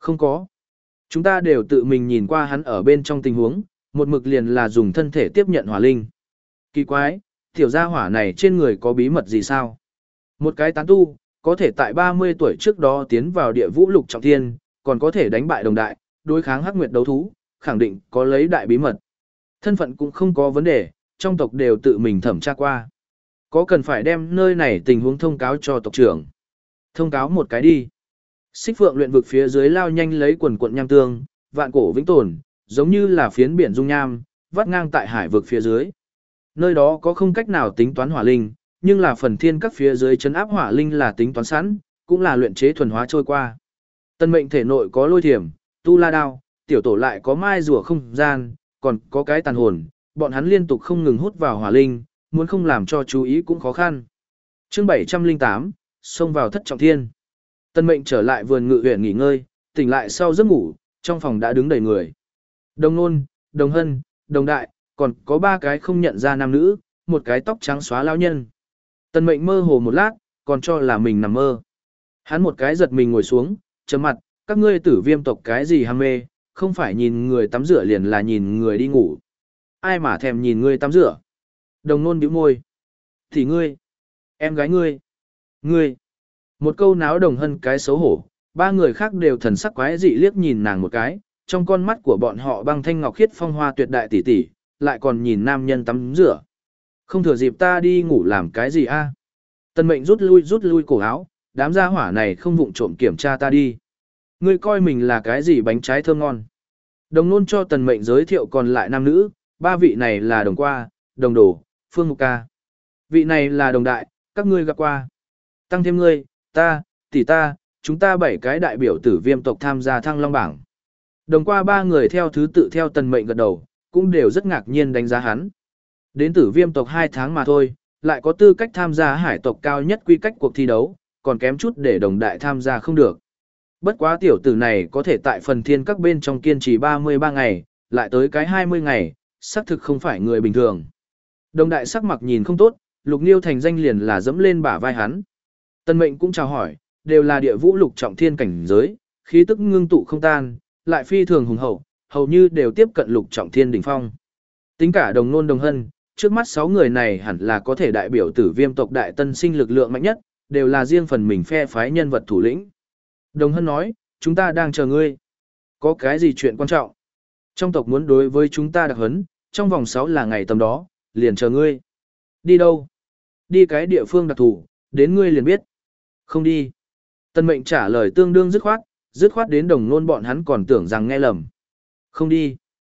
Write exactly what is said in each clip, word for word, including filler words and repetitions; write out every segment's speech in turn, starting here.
Không có. Chúng ta đều tự mình nhìn qua hắn ở bên trong tình huống, một mực liền là dùng thân thể tiếp nhận hỏa linh. Kỳ quái, tiểu gia hỏa này trên người có bí mật gì sao? Một cái tán tu, có thể tại ba mươi tuổi trước đó tiến vào địa vũ lục trọng thiên, còn có thể đánh bại đồng đại, đối kháng hắc nguyệt đấu thú, khẳng định có lấy đại bí mật. Thân phận cũng không có vấn đề, trong tộc đều tự mình thẩm tra qua. Có cần phải đem nơi này tình huống thông cáo cho tộc trưởng? Thông cáo một cái đi. Xích Phượng luyện vực phía dưới lao nhanh lấy quần quận nham tương, vạn cổ vĩnh tồn, giống như là phiến biển dung nham, vắt ngang tại hải vực phía dưới. Nơi đó có không cách nào tính toán hỏa linh, nhưng là phần thiên các phía dưới trấn áp hỏa linh là tính toán sẵn, cũng là luyện chế thuần hóa trôi qua. Tân mệnh thể nội có lôi thiểm, tu la đao, tiểu tổ lại có mai rùa không gian, còn có cái tàn hồn, bọn hắn liên tục không ngừng hút vào hỏa linh, muốn không làm cho chú ý cũng khó khăn. Chương bảy trăm lẻ tám, xông vào thất trọng thiên. Tân mệnh trở lại vườn ngự huyện nghỉ ngơi, tỉnh lại sau giấc ngủ, trong phòng đã đứng đầy người. Đồng Nôn, Đồng Hân, Đồng Đại, còn có ba cái không nhận ra nam nữ, một cái tóc trắng xóa lão nhân. Tân mệnh mơ hồ một lát, còn cho là mình nằm mơ. Hắn một cái giật mình ngồi xuống, chấm mặt, các ngươi tử viêm tộc cái gì ham mê, không phải nhìn người tắm rửa liền là nhìn người đi ngủ. Ai mà thèm nhìn ngươi tắm rửa? Đồng Nôn bĩu môi. Thì ngươi, em gái ngươi, ngươi. Một câu náo Đồng Hân cái xấu hổ, ba người khác đều thần sắc quái dị liếc nhìn nàng một cái, trong con mắt của bọn họ băng thanh ngọc khiết phong hoa tuyệt đại tỷ tỷ, lại còn nhìn nam nhân tắm rửa. Không thừa dịp ta đi ngủ làm cái gì a? Tân mệnh rút lui rút lui cổ áo, đám gia hỏa này không vụng trộm kiểm tra ta đi. Ngươi coi mình là cái gì bánh trái thơm ngon. Đồng Nôn cho tần mệnh giới thiệu còn lại nam nữ, ba vị này là Đồng Qua, Đồng Đồ, Phương Mục Ca. Vị này là Đồng Đại, các ngươi gặp qua. Tăng thêm ngươi, ta, tỷ ta, chúng ta bảy cái đại biểu tử viêm tộc tham gia thăng long bảng. Đồng Qua ba người theo thứ tự theo tần mệnh gật đầu, cũng đều rất ngạc nhiên đánh giá hắn. Đến tử viêm tộc hai tháng mà thôi, lại có tư cách tham gia hải tộc cao nhất quy cách cuộc thi đấu, còn kém chút để Đồng Đại tham gia không được. Bất quá tiểu tử này có thể tại phần thiên các bên trong kiên trì ba mươi ba ngày, lại tới cái hai mươi ngày, xác thực không phải người bình thường. Đồng Đại sắc mặt nhìn không tốt, Lục Niêu thành danh liền là dẫm lên bả vai hắn. Tân mệnh cũng chào hỏi, đều là địa vũ lục trọng thiên cảnh giới, khí tức ngưng tụ không tan, lại phi thường hùng hậu, hầu như đều tiếp cận lục trọng thiên đỉnh phong. Tính cả Đồng Nôn Đồng Hân, trước mắt sáu người này hẳn là có thể đại biểu tử viêm tộc đại tân sinh lực lượng mạnh nhất, đều là riêng phần mình phe phái nhân vật thủ lĩnh. Đồng Hân nói, chúng ta đang chờ ngươi. Có cái gì chuyện quan trọng? Trong tộc muốn đối với chúng ta đặc hấn, trong vòng sáu là ngày tầm đó, liền chờ ngươi. Đi đâu? Đi cái địa phương đặc thủ, đến ngươi liền biết. Không đi. Tân mệnh trả lời tương đương dứt khoát, dứt khoát đến Đồng Nôn bọn hắn còn tưởng rằng nghe lầm. Không đi.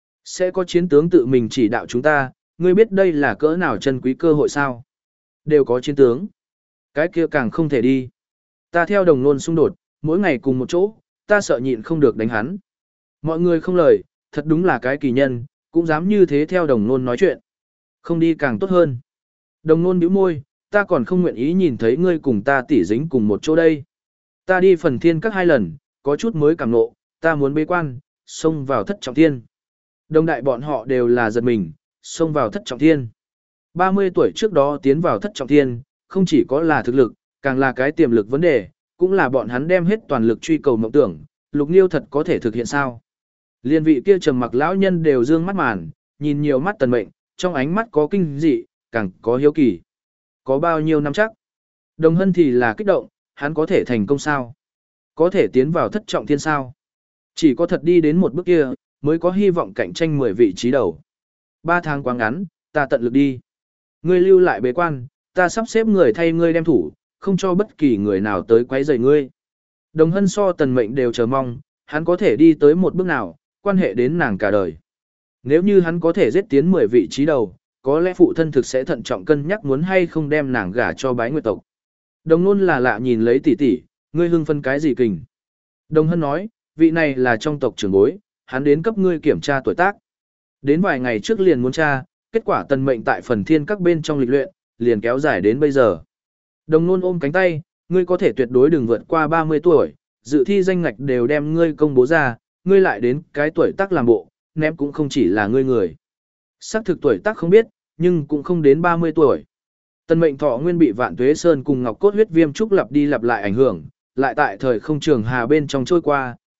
Sẽ có chiến tướng tự mình chỉ đạo chúng ta, ngươi biết đây là cỡ nào chân quý cơ hội sao? Đều có chiến tướng. Cái kia càng không thể đi. Ta theo Đồng Nôn xung đột, mỗi ngày cùng một chỗ, ta sợ nhịn không được đánh hắn. Mọi người không lời, thật đúng là cái kỳ nhân, cũng dám như thế theo Đồng Nôn nói chuyện. Không đi càng tốt hơn. Đồng Nôn bĩu môi, ta còn không nguyện ý nhìn thấy ngươi cùng ta tỉ dính cùng một chỗ đây. Ta đi phần thiên các hai lần, có chút mới cảm nộ, ta muốn bế quan, xông vào thất trọng thiên. Đồng Đại bọn họ đều là giật mình, xông vào thất trọng thiên. ba mươi tuổi trước đó tiến vào thất trọng thiên, không chỉ có là thực lực, càng là cái tiềm lực vấn đề, cũng là bọn hắn đem hết toàn lực truy cầu mộng tưởng, Lục Niêu thật có thể thực hiện sao? Liên vị kia trầm mặc lão nhân đều dương mắt màn, nhìn nhiều mắt tần mệnh, trong ánh mắt có kinh dị, càng có hiếu kỳ. Có bao nhiêu năm chắc? Đồng Hân thì là kích động, hắn có thể thành công sao? Có thể tiến vào thất trọng thiên sao? Chỉ có thật đi đến một bước kia, mới có hy vọng cạnh tranh mười vị trí đầu. Ba tháng quá ngắn, ta tận lực đi. Ngươi lưu lại bế quan, ta sắp xếp người thay ngươi đem thủ, không cho bất kỳ người nào tới quấy rầy ngươi. Đồng Hân so tần mệnh đều chờ mong, hắn có thể đi tới một bước nào, quan hệ đến nàng cả đời. Nếu như hắn có thể giết tiến mười vị trí đầu, có lẽ phụ thân thực sẽ thận trọng cân nhắc muốn hay không đem nàng gả cho bái nguyệt tộc. Đồng Nôn là lạ nhìn lấy tỷ tỷ, ngươi hưng phân cái gì kình. Đồng Hân nói, vị này là trong tộc trưởng bối, hắn đến cấp ngươi kiểm tra tuổi tác. Đến vài ngày trước liền muốn tra, kết quả tần mệnh tại phần thiên các bên trong lịch luyện, liền kéo dài đến bây giờ. Đồng Nôn ôm cánh tay, ngươi có thể tuyệt đối đừng vượt qua ba mươi tuổi, dự thi danh ngạch đều đem ngươi công bố ra, ngươi lại đến cái tuổi tác làm bộ, ném cũng không chỉ là ngươi người. Xác thực tuổi tác không biết, nhưng cũng không đến ba mươi tuổi. Tần mệnh thọ nguyên bị Vạn Tuế Sơn cùng Ngọc Cốt huyết viêm trúc lặp đi lặp lại ảnh hưởng, lại tại thời không trường hà bên trong trôi qua,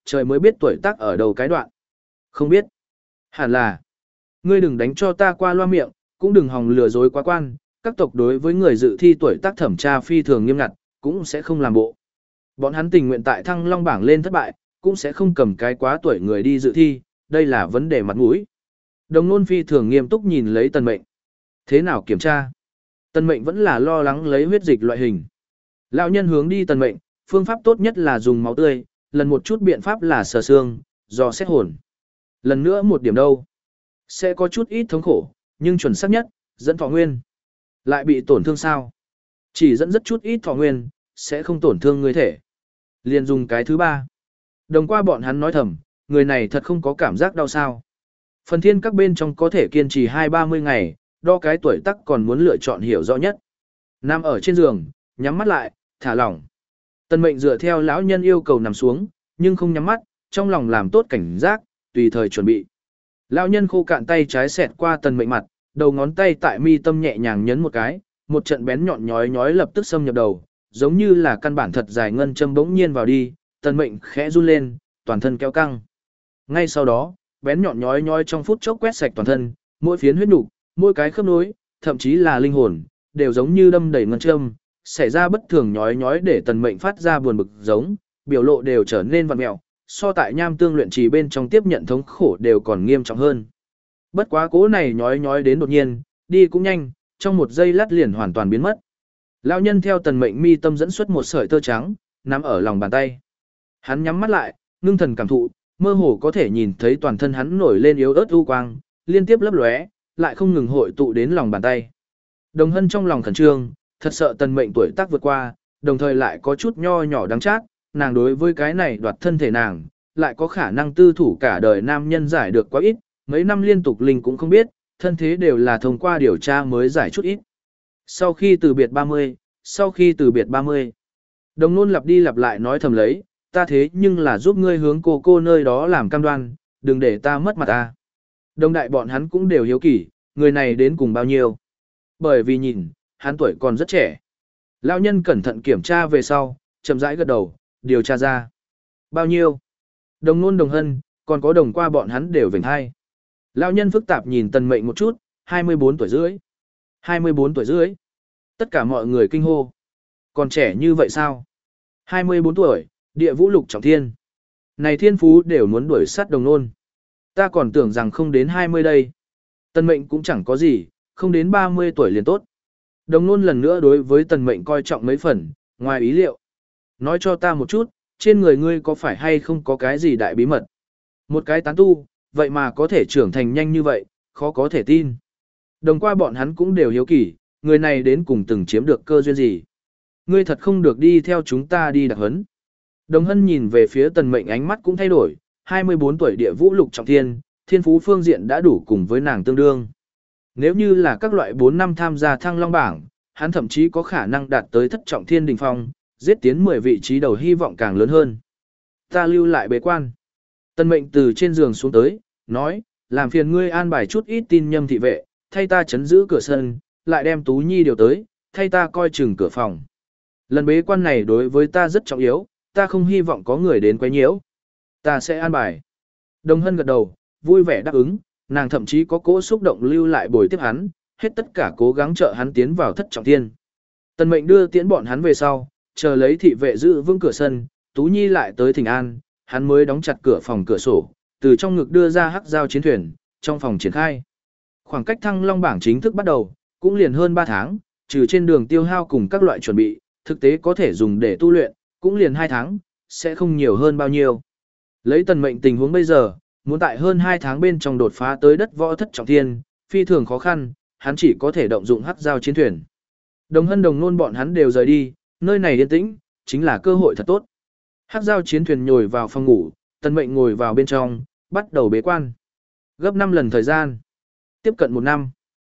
trời mới biết tuổi tác ở đầu cái đoạn. Không biết. Hẳn là. Ngươi đừng đánh cho ta qua loa miệng, cũng đừng hòng lừa dối quá quan, các tộc đối với người dự thi tuổi tác thẩm tra phi thường nghiêm ngặt, cũng sẽ không làm bộ. Bọn hắn tình nguyện tại Thăng Long bảng lên thất bại, cũng sẽ không cầm cái quá tuổi người đi dự thi, đây là vấn đề mặt mũi. Đồng Nôn phi thường nghiêm túc nhìn lấy Tần Mệnh. Thế nào kiểm tra? Tần Mệnh vẫn là lo lắng lấy huyết dịch loại hình. Lão nhân hướng đi Tần Mệnh, phương pháp tốt nhất là dùng máu tươi, lần một chút biện pháp là sờ xương, dò xét hồn. Lần nữa một điểm đâu. Sẽ có chút ít thống khổ, nhưng chuẩn xác nhất, dẫn thọ nguyên. Lại bị tổn thương sao? Chỉ dẫn rất chút ít thọ nguyên, sẽ không tổn thương người thể. Liền dùng cái thứ ba. Đồng qua bọn hắn nói thầm, người này thật không có cảm giác đau sao. Phần thiên các bên trong có thể kiên trì hai ba mươi ngày, đo cái tuổi tác còn muốn lựa chọn hiểu rõ nhất. Nằm ở trên giường, nhắm mắt lại, thả lỏng. Tần Mệnh dựa theo lão nhân yêu cầu nằm xuống, nhưng không nhắm mắt, trong lòng làm tốt cảnh giác, tùy thời chuẩn bị. Lão nhân khô cạn tay trái xẹt qua Tần Mệnh mặt, đầu ngón tay tại mi tâm nhẹ nhàng nhấn một cái, một trận bén nhọn nhói nhói lập tức xâm nhập đầu, giống như là căn bản thật dài ngân châm bỗng nhiên vào đi, Tần Mệnh khẽ run lên, toàn thân kéo căng. Ngay sau đó, bén nhọn nhói nhói trong phút chốc quét sạch toàn thân, mỗi phiến huyết nục, mỗi cái khớp nối, thậm chí là linh hồn, đều giống như đâm đầy ngân châm, xảy ra bất thường nhói nhói để Tần Mệnh phát ra buồn bực giống, biểu lộ đều trở nên vặn mèo, so tại nham tương luyện trì bên trong tiếp nhận thống khổ đều còn nghiêm trọng hơn. Bất quá cố này nhói nhói đến đột nhiên, đi cũng nhanh, trong một giây lát liền hoàn toàn biến mất. Lão nhân theo Tần Mệnh mi tâm dẫn xuất một sợi tơ trắng, nắm ở lòng bàn tay. Hắn nhắm mắt lại, ngưng thần cảm thụ, mơ hồ có thể nhìn thấy toàn thân hắn nổi lên yếu ớt u quang, liên tiếp lấp lóe, lại không ngừng hội tụ đến lòng bàn tay. Đồng Hân trong lòng khẩn trương, thật sợ Tần Mệnh tuổi tác vượt qua, đồng thời lại có chút nho nhỏ đáng chát, nàng đối với cái này đoạt thân thể nàng, lại có khả năng tư thủ cả đời nam nhân giải được quá ít, mấy năm liên tục linh cũng không biết, thân thế đều là thông qua điều tra mới giải chút ít. Sau khi từ biệt ba mươi, sau khi từ biệt ba mươi, Đồng Nôn lặp đi lặp lại nói thầm lấy, ta thế nhưng là giúp ngươi hướng cô cô nơi đó làm cam đoan, đừng để ta mất mặt ta. Đồng đại bọn hắn cũng đều hiếu kỳ, người này đến cùng bao nhiêu. Bởi vì nhìn, hắn tuổi còn rất trẻ. Lão nhân cẩn thận kiểm tra về sau, chậm rãi gật đầu, điều tra ra. Bao nhiêu? Đồng Nôn Đồng Hân, còn có đồng qua bọn hắn đều vểnh hai. Lão nhân phức tạp nhìn Tần Mệnh một chút, hai mươi bốn tuổi rưỡi. hai mươi bốn tuổi rưỡi. Tất cả mọi người kinh hô. Còn trẻ như vậy sao? hai mươi bốn tuổi, địa vũ lục trọng thiên. Này thiên phú đều muốn đuổi sát Đồng Nôn. Ta còn tưởng rằng không đến hai mươi đây. Tần Mệnh cũng chẳng có gì, không đến ba mươi tuổi liền tốt. Đồng Nôn lần nữa đối với Tần Mệnh coi trọng mấy phần, ngoài ý liệu. Nói cho ta một chút, trên người ngươi có phải hay không có cái gì đại bí mật? Một cái tán tu, vậy mà có thể trưởng thành nhanh như vậy, khó có thể tin. Đồng qua bọn hắn cũng đều hiếu kỳ, người này đến cùng từng chiếm được cơ duyên gì. Ngươi thật không được đi theo chúng ta đi đặc huấn. Đồng Hân nhìn về phía Tần Mệnh ánh mắt cũng thay đổi, hai mươi bốn tuổi địa vũ lục trọng thiên, thiên phú phương diện đã đủ cùng với nàng tương đương. Nếu như là các loại bốn năm tham gia Thăng Long bảng, hắn thậm chí có khả năng đạt tới thất trọng thiên đỉnh phong, giết tiến mười vị trí đầu hy vọng càng lớn hơn. Ta lưu lại bế quan. Tần Mệnh từ trên giường xuống tới, nói, làm phiền ngươi an bài chút ít tin nhâm thị vệ, thay ta chấn giữ cửa sân, lại đem Tú Nhi điều tới, thay ta coi chừng cửa phòng. Lần bế quan này đối với ta rất trọng yếu, ta không hy vọng có người đến quấy nhiễu. Ta sẽ an bài. Đồng Hân gật đầu, vui vẻ đáp ứng, nàng thậm chí có cỗ xúc động lưu lại bồi tiếp hắn, hết tất cả cố gắng trợ hắn tiến vào thất trọng thiên. Tần Mệnh đưa tiễn bọn hắn về sau, chờ lấy thị vệ giữ vững cửa sân, Tú Nhi lại tới thỉnh an, hắn mới đóng chặt cửa phòng cửa sổ, từ trong ngực đưa ra hắc giao chiến thuyền, trong phòng triển khai. Khoảng cách Thăng Long bảng chính thức bắt đầu, cũng liền hơn ba tháng, trừ trên đường tiêu hao cùng các loại chuẩn bị, thực tế có thể dùng để tu luyện, cũng liền hai tháng, sẽ không nhiều hơn bao nhiêu. Lấy Tần Mệnh tình huống bây giờ, muốn tại hơn hai tháng bên trong đột phá tới đất võ thất trọng thiên, phi thường khó khăn, hắn chỉ có thể động dụng hắc giao chiến thuyền. Đồng Hân Đồng Nôn bọn hắn đều rời đi, nơi này yên tĩnh, chính là cơ hội thật tốt. Hắc giao chiến thuyền nhồi vào phòng ngủ, Tần Mệnh ngồi vào bên trong, bắt đầu bế quan. Gấp năm lần thời gian, tiếp cận một năm.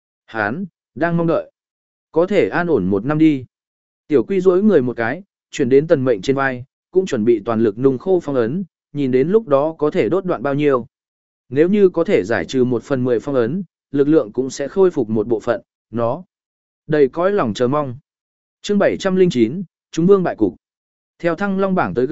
Hắn đang mong đợi, có thể an ổn một năm đi. Tiểu Quy duỗi người một cái, chuyển đến Tần Mệnh trên vai, cũng chuẩn bị toàn lực nung khô phong ấn, nhìn đến lúc đó có thể đốt đoạn bao nhiêu. Nếu như có thể giải trừ một phần mười phong ấn, lực lượng cũng sẽ khôi phục một bộ phận, nó đầy cõi lòng chờ mong. Chương bảy trăm linh chín, chúng vương bại cục. Theo Thăng Long bảng tới gần,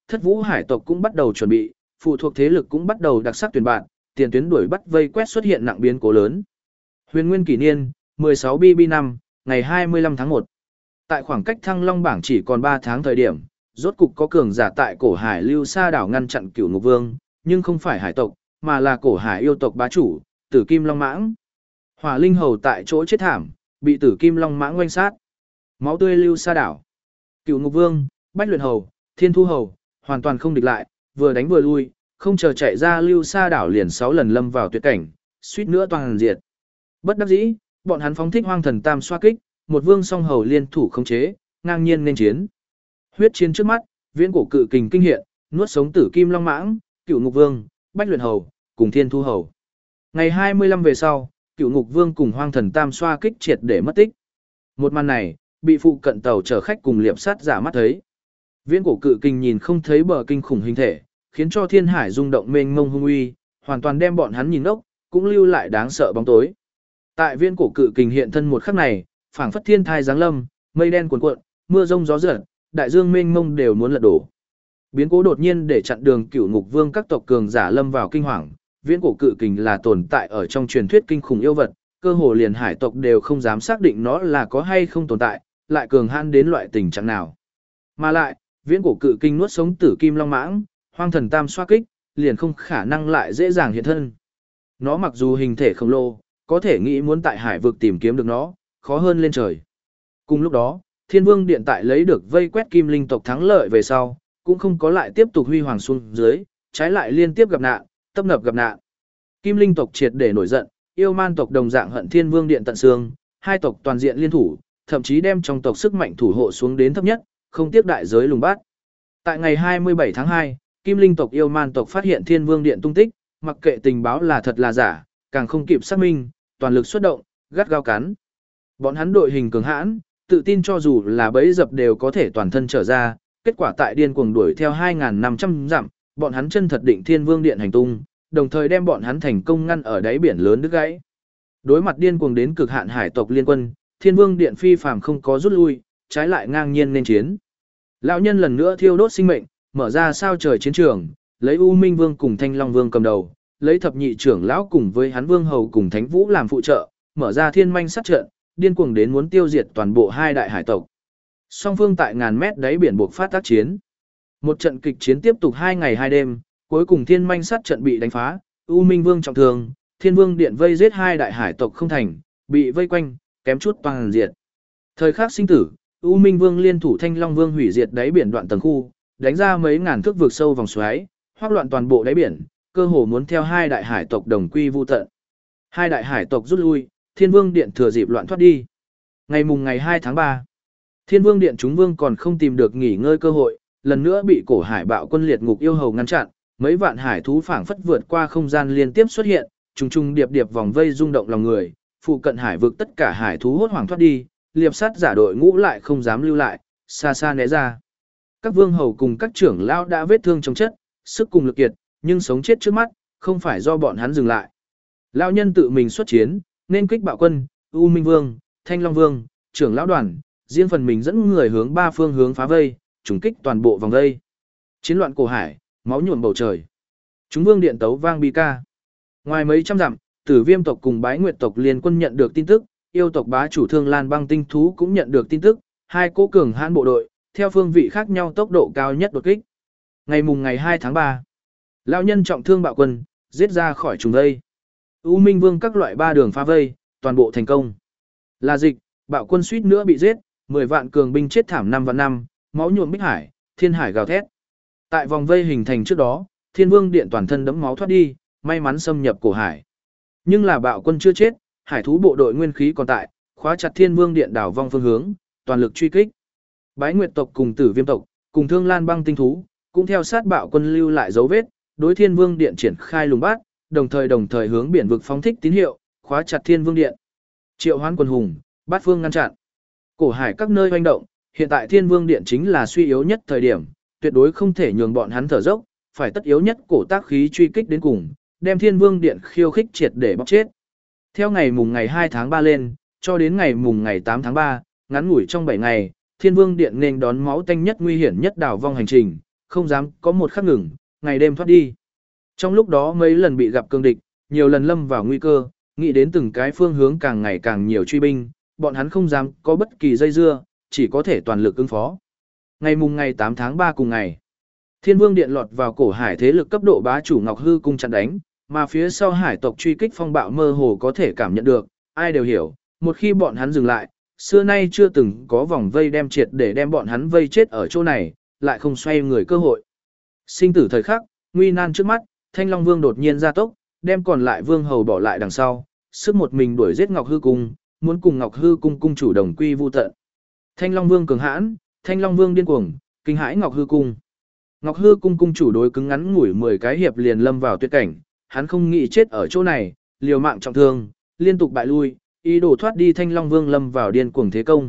Thất Vũ hải tộc cũng bắt đầu chuẩn bị, phụ thuộc thế lực cũng bắt đầu đặc sắc tuyển bạn, tiền tuyến đuổi bắt vây quét xuất hiện nặng biến cố lớn. Huyền Nguyên kỷ niên, mười sáu B B năm, ngày hai mươi lăm tháng một. Tại khoảng cách Thăng Long bảng chỉ còn ba tháng thời điểm, rốt cục có cường giả tại cổ hải Lưu Sa đảo ngăn chặn Cửu Ngục Vương, nhưng không phải hải tộc, mà là cổ hải yêu tộc bá chủ, Tử Kim Long Mãng. Hỏa Linh Hầu tại chỗ chết thảm, bị Tử Kim Long Mãng oanh sát. Máu tươi Lưu Sa đảo. Cửu Ngục Vương, Bách Luyện Hầu, Thiên Thu Hầu, hoàn toàn không địch lại, vừa đánh vừa lui, không chờ chạy ra Lưu Sa đảo liền sáu lần lâm vào tuyệt cảnh, suýt nữa toàn diệt. Bất đắc dĩ, bọn hắn phóng thích Hoang Thần Tam xoa kích, một vương song hầu liên thủ khống chế, ngang nhiên nên chiến. Huyết chiến trước mắt, viễn cổ cự kình kinh hiện, nuốt sống Tử Kim Long Mãng, Cửu Ngục Vương, Bách Luyện Hầu, cùng Thiên Thu Hầu. Ngày hai mươi lăm về sau, Cửu Ngục Vương cùng Hoang Thần Tam xoa kích triệt để mất tích. Một màn này, bị phụ cận tàu chở khách cùng liệp sát giả mắt thấy. Viễn cổ cự kình nhìn không thấy bờ kinh khủng hình thể, khiến cho thiên hải rung động mênh mông hung uy, hoàn toàn đem bọn hắn nhìn ốc, cũng lưu lại đáng sợ bóng tối. Tại viễn cổ cự kình hiện thân một khắc này, phảng phất thiên thai giáng lâm, mây đen cuồn cuộn, mưa rông gió giật, đại dương mênh mông đều muốn lật đổ. Biến cố đột nhiên để chặn đường Cửu Ngục Vương các tộc cường giả lâm vào kinh hoàng, viễn cổ cự kình là tồn tại ở trong truyền thuyết kinh khủng yêu vật, cơ hồ liền hải tộc đều không dám xác định nó là có hay không tồn tại, lại cường hãn đến loại tình trạng nào. Mà lại, viễn cổ cự kình nuốt sống Tử Kim Long Mãng, Hoang Thần Tam xoa kích, liền không khả năng lại dễ dàng hiện thân. Nó mặc dù hình thể khổng lồ, có thể nghĩ muốn tại hải vực tìm kiếm được nó, khó hơn lên trời. Cùng lúc đó, Thiên Vương Điện tại lấy được vây quét Kim Linh tộc thắng lợi về sau, cũng không có lại tiếp tục huy hoàng xuống dưới, trái lại liên tiếp gặp nạn, tấp nập gặp nạn. Kim Linh tộc triệt để nổi giận, yêu man tộc đồng dạng hận Thiên Vương Điện tận xương, hai tộc toàn diện liên thủ, thậm chí đem trong tộc sức mạnh thủ hộ xuống đến thấp nhất, không tiếc đại giới lùng bát. Tại ngày hai mươi bảy tháng hai, Kim Linh tộc yêu man tộc phát hiện Thiên Vương Điện tung tích, mặc kệ tình báo là thật là giả, càng không kịp xác minh, toàn lực xuất động, gắt gao cắn. Bọn hắn đội hình cường hãn, tự tin cho dù là bẫy dập đều có thể toàn thân trở ra, kết quả tại điên cuồng đuổi theo hai nghìn năm trăm dặm, bọn hắn chân thật định Thiên Vương Điện hành tung, đồng thời đem bọn hắn thành công ngăn ở đáy biển lớn đứt gãy. Đối mặt điên cuồng đến cực hạn hải tộc liên quân, Thiên Vương Điện phi phàm không có rút lui, trái lại ngang nhiên nên chiến. Lão nhân lần nữa thiêu đốt sinh mệnh, mở ra sao trời chiến trường, lấy U Minh Vương cùng Thanh Long Vương cầm đầu, lấy thập nhị trưởng lão cùng với hắn Vương hầu cùng Thánh Vũ làm phụ trợ, mở ra thiên manh sát trận, điên cuồng đến muốn tiêu diệt toàn bộ hai đại hải tộc. Song phương tại ngàn mét đáy biển buộc phát tác chiến. Một trận kịch chiến tiếp tục hai ngày hai đêm, cuối cùng thiên manh sát trận bị đánh phá, U Minh Vương trọng thương, Thiên Vương Điện vây giết hai đại hải tộc không thành, bị vây quanh, kém chút toàn diệt. Thời khắc sinh tử, U Minh Vương liên thủ Thanh Long Vương hủy diệt đáy biển đoạn tầng khu, đánh ra mấy ngàn thước vực sâu vòng xoáy, hoắc loạn toàn bộ đáy biển, cơ hồ muốn theo hai đại hải tộc đồng quy vu tận. Hai đại hải tộc rút lui, Thiên Vương Điện thừa dịp loạn thoát đi. Ngày mùng ngày hai tháng ba, Thiên Vương Điện chúng vương còn không tìm được nghỉ ngơi cơ hội, lần nữa bị cổ hải bạo quân liệt ngục yêu hầu ngăn chặn, mấy vạn hải thú phảng phất vượt qua không gian liên tiếp xuất hiện, trùng trùng điệp điệp vòng vây rung động lòng người, phụ cận hải vực tất cả hải thú hốt hoảng thoát đi, liệp sát giả đội ngũ lại không dám lưu lại, xa xa né ra. Các vương hầu cùng các trưởng lão đã vết thương chống chất, sức cùng lực kiệt, nhưng sống chết trước mắt, không phải do bọn hắn dừng lại. Lão nhân tự mình xuất chiến, nên kích bạo quân, U Minh Vương, Thanh Long Vương, trưởng lão đoàn, riêng phần mình dẫn người hướng ba phương hướng phá vây, trùng kích toàn bộ vòng vây. Chiến loạn cổ hải, máu nhuộm bầu trời. Chúng vương điện tấu vang bi ca. Ngoài mấy trăm dặm, Tử Viêm tộc cùng Bái Nguyệt tộc liên quân nhận được tin tức, yêu tộc bá chủ Thương Lan Băng Tinh thú cũng nhận được tin tức, hai cố cường hãn bộ đội, theo phương vị khác nhau tốc độ cao nhất đột kích. Ngày mùng ngày hai tháng ba, lão nhân trọng thương bạo quân, giết ra khỏi trùng vây. U Minh Vương các loại ba đường phá vây, toàn bộ thành công. Là dịch, bạo quân suýt nữa bị giết, mười vạn cường binh chết thảm năm vạn năm, máu nhuộm bích hải, thiên hải gào thét. Tại vòng vây hình thành trước đó, Thiên Vương Điện toàn thân đẫm máu thoát đi, may mắn xâm nhập cổ hải. Nhưng là bạo quân chưa chết, hải thú bộ đội nguyên khí còn tại, khóa chặt Thiên Vương Điện đảo vong phương hướng, toàn lực truy kích. Bái Nguyệt tộc cùng Tử Viêm tộc, cùng Thương Lan Băng Tinh thú, cũng theo sát bạo quân lưu lại dấu vết, đối Thiên Vương Điện triển khai lùng bát, đồng thời đồng thời hướng biển vực phóng thích tín hiệu, khóa chặt Thiên Vương Điện. Triệu Hoán quần hùng, bát phương ngăn chặn. Cổ hải các nơi hoành động, hiện tại Thiên Vương Điện chính là suy yếu nhất thời điểm, tuyệt đối không thể nhường bọn hắn thở dốc, phải tất yếu nhất cổ tác khí truy kích đến cùng, đem Thiên Vương Điện khiêu khích triệt để bóc chết. Theo ngày mùng ngày hai tháng ba lên, cho đến ngày mùng ngày tám tháng ba, ngắn ngủi trong bảy ngày, Thiên Vương Điện nên đón máu tanh nhất nguy hiểm nhất đảo vong hành trình, không dám có một khắc ngừng, ngày đêm thoát đi. Trong lúc đó mấy lần bị gặp cương địch, nhiều lần lâm vào nguy cơ, nghĩ đến từng cái phương hướng càng ngày càng nhiều truy binh, bọn hắn không dám có bất kỳ dây dưa, chỉ có thể toàn lực ứng phó. Ngày mùng ngày tám tháng ba cùng ngày, Thiên Vương Điện lọt vào cổ hải thế lực cấp độ bá chủ Ngọc Hư cung chặn đánh, mà phía sau hải tộc truy kích phong bạo mơ hồ có thể cảm nhận được, ai đều hiểu, một khi bọn hắn dừng lại, xưa nay chưa từng có vòng vây đem triệt để đem bọn hắn vây chết ở chỗ này, lại không xoay người cơ hội. Sinh tử thời khắc, nguy nan trước mắt, Thanh Long Vương đột nhiên ra tốc, đem còn lại vương hầu bỏ lại đằng sau, sức một mình đuổi giết Ngọc Hư cung, muốn cùng Ngọc Hư cung cung chủ đồng quy vu tận. Thanh Long Vương cường hãn, Thanh Long Vương điên cuồng, kinh hãi Ngọc Hư cung. Ngọc Hư cung cung chủ đối cứng ngắn ngủi mười cái hiệp liền lâm vào tuyệt cảnh, hắn không nghĩ chết ở chỗ này, liều mạng trọng thương, liên tục bại lui, ý đồ thoát đi. Thanh Long Vương lâm vào điên cuồng thế công.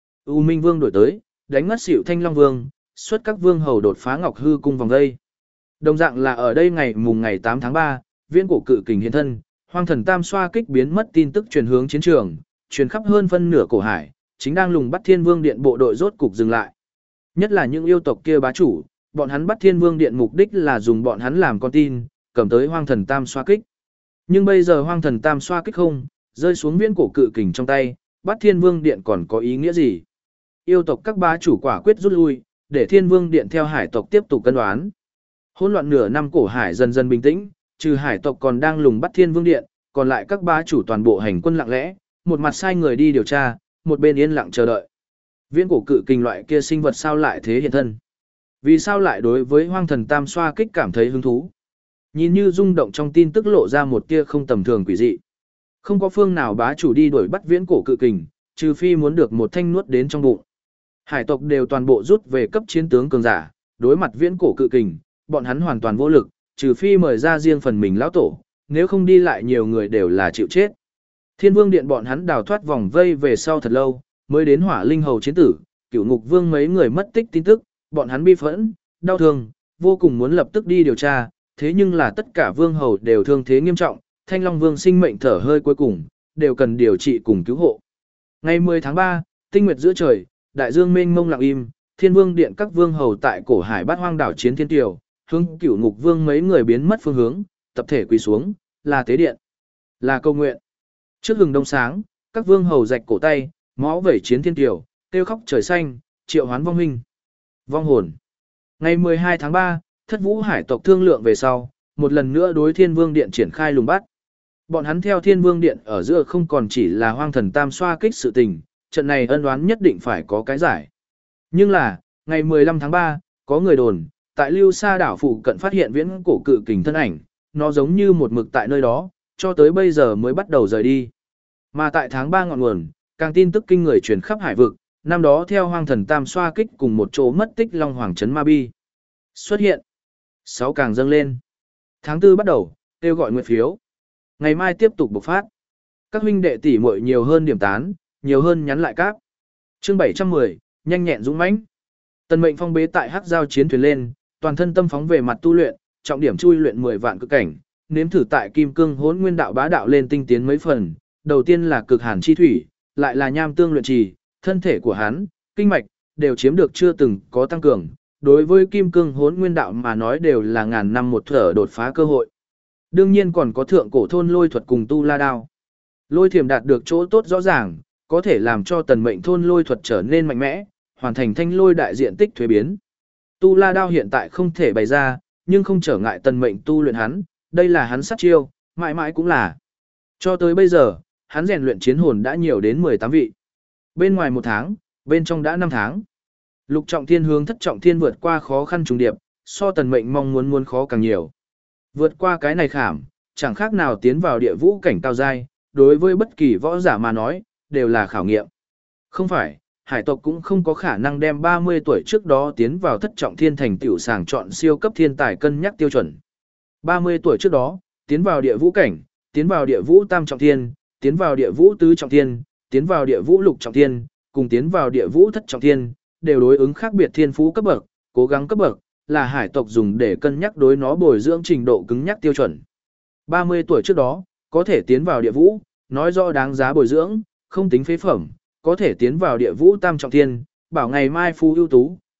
U Minh Vương đổi tới, đánh ngất xỉu Thanh Long Vương, xuất các vương hầu đột phá Ngọc Hư cung vòng đây. Đồng dạng là ở đây ngày mùng ngày tám tháng ba, viễn cổ cự kình hiện thân, Hoang thần tam xoa kích biến mất tin tức truyền hướng chiến trường, truyền khắp hơn phân nửa cổ hải, chính đang lùng bắt Thiên Vương Điện bộ đội rốt cục dừng lại. Nhất là những yêu tộc kia bá chủ, bọn hắn bắt Thiên Vương Điện mục đích là dùng bọn hắn làm con tin, cầm tới Hoang thần tam xoa kích. Nhưng bây giờ Hoang thần tam xoa kích không, rơi xuống viễn cổ cự kình trong tay, bắt Thiên Vương Điện còn có ý nghĩa gì? Yêu tộc các bá chủ quả quyết rút lui, để Thiên Vương Điện theo hải tộc tiếp tục cân đoán. Hỗn loạn nửa năm cổ hải dần dần bình tĩnh, trừ hải tộc còn đang lùng bắt Thiên Vương Điện, còn lại các bá chủ toàn bộ hành quân lặng lẽ, một mặt sai người đi điều tra, một bên yên lặng chờ đợi. Viễn cổ cự kình loại kia sinh vật sao lại thế hiện thân? Vì sao lại đối với Hoang thần tam xoa kích cảm thấy hứng thú? Nhìn như rung động trong tin tức lộ ra một tia không tầm thường quỷ dị. Không có phương nào bá chủ đi đuổi bắt viễn cổ cự kình, trừ phi muốn được một thanh nuốt đến trong bụng. Hải tộc đều toàn bộ rút về cấp chiến tướng cường giả, đối mặt viễn cổ cự kình, bọn hắn hoàn toàn vô lực, trừ phi mời ra riêng phần mình lão tổ, nếu không đi lại nhiều người đều là chịu chết. Thiên Vương Điện bọn hắn đào thoát vòng vây về sau thật lâu, mới đến Hỏa Linh hầu chiến tử, Cửu Ngục Vương mấy người mất tích tin tức, bọn hắn bi phẫn, đau thương, vô cùng muốn lập tức đi điều tra, thế nhưng là tất cả vương hầu đều thương thế nghiêm trọng, Thanh Long Vương sinh mệnh thở hơi cuối cùng, đều cần điều trị cùng cứu hộ. Ngày mười tháng ba, tinh nguyệt giữa trời, đại dương mênh mông lặng im, Thiên Vương Điện các vương hầu tại cổ hải Bát Hoang đảo chiến thiên tiểu, hướng Cửu Ngục Vương mấy người biến mất phương hướng, tập thể quỳ xuống, là tế điện, là câu nguyện. Trước hừng đông sáng, các vương hầu rạch cổ tay, máu vẩy chiến thiên tiểu, kêu khóc trời xanh, triệu hoán vong huynh, vong hồn. Ngày mười hai tháng ba, Thất Vũ hải tộc thương lượng về sau, một lần nữa đối Thiên Vương Điện triển khai lùng bắt. Bọn hắn theo Thiên Vương Điện ở giữa không còn chỉ là Hoang thần tam xoa kích sự tình, trận này ân oán nhất định phải có cái giải. Nhưng là, ngày mười lăm tháng ba, có người đồn, tại Lưu Sa đảo phụ cận phát hiện viễn cổ cự kình thân ảnh, nó giống như một mực tại nơi đó, cho tới bây giờ mới bắt đầu rời đi. Mà tại tháng ba ngọn nguồn, càng tin tức kinh người truyền khắp hải vực, năm đó theo Hoang thần tam xoa kích cùng một chỗ mất tích Long Hoàng trấn Ma Bi xuất hiện. Sáu càng dâng lên. Tháng tư bắt đầu, kêu gọi nguyện phiếu. Ngày mai tiếp tục bộc phát. Các huynh đệ tỷ muội nhiều hơn điểm tán, nhiều hơn nhắn lại các. Chương bảy trăm mười, nhanh nhẹn dũng mãnh. Tần Mệnh Phong bế tại Hắc Giao chiến thuyền lên, toàn thân tâm phóng về mặt tu luyện, trọng điểm chui luyện mười vạn cực cảnh, nếm thử tại Kim Cương Hỗn Nguyên Đạo bá đạo lên tinh tiến mấy phần, đầu tiên là cực hàn chi thủy, lại là nham tương luyện trì, thân thể của hắn, kinh mạch đều chiếm được chưa từng có tăng cường, đối với Kim Cương Hỗn Nguyên Đạo mà nói đều là ngàn năm một thở đột phá cơ hội. Đương nhiên còn có thượng cổ thôn lôi thuật cùng tu la đao. Lôi thiểm đạt được chỗ tốt rõ ràng, có thể làm cho Tần Mệnh thôn lôi thuật trở nên mạnh mẽ, hoàn thành thanh lôi đại diện tích thuế biến. Tu la đao hiện tại không thể bày ra, nhưng không trở ngại Tần Mệnh tu luyện hắn, đây là hắn sát chiêu, mãi mãi cũng là. Cho tới bây giờ, hắn rèn luyện chiến hồn đã nhiều đến mười tám vị. Bên ngoài một tháng, bên trong đã năm tháng. Lục trọng thiên hướng thất trọng thiên vượt qua khó khăn trùng điệp, so Tần Mệnh mong muốn muốn khó càng nhiều. Vượt qua cái này khảm, chẳng khác nào tiến vào địa vũ cảnh cao giai, đối với bất kỳ võ giả mà nói, đều là khảo nghiệm. Không phải, hải tộc cũng không có khả năng đem ba mươi tuổi trước đó tiến vào thất trọng thiên thành tiểu sàng chọn siêu cấp thiên tài cân nhắc tiêu chuẩn. ba mươi tuổi trước đó, tiến vào địa vũ cảnh, tiến vào địa vũ tam trọng thiên, tiến vào địa vũ tứ trọng thiên, tiến vào địa vũ lục trọng thiên, cùng tiến vào địa vũ thất trọng thiên, đều đối ứng khác biệt thiên phú cấp bậc, cố gắng cấp bậc, là hải tộc dùng để cân nhắc đối nó bồi dưỡng trình độ cứng nhắc tiêu chuẩn. ba mươi tuổi trước đó, có thể tiến vào địa vũ, nói rõ đáng giá bồi dưỡng, không tính phế phẩm, có thể tiến vào địa vũ tam trọng thiên, bảo ngày mai phú ưu tú,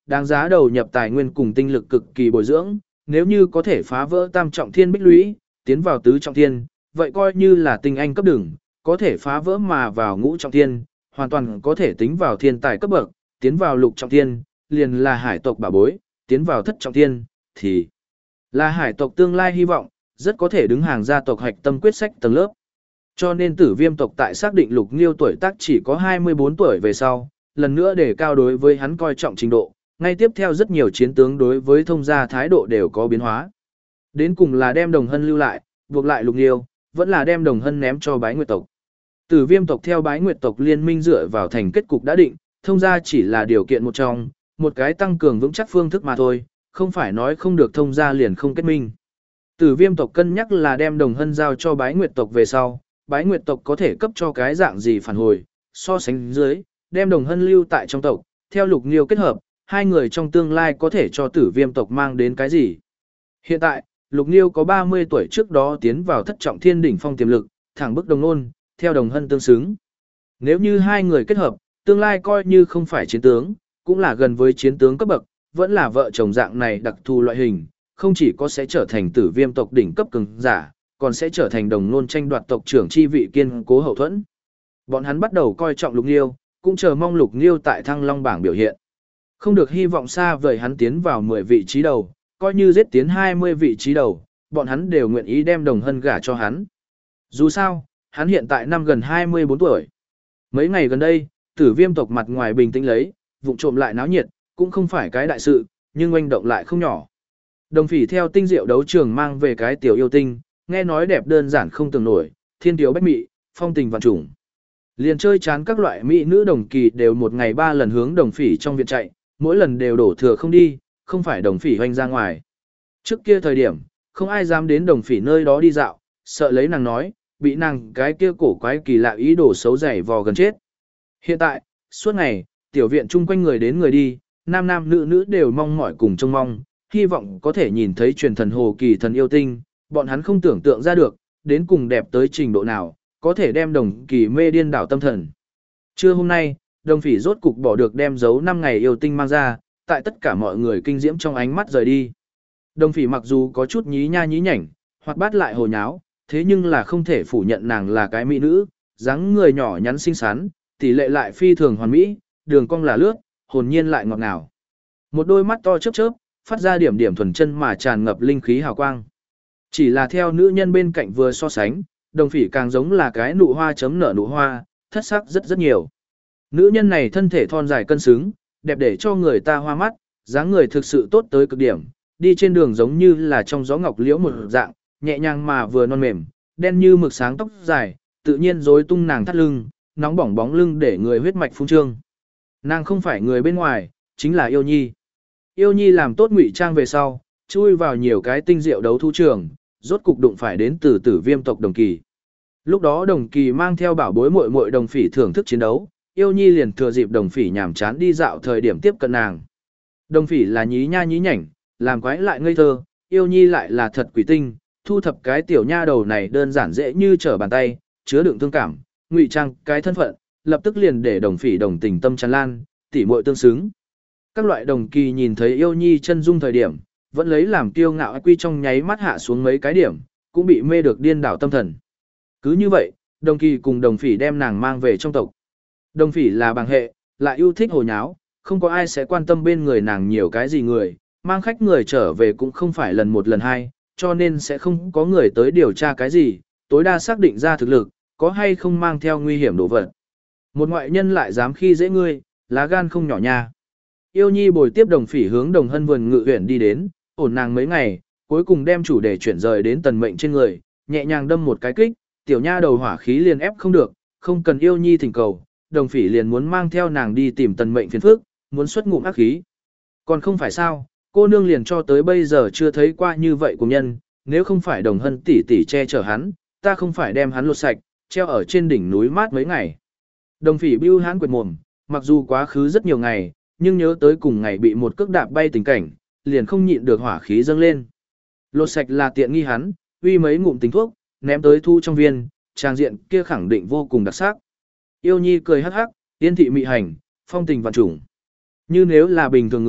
đáng giá đầu nhập tài nguyên cùng tinh lực cực kỳ bồi dưỡng, nếu như có thể phá vỡ tam trọng thiên bích lũy, tiến vào tứ trọng thiên, vậy coi như là tinh anh cấp đường, có thể phá vỡ mà vào ngũ trọng thiên, hoàn toàn có thể tính vào thiên tài cấp bậc, tiến vào lục trọng thiên, liền là hải tộc bà bối, tiến vào thất trọng thiên, thì là hải tộc tương lai hy vọng, rất có thể đứng hàng gia tộc hạch tâm quyết sách tầng lớp. Cho nên Tử Viêm tộc tại xác định Lục Nghiêu tuổi tác chỉ có hai mươi bốn tuổi về sau, lần nữa để cao đối với hắn coi trọng trình độ, ngay tiếp theo rất nhiều chiến tướng đối với thông gia thái độ đều có biến hóa. Đến cùng là đem Đồng Hân lưu lại, buộc lại Lục Nghiêu, vẫn là đem Đồng Hân ném cho Bái Nguyệt tộc. Tử Viêm tộc theo Bái Nguyệt tộc liên minh dựa vào thành kết cục đã định, thông gia chỉ là điều kiện một trong, một cái tăng cường vững chắc phương thức mà thôi, không phải nói không được thông gia liền không kết minh. Tử Viêm tộc cân nhắc là đem Đồng Hân giao cho Bái Nguyệt tộc về sau, Bái Nguyệt tộc có thể cấp cho cái dạng gì phản hồi, so sánh dưới, đem Đồng Hân lưu tại trong tộc, theo Lục Nghiêu kết hợp, hai người trong tương lai có thể cho Tử Viêm tộc mang đến cái gì. Hiện tại, Lục Nghiêu có ba mươi tuổi trước đó tiến vào thất trọng thiên đỉnh phong tiềm lực, thẳng bức Đồng Nôn, theo Đồng Hân tương xứng. Nếu như hai người kết hợp, tương lai coi như không phải chiến tướng, cũng là gần với chiến tướng cấp bậc, vẫn là vợ chồng dạng này đặc thù loại hình, không chỉ có sẽ trở thành Tử Viêm tộc đỉnh cấp cường giả, còn sẽ trở thành Đồng Nôn tranh đoạt tộc trưởng chi vị kiên cố hậu thuẫn. Bọn hắn bắt đầu coi trọng Lục Nghiêu, cũng chờ mong Lục Nghiêu tại Thăng Long bảng biểu hiện. Không được hy vọng xa vời hắn tiến vào mười vị trí đầu, coi như giết tiến hai mươi vị trí đầu, bọn hắn đều nguyện ý đem Đồng Hân gả cho hắn. Dù sao, hắn hiện tại năm gần hai mươi bốn tuổi. Mấy ngày gần đây, Tử Viêm tộc mặt ngoài bình tĩnh lấy, vụng trộm lại náo nhiệt, cũng không phải cái đại sự, nhưng oanh động lại không nhỏ. Đồng Phỉ theo tinh diệu đấu trường mang về cái tiểu yêu tinh, nghe nói đẹp đơn giản không tưởng nổi, thiên tiểu bách mị, phong tình vạn trùng. Liền chơi chán các loại mỹ nữ đồng kỳ đều một ngày ba lần hướng Đồng Phỉ trong viện chạy, mỗi lần đều đổ thừa không đi, không phải Đồng Phỉ hoành ra ngoài. Trước kia thời điểm, không ai dám đến Đồng Phỉ nơi đó đi dạo, sợ lấy nàng nói, bị nàng cái kia cổ quái kỳ lạ ý đồ xấu dày vò gần chết. Hiện tại, suốt ngày, tiểu viện chung quanh người đến người đi, nam nam nữ nữ đều mong mỏi cùng trông mong, hy vọng có thể nhìn thấy truyền thần hồ kỳ thần yêu tinh, bọn hắn không tưởng tượng ra được, đến cùng đẹp tới trình độ nào, có thể đem Đồng Kỳ mê điên đảo tâm thần. Trưa hôm nay, Đồng Phỉ rốt cục bỏ được đem dấu năm ngày yêu tinh mang ra, tại tất cả mọi người kinh diễm trong ánh mắt rời đi. Đồng Phỉ mặc dù có chút nhí nha nhí nhảnh, hoặc bát lại hồ nháo, thế nhưng là không thể phủ nhận nàng là cái mỹ nữ, dáng người nhỏ nhắn xinh xắn, tỷ lệ lại phi thường hoàn mỹ, đường cong là lướt, hồn nhiên lại ngọt ngào. Một đôi mắt to chớp chớp, phát ra điểm điểm thuần chân mà tràn ngập linh khí hào quang. Chỉ là theo nữ nhân bên cạnh vừa so sánh, Đồng Phỉ càng giống là cái nụ hoa chấm nở nụ hoa, thất sắc rất rất nhiều. Nữ nhân này thân thể thon dài cân xứng, đẹp để cho người ta hoa mắt, dáng người thực sự tốt tới cực điểm, đi trên đường giống như là trong gió ngọc liễu một dạng, nhẹ nhàng mà vừa non mềm, đen như mực sáng tóc dài, tự nhiên rối tung nàng thắt lưng, nóng bỏng bóng lưng để người huyết mạch phun trương. Nàng không phải người bên ngoài, chính là Yêu Nhi. Yêu Nhi làm tốt ngụy trang về sau, chui vào nhiều cái tinh diệu đấu thu trường, rốt cục đụng phải đến từ Tử Viêm tộc Đồng Kỳ. Lúc đó Đồng Kỳ mang theo bảo bối muội muội Đồng Phỉ thưởng thức chiến đấu, Yêu Nhi liền thừa dịp Đồng Phỉ nhàm chán đi dạo thời điểm tiếp cận nàng. Đồng Phỉ là nhí nha nhí nhảnh, làm quái lại ngây thơ, Yêu Nhi lại là thật quỷ tinh, thu thập cái tiểu nha đầu này đơn giản dễ như trở bàn tay, chứa đựng thương cảm, ngụy trang cái thân phận, lập tức liền để Đồng Phỉ đồng tình tâm tràn lan, tỉ muội tương xứng. Các loại Đồng Kỳ nhìn thấy Yêu Nhi chân dung thời điểm, vẫn lấy làm kiêu ngạo quy trong nháy mắt hạ xuống mấy cái điểm, cũng bị mê được điên đảo tâm thần. Cứ như vậy, Đồng Kỳ cùng Đồng Phỉ đem nàng mang về trong tộc. Đồng Phỉ là bằng hệ, lại yêu thích hồ nháo, không có ai sẽ quan tâm bên người nàng nhiều cái gì người, mang khách người trở về cũng không phải lần một lần hai, cho nên sẽ không có người tới điều tra cái gì, tối đa xác định ra thực lực, có hay không mang theo nguy hiểm đồ vật. Một ngoại nhân lại dám khi dễ ngươi, lá gan không nhỏ nha. Yêu Nhi bồi tiếp Đồng Phỉ hướng Đồng Hân vườn ngự huyện đi đến, ổn nàng mấy ngày, cuối cùng đem chủ đề chuyển rời đến Tần Mệnh trên người, nhẹ nhàng đâm một cái kích, tiểu nha đầu hỏa khí liền ép không được, không cần Yêu Nhi thỉnh cầu, Đồng Phỉ liền muốn mang theo nàng đi tìm Tần Mệnh phiền phức, muốn xuất ngụm ác khí. Còn không phải sao, cô nương liền cho tới bây giờ chưa thấy qua như vậy của nhân, nếu không phải Đồng Hân tỷ tỷ che chở hắn, ta không phải đem hắn lột sạch, treo ở trên đỉnh núi mát mấy ngày. Đồng Phỉ bưu hắn quệt mồm, mặc dù quá khứ rất nhiều ngày, nhưng nhớ tới cùng ngày bị một cước đạp bay tình cảnh, liền không nhịn được hỏa khí dâng lên. Lột sạch là tiện nghi hắn, uy mấy ngụm tính thuốc, ném tới thu trong viên, trang diện kia khẳng định vô cùng đặc sắc. Yêu Nhi cười hắc hắc, yên thị mị hành, phong tình vạn trùng. Như nếu là bình thường người,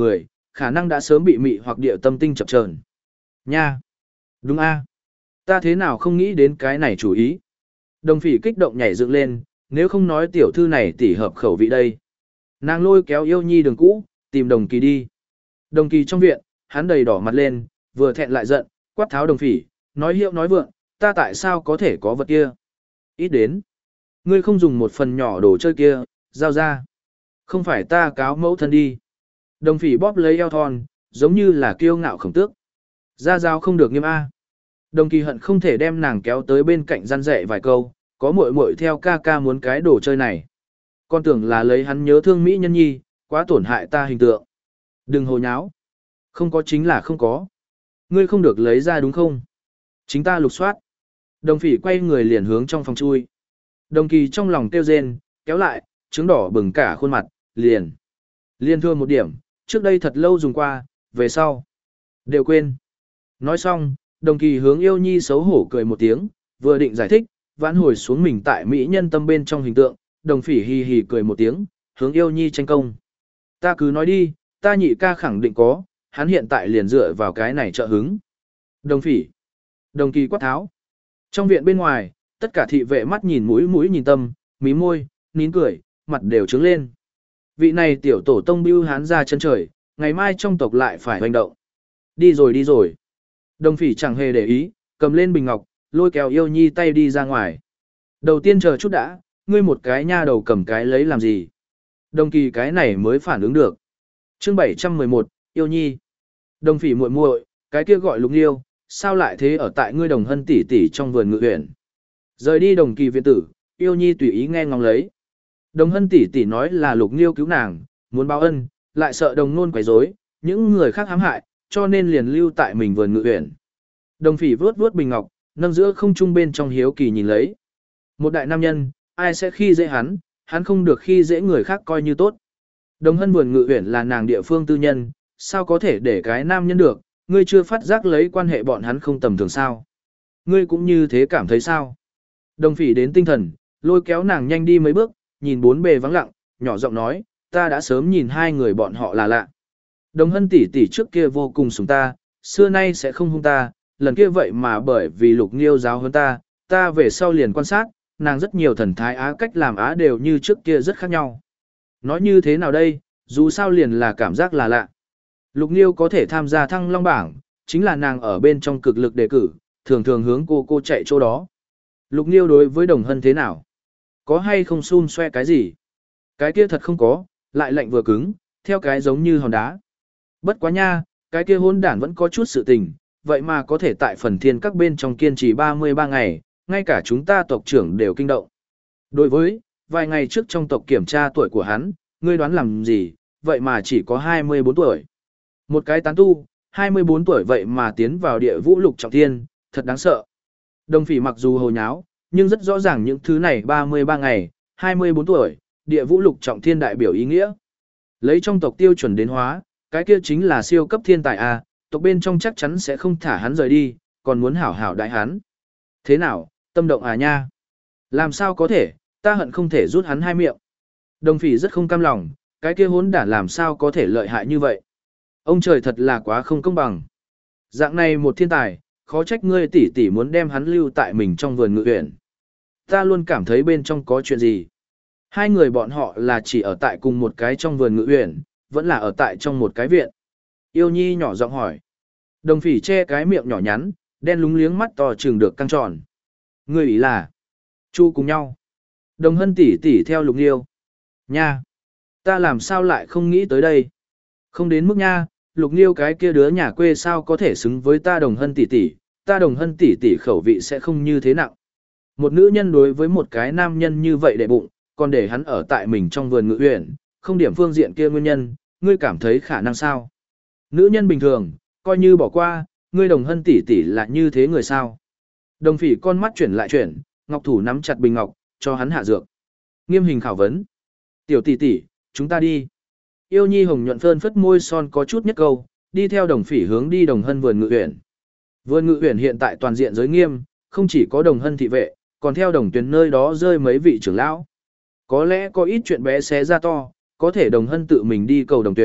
khả năng đã sớm bị mị hoặc địa tâm tinh chập chờn. Nha! Đúng a, ta thế nào không nghĩ đến cái này chủ ý. Đồng phỉ kích động nhảy dựng lên, nếu không nói tiểu thư này tỉ hợp khẩu vị đây. Nàng lôi kéo yêu nhi đường cũ, tìm đồng kỳ đi. Đồng kỳ trong viện, hắn đầy đỏ mặt lên, vừa thẹn lại giận, quát tháo đồng phỉ, nói hiệu nói vượng, ta tại sao có thể có vật kia. Ít đến. Ngươi không dùng một phần nhỏ đồ chơi kia, giao ra. Không phải ta cáo mẫu thân đi. Đồng phỉ bóp lấy eo thon, giống như là kiêu ngạo khổng tước. Ra giao không được nghiêm A. Đồng kỳ hận không thể đem nàng kéo tới bên cạnh răn dạy vài câu, có muội muội theo ca ca muốn cái đồ chơi này. Con tưởng là lấy hắn nhớ thương Mỹ nhân nhi, quá tổn hại ta hình tượng. Đừng hồ nháo. Không có chính là không có. Ngươi không được lấy ra đúng không? Chính ta lục soát. Đồng phỉ quay người liền hướng trong phòng chui. Đồng kỳ trong lòng kêu rên, kéo lại, trứng đỏ bừng cả khuôn mặt, liền. Liên thương một điểm, trước đây thật lâu dùng qua, về sau. Đều quên. Nói xong, đồng kỳ hướng yêu nhi xấu hổ cười một tiếng, vừa định giải thích, vãn hồi xuống mình tại Mỹ nhân tâm bên trong hình tượng, đồng phỉ hì hì cười một tiếng, hướng yêu nhi tranh công. Ta cứ nói đi, ta nhị ca khẳng định có, hắn hiện tại liền dựa vào cái này trợ hứng. Đồng phỉ. Đồng kỳ quát tháo. Trong viện bên ngoài, tất cả thị vệ mắt nhìn mũi mũi nhìn tâm, mí môi, nín cười, mặt đều trướng lên. Vị này tiểu tổ tông bưu hán ra chân trời, ngày mai trong tộc lại phải hoành động. Đi rồi đi rồi. Đồng phỉ chẳng hề để ý, cầm lên bình ngọc, lôi kéo yêu nhi tay đi ra ngoài. Đầu tiên chờ chút đã, ngươi một cái nha đầu cầm cái lấy làm gì. Đồng kỳ cái này mới phản ứng được. Chương bảy trăm mười một, yêu nhi. Đồng phỉ muội muội, cái kia gọi Lục Liêu, sao lại thế ở tại ngươi Đồng Hân tỷ tỷ trong vườn ngự huyện. Rời đi Đồng kỳ viện tử, yêu nhi tùy ý nghe ngóng lấy. Đồng Hân tỷ tỷ nói là Lục Liêu cứu nàng, muốn báo ân, lại sợ Đồng Nôn quấy rối, những người khác hãm hại, cho nên liền lưu tại mình vườn ngự huyện. Đồng phỉ vuốt vuốt bình ngọc, nâng giữa không trung bên trong hiếu kỳ nhìn lấy. Một đại nam nhân, ai sẽ khi dễ hắn, hắn không được khi dễ người khác coi như tốt. Đồng Hân vườn ngự huyện là nàng địa phương tư nhân, sao có thể để cái nam nhân được, ngươi chưa phát giác lấy quan hệ bọn hắn không tầm thường sao. Ngươi cũng như thế cảm thấy sao. Đồng phỉ đến tinh thần, lôi kéo nàng nhanh đi mấy bước, nhìn bốn bề vắng lặng, nhỏ giọng nói, ta đã sớm nhìn hai người bọn họ là lạ. Đồng Hân tỷ tỷ trước kia vô cùng sủng ta, xưa nay sẽ không hung ta, lần kia vậy mà bởi vì Lục Nghiêu giáo hơn ta, ta về sau liền quan sát, nàng rất nhiều thần thái á cách làm á đều như trước kia rất khác nhau. Nói như thế nào đây, dù sao liền là cảm giác là lạ. Lục Nghiêu có thể tham gia thăng long bảng, chính là nàng ở bên trong cực lực đề cử, thường thường hướng cô cô chạy chỗ đó. Lục Nghiêu đối với Đồng Hân thế nào? Có hay không xun xoe cái gì? Cái kia thật không có, lại lạnh vừa cứng, theo cái giống như hòn đá. Bất quá nha, cái kia hôn đản vẫn có chút sự tình, vậy mà có thể tại phần thiên các bên trong kiên trì ba mươi ba ngày, ngay cả chúng ta tộc trưởng đều kinh động. Đối với, vài ngày trước trong tộc kiểm tra tuổi của hắn, ngươi đoán làm gì, vậy mà chỉ có hai mươi bốn tuổi. Một cái tán tu, hai mươi bốn tuổi vậy mà tiến vào địa vũ lục trọng thiên, thật đáng sợ. Đồng phỉ mặc dù hồ nháo, nhưng rất rõ ràng những thứ này ba mươi ba ngày, hai mươi bốn tuổi, địa vũ lục trọng thiên đại biểu ý nghĩa. Lấy trong tộc tiêu chuẩn đến hóa, cái kia chính là siêu cấp thiên tài A, tộc bên trong chắc chắn sẽ không thả hắn rời đi, còn muốn hảo hảo đại hắn. Thế nào, tâm động à nha? Làm sao có thể, ta hận không thể rút hắn hai miệng. Đồng phỉ rất không cam lòng, cái kia hỗn đản làm sao có thể lợi hại như vậy. Ông trời thật là quá không công bằng. Dạng này một thiên tài, khó trách ngươi tỷ tỷ muốn đem hắn lưu tại mình trong vườn ngự huyện. Ta luôn cảm thấy bên trong có chuyện gì. Hai người bọn họ là chỉ ở tại cùng một cái trong vườn ngự huyện, vẫn là ở tại trong một cái viện. Yêu nhi nhỏ giọng hỏi. Đồng phỉ che cái miệng nhỏ nhắn, đen lúng liếng mắt to trừng được căng tròn. Ngươi ý là chu cùng nhau. Đồng Hân tỷ tỷ theo Lục Nghiêu. Nha! Ta làm sao lại không nghĩ tới đây? Không đến mức nha, Lục Nghiêu cái kia đứa nhà quê sao có thể xứng với ta Đồng Hân tỷ tỷ, ta Đồng Hân tỷ tỷ khẩu vị sẽ không như thế nặng. Một nữ nhân đối với một cái nam nhân như vậy để bụng, còn để hắn ở tại mình trong vườn ngự huyện, không điểm phương diện kia nguyên nhân, ngươi cảm thấy khả năng sao? Nữ nhân bình thường, coi như bỏ qua, ngươi Đồng Hân tỷ tỷ là như thế người sao? Đồng phỉ con mắt chuyển lại chuyển, ngọc thủ nắm chặt bình ngọc, cho hắn hạ dược. Nghiêm hình khảo vấn. Tiểu tỷ tỷ, chúng ta đi. Yêu nhi hồng nhuận phơn phất môi son có chút nhất câu, đi theo đồng phỉ hướng đi Đồng Hân vườn ngự huyện. Vườn ngự huyện hiện tại toàn diện giới nghiêm, không chỉ có Đồng Hân thị vệ, còn theo Đồng Tuyền nơi đó rơi mấy vị trưởng lão. Có lẽ có ít chuyện bé xé ra to, có thể Đồng Hân tự mình đi cầu Đồng Tuyền,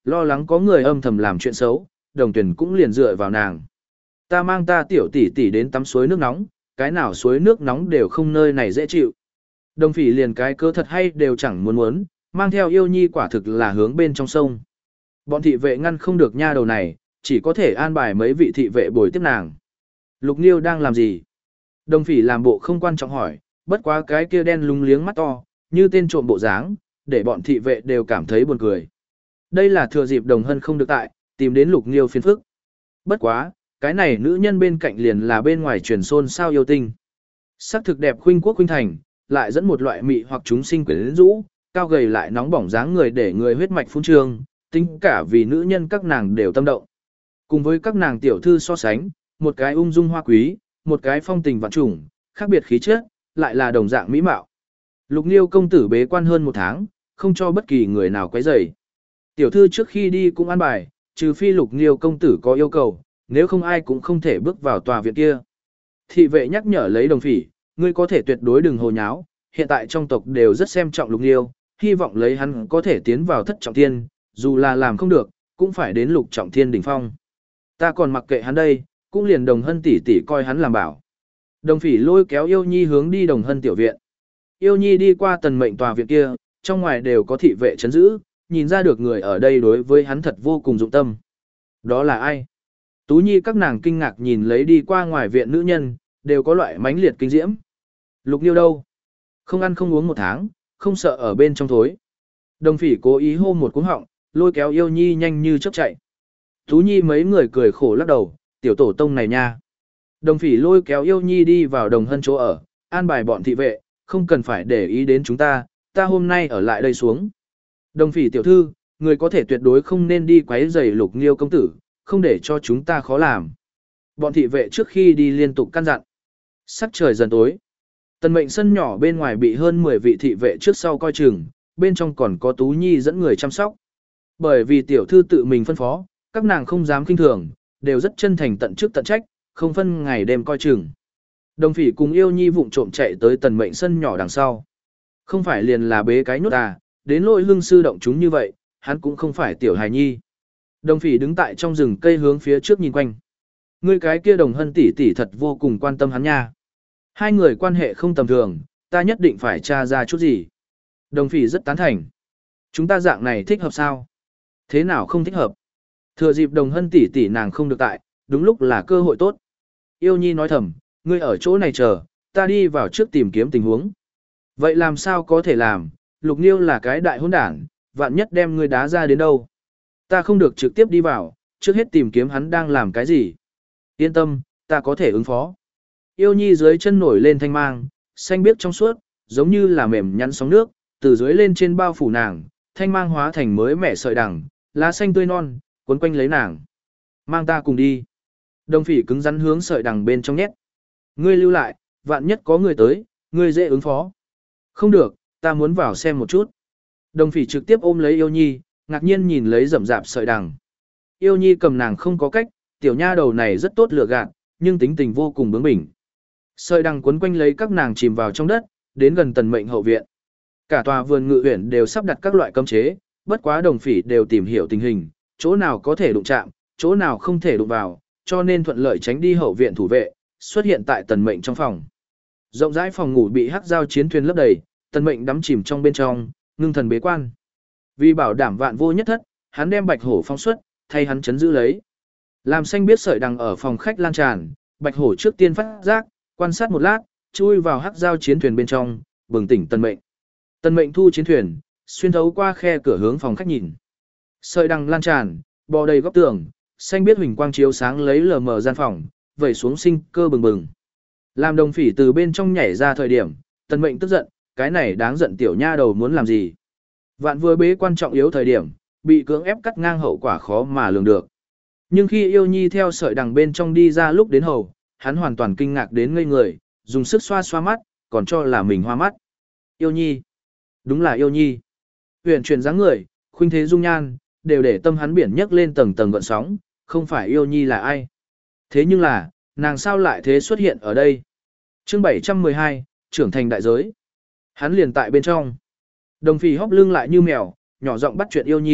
lo lắng có người âm thầm làm chuyện xấu, đồng tuyển cũng liền dựa vào nàng. Ta mang ta tiểu tỷ tỷ đến tắm suối nước nóng, cái nào suối nước nóng đều không nơi này dễ chịu. Đồng phỉ liền cái cơ thật hay đều chẳng muốn muốn, mang theo yêu nhi quả thực là hướng bên trong sông. Bọn thị vệ ngăn không được nha đầu này, chỉ có thể an bài mấy vị thị vệ bồi tiếp nàng. Lục Nghiêu đang làm gì? Đồng phỉ làm bộ không quan trọng hỏi, bất quá cái kia đen lúng liếng mắt to, như tên trộm bộ dáng, để bọn thị vệ đều cảm thấy buồn cười. Đây là thừa dịp Đồng Hân không được tại, tìm đến Lục Nghiêu phiền phức. Bất quá, cái này nữ nhân bên cạnh liền là bên ngoài truyền xôn sao yêu tinh. Sắc thực đẹp khuynh quốc khuynh thành, lại dẫn một loại mị hoặc chúng sinh quyến rũ, cao gầy lại nóng bỏng dáng người để người huyết mạch phun trương, tính cả vì nữ nhân các nàng đều tâm động. Cùng với các nàng tiểu thư so sánh, một cái ung dung hoa quý, một cái phong tình vạn trùng, khác biệt khí chất, lại là đồng dạng mỹ mạo. Lục Nghiêu công tử bế quan hơn một tháng, không cho bất kỳ người nào quấy rầy. Tiểu thư trước khi đi cũng an bài, trừ phi Lục Nghiêu công tử có yêu cầu, nếu không ai cũng không thể bước vào tòa viện kia. Thị vệ nhắc nhở lấy Đồng Phỉ, ngươi có thể tuyệt đối đừng hồ nháo, hiện tại trong tộc đều rất xem trọng Lục Nghiêu, hy vọng lấy hắn có thể tiến vào thất trọng thiên, dù là làm không được, cũng phải đến lục trọng thiên đỉnh phong. Ta còn mặc kệ hắn đây, cũng liền Đồng Hân tỷ tỷ coi hắn làm bảo. Đồng Phỉ lôi kéo Yêu Nhi hướng đi Đồng Hân tiểu viện. Yêu Nhi đi qua tần mệnh tòa viện kia, trong ngoài đều có thị vệ trấn giữ, nhìn ra được người ở đây đối với hắn thật vô cùng dụng tâm. Đó là ai? Tú Nhi các nàng kinh ngạc nhìn lấy đi qua ngoài viện nữ nhân, đều có loại mãnh liệt kinh diễm. Lục Nghiêu đâu? Không ăn không uống một tháng, không sợ ở bên trong thối. Đồng Phỉ cố ý hô một cú họng, lôi kéo Yêu Nhi nhanh như chớp chạy. Tú Nhi mấy người cười khổ lắc đầu, tiểu tổ tông này nha. Đồng Phỉ lôi kéo Yêu Nhi đi vào Đồng Hân chỗ ở, an bài bọn thị vệ, không cần phải để ý đến chúng ta, ta hôm nay ở lại đây xuống. Đồng Phỉ tiểu thư, người có thể tuyệt đối không nên đi quấy rầy Lục Nghiêu công tử, không để cho chúng ta khó làm. Bọn thị vệ trước khi đi liên tục căn dặn. Sắc trời dần tối. Tần mệnh sân nhỏ bên ngoài bị hơn mười vị thị vệ trước sau coi chừng, bên trong còn có Tú Nhi dẫn người chăm sóc. Bởi vì tiểu thư tự mình phân phó, các nàng không dám kinh thường, đều rất chân thành tận chức tận trách, không phân ngày đêm coi chừng. Đồng Phỉ cùng Yêu Nhi vụng trộm chạy tới tần mệnh sân nhỏ đằng sau. Không phải liền là bế cái nhốt à, đến lỗi hương sư động chúng như vậy, hắn cũng không phải tiểu hài nhi. Đồng Phỉ đứng tại trong rừng cây hướng phía trước nhìn quanh. Ngươi cái kia Đồng Hân tỷ tỷ thật vô cùng quan tâm hắn nha. Hai người quan hệ không tầm thường, ta nhất định phải tra ra chút gì. Đồng Phỉ rất tán thành. Chúng ta dạng này thích hợp sao? Thế nào không thích hợp? Thừa dịp Đồng Hân tỷ tỷ nàng không được tại, đúng lúc là cơ hội tốt. Yêu Nhi nói thầm, ngươi ở chỗ này chờ, ta đi vào trước tìm kiếm tình huống. Vậy làm sao có thể làm? Lục Nghiêu là cái đại hỗn đản, vạn nhất đem ngươi đá ra đến đâu? Ta không được trực tiếp đi vào, trước hết tìm kiếm hắn đang làm cái gì. Yên tâm, ta có thể ứng phó. Yêu Nhi dưới chân nổi lên thanh mang, xanh biếc trong suốt, giống như là mềm nhắn sóng nước, từ dưới lên trên bao phủ nàng, thanh mang hóa thành mới mẻ sợi đằng, lá xanh tươi non, cuốn quanh lấy nàng. Mang ta cùng đi. Đồng Phỉ cứng rắn hướng sợi đằng bên trong nhét. Ngươi lưu lại, vạn nhất có người tới, ngươi dễ ứng phó. Không được, ta muốn vào xem một chút. Đồng Phỉ trực tiếp ôm lấy Yêu Nhi, ngạc nhiên nhìn lấy rậm rạp sợi đằng. Yêu Nhi cầm nàng không có cách, tiểu nha đầu này rất tốt lựa gạt, nhưng tính tình vô cùng bướng bỉnh. Sợi đằng quấn quanh lấy các nàng chìm vào trong đất, đến gần tần mệnh hậu viện. Cả tòa vườn ngự uyển đều sắp đặt các loại cấm chế, bất quá Đồng Phỉ đều tìm hiểu tình hình, chỗ nào có thể đụng chạm, chỗ nào không thể đụng vào, cho nên thuận lợi tránh đi hậu viện thủ vệ, xuất hiện tại tần mệnh trong phòng. Rộng rãi phòng ngủ bị hắc giao chiến thuyền lấp đầy, tần mệnh đắm chìm trong bên trong, ngưng thần bế quan. Vì bảo đảm vạn vô nhất thất, hắn đem bạch hổ phong xuất, thay hắn chấn giữ lấy. Làm xanh biết sợi đằng ở phòng khách lan tràn, bạch hổ trước tiên phát giác, quan sát một lát, chui vào hắc giao chiến thuyền bên trong, bừng tỉnh tần mệnh. Tần mệnh thu chiến thuyền, xuyên thấu qua khe cửa hướng phòng khách nhìn. Sợi đằng lan tràn, bò đầy góc tường, xanh biết huỳnh quang chiếu sáng lấy lờ mờ gian phòng, vẩy xuống sinh cơ bừng bừng. Làm Đồng Phỉ từ bên trong nhảy ra thời điểm, tần mệnh tức giận, cái này đáng giận tiểu nha đầu muốn làm gì. Vạn vừa bế quan trọng yếu thời điểm, bị cưỡng ép cắt ngang hậu quả khó mà lường được. Nhưng khi Yêu Nhi theo sợi đằng bên trong đi ra lúc đến hầu, hắn hoàn toàn kinh ngạc đến ngây người, dùng sức xoa xoa mắt, còn cho là mình hoa mắt. Yêu Nhi. Đúng là Yêu Nhi. Huyền chuyển dáng người, khuynh thế dung nhan, đều để tâm hắn biển nhấc lên tầng tầng gợn sóng, không phải Yêu Nhi là ai. Thế nhưng là, nàng sao lại thế xuất hiện ở đây? Chương bảy trăm mười hai, trưởng thành đại giới. Hắn liền tại bên trong. Đồng Phỉ hóc lưng lại như mèo, nhỏ giọng bắt chuyện Yêu Nhi,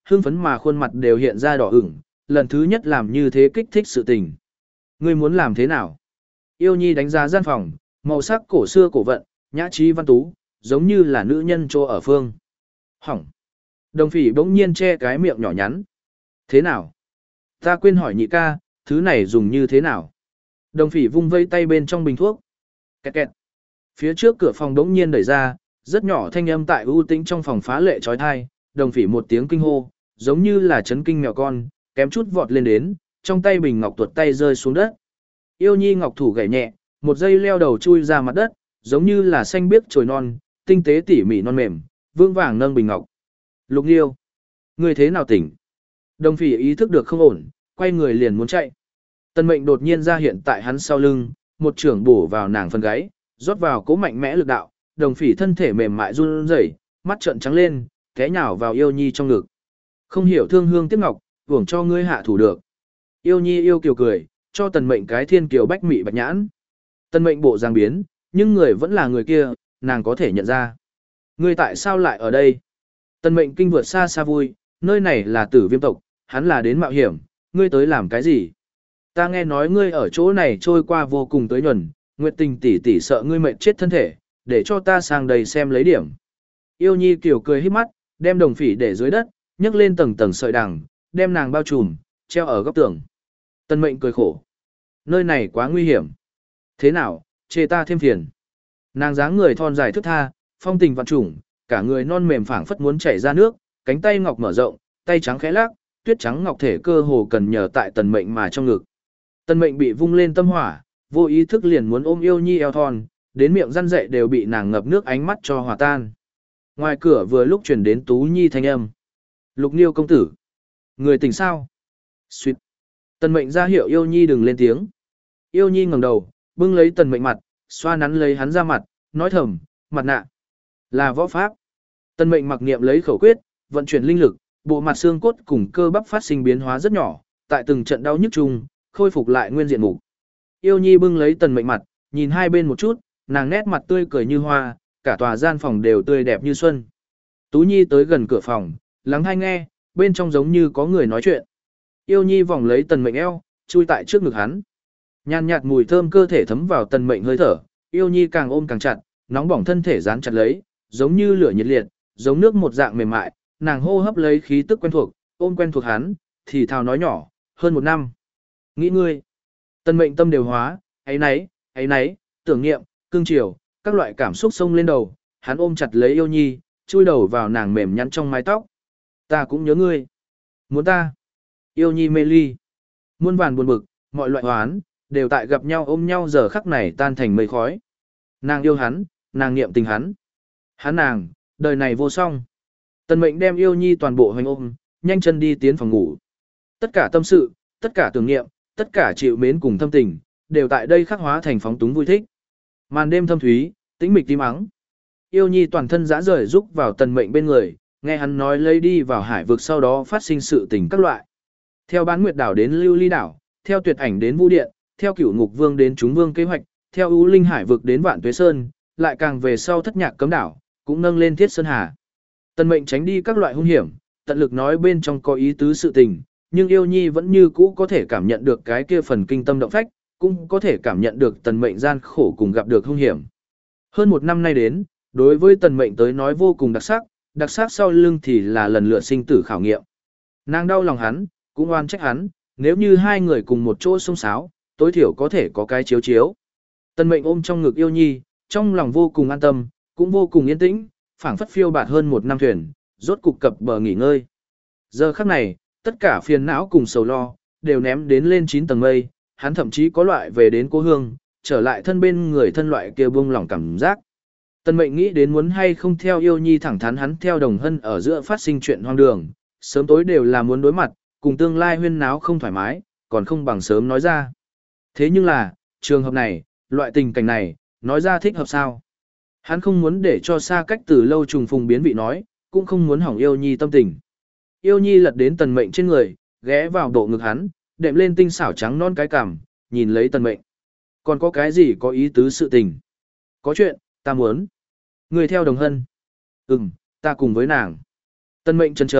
hưng phấn mà khuôn mặt đều hiện ra đỏ ửng, lần thứ nhất làm như thế kích thích sự tình. Ngươi muốn làm thế nào? Yêu Nhi đánh giá gian phòng, màu sắc cổ xưa cổ vận, nhã trí văn tú, giống như là nữ nhân trô ở phương. Hỏng. Đồng phỉ bỗng nhiên che cái miệng nhỏ nhắn. Thế nào? Ta quên hỏi nhị ca, thứ này dùng như thế nào? Đồng phỉ vung vây tay bên trong bình thuốc. Kẹt kẹt. Phía trước cửa phòng đống nhiên đẩy ra, rất nhỏ thanh âm tại ưu tĩnh trong phòng phá lệ trói thai, đồng phỉ một tiếng kinh hô, giống như là chấn kinh mèo con, kém chút vọt lên đến, trong tay bình ngọc tuột tay rơi xuống đất. Yêu Nhi ngọc thủ gảy nhẹ, một dây leo đầu chui ra mặt đất, giống như là xanh biếc chồi non, tinh tế tỉ mỉ non mềm, vương vàng nâng bình ngọc. Lục Nghiêu, ngươi thế nào tỉnh? Đồng phỉ ý thức được không ổn, quay người liền muốn chạy. Tân mệnh đột nhiên ra hiện tại hắn sau lưng, một trưởng bổ vào nàng phần gáy, rót vào cố mạnh mẽ lực đạo, đồng phỉ thân thể mềm mại run rẩy, mắt trợn trắng lên, té nhào vào Yêu Nhi trong ngực. Không hiểu thương hương tiếc ngọc, uổng cho ngươi hạ thủ được. Yêu Nhi yêu kiều cười, cho tần mệnh cái thiên kiều bách mị bạch nhãn. Tần mệnh bộ giang biến, nhưng người vẫn là người kia, nàng có thể nhận ra. Ngươi tại sao lại ở đây? Tần mệnh kinh vượt xa xa vui, nơi này là tử viêm tộc, hắn là đến mạo hiểm, ngươi tới làm cái gì? Ta nghe nói ngươi ở chỗ này trôi qua vô cùng tới nhuần, Nguyệt Tình tỷ tỷ sợ ngươi mệt chết thân thể, để cho ta sang đây xem lấy điểm. Yêu Nhi kiều cười híp mắt, đem đồng phỉ để dưới đất, nhấc lên tầng tầng sợi đằng, đem nàng bao trùm, treo ở góc tường. Tân mệnh cười khổ. Nơi này quá nguy hiểm. Thế nào, chê ta thêm phiền. Nàng dáng người thon dài thướt tha, phong tình vạn trùng, cả người non mềm phảng phất muốn chảy ra nước, cánh tay ngọc mở rộng, tay trắng khẽ lắc, tuyết trắng ngọc thể cơ hồ cần nhờ tại tần mệnh mà trong ngực. Tần mệnh bị vung lên tâm hỏa, vô ý thức liền muốn ôm Yêu Nhi eo thon, đến miệng răn dậy đều bị nàng ngập nước ánh mắt cho hòa tan. Ngoài cửa vừa lúc truyền đến Tú Nhi thanh âm. Lục Nghiêu công tử. Người tỉnh sao? Xuyệt. Tần mệnh ra hiệu Yêu Nhi đừng lên tiếng. Yêu Nhi ngẩng đầu, bưng lấy tần mệnh mặt, xoa nắn lấy hắn ra mặt, nói thầm, mặt nạ. Là võ pháp. Tần mệnh mặc niệm lấy khẩu quyết, vận chuyển linh lực, bộ mặt xương cốt cùng cơ bắp phát sinh biến hóa rất nhỏ, tại từng trận đau nhức chung, khôi phục lại nguyên diện mục. Yêu Nhi bưng lấy tần mệnh mặt, nhìn hai bên một chút, nàng nét mặt tươi cười như hoa, cả tòa gian phòng đều tươi đẹp như xuân. Tú Nhi tới gần cửa phòng, lắng hay nghe, bên trong giống như có người nói chuyện. Yêu Nhi vòng lấy tần mệnh eo, chui tại trước ngực hắn. Nhàn nhạt mùi thơm cơ thể thấm vào tần mệnh hơi thở, Yêu Nhi càng ôm càng chặt, nóng bỏng thân thể dán chặt lấy, giống như lửa nhiệt liệt, giống nước một dạng mềm mại, nàng hô hấp lấy khí tức quen thuộc, ôm quen thuộc hắn, thì thào nói nhỏ, hơn một năm. Nghĩ ngươi. Tần mệnh tâm đều hóa, ấy nấy, ấy nấy, tưởng niệm, cương chiều, các loại cảm xúc xông lên đầu, hắn ôm chặt lấy Yêu Nhi, chui đầu vào nàng mềm nhắn trong mái tóc. Ta cũng nhớ ngươi. Muốn ta. Yêu Nhi mê ly. Muôn vàn buồn bực, mọi loại hoán, đều tại gặp nhau ôm nhau giờ khắc này tan thành mây khói. Nàng yêu hắn, nàng niệm tình hắn. Hắn nàng, đời này vô song. Tần mệnh đem Yêu Nhi toàn bộ hoành ôm, nhanh chân đi tiến phòng ngủ. Tất cả tâm sự, tất cả tưởng niệm, tất cả chịu mến cùng thâm tình, đều tại đây khắc hóa thành phóng túng vui thích. Màn đêm thâm thúy, tĩnh mịch tím ắng. Yêu Nhi toàn thân dã rời rúc vào tần mệnh bên người, nghe hắn nói lấy đi vào hải vực sau đó phát sinh sự tình các loại. Theo bán nguyệt đảo đến lưu ly đảo, theo tuyệt ảnh đến vũ điện, theo cửu ngục vương đến chúng vương kế hoạch, theo ưu linh hải vực đến vạn tuế sơn, lại càng về sau thất nhạc cấm đảo, cũng nâng lên thiết sơn hà. Tần mệnh tránh đi các loại hung hiểm, tận lực nói bên trong có ý tứ sự tình, nhưng Yêu Nhi vẫn như cũ có thể cảm nhận được cái kia phần kinh tâm động phách, cũng có thể cảm nhận được tần mệnh gian khổ cùng gặp được hung hiểm. Hơn một năm nay đến, đối với tần mệnh tới nói vô cùng đặc sắc, đặc sắc sau lưng thì là lần lượt sinh tử khảo nghiệm. Nàng đau lòng hắn, cũng oan trách hắn, nếu như hai người cùng một chỗ xông xáo, tối thiểu có thể có cái chiếu chiếu. Tần mệnh ôm trong ngực Yêu Nhi, trong lòng vô cùng an tâm, cũng vô cùng yên tĩnh, phảng phất phiêu bạt hơn một năm thuyền, rốt cục cập bờ nghỉ ngơi. Giờ khắc này, tất cả phiền não cùng sầu lo, đều ném đến lên chín tầng mây, hắn thậm chí có loại về đến cố hương, trở lại thân bên người thân loại kia buông lỏng cảm giác. Tần mệnh nghĩ đến muốn hay không theo Yêu Nhi thẳng thắn hắn theo đồng hân ở giữa phát sinh chuyện hoang đường, sớm tối đều là muốn đối mặt, cùng tương lai huyên náo không thoải mái, còn không bằng sớm nói ra. Thế nhưng là, trường hợp này, loại tình cảnh này, nói ra thích hợp sao? Hắn không muốn để cho xa cách từ lâu trùng phùng biến vị nói, cũng không muốn hỏng Yêu Nhi tâm tình. Yêu Nhi lật đến tần mệnh trên người, ghé vào độ ngực hắn, đệm lên tinh xảo trắng non cái cằm, nhìn lấy tần mệnh. Còn có cái gì có ý tứ sự tình? Có chuyện, ta muốn. Người theo đồng hân. Ừm, ta cùng với nàng. Tần mệnh chần chờ,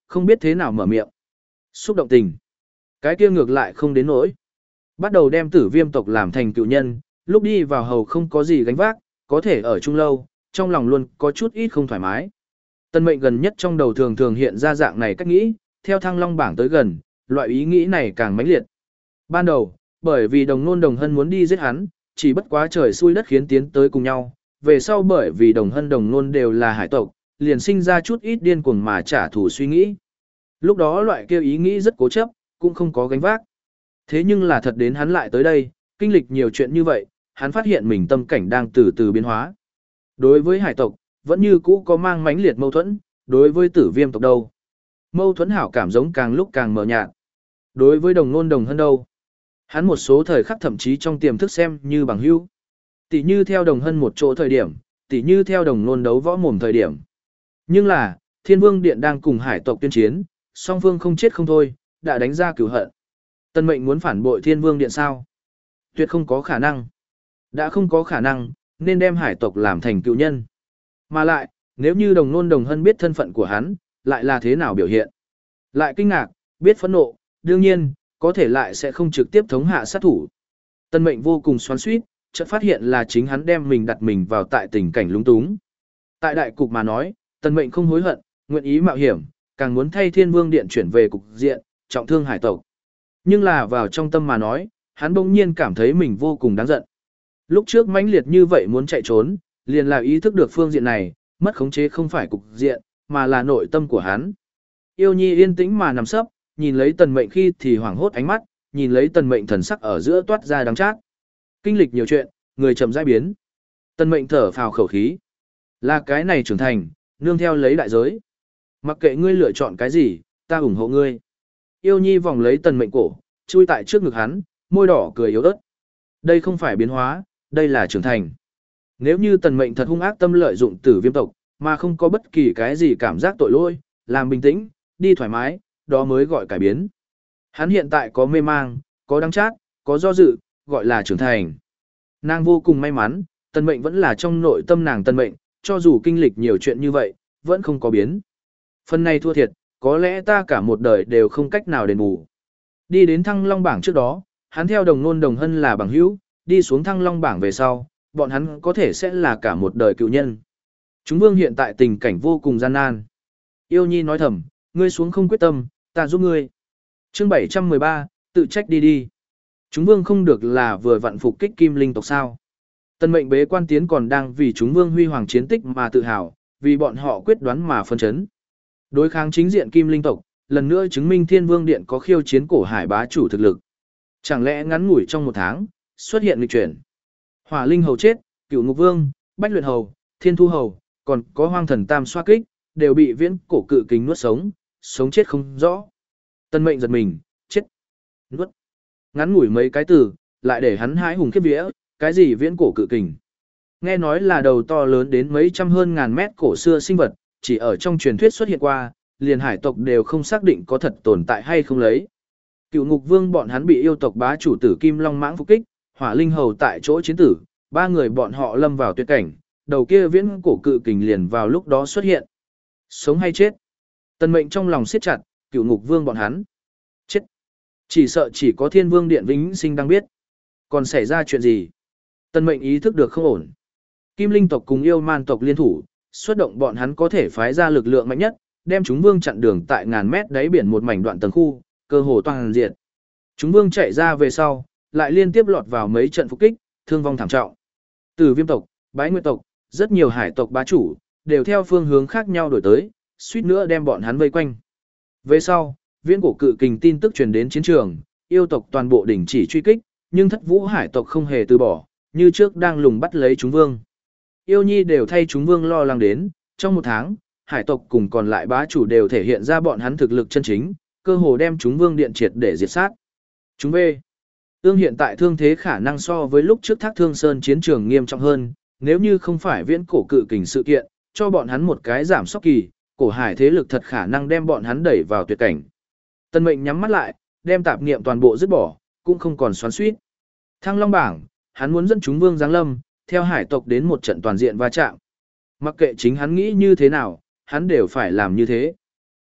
không biết thế nào mở miệng. Xúc động tình. Cái kia ngược lại không đến nỗi. Bắt đầu đem tử viêm tộc làm thành cựu nhân, lúc đi vào hầu không có gì gánh vác, có thể ở chung lâu, trong lòng luôn có chút ít không thoải mái. Tân mệnh gần nhất trong đầu thường thường hiện ra dạng này cách nghĩ, theo thăng long bảng tới gần, loại ý nghĩ này càng mãnh liệt. Ban đầu, bởi vì đồng nôn đồng hân muốn đi giết hắn, chỉ bất quá trời xui đất khiến tiến tới cùng nhau, về sau bởi vì đồng hân đồng nôn đều là hải tộc, liền sinh ra chút ít điên cuồng mà trả thù suy nghĩ. Lúc đó loại kia ý nghĩ rất cố chấp, cũng không có gánh vác. Thế nhưng là thật đến hắn lại tới đây, kinh lịch nhiều chuyện như vậy, hắn phát hiện mình tâm cảnh đang từ từ biến hóa. Đối với hải tộc, vẫn như cũ có mang mãnh liệt mâu thuẫn, đối với tử viêm tộc đâu. Mâu thuẫn hảo cảm giống càng lúc càng mờ nhạt. Đối với đồng nôn đồng hân đâu. Hắn một số thời khắc thậm chí trong tiềm thức xem như bằng hữu. Tỷ như theo đồng hân một chỗ thời điểm, tỷ như theo đồng nôn đấu võ mồm thời điểm. Nhưng là, Thiên Vương Điện đang cùng hải tộc tuyên chiến, song phương không chết không thôi, đã đánh ra cửu hận. Tân mệnh muốn phản bội Thiên Vương Điện sao? Tuyệt không có khả năng. Đã không có khả năng, nên đem hải tộc làm thành cựu nhân. Mà lại, nếu như đồng nôn đồng hân biết thân phận của hắn, lại là thế nào biểu hiện? Lại kinh ngạc, biết phẫn nộ, đương nhiên, có thể lại sẽ không trực tiếp thống hạ sát thủ. Tân mệnh vô cùng xoắn xuýt, chợt phát hiện là chính hắn đem mình đặt mình vào tại tình cảnh lúng túng. Tại đại cục mà nói, tân mệnh không hối hận, nguyện ý mạo hiểm, càng muốn thay Thiên Vương Điện chuyển về cục diện, trọng thương hải tộc. Nhưng là vào trong tâm mà nói, hắn bỗng nhiên cảm thấy mình vô cùng đáng giận. Lúc trước mãnh liệt như vậy muốn chạy trốn, liền là ý thức được phương diện này, mất khống chế không phải cục diện, mà là nội tâm của hắn. Yêu Nhi yên tĩnh mà nằm sấp, nhìn lấy tần mệnh khi thì hoảng hốt ánh mắt, nhìn lấy tần mệnh thần sắc ở giữa toát ra đắng chát. Kinh lịch nhiều chuyện, người chậm rãi biến. Tần mệnh thở phào khẩu khí. Là cái này trưởng thành, nương theo lấy đại giới. Mặc kệ ngươi lựa chọn cái gì, ta ủng hộ ngươi. Yêu Nhi vòng lấy tần mệnh cổ, chui tại trước ngực hắn, môi đỏ cười yếu ớt. Đây không phải biến hóa, đây là trưởng thành. Nếu như tần mệnh thật hung ác tâm lợi dụng tử viêm tộc, mà không có bất kỳ cái gì cảm giác tội lỗi, làm bình tĩnh, đi thoải mái, đó mới gọi cải biến. Hắn hiện tại có mê mang, có đắng chát, có do dự, gọi là trưởng thành. Nàng vô cùng may mắn, tần mệnh vẫn là trong nội tâm nàng tần mệnh, cho dù kinh lịch nhiều chuyện như vậy, vẫn không có biến. Phần này thua thiệt, có lẽ ta cả một đời đều không cách nào đền bù. Đi đến thăng long bảng trước đó, hắn theo đồng nôn đồng hân là bằng hữu, đi xuống thăng long bảng về sau, bọn hắn có thể sẽ là cả một đời cựu nhân. Chúng vương hiện tại tình cảnh vô cùng gian nan. Yêu Nhi nói thầm, ngươi xuống không quyết tâm, ta giúp ngươi. Chương bảy trăm mười ba, tự trách đi đi. Chúng vương không được là vừa vặn phục kích kim linh tộc sao. Tân mệnh bế quan tiến còn đang vì chúng vương huy hoàng chiến tích mà tự hào, vì bọn họ quyết đoán mà phân chấn. Đối kháng chính diện kim linh tộc, lần nữa chứng minh Thiên Vương Điện có khiêu chiến cổ hải bá chủ thực lực. Chẳng lẽ ngắn ngủi trong một tháng, xuất hiện nghịch chuyển. Hỏa linh hầu chết, Cửu Ngục Vương, Bách Luyện hầu, Thiên Thu hầu, còn có Hoang Thần Tam xoa kích, đều bị viễn cổ cự kình nuốt sống, sống chết không rõ. Tân mệnh giật mình, chết, nuốt. Ngắn ngủi mấy cái từ, lại để hắn hãi hùng khiếp vía, cái gì viễn cổ cự kình. Nghe nói là đầu to lớn đến mấy trăm hơn ngàn mét cổ xưa sinh vật, chỉ ở trong truyền thuyết xuất hiện qua, liền hải tộc đều không xác định có thật tồn tại hay không lấy. Cựu Ngục Vương bọn hắn bị yêu tộc bá chủ tử Kim Long Mãng phục kích, Hỏa Linh hầu tại chỗ chiến tử, ba người bọn họ lâm vào tuyệt cảnh, đầu kia viễn cổ cự kình liền vào lúc đó xuất hiện. Sống hay chết? Tần mệnh trong lòng siết chặt, Cựu Ngục Vương bọn hắn. Chết. Chỉ sợ chỉ có Thiên Vương Điện vĩnh sinh đang biết. Còn xảy ra chuyện gì? Tần mệnh ý thức được không ổn. Kim Linh tộc cùng yêu man tộc liên thủ, xuất động bọn hắn có thể phái ra lực lượng mạnh nhất, đem chúng vương chặn đường tại ngàn mét đáy biển một mảnh đoạn tầng khu, cơ hồ toàn diệt. Chúng vương chạy ra về sau, lại liên tiếp lọt vào mấy trận phục kích, thương vong thảm trọng. Từ Viêm tộc, Bái Nguyệt tộc, rất nhiều hải tộc bá chủ, đều theo phương hướng khác nhau đổi tới, suýt nữa đem bọn hắn vây quanh. Về sau, viễn cổ cự kình tin tức truyền đến chiến trường, yêu tộc toàn bộ đình chỉ truy kích, nhưng Thất Vũ hải tộc không hề từ bỏ, như trước đang lùng bắt lấy chúng vương. Yêu Nhi đều thay chúng vương lo lắng đến, trong một tháng, hải tộc cùng còn lại bá chủ đều thể hiện ra bọn hắn thực lực chân chính, cơ hồ đem chúng vương điện triệt để diệt sát. Chúng V. Ương hiện tại thương thế khả năng so với lúc trước Thác Thương Sơn chiến trường nghiêm trọng hơn, nếu như không phải viễn cổ cự kình sự kiện, cho bọn hắn một cái giảm sốc kỳ, cổ hải thế lực thật khả năng đem bọn hắn đẩy vào tuyệt cảnh. Tân mệnh nhắm mắt lại, đem tạp niệm toàn bộ dứt bỏ, cũng không còn xoắn xuýt. Thăng Long bảng, hắn muốn dẫn chúng vương giáng lâm, theo hải tộc đến một trận toàn diện va chạm. Mặc kệ chính hắn nghĩ như thế nào, hắn đều phải làm như thế.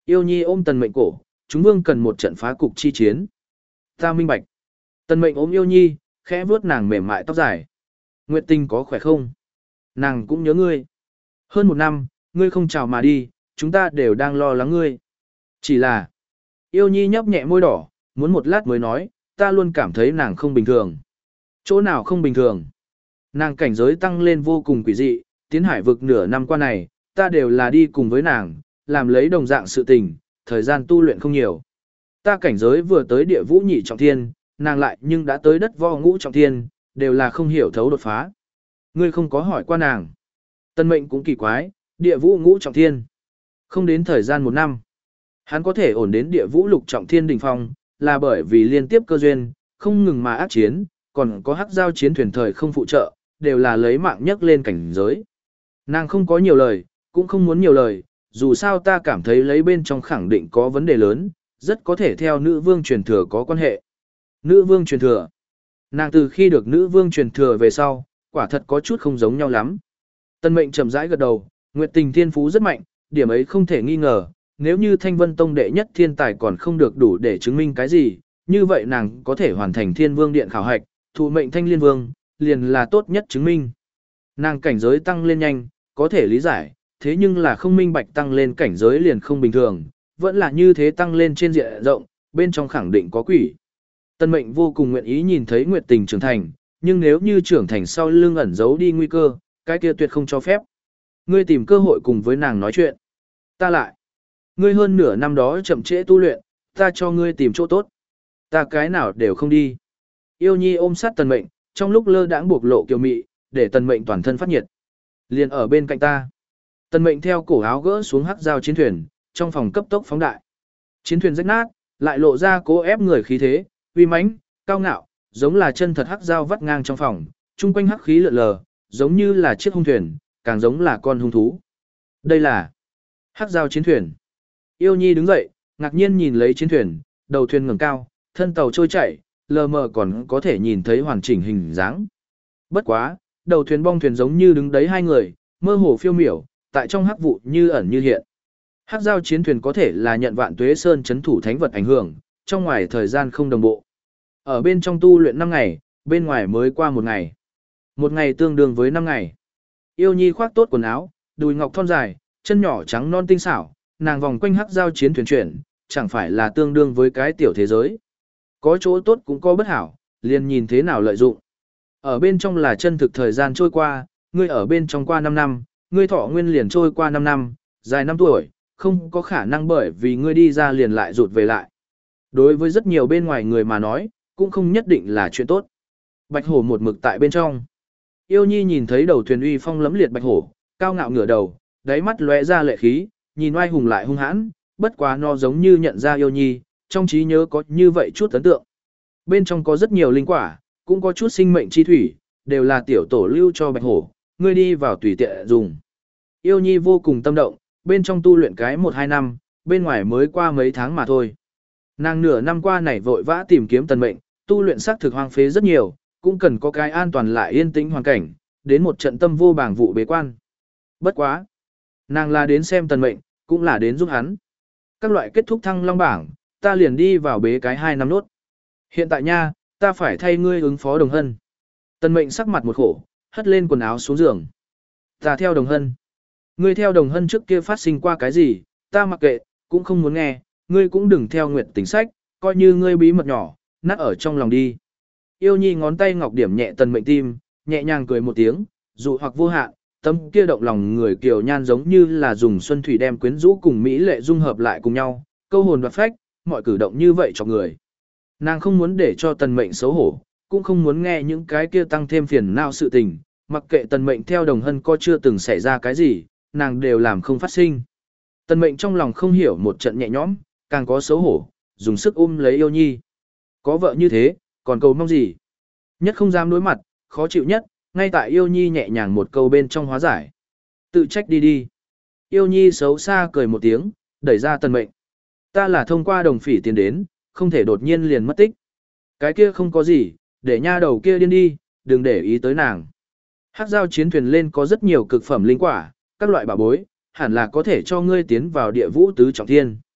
Yêu Nhi ôm Tần Mệnh cổ, chúng vương cần một trận phá cục chi chiến. Ta minh bạch. Tần Mệnh ôm Yêu Nhi, khẽ vuốt nàng mềm mại tóc dài. Nguyệt Tình có khỏe không? Nàng cũng nhớ ngươi. Hơn một năm, ngươi không chào mà đi, chúng ta đều đang lo lắng ngươi. Chỉ là, Yêu Nhi nhấp nhẹ môi đỏ, muốn một lát mới nói, ta luôn cảm thấy nàng không bình thường. Chỗ nào không bình thường? Nàng cảnh giới tăng lên vô cùng quỷ dị, tiến hải vực nửa năm qua này, ta đều là đi cùng với nàng, làm lấy đồng dạng sự tình, thời gian tu luyện không nhiều. Ta cảnh giới vừa tới địa vũ nhị trọng thiên, nàng lại nhưng đã tới đất vo ngũ trọng thiên, đều là không hiểu thấu đột phá. Ngươi không có hỏi qua nàng. Tân Mệnh cũng kỳ quái, địa vũ ngũ trọng thiên. Không đến thời gian một năm. Hắn có thể ổn đến địa vũ lục trọng thiên đỉnh phong, là bởi vì liên tiếp cơ duyên, không ngừng mà ác chiến, còn có hắc giao chiến thuyền thời không phụ trợ, đều là lấy mạng nhất lên cảnh giới. Nàng không có nhiều lời, cũng không muốn nhiều lời, dù sao ta cảm thấy lấy bên trong khẳng định có vấn đề lớn, rất có thể theo nữ vương truyền thừa có quan hệ. Nữ vương truyền thừa. Nàng từ khi được nữ vương truyền thừa về sau, quả thật có chút không giống nhau lắm. Tân Mệnh chậm rãi gật đầu, Nguyệt Tình thiên phú rất mạnh, điểm ấy không thể nghi ngờ, nếu như Thanh Vân Tông đệ nhất thiên tài còn không được đủ để chứng minh cái gì, như vậy nàng có thể hoàn thành Thiên Vương Điện khảo hạch, thụ mệnh Thanh Liên Vương, liền là tốt nhất chứng minh. Nàng cảnh giới tăng lên nhanh, có thể lý giải, thế nhưng là không minh bạch tăng lên cảnh giới liền không bình thường, vẫn là như thế tăng lên trên diện rộng, bên trong khẳng định có quỷ. Tân Mệnh vô cùng nguyện ý nhìn thấy Nguyệt Tình trưởng thành, nhưng nếu như trưởng thành sau lưng ẩn giấu đi nguy cơ, cái kia tuyệt không cho phép. Ngươi tìm cơ hội cùng với nàng nói chuyện. Ta lại. Ngươi hơn nửa năm đó chậm trễ tu luyện, ta cho ngươi tìm chỗ tốt. Ta cái nào đều không đi. Yêu Nhi ôm sát Tần Mệnh, trong lúc lơ đãng buộc lộ kiều mị, để Tần Mệnh toàn thân phát nhiệt. Liền ở bên cạnh ta. Tần Mệnh theo cổ áo gỡ xuống hắc giao chiến thuyền, trong phòng cấp tốc phóng đại. Chiến thuyền rách nát, lại lộ ra cố ép người khí thế, uy mãnh, cao ngạo, giống là chân thật hắc giao vắt ngang trong phòng, chung quanh hắc khí lượn lờ, giống như là chiếc hung thuyền, càng giống là con hung thú. Đây là hắc giao chiến thuyền. Yêu Nhi đứng dậy, ngạc nhiên nhìn lấy chiến thuyền, đầu thuyền ngẩng cao, thân tàu trôi chảy, lờ mờ còn có thể nhìn thấy hoàn chỉnh hình dáng. Bất quá, đầu thuyền bong thuyền giống như đứng đấy hai người, mơ hồ phiêu miểu, tại trong hắc vụ như ẩn như hiện. Hắc giao chiến thuyền có thể là nhận Vạn Tuế Sơn chấn thủ thánh vật ảnh hưởng, trong ngoài thời gian không đồng bộ. Ở bên trong tu luyện năm ngày, bên ngoài mới qua một ngày. Một ngày tương đương với năm ngày. Yêu Nhi khoác tốt quần áo, đùi ngọc thon dài, chân nhỏ trắng non tinh xảo, nàng vòng quanh hắc giao chiến thuyền chuyển, chẳng phải là tương đương với cái tiểu thế giới. Có chỗ tốt cũng có bất hảo, liền nhìn thế nào lợi dụng. Ở bên trong là chân thực thời gian trôi qua, ngươi ở bên trong qua năm năm, ngươi thọ nguyên liền trôi qua năm năm, dài năm tuổi, không có khả năng bởi vì ngươi đi ra liền lại rụt về lại. Đối với rất nhiều bên ngoài người mà nói, cũng không nhất định là chuyện tốt. Bạch hổ một mực tại bên trong. Yêu Nhi nhìn thấy đầu thuyền uy phong lẫm liệt bạch hổ, cao ngạo ngửa đầu, đáy mắt lóe ra lệ khí, nhìn oai hùng lại hung hãn, bất quá nó giống như nhận ra Yêu Nhi, trong trí nhớ có như vậy chút ấn tượng. Bên trong có rất nhiều linh quả, cũng có chút sinh mệnh chi thủy, đều là tiểu tổ lưu cho bạch hổ, ngươi đi vào tùy tiện dùng. Yêu Nhi vô cùng tâm động, bên trong tu luyện cái một hai năm, bên ngoài mới qua mấy tháng mà thôi. Nàng nửa năm qua này vội vã tìm kiếm Tần Mệnh, tu luyện xác thực hoang phế rất nhiều, cũng cần có cái an toàn lại yên tĩnh hoàn cảnh, đến một trận tâm vô bảng vụ bế quan. Bất quá, nàng là đến xem Tần Mệnh, cũng là đến giúp hắn. Các loại kết thúc thăng long bảng, ta liền đi vào bế cái hai năm nốt. Hiện tại nha, ta phải thay ngươi ứng phó Đồng Hân. Tần Mệnh sắc mặt một khổ, hất lên quần áo xuống giường. Ta theo Đồng Hân. Ngươi theo Đồng Hân trước kia phát sinh qua cái gì, ta mặc kệ, cũng không muốn nghe, ngươi cũng đừng theo Nguyệt Tính sách, coi như ngươi bí mật nhỏ, nát ở trong lòng đi. Yêu Nhi ngón tay ngọc điểm nhẹ Tần Mệnh tim, nhẹ nhàng cười một tiếng, dụ hoặc vô hạn, tâm kia động lòng người kiều nhan giống như là dùng xuân thủy đem quyến rũ cùng mỹ lệ dung hợp lại cùng nhau, câu hồn đoạt phách, mọi cử động như vậy cho người. Nàng không muốn để cho Tần Mệnh xấu hổ, cũng không muốn nghe những cái kia tăng thêm phiền não sự tình, mặc kệ Tần Mệnh theo Đồng Hân có chưa từng xảy ra cái gì, nàng đều làm không phát sinh. Tần Mệnh trong lòng không hiểu một trận nhẹ nhõm, càng có xấu hổ, dùng sức ôm lấy Yêu Nhi. Có vợ như thế, còn cầu mong gì? Nhất không dám đối mặt, khó chịu nhất, ngay tại Yêu Nhi nhẹ nhàng một câu bên trong hóa giải. Tự trách đi đi. Yêu Nhi xấu xa cười một tiếng, đẩy ra Tần Mệnh. Ta là thông qua Đồng Phỉ tiến đến, không thể đột nhiên liền mất tích. Cái kia không có gì, để nha đầu kia điên đi, đừng để ý tới nàng. Hắc giao chiến thuyền lên có rất nhiều cực phẩm linh quả, các loại bảo bối, hẳn là có thể cho ngươi tiến vào địa vũ tứ trọng thiên.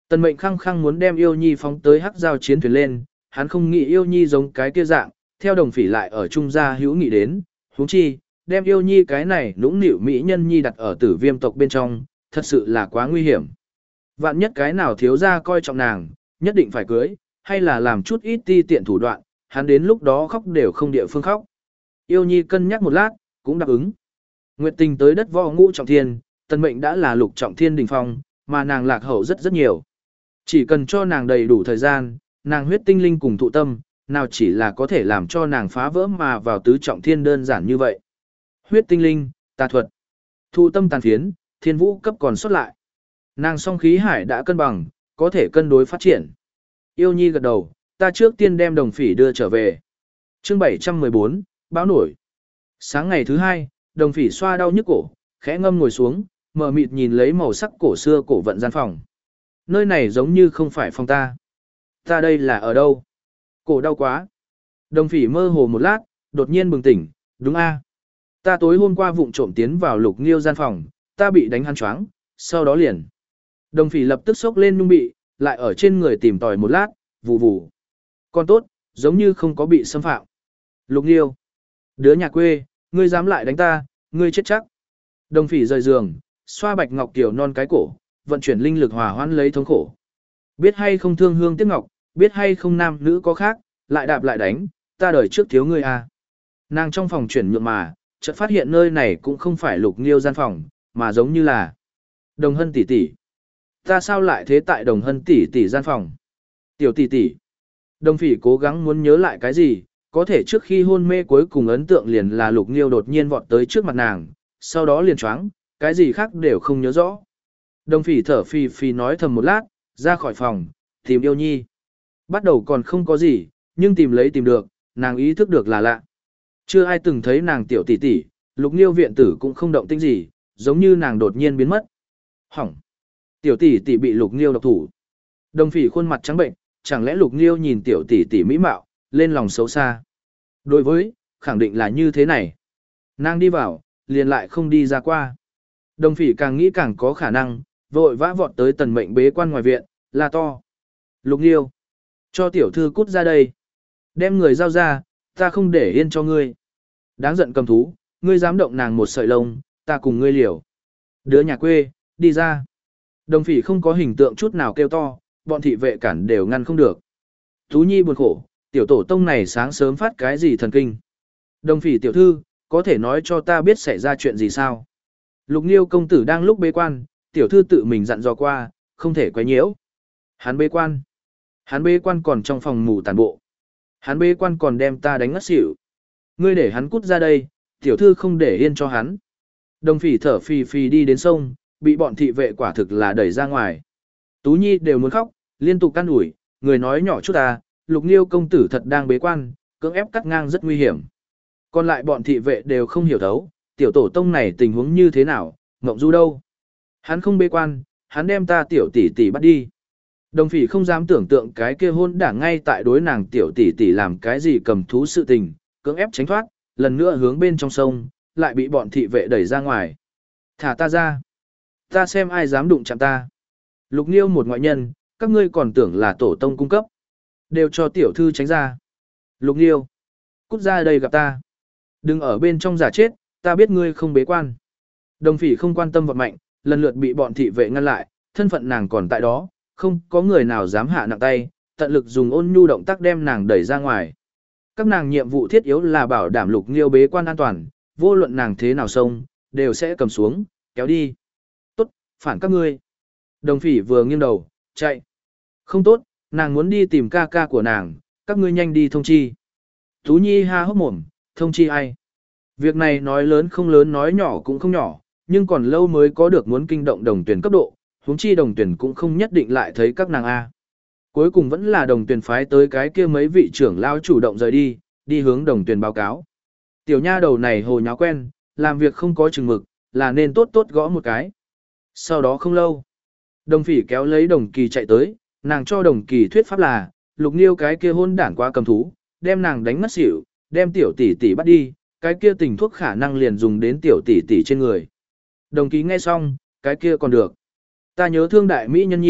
Tần Mệnh khăng khăng muốn đem Yêu Nhi phóng tới hắc giao chiến thuyền lên, hắn không nghĩ Yêu Nhi giống cái kia dạng, theo Đồng Phỉ lại ở trung gia hữu nghị đến, huống chi, đem Yêu Nhi cái này nũng nịu mỹ nhân nhi đặt ở Tử Viêm tộc bên trong, thật sự là quá nguy hiểm. Vạn nhất cái nào thiếu gia coi trọng nàng, nhất định phải cưới, hay là làm chút ít ti tiện thủ đoạn, hắn đến lúc đó khóc đều không địa phương khóc. Yêu Nhi cân nhắc một lát, cũng đáp ứng. Nguyệt Tình tới đất võ ngũ trọng thiên, Tần Mệnh đã là lục trọng thiên đỉnh phong, mà nàng lạc hậu rất rất nhiều. Chỉ cần cho nàng đầy đủ thời gian, nàng huyết tinh linh cùng thụ tâm, nào chỉ là có thể làm cho nàng phá vỡ mà vào tứ trọng thiên đơn giản như vậy. Huyết tinh linh, tà thuật, thụ tâm tàn phiến, thiên vũ cấp còn xuất lại. Nàng song khí hải đã cân bằng, có thể cân đối phát triển. Yêu Nhi gật đầu, ta trước tiên đem Đồng Phỉ đưa trở về. Chương bảy trăm mười bốn, báo nổi. Sáng ngày thứ hai, Đồng Phỉ xoa đau nhức cổ, khẽ ngâm ngồi xuống, mờ mịt nhìn lấy màu sắc cổ xưa cổ vận gian phòng. Nơi này giống như không phải phòng ta. Ta đây là ở đâu? Cổ đau quá. Đồng Phỉ mơ hồ một lát, đột nhiên bừng tỉnh, đúng a, ta tối hôm qua vụng trộm tiến vào Lục Nghiêu gian phòng, ta bị đánh hắn choáng, sau đó liền. Đồng Phỉ lập tức sốc lên nhung bị, lại ở trên người tìm tòi một lát, vù vù. Con tốt, giống như không có bị xâm phạm. Lục Nghiêu, đứa nhà quê, ngươi dám lại đánh ta, ngươi chết chắc. Đồng Phỉ rời giường, xoa bạch ngọc tiểu non cái cổ, vận chuyển linh lực hòa hoãn lấy thống khổ. Biết hay không thương hương tiếc ngọc, biết hay không nam nữ có khác, lại đạp lại đánh, ta đời trước thiếu ngươi à. Nàng trong phòng chuyển nhượng mà, chợt phát hiện nơi này cũng không phải Lục Nghiêu gian phòng, mà giống như là Đồng Hân tỷ tỷ. Ta sao lại thế tại Đồng Hân tỷ tỷ gian phòng? Tiểu tỷ tỷ. Đồng Phỉ cố gắng muốn nhớ lại cái gì, có thể trước khi hôn mê cuối cùng ấn tượng liền là Lục Nghiêu đột nhiên vọt tới trước mặt nàng, sau đó liền choáng, cái gì khác đều không nhớ rõ. Đồng Phỉ thở phì phì nói thầm một lát, ra khỏi phòng, tìm Yêu Nhi. Bắt đầu còn không có gì, nhưng tìm lấy tìm được, nàng ý thức được là lạ. Chưa ai từng thấy nàng tiểu tỷ tỷ, Lục Nghiêu viện tử cũng không động tĩnh gì, giống như nàng đột nhiên biến mất. Hỏng. Tiểu tỷ tỷ bị Lục Nghiêu độc thủ. Đồng Phỉ khuôn mặt trắng bệnh, chẳng lẽ Lục Nghiêu nhìn tiểu tỷ tỷ mỹ mạo, lên lòng xấu xa. Đối với, khẳng định là như thế này. Nàng đi vào, liền lại không đi ra qua. Đồng Phỉ càng nghĩ càng có khả năng, vội vã vọt tới Tần Mệnh bế quan ngoài viện, la to. Lục Nghiêu, cho tiểu thư cút ra đây. Đem người giao ra, ta không để yên cho ngươi. Đáng giận cầm thú, ngươi dám động nàng một sợi lông, ta cùng ngươi liều. Đứa nhà quê, đi ra. Đồng Phỉ không có hình tượng chút nào kêu to, bọn thị vệ cản đều ngăn không được. Tú Nhi buồn khổ, tiểu tổ tông này sáng sớm phát cái gì thần kinh. Đồng Phỉ tiểu thư, có thể nói cho ta biết xảy ra chuyện gì sao? Lục Nghiêu công tử đang lúc bế quan, tiểu thư tự mình dặn dò qua, không thể quấy nhiễu. Hắn bế quan. Hắn bế quan còn trong phòng ngủ tàn bộ. Hắn bế quan còn đem ta đánh ngất xỉu. Ngươi để hắn cút ra đây, tiểu thư không để yên cho hắn. Đồng Phỉ thở phì phì đi đến sông, bị bọn thị vệ quả thực là đẩy ra ngoài. Tú Nhi đều muốn khóc, liên tục can ủi, người nói nhỏ chút à, Lục Nghiêu công tử thật đang bế quan, cưỡng ép cắt ngang rất nguy hiểm. Còn lại bọn thị vệ đều không hiểu thấu, tiểu tổ tông này tình huống như thế nào, Ngộng Du đâu? Hắn không bế quan, hắn đem ta tiểu tỷ tỷ bắt đi. Đồng Phỉ không dám tưởng tượng cái kia hôn đảng ngay tại đối nàng tiểu tỷ tỷ làm cái gì cầm thú sự tình, cưỡng ép tránh thoát, lần nữa hướng bên trong sông, lại bị bọn thị vệ đẩy ra ngoài. Thả ta ra. Ta xem ai dám đụng chạm ta. Lục Nghiêu một ngoại nhân, các ngươi còn tưởng là tổ tông cung cấp. Đều cho tiểu thư tránh ra. Lục Nghiêu, cút ra đây gặp ta. Đừng ở bên trong giả chết, ta biết ngươi không bế quan. Đồng Phỉ không quan tâm vật mạnh, lần lượt bị bọn thị vệ ngăn lại, thân phận nàng còn tại đó, không có người nào dám hạ nặng tay, tận lực dùng ôn nhu động tác đem nàng đẩy ra ngoài. Các nàng nhiệm vụ thiết yếu là bảo đảm Lục Nghiêu bế quan an toàn, vô luận nàng thế nào xông, đều sẽ cầm xuống, kéo đi. Tốt, phản các ngươi. Đồng Phỉ vừa nghiêng đầu, chạy. Không tốt, nàng muốn đi tìm ca ca của nàng, các ngươi nhanh đi thông chi. Tú Nhi ha hốc mồm, thông chi ai? Việc này nói lớn không lớn nói nhỏ cũng không nhỏ, nhưng còn lâu mới có được muốn kinh động đồng tuyển cấp độ, huống chi đồng tuyển cũng không nhất định lại thấy các nàng A. Cuối cùng vẫn là đồng tuyển phái tới cái kia mấy vị trưởng lao chủ động rời đi, đi hướng đồng tuyển báo cáo. Tiểu nha đầu này hồ nháo quen, làm việc không có chừng mực, là nên tốt tốt gõ một cái. Sau đó không lâu, Đồng Phỉ kéo lấy Đồng Kỳ chạy tới, nàng cho Đồng Kỳ thuyết pháp là, Lục Nghiêu cái kia hôn đản quá cầm thú, đem nàng đánh ngất xỉu, đem tiểu tỷ tỷ bắt đi, cái kia tình thuốc khả năng liền dùng đến tiểu tỷ tỷ trên người. Đồng Kỳ nghe xong, cái kia còn được. Ta nhớ thương đại mỹ nhân nhi,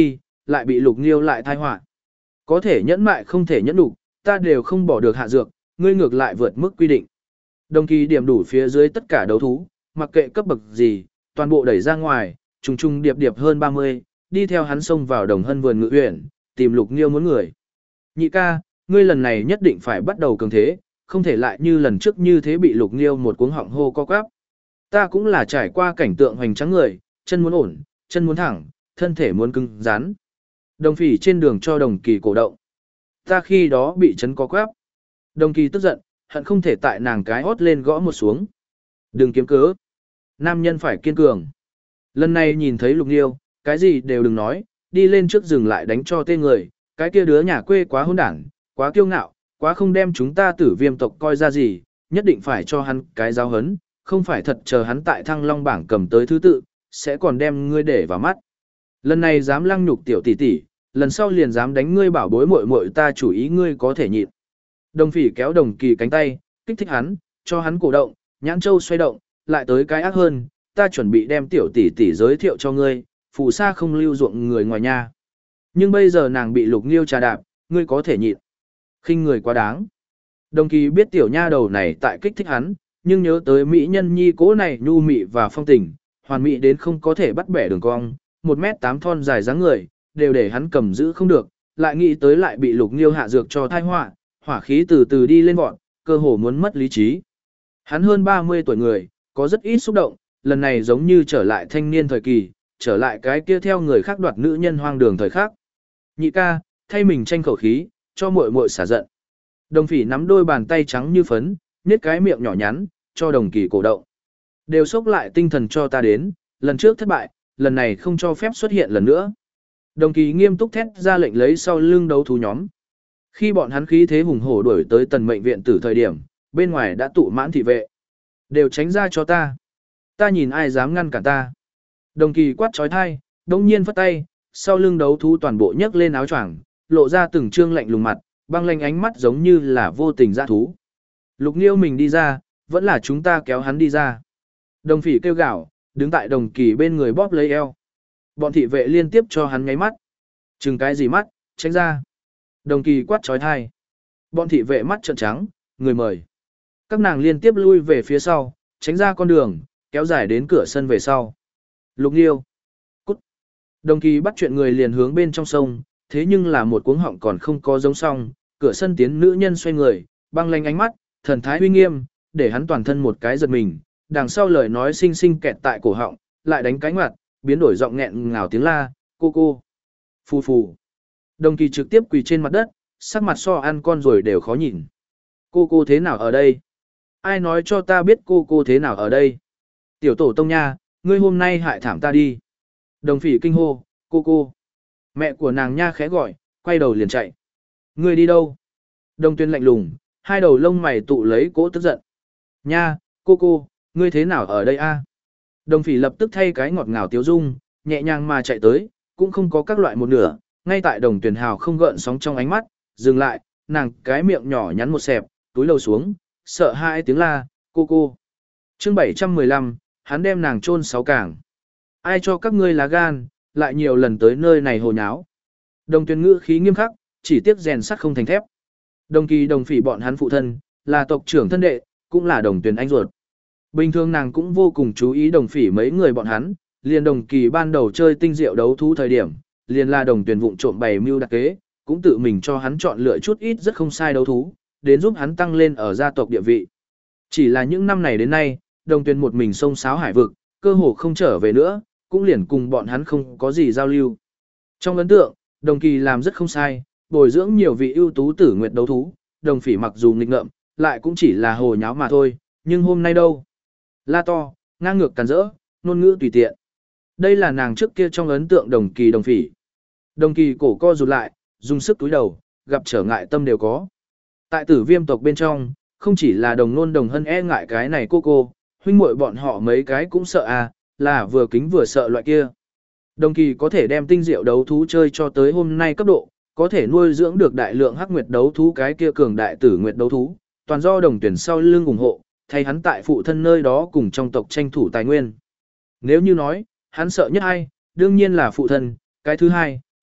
lại bị Lục Nghiêu lại thai họa. Có thể nhẫn mại không thể nhẫn đủ, ta đều không bỏ được hạ dược, ngươi ngược lại vượt mức quy định. Đồng kỳ điểm đủ phía dưới tất cả đấu thú, mặc kệ cấp bậc gì, toàn bộ đẩy ra ngoài, trùng trùng điệp điệp hơn ba mươi, đi theo hắn xông vào Đồng Hân vườn ngự uyển, tìm Lục Nghiêu muốn người. Nhị ca, ngươi lần này nhất định phải bắt đầu cường thế, không thể lại như lần trước như thế bị Lục Nghiêu một cuống họng hô co quắp. Ta cũng là trải qua cảnh tượng hoành tráng người, chân muốn ổn, chân muốn thẳng, thân thể muốn cứng rắn. Đồng Phỉ trên đường cho Đồng Kỳ cổ động. Ta khi đó bị chấn co quắp. Đồng Kỳ tức giận, hận không thể tại nàng cái hót lên gõ một xuống. Đừng kiếm cớ. Nam nhân phải kiên cường. Lần này nhìn thấy Lục Nghiêu, cái gì đều đừng nói, đi lên trước rừng lại đánh cho tên người, cái kia đứa nhà quê quá hỗn đản, quá kiêu ngạo, quá không đem chúng ta Tử Viêm tộc coi ra gì, nhất định phải cho hắn cái giáo hấn, không phải thật chờ hắn tại Thăng Long bảng cầm tới thứ tự, sẽ còn đem ngươi để vào mắt. Lần này dám lăng nhục tiểu tỷ tỷ, lần sau liền dám đánh ngươi bảo bối muội muội ta chủ ý ngươi có thể nhịn. Đồng Phỉ kéo Đồng Kỳ cánh tay, kích thích hắn, cho hắn cổ động, nhãn châu xoay động, lại tới cái ác hơn, ta chuẩn bị đem tiểu tỷ tỷ giới thiệu cho ngươi, phù sa không lưu ruộng người ngoài nha. Nhưng bây giờ nàng bị Lục Nghiêu trà đạp, ngươi có thể nhịn. Khinh người quá đáng. Đồng Kỳ biết tiểu nha đầu này tại kích thích hắn, nhưng nhớ tới mỹ nhân nhi cố này nhu mị và phong tình, hoàn mỹ đến không có thể bắt bẻ đường cong, một mét tám thon dài dáng người, đều để hắn cầm giữ không được, lại nghĩ tới lại bị Lục Nghiêu hạ dược cho thai họa, hỏa khí từ từ đi lên vọt, cơ hồ muốn mất lý trí. Hắn hơn ba mươi tuổi người, có rất ít xúc động, lần này giống như trở lại thanh niên thời kỳ, trở lại cái kia theo người khác đoạt nữ nhân hoang đường thời khác. Nhị ca, thay mình tranh khẩu khí, cho muội muội xả giận. Đồng Phỉ nắm đôi bàn tay trắng như phấn, nhếch cái miệng nhỏ nhắn, cho Đồng Kỳ cổ động. Đều xốc lại tinh thần cho ta đến, lần trước thất bại, lần này không cho phép xuất hiện lần nữa. Đồng Kỳ nghiêm túc thét ra lệnh lấy sau lưng đấu thú nhóm. Khi bọn hắn khí thế hùng hổ đuổi tới tần mệnh viện tử thời điểm, bên ngoài đã tụ mãn thị vệ. Đều tránh ra cho ta. Ta nhìn ai dám ngăn cản ta. Đồng Kỳ quát trói thai, đông nhiên phất tay, sau lưng đấu thú toàn bộ nhấc lên áo choàng, lộ ra từng trương lạnh lùng mặt, băng lanh ánh mắt giống như là vô tình dã thú. Lục Nghiêu mình đi ra, vẫn là chúng ta kéo hắn đi ra. Đồng Phỉ kêu gào, đứng tại Đồng Kỳ bên người bóp lấy eo. Bọn thị vệ liên tiếp cho hắn ngáy mắt. Chừng cái gì mắt, tránh ra. Đồng Kỳ quát trói thai. Bọn thị vệ mắt trợn trắng, người mời. Các nàng liên tiếp lui về phía sau, tránh ra con đường, kéo dài đến cửa sân về sau. Lục Nghiêu. Cút. Đồng Kỳ bắt chuyện người liền hướng bên trong sông, thế nhưng là một cuống họng còn không có giống xong, cửa sân tiến nữ nhân xoay người, băng lanh ánh mắt, thần thái uy nghiêm, để hắn toàn thân một cái giật mình, đằng sau lời nói xinh xinh kẹt tại cổ họng, lại đánh cánh ngoặt, biến đổi giọng nghẹn ngào tiếng la, cô cô. Phù phù. Đồng Kỳ trực tiếp quỳ trên mặt đất, sắc mặt so ăn con rồi đều khó nhìn. Cô cô thế nào ở đây? Ai nói cho ta biết cô cô thế nào ở đây? Tiểu tổ tông nha, ngươi hôm nay hại thảm ta đi. Đồng Phỉ kinh hô, cô cô. Mẹ của nàng nha khẽ gọi, quay đầu liền chạy. Ngươi đi đâu? Đồng Tuyên lạnh lùng, hai đầu lông mày tụ lấy cỗ tức giận. Nha, cô cô, ngươi thế nào ở đây a? Đồng Phỉ lập tức thay cái ngọt ngào tiếu dung, nhẹ nhàng mà chạy tới, cũng không có các loại một nửa, ngay tại Đồng Tuyển hào không gợn sóng trong ánh mắt, dừng lại, nàng cái miệng nhỏ nhắn một xẹp, túi lầu xuống, sợ hai tiếng la, cô cô. Chương bảy trăm mười lăm, hắn đem nàng chôn sáu cảng. Ai cho các ngươi lá gan, lại nhiều lần tới nơi này hồ nháo. Đồng Tuyển ngữ khí nghiêm khắc, chỉ tiếc rèn sắt không thành thép. Đồng Kỳ Đồng Phỉ bọn hắn phụ thân, là tộc trưởng thân đệ, cũng là Đồng Tuyển anh ruột. Bình thường nàng cũng vô cùng chú ý Đồng Phỉ mấy người bọn hắn, liền Đồng Kỳ ban đầu chơi tinh diệu đấu thú thời điểm, liền là Đồng Tuyển vụng trộm bày mưu đặc kế, cũng tự mình cho hắn chọn lựa chút ít rất không sai đấu thú, đến giúp hắn tăng lên ở gia tộc địa vị. Chỉ là những năm này đến nay, Đồng Tuyển một mình sông sáo hải vực, cơ hồ không trở về nữa, cũng liền cùng bọn hắn không có gì giao lưu. Trong ấn tượng, Đồng Kỳ làm rất không sai, bồi dưỡng nhiều vị ưu tú tử nguyệt đấu thú, Đồng Phỉ mặc dù nghịch ngợm, lại cũng chỉ là hồ nháo mà thôi, nhưng hôm nay đâu? La to, ngang ngược càn rỡ, ngôn ngữ tùy tiện. Đây là nàng trước kia trong ấn tượng Đồng Kỳ Đồng Phỉ. Đồng Kỳ cổ co rụt lại, dùng sức túi đầu, gặp trở ngại tâm đều có. Tại Tử Viêm tộc bên trong, không chỉ là Đồng Nôn Đồng Hân e ngại cái này cô cô, huynh muội bọn họ mấy cái cũng sợ à, là vừa kính vừa sợ loại kia. Đồng Kỳ có thể đem tinh diệu đấu thú chơi cho tới hôm nay cấp độ, có thể nuôi dưỡng được đại lượng hắc nguyệt đấu thú cái kia cường đại tử nguyệt đấu thú, toàn do Đồng Tuyển sau lưng ủng hộ, thay hắn tại phụ thân nơi đó cùng trong tộc tranh thủ tài nguyên. Nếu như nói, hắn sợ nhất ai, đương nhiên là phụ thân, cái thứ hai,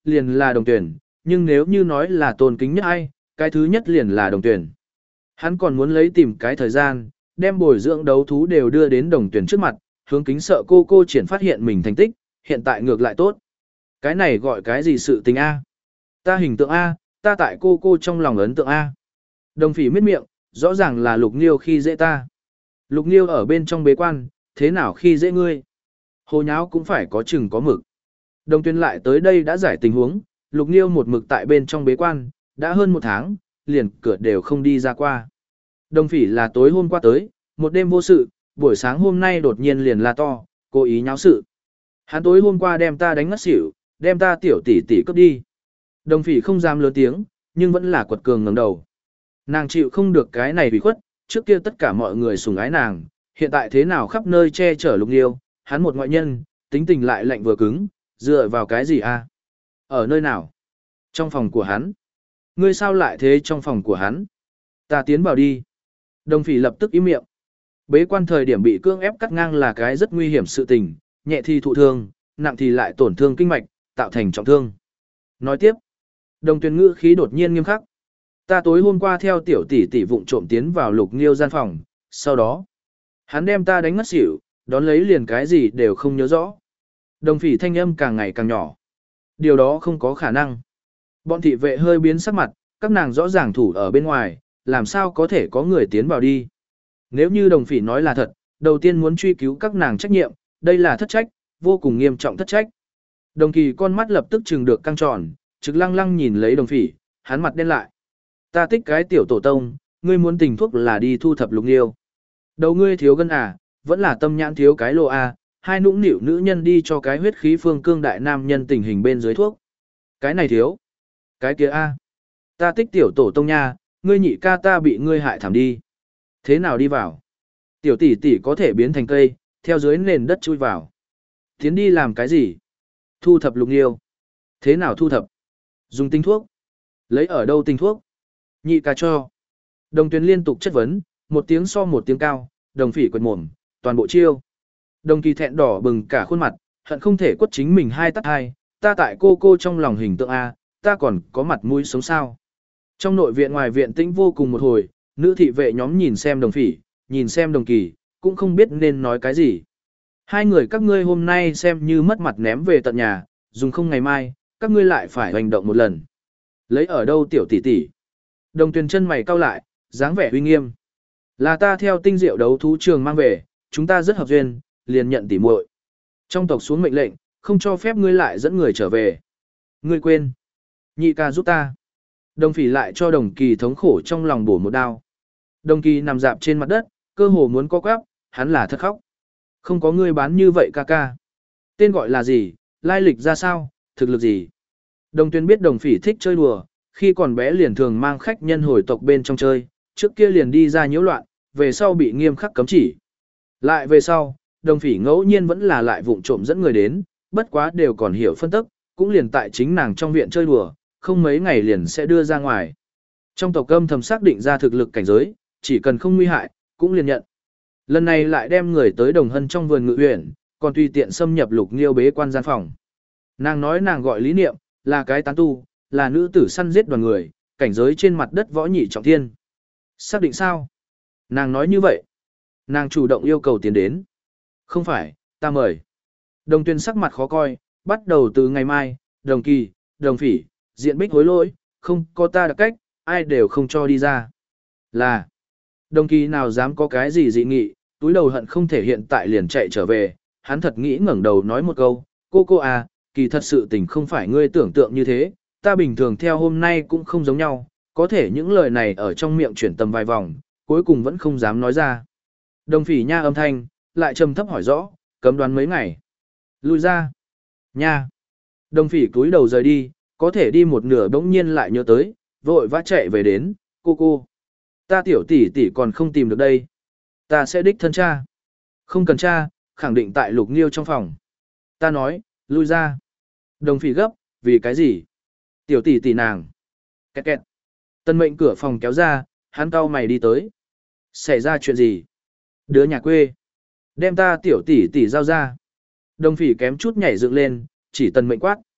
liền là đồng tuyển, nhưng nếu như nói là tôn kính nhất ai, cái thứ nhất liền là đồng tuyển. Hắn còn muốn lấy tìm cái thời gian, đem bồi dưỡng đấu thú đều đưa đến đồng tuyển trước mặt, hướng kính sợ cô cô triển phát hiện mình thành tích, hiện tại ngược lại tốt. Cái này gọi cái gì sự tình A? Ta hình tượng A, ta tại cô cô trong lòng ấn tượng A. Đồng phỉ miết miệng, rõ ràng là Lục Nghiêu khi dễ ta. Lục Nghiêu ở bên trong bế quan, thế nào khi dễ ngươi? Hồ nháo cũng phải có chừng có mực. Đồng tuyên lại tới đây đã giải tình huống, Lục Nghiêu một mực tại bên trong bế quan, đã hơn một tháng, liền cửa đều không đi ra qua. Đồng phỉ là tối hôm qua tới, một đêm vô sự, buổi sáng hôm nay đột nhiên liền la to, cố ý nháo sự. Hắn tối hôm qua đem ta đánh ngất xỉu, đem ta tiểu tỷ tỷ cướp đi. Đồng phỉ không dám lớn tiếng, nhưng vẫn là quật cường ngẩng đầu. Nàng chịu không được cái này bị khuất, trước kia tất cả mọi người sủng ái nàng, hiện tại thế nào khắp nơi che chở Lục Nghiêu, hắn một ngoại nhân, tính tình lại lạnh vừa cứng, dựa vào cái gì a? Ở nơi nào? Trong phòng của hắn. Ngươi sao lại thế trong phòng của hắn? Ta tiến vào đi. Đồng phỉ lập tức im miệng. Bế quan thời điểm bị cưỡng ép cắt ngang là cái rất nguy hiểm sự tình, nhẹ thì thụ thương, nặng thì lại tổn thương kinh mạch, tạo thành trọng thương. Nói tiếp, đồng tuyển ngữ khí đột nhiên nghiêm khắc. Ta tối hôm qua theo tiểu tỷ tỷ vụng trộm tiến vào Lục Nghiêu gian phòng, sau đó, hắn đem ta đánh ngất xỉu, đón lấy liền cái gì đều không nhớ rõ. Đồng phỉ thanh âm càng ngày càng nhỏ. Điều đó không có khả năng. Bọn thị vệ hơi biến sắc mặt, các nàng rõ ràng thủ ở bên ngoài, làm sao có thể có người tiến vào đi. Nếu như đồng phỉ nói là thật, đầu tiên muốn truy cứu các nàng trách nhiệm, đây là thất trách, vô cùng nghiêm trọng thất trách. Đồng kỳ con mắt lập tức trừng được căng tròn, trực lăng lăng nhìn lấy đồng phỉ, hắn mặt đen lại. Ta tích cái tiểu tổ tông, ngươi muốn tình thuốc là đi thu thập Lục Nghiêu. Đầu ngươi thiếu gân à, vẫn là tâm nhãn thiếu cái lô à, hai nũng nịu nữ nhân đi cho cái huyết khí phương cương đại nam nhân tình hình bên dưới thuốc. Cái này thiếu. Cái kia a, ta tích tiểu tổ tông nha, ngươi nhị ca ta bị ngươi hại thảm đi. Thế nào đi vào? Tiểu tỷ tỷ có thể biến thành cây, theo dưới nền đất chui vào. Tiến đi làm cái gì? Thu thập Lục Nghiêu. Thế nào thu thập? Dùng tinh thuốc. Lấy ở đâu tinh thuốc? Nhị ca cho. Đồng Tuyền liên tục chất vấn, một tiếng so một tiếng cao, đồng phỉ quệt mồm, toàn bộ chiêu. Đồng kỳ thẹn đỏ bừng cả khuôn mặt, hận không thể quất chính mình hai tắt hai, ta tại cô cô trong lòng hình tượng A, ta còn có mặt mũi sống sao. Trong nội viện ngoài viện tĩnh vô cùng một hồi, nữ thị vệ nhóm nhìn xem đồng phỉ, nhìn xem đồng kỳ, cũng không biết nên nói cái gì. Hai người các ngươi hôm nay xem như mất mặt ném về tận nhà, dùng không ngày mai, các ngươi lại phải hành động một lần. Lấy ở đâu tiểu tỷ tỷ? Đồng Tuyền chân mày cau lại, dáng vẻ uy nghiêm. Là ta theo tinh diệu đấu thú trường mang về, chúng ta rất hợp duyên, liền nhận tỉ muội. Trong tộc xuống mệnh lệnh, không cho phép ngươi lại dẫn người trở về. Ngươi quên. Nhị ca giúp ta. Đồng phỉ lại cho đồng kỳ thống khổ trong lòng bổ một đao. Đồng kỳ nằm dạp trên mặt đất, cơ hồ muốn co quắp, hắn là thật khóc. Không có ngươi bán như vậy ca ca. Tên gọi là gì, lai lịch ra sao, thực lực gì. Đồng Tuyền biết đồng phỉ thích chơi đùa, khi còn bé liền thường mang khách nhân hồi tộc bên trong chơi, trước kia liền đi ra nhiễu loạn, về sau bị nghiêm khắc cấm chỉ. Lại về sau, đồng phỉ ngẫu nhiên vẫn là lại vụng trộm dẫn người đến, bất quá đều còn hiểu phân tức, cũng liền tại chính nàng trong viện chơi đùa, không mấy ngày liền sẽ đưa ra ngoài. Trong tộc âm thầm xác định ra thực lực cảnh giới, chỉ cần không nguy hại, cũng liền nhận. Lần này lại đem người tới Đồng Hân trong vườn ngự huyện, còn tùy tiện xâm nhập Lục Nghiêu bế quan gian phòng. Nàng nói nàng gọi Lý Niệm, là cái tán tu, là nữ tử săn giết đoàn người, cảnh giới trên mặt đất võ nhị trọng thiên. Xác định sao? Nàng nói như vậy. Nàng chủ động yêu cầu tiến đến. Không phải, ta mời. Đồng Tuyền sắc mặt khó coi, bắt đầu từ ngày mai, đồng kỳ, đồng phỉ, diện bích hối lỗi, không có ta đặc cách, ai đều không cho đi ra. Là, đồng kỳ nào dám có cái gì dị nghị, túi đầu hận không thể hiện tại liền chạy trở về, hắn thật nghĩ ngẩng đầu nói một câu, cô cô à, kỳ thật sự tình không phải ngươi tưởng tượng như thế, ta bình thường theo hôm nay cũng không giống nhau, có thể những lời này ở trong miệng chuyển tầm vài vòng, cuối cùng vẫn không dám nói ra. Đồng phỉ nha âm thanh, lại trầm thấp hỏi rõ, cấm đoán mấy ngày. Lui ra. Nha. Đồng phỉ cúi đầu rời đi, có thể đi một nửa bỗng nhiên lại nhớ tới, vội vã chạy về đến, cô cô. Ta tiểu tỷ tỷ còn không tìm được đây. Ta sẽ đích thân cha. Không cần cha, khẳng định tại Lục Nghiêu trong phòng. Ta nói, lui ra. Đồng phỉ gấp, vì cái gì? Tiểu tỷ tỷ nàng. Kẹt kẹt. Tân mệnh cửa phòng kéo ra, hắn cau mày đi tới. Xảy ra chuyện gì? Đứa nhà quê. Đem ta tiểu tỷ tỷ giao ra. Đồng phỉ kém chút nhảy dựng lên, chỉ tần mệnh quát.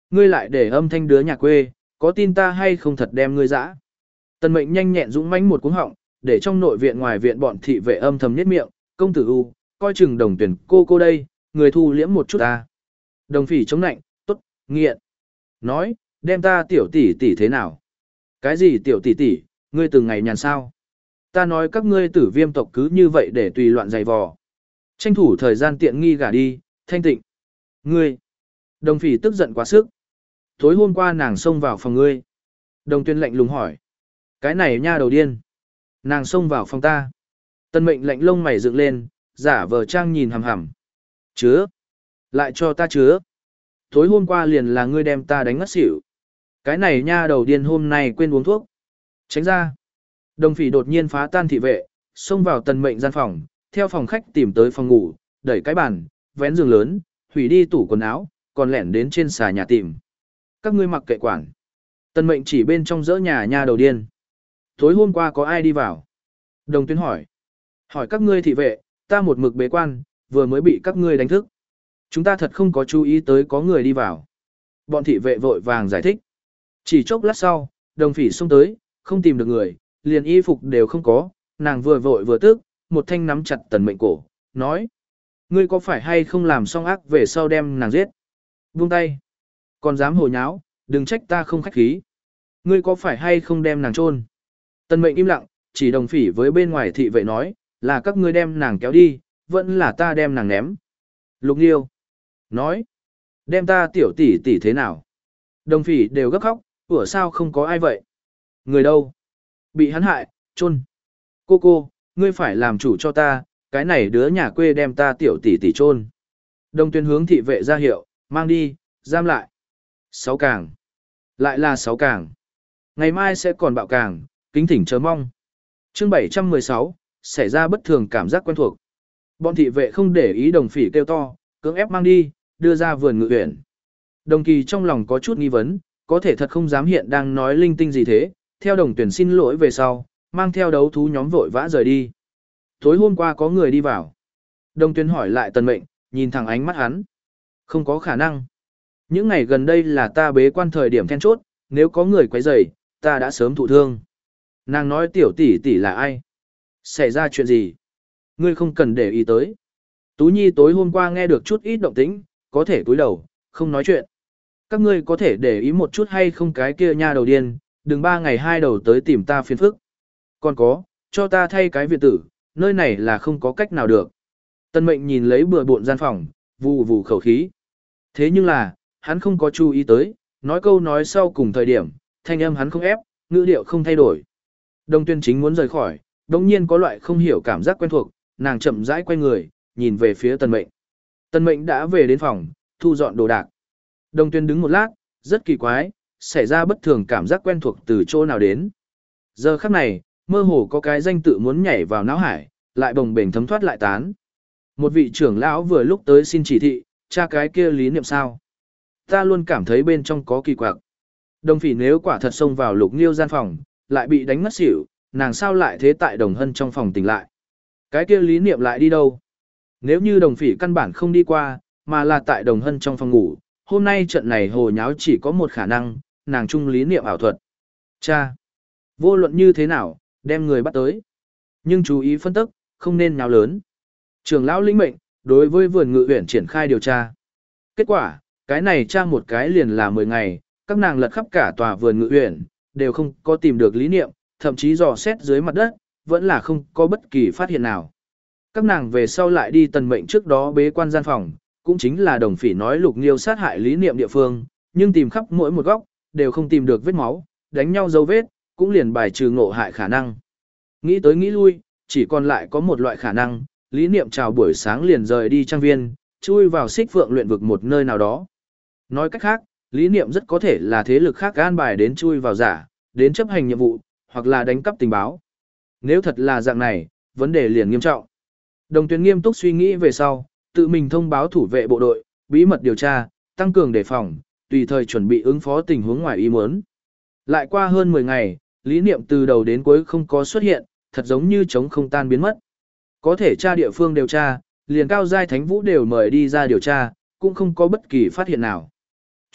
Ngươi lại để âm thanh đứa nhà quê, có tin ta hay không thật đem ngươi dã. Tần Mệnh nhanh nhẹn dũng mãnh một cuống họng, để trong nội viện ngoài viện bọn thị vệ âm thầm nhếch miệng, công tử u, coi chừng Đồng Tuyển cô cô đây, người thu liễm một chút ta. Đồng Phỉ chống nạnh, tốt, nghiện. Nói, đem ta tiểu tỷ tỷ thế nào? Cái gì tiểu tỷ tỷ, ngươi từng ngày nhàn sao? Ta nói các ngươi Tử Viêm tộc cứ như vậy để tùy loạn giày vò. Tranh thủ thời gian tiện nghi gả đi, thanh tịnh. Ngươi. Đồng Phỉ tức giận quá sức. Tối hôm qua nàng xông vào phòng ngươi. Đồng Tuyên lạnh lùng hỏi. Cái này nha đầu điên. Nàng xông vào phòng ta. Tân Mệnh lạnh lông mày dựng lên, giả vờ trang nhìn hằm hằm. Chứa. Lại cho ta chứa. Tối hôm qua liền là ngươi đem ta đánh ngất xỉu. Cái này nha đầu điên hôm nay quên uống thuốc. Tránh ra. Đồng Phỉ đột nhiên phá tan thị vệ, xông vào Tần Mệnh gian phòng, theo phòng khách tìm tới phòng ngủ, đẩy cái bàn, vén giường lớn, hủy đi tủ quần áo, còn lẻn đến trên xà nhà tìm. Các ngươi mặc kệ quản. Tần Mệnh chỉ bên trong dỡ nhà nha đầu điên. Tối hôm qua có ai đi vào? Đồng Tuyên hỏi. Hỏi các ngươi thị vệ, ta một mực bế quan, vừa mới bị các ngươi đánh thức. Chúng ta thật không có chú ý tới có người đi vào. Bọn thị vệ vội vàng giải thích. Chỉ chốc lát sau, Đồng Phỉ xông tới, không tìm được người, liền y phục đều không có, nàng vừa vội vừa tức, một thanh nắm chặt Tần Mệnh cổ, nói. Ngươi có phải hay không làm xong ác về sau đem nàng giết? Buông tay. Còn dám hồ nháo, đừng trách ta không khách khí. Ngươi có phải hay không đem nàng chôn? Tần Mệnh im lặng, chỉ Đồng Phỉ với bên ngoài thị vệ nói, là các ngươi đem nàng kéo đi, vẫn là ta đem nàng ném. Lục Nghiêu. Nói. Đem ta tiểu tỷ tỷ thế nào? Đồng Phỉ đều gấp khóc, ủa sao không có ai vậy? Người đâu? Bị hắn hại, chôn. Cô cô, ngươi phải làm chủ cho ta, cái này đứa nhà quê đem ta tiểu tỷ tỷ chôn. Đồng Tuyên hướng thị vệ ra hiệu, mang đi, giam lại. Sáu càng. Lại là sáu càng. Ngày mai sẽ còn bạo càng, kính thỉnh chờ mong. Chương bảy trăm mười sáu, xảy ra bất thường cảm giác quen thuộc. Bọn thị vệ không để ý Đồng Phỉ kêu to, cưỡng ép mang đi, đưa ra vườn ngự uyển. Đồng Kỳ trong lòng có chút nghi vấn, có thể thật không dám hiện đang nói linh tinh gì thế, theo Đồng Tuyển xin lỗi về sau, mang theo đấu thú nhóm vội vã rời đi. Tối hôm qua có người đi vào. Đồng Tuyển hỏi lại Tần Mệnh, nhìn thẳng ánh mắt hắn. Không có khả năng. Những ngày gần đây là ta bế quan thời điểm then chốt, nếu có người quấy rầy, ta đã sớm thụ thương. Nàng nói tiểu tỷ tỷ là ai? Xảy ra chuyện gì? Ngươi không cần để ý tới. Tú Nhi tối hôm qua nghe được chút ít động tĩnh, có thể cúi đầu, không nói chuyện. Các ngươi có thể để ý một chút hay không cái kia nha đầu điên, đừng ba ngày hai đầu tới tìm ta phiền phức. Còn có, cho ta thay cái viện tử, nơi này là không có cách nào được. Tân Mệnh nhìn lấy bừa bộn gian phòng, vù vù khẩu khí. Thế nhưng là, hắn không có chú ý tới, nói câu nói sau cùng thời điểm, thanh âm hắn không ép, ngữ điệu không thay đổi. Đồng Tuyên chính muốn rời khỏi, đồng nhiên có loại không hiểu cảm giác quen thuộc, nàng chậm rãi quay người, nhìn về phía Tần Mệnh. Tần Mệnh đã về đến phòng, thu dọn đồ đạc. Đồng Tuyên đứng một lát, rất kỳ quái, xảy ra bất thường cảm giác quen thuộc từ chỗ nào đến. Giờ khắc này, mơ hồ có cái danh tự muốn nhảy vào não hải, lại bồng bềnh thấm thoát lại tán. Một vị trưởng lão vừa lúc tới xin chỉ thị, tra cái kia lý niệm sao. Ta luôn cảm thấy bên trong có kỳ quặc. Đồng Phỉ nếu quả thật xông vào Lục Nghiêu gian phòng, lại bị đánh ngất xỉu, nàng sao lại thế tại Đồng Hân trong phòng tỉnh lại. Cái kia lý niệm lại đi đâu? Nếu như Đồng Phỉ căn bản không đi qua, mà là tại Đồng Hân trong phòng ngủ, hôm nay trận này hồ nháo chỉ có một khả năng, nàng trung lý niệm ảo thuật. Cha! Vô luận như thế nào, đem người bắt tới. Nhưng chú ý phân tích, không nên nháo lớn. Trưởng lão lĩnh mệnh, đối với vườn ngự uyển triển khai điều tra. Kết quả, cái này tra một cái liền là mười ngày, các nàng lật khắp cả tòa vườn ngự uyển, đều không có tìm được lý niệm, thậm chí dò xét dưới mặt đất, vẫn là không có bất kỳ phát hiện nào. Các nàng về sau lại đi Tần Mệnh trước đó bế quan gian phòng, cũng chính là Đồng Phỉ nói Lục Nghiêu sát hại lý niệm địa phương, nhưng tìm khắp mỗi một góc, đều không tìm được vết máu, đánh nhau dấu vết, cũng liền bài trừ ngộ hại khả năng. Nghĩ tới nghĩ lui, chỉ còn lại có một loại khả năng, lý niệm chào buổi sáng liền rời đi trang viên, chui vào Xích Phượng luyện vực một nơi nào đó. Nói cách khác, lý niệm rất có thể là thế lực khác an bài đến chui vào giả, đến chấp hành nhiệm vụ, hoặc là đánh cắp tình báo. Nếu thật là dạng này, vấn đề liền nghiêm trọng. Đồng Tuyên nghiêm túc suy nghĩ về sau, tự mình thông báo thủ vệ bộ đội, bí mật điều tra, tăng cường đề phòng, tùy thời chuẩn bị ứng phó tình huống ngoài ý muốn. Lại qua hơn mười ngày, lý niệm từ đầu đến cuối không có xuất hiện, thật giống như trống không tan biến mất. Có thể tra địa phương điều tra, liền cao giai thánh vũ đều mời đi ra điều tra, cũng không có bất kỳ phát hiện nào.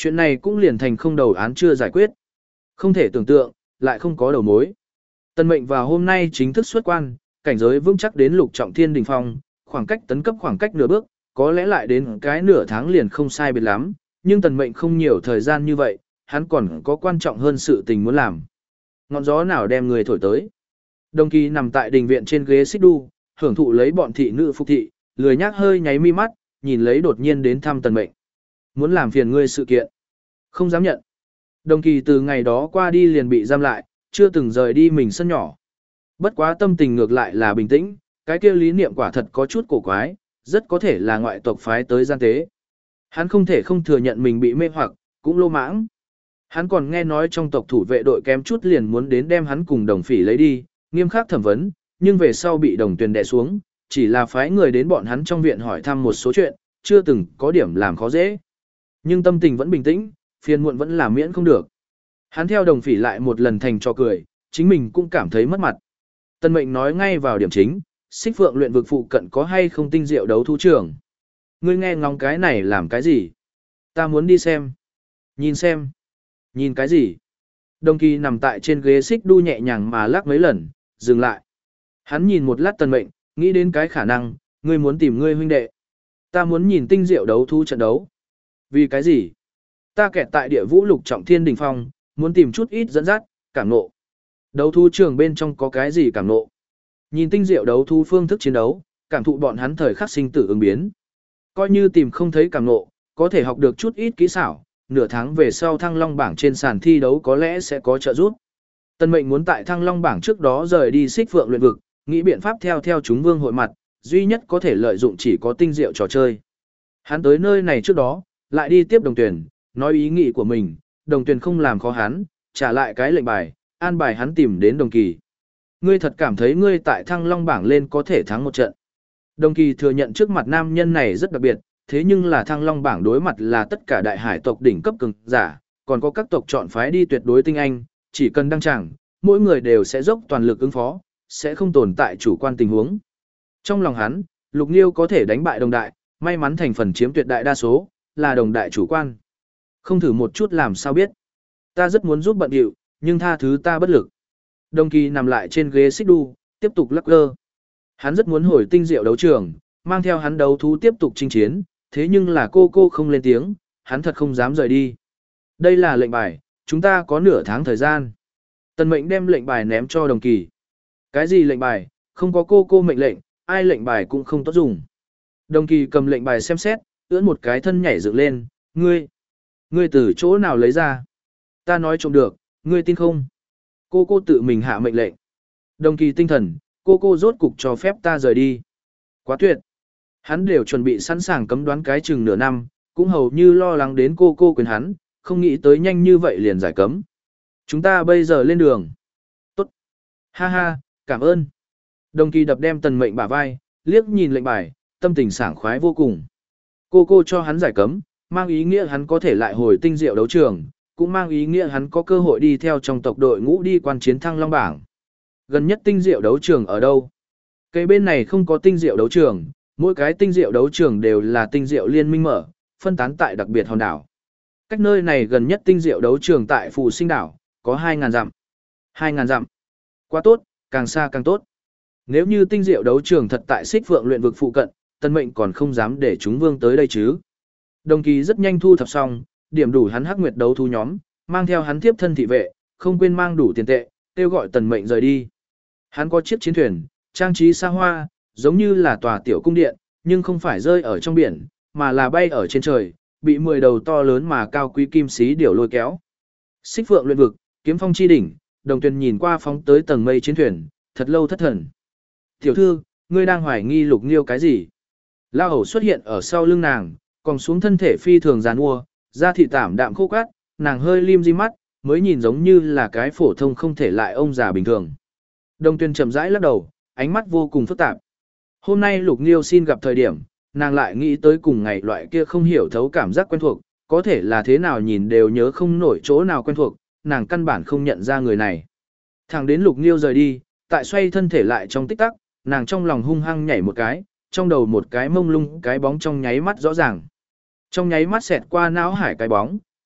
Chuyện này cũng liền thành không đầu án chưa giải quyết. Không thể tưởng tượng, lại không có đầu mối. Tần Mệnh vào hôm nay chính thức xuất quan, cảnh giới vững chắc đến lục trọng thiên đỉnh phong, khoảng cách tấn cấp khoảng cách nửa bước, có lẽ lại đến cái nửa tháng liền không sai biệt lắm, nhưng Tần Mệnh không nhiều thời gian như vậy, hắn còn có quan trọng hơn sự tình muốn làm. Ngọn gió nào đem người thổi tới. Đồng Kỳ nằm tại đình viện trên ghế xích đu, hưởng thụ lấy bọn thị nữ phục thị, lười nhác hơi nháy mi mắt, nhìn lấy đột nhiên đến thăm Tần Mệnh. Muốn làm phiền ngươi sự kiện. Không dám nhận. Đồng Kỳ từ ngày đó qua đi liền bị giam lại, chưa từng rời đi mình sân nhỏ. Bất quá tâm tình ngược lại là bình tĩnh, cái kia lý niệm quả thật có chút cổ quái, rất có thể là ngoại tộc phái tới gian tế. Hắn không thể không thừa nhận mình bị mê hoặc, cũng lô mãng. Hắn còn nghe nói trong tộc thủ vệ đội kém chút liền muốn đến đem hắn cùng đồng phỉ lấy đi, nghiêm khắc thẩm vấn, nhưng về sau bị đồng tuyền đè xuống, chỉ là phái người đến bọn hắn trong viện hỏi thăm một số chuyện, chưa từng có điểm làm khó dễ. Nhưng tâm tình vẫn bình tĩnh, phiền muộn vẫn là miễn không được. Hắn theo đồng phỉ lại một lần thành cho cười, chính mình cũng cảm thấy mất mặt. Tân Mệnh nói ngay vào điểm chính, Xích Phượng luyện vực phụ cận có hay không tinh diệu đấu thú trường. Ngươi nghe ngóng cái này làm cái gì? Ta muốn đi xem. Nhìn xem. Nhìn cái gì? Đồng Kỳ nằm tại trên ghế xích đu nhẹ nhàng mà lắc mấy lần, dừng lại. Hắn nhìn một lát Tần Mệnh, nghĩ đến cái khả năng, ngươi muốn tìm ngươi huynh đệ. Ta muốn nhìn tinh diệu đấu thú trận đấu. Vì cái gì? Ta kẹt tại địa vũ lục trọng thiên đỉnh phong, muốn tìm chút ít dẫn dắt, cảm nộ. Đấu thú trường bên trong có cái gì cảm nộ? Nhìn tinh diệu đấu thú phương thức chiến đấu, cảm thụ bọn hắn thời khắc sinh tử ứng biến. Coi như tìm không thấy cảm nộ, có thể học được chút ít kỹ xảo, nửa tháng về sau Thăng Long bảng trên sàn thi đấu có lẽ sẽ có trợ giúp. Tân Mệnh muốn tại Thăng Long bảng trước đó rời đi Xích Phượng luyện vực, nghĩ biện pháp theo theo chúng vương hội mặt, duy nhất có thể lợi dụng chỉ có tinh diệu trò chơi. Hắn tới nơi này trước đó, lại đi tiếp Đồng Tuyền, nói ý nghĩ của mình, Đồng Tuyền không làm khó hắn, trả lại cái lệnh bài, an bài hắn tìm đến Đồng Kỳ. Ngươi thật cảm thấy ngươi tại Thăng Long bảng lên có thể thắng một trận. Đồng Kỳ thừa nhận trước mặt nam nhân này rất đặc biệt, thế nhưng là Thăng Long bảng đối mặt là tất cả đại hải tộc đỉnh cấp cường giả, còn có các tộc chọn phái đi tuyệt đối tinh anh, chỉ cần đăng tràng, mỗi người đều sẽ dốc toàn lực ứng phó, sẽ không tồn tại chủ quan tình huống. Trong lòng hắn, Lục Nghiêu có thể đánh bại đồng đại, may mắn thành phần chiếm tuyệt đại đa số, là đồng đại chủ quan. Không thử một chút làm sao biết. Ta rất muốn giúp bận điệu, nhưng tha thứ ta bất lực. Đồng Kỳ nằm lại trên ghế xích đu, tiếp tục lắc lơ. Hắn rất muốn hồi tinh diệu đấu trường, mang theo hắn đấu thú tiếp tục chinh chiến, thế nhưng là cô cô không lên tiếng, hắn thật không dám rời đi. Đây là lệnh bài, chúng ta có nửa tháng thời gian. Tần Mệnh đem lệnh bài ném cho Đồng Kỳ. Cái gì lệnh bài, không có cô cô mệnh lệnh, ai lệnh bài cũng không tốt dùng. Đồng Kỳ cầm lệnh bài xem xét, ưỡn một cái thân nhảy dựng lên, ngươi, ngươi từ chỗ nào lấy ra? Ta nói trộm được, ngươi tin không? Cô cô tự mình hạ mệnh lệnh. Đồng Kỳ tinh thần, cô cô rốt cục cho phép ta rời đi. Quá tuyệt. Hắn đều chuẩn bị sẵn sàng cấm đoán cái chừng nửa năm, cũng hầu như lo lắng đến cô cô quyền hắn, không nghĩ tới nhanh như vậy liền giải cấm. Chúng ta bây giờ lên đường. Tốt. Ha ha, cảm ơn. Đồng Kỳ đập đem Tần Mệnh bả vai, liếc nhìn lệnh bài, tâm tình sảng khoái vô cùng. Cô cô cho hắn giải cấm, mang ý nghĩa hắn có thể lại hồi tinh diệu đấu trường, cũng mang ý nghĩa hắn có cơ hội đi theo trong tộc đội ngũ đi quan chiến Thăng Long bảng. Gần nhất tinh diệu đấu trường ở đâu? Cây bên này không có tinh diệu đấu trường, mỗi cái tinh diệu đấu trường đều là tinh diệu liên minh mở, phân tán tại đặc biệt hòn đảo. Cách nơi này gần nhất tinh diệu đấu trường tại Phù Sinh đảo, có hai nghìn dặm. hai nghìn dặm. Quá tốt, càng xa càng tốt. Nếu như tinh diệu đấu trường thật tại Xích Phượng luyện vực phụ cận, Tân Mệnh còn không dám để chúng vương tới đây chứ. Đồng Kỳ rất nhanh thu thập xong, điểm đủ hắn hắc nguyệt đấu thú nhóm, mang theo hắn tiếp thân thị vệ, không quên mang đủ tiền tệ, kêu gọi Tần Mệnh rời đi. Hắn có chiếc chiến thuyền, trang trí xa hoa, giống như là tòa tiểu cung điện, nhưng không phải rơi ở trong biển, mà là bay ở trên trời, bị mười đầu to lớn mà cao quý kim sĩ điểu lôi kéo. Xích Phượng luyện vực, kiếm phong chi đỉnh, Đồng Tuyền nhìn qua phóng tới tầng mây chiến thuyền, thật lâu thất thần. Tiểu thư, ngươi đang hoài nghi Lục Nghiêu cái gì? Lao hầu xuất hiện ở sau lưng nàng, còn xuống thân thể phi thường giàn mua, da thị tảm đạm khô cát, nàng hơi lim di mắt, mới nhìn giống như là cái phổ thông không thể lại ông già bình thường. Đồng Tuyền chậm rãi lắc đầu, ánh mắt vô cùng phức tạp. Hôm nay Lục Nghiêu xin gặp thời điểm, nàng lại nghĩ tới cùng ngày loại kia không hiểu thấu cảm giác quen thuộc, có thể là thế nào nhìn đều nhớ không nổi chỗ nào quen thuộc, nàng căn bản không nhận ra người này. Thẳng đến Lục Nghiêu rời đi, tại xoay thân thể lại trong tích tắc, nàng trong lòng hung hăng nhảy một cái, trong đầu một cái mông lung cái bóng trong nháy mắt rõ ràng. Trong nháy mắt xẹt qua não hải cái bóng,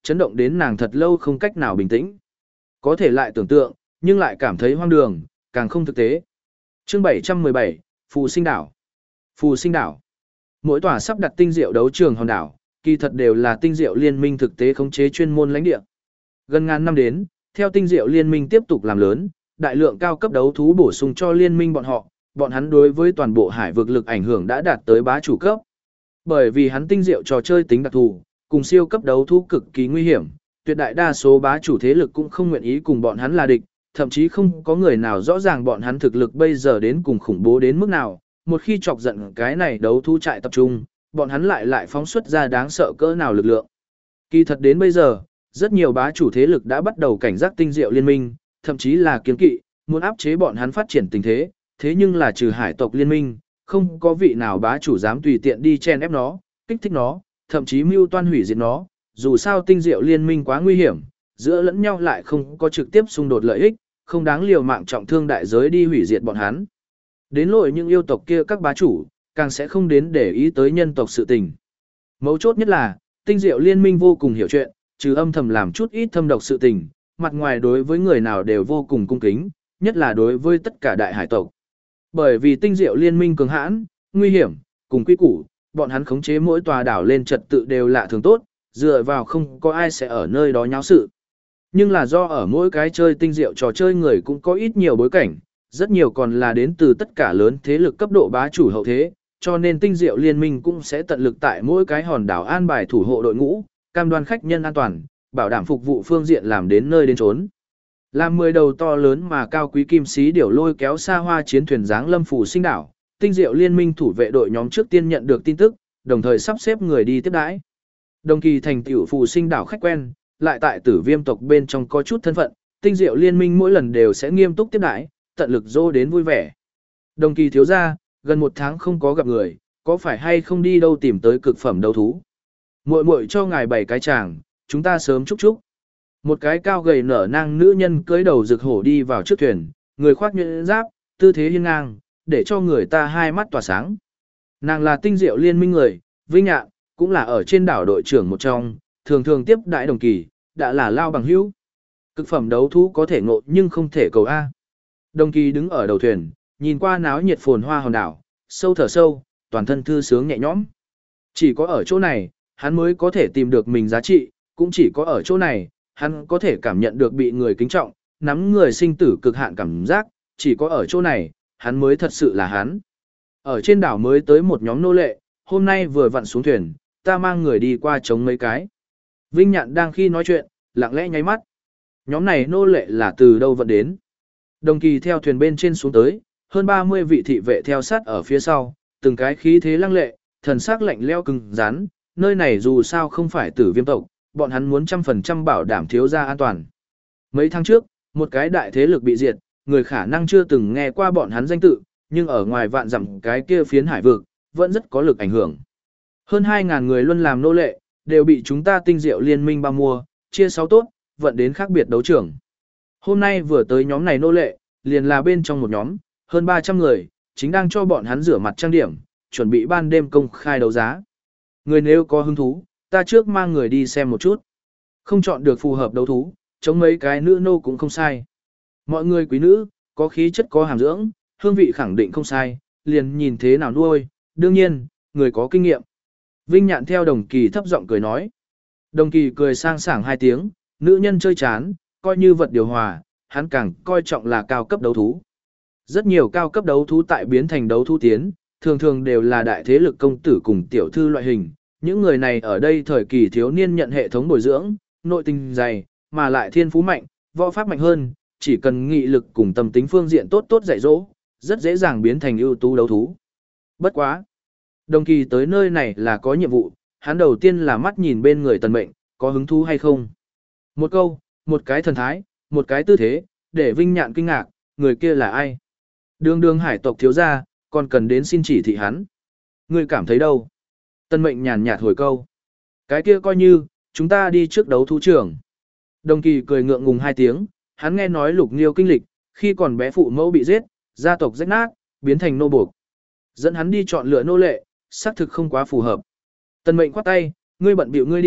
chấn động đến nàng thật lâu không cách nào bình tĩnh. Có thể lại tưởng tượng, nhưng lại cảm thấy hoang đường, càng không thực tế. Chương bảy trăm mười bảy, Phù Sinh Đảo. Phù Sinh Đảo. Mỗi tòa sắp đặt tinh diệu đấu trường hòn đảo, kỳ thật đều là tinh diệu liên minh thực tế khống chế chuyên môn lãnh địa. Gần ngàn năm đến, theo tinh diệu liên minh tiếp tục làm lớn, đại lượng cao cấp đấu thú bổ sung cho liên minh bọn họ, bọn hắn đối với toàn bộ hải vực lực ảnh hưởng đã đạt tới bá chủ cấp. Bởi vì hắn tinh diệu trò chơi tính đặc thù, cùng siêu cấp đấu thú cực kỳ nguy hiểm, tuyệt đại đa số bá chủ thế lực cũng không nguyện ý cùng bọn hắn là địch, thậm chí không có người nào rõ ràng bọn hắn thực lực bây giờ đến cùng khủng bố đến mức nào. Một khi chọc giận cái này đấu thú trại tập trung, bọn hắn lại lại phóng xuất ra đáng sợ cỡ nào lực lượng. Kỳ thật đến bây giờ, rất nhiều bá chủ thế lực đã bắt đầu cảnh giác tinh diệu liên minh, thậm chí là kiêng kỵ, muốn áp chế bọn hắn phát triển tình thế, thế nhưng là trừ hải tộc liên minh, không có vị nào bá chủ dám tùy tiện đi chen ép nó, kích thích nó, thậm chí mưu toan hủy diệt nó, dù sao tinh diệu liên minh quá nguy hiểm, giữa lẫn nhau lại không có trực tiếp xung đột lợi ích, không đáng liều mạng trọng thương đại giới đi hủy diệt bọn hắn. Đến lỗi những yêu tộc kia các bá chủ, càng sẽ không đến để ý tới nhân tộc sự tình. Mấu chốt nhất là, tinh diệu liên minh vô cùng hiểu chuyện, trừ âm thầm làm chút ít thâm độc sự tình, mặt ngoài đối với người nào đều vô cùng cung kính, nhất là đối với tất cả đại hải tộc. Bởi vì tinh diệu liên minh cường hãn, nguy hiểm, cùng quy củ, bọn hắn khống chế mỗi tòa đảo lên trật tự đều lạ thường tốt, dựa vào không có ai sẽ ở nơi đó nháo sự. Nhưng là do ở mỗi cái chơi tinh diệu trò chơi người cũng có ít nhiều bối cảnh, rất nhiều còn là đến từ tất cả lớn thế lực cấp độ bá chủ hậu thế, cho nên tinh diệu liên minh cũng sẽ tận lực tại mỗi cái hòn đảo an bài thủ hộ đội ngũ, cam đoan khách nhân an toàn, bảo đảm phục vụ phương diện làm đến nơi đến chốn. Làm mười đầu to lớn mà cao quý kim sĩ điểu lôi kéo xa hoa chiến thuyền dáng lâm Phù Sinh Đảo, tinh diệu liên minh thủ vệ đội nhóm trước tiên nhận được tin tức, đồng thời sắp xếp người đi tiếp đãi. Đồng kỳ thành tiểu Phù Sinh Đảo khách quen, lại tại Tử Viêm tộc bên trong có chút thân phận, tinh diệu liên minh mỗi lần đều sẽ nghiêm túc tiếp đãi, tận lực dô đến vui vẻ. Đồng kỳ thiếu gia, gần một tháng không có gặp người, có phải hay không đi đâu tìm tới cực phẩm đấu thú? Muội muội cho ngài bảy cái chàng, chúng ta sớm chúc chúc. Một cái cao gầy nở nang nữ nhân cưỡi đầu rực hổ đi vào trước thuyền, người khoác nhuyễn giáp, tư thế hiên ngang, để cho người ta hai mắt tỏa sáng. Nàng là tinh diệu liên minh người, Vinh Nhạn, cũng là ở trên đảo đội trưởng một trong, thường thường tiếp đại đồng kỳ, đã là lao bằng hữu. Cực phẩm đấu thú có thể ngộ nhưng không thể cầu A. Đồng kỳ đứng ở đầu thuyền, nhìn qua náo nhiệt phồn hoa hòn đảo, sâu thở sâu, toàn thân thư sướng nhẹ nhõm. Chỉ có ở chỗ này, hắn mới có thể tìm được mình giá trị, cũng chỉ có ở chỗ này, hắn có thể cảm nhận được bị người kính trọng, nắm người sinh tử cực hạn cảm giác, chỉ có ở chỗ này, hắn mới thật sự là hắn. Ở trên đảo mới tới một nhóm nô lệ, hôm nay vừa vặn xuống thuyền, ta mang người đi qua chống mấy cái. Vinh Nhạn đang khi nói chuyện, lặng lẽ nháy mắt. Nhóm này nô lệ là từ đâu vận đến? Đồng kỳ theo thuyền bên trên xuống tới, hơn ba mươi vị thị vệ theo sát ở phía sau, từng cái khí thế lăng lệ, thần sắc lạnh lẽo cứng rắn, nơi này dù sao không phải Tử Viêm tộc, bọn hắn muốn trăm phần trăm bảo đảm thiếu gia an toàn. Mấy tháng trước, một cái đại thế lực bị diệt, người khả năng chưa từng nghe qua bọn hắn danh tự, nhưng ở ngoài vạn dặm cái kia phiến hải vực, vẫn rất có lực ảnh hưởng. Hơn hai ngàn người luôn làm nô lệ, đều bị chúng ta tinh diệu liên minh bao mua, chia sáu tốt, vận đến khác biệt đấu trường. Hôm nay vừa tới nhóm này nô lệ, liền là bên trong một nhóm, hơn ba trăm người, chính đang cho bọn hắn rửa mặt trang điểm, chuẩn bị ban đêm công khai đấu giá. Người nếu có hứng thú, ta trước mang người đi xem một chút. Không chọn được phù hợp đấu thú, chống mấy cái nữ nô cũng không sai. Mọi người quý nữ, có khí chất có hàm dưỡng, hương vị khẳng định không sai, liền nhìn thế nào nuôi, đương nhiên, người có kinh nghiệm. Vinh Nhạn theo Đồng Kỳ thấp giọng cười nói. Đồng Kỳ cười sang sảng hai tiếng, nữ nhân chơi chán, coi như vật điều hòa, hắn càng coi trọng là cao cấp đấu thú. Rất nhiều cao cấp đấu thú tại biến thành đấu thú tiến, thường thường đều là đại thế lực công tử cùng tiểu thư loại hình. Những người này ở đây thời kỳ thiếu niên nhận hệ thống bồi dưỡng, nội tình dày, mà lại thiên phú mạnh, võ pháp mạnh hơn, chỉ cần nghị lực cùng tâm tính phương diện tốt tốt dạy dỗ, rất dễ dàng biến thành ưu tú đấu thú. Bất quá. Đồng Kỳ tới nơi này là có nhiệm vụ, hắn đầu tiên là mắt nhìn bên người Tần Mệnh, có hứng thú hay không. Một câu, một cái thần thái, một cái tư thế, để Vinh Nhạn kinh ngạc, người kia là ai? Đường đường hải tộc thiếu gia, còn cần đến xin chỉ thị hắn. Ngươi cảm thấy đâu? Tần Mệnh nhàn nhạt hồi câu. Cái kia coi như, chúng ta đi trước đấu thú trưởng. Đồng Kỳ cười ngượng ngùng hai tiếng, hắn nghe nói Lục Nghiêu kinh lịch, khi còn bé phụ mẫu bị giết, gia tộc rách nát, biến thành nô buộc. Dẫn hắn đi chọn lựa nô lệ, xác thực không quá phù hợp. Tần Mệnh khoát tay, ngươi bận bịu ngươi đi,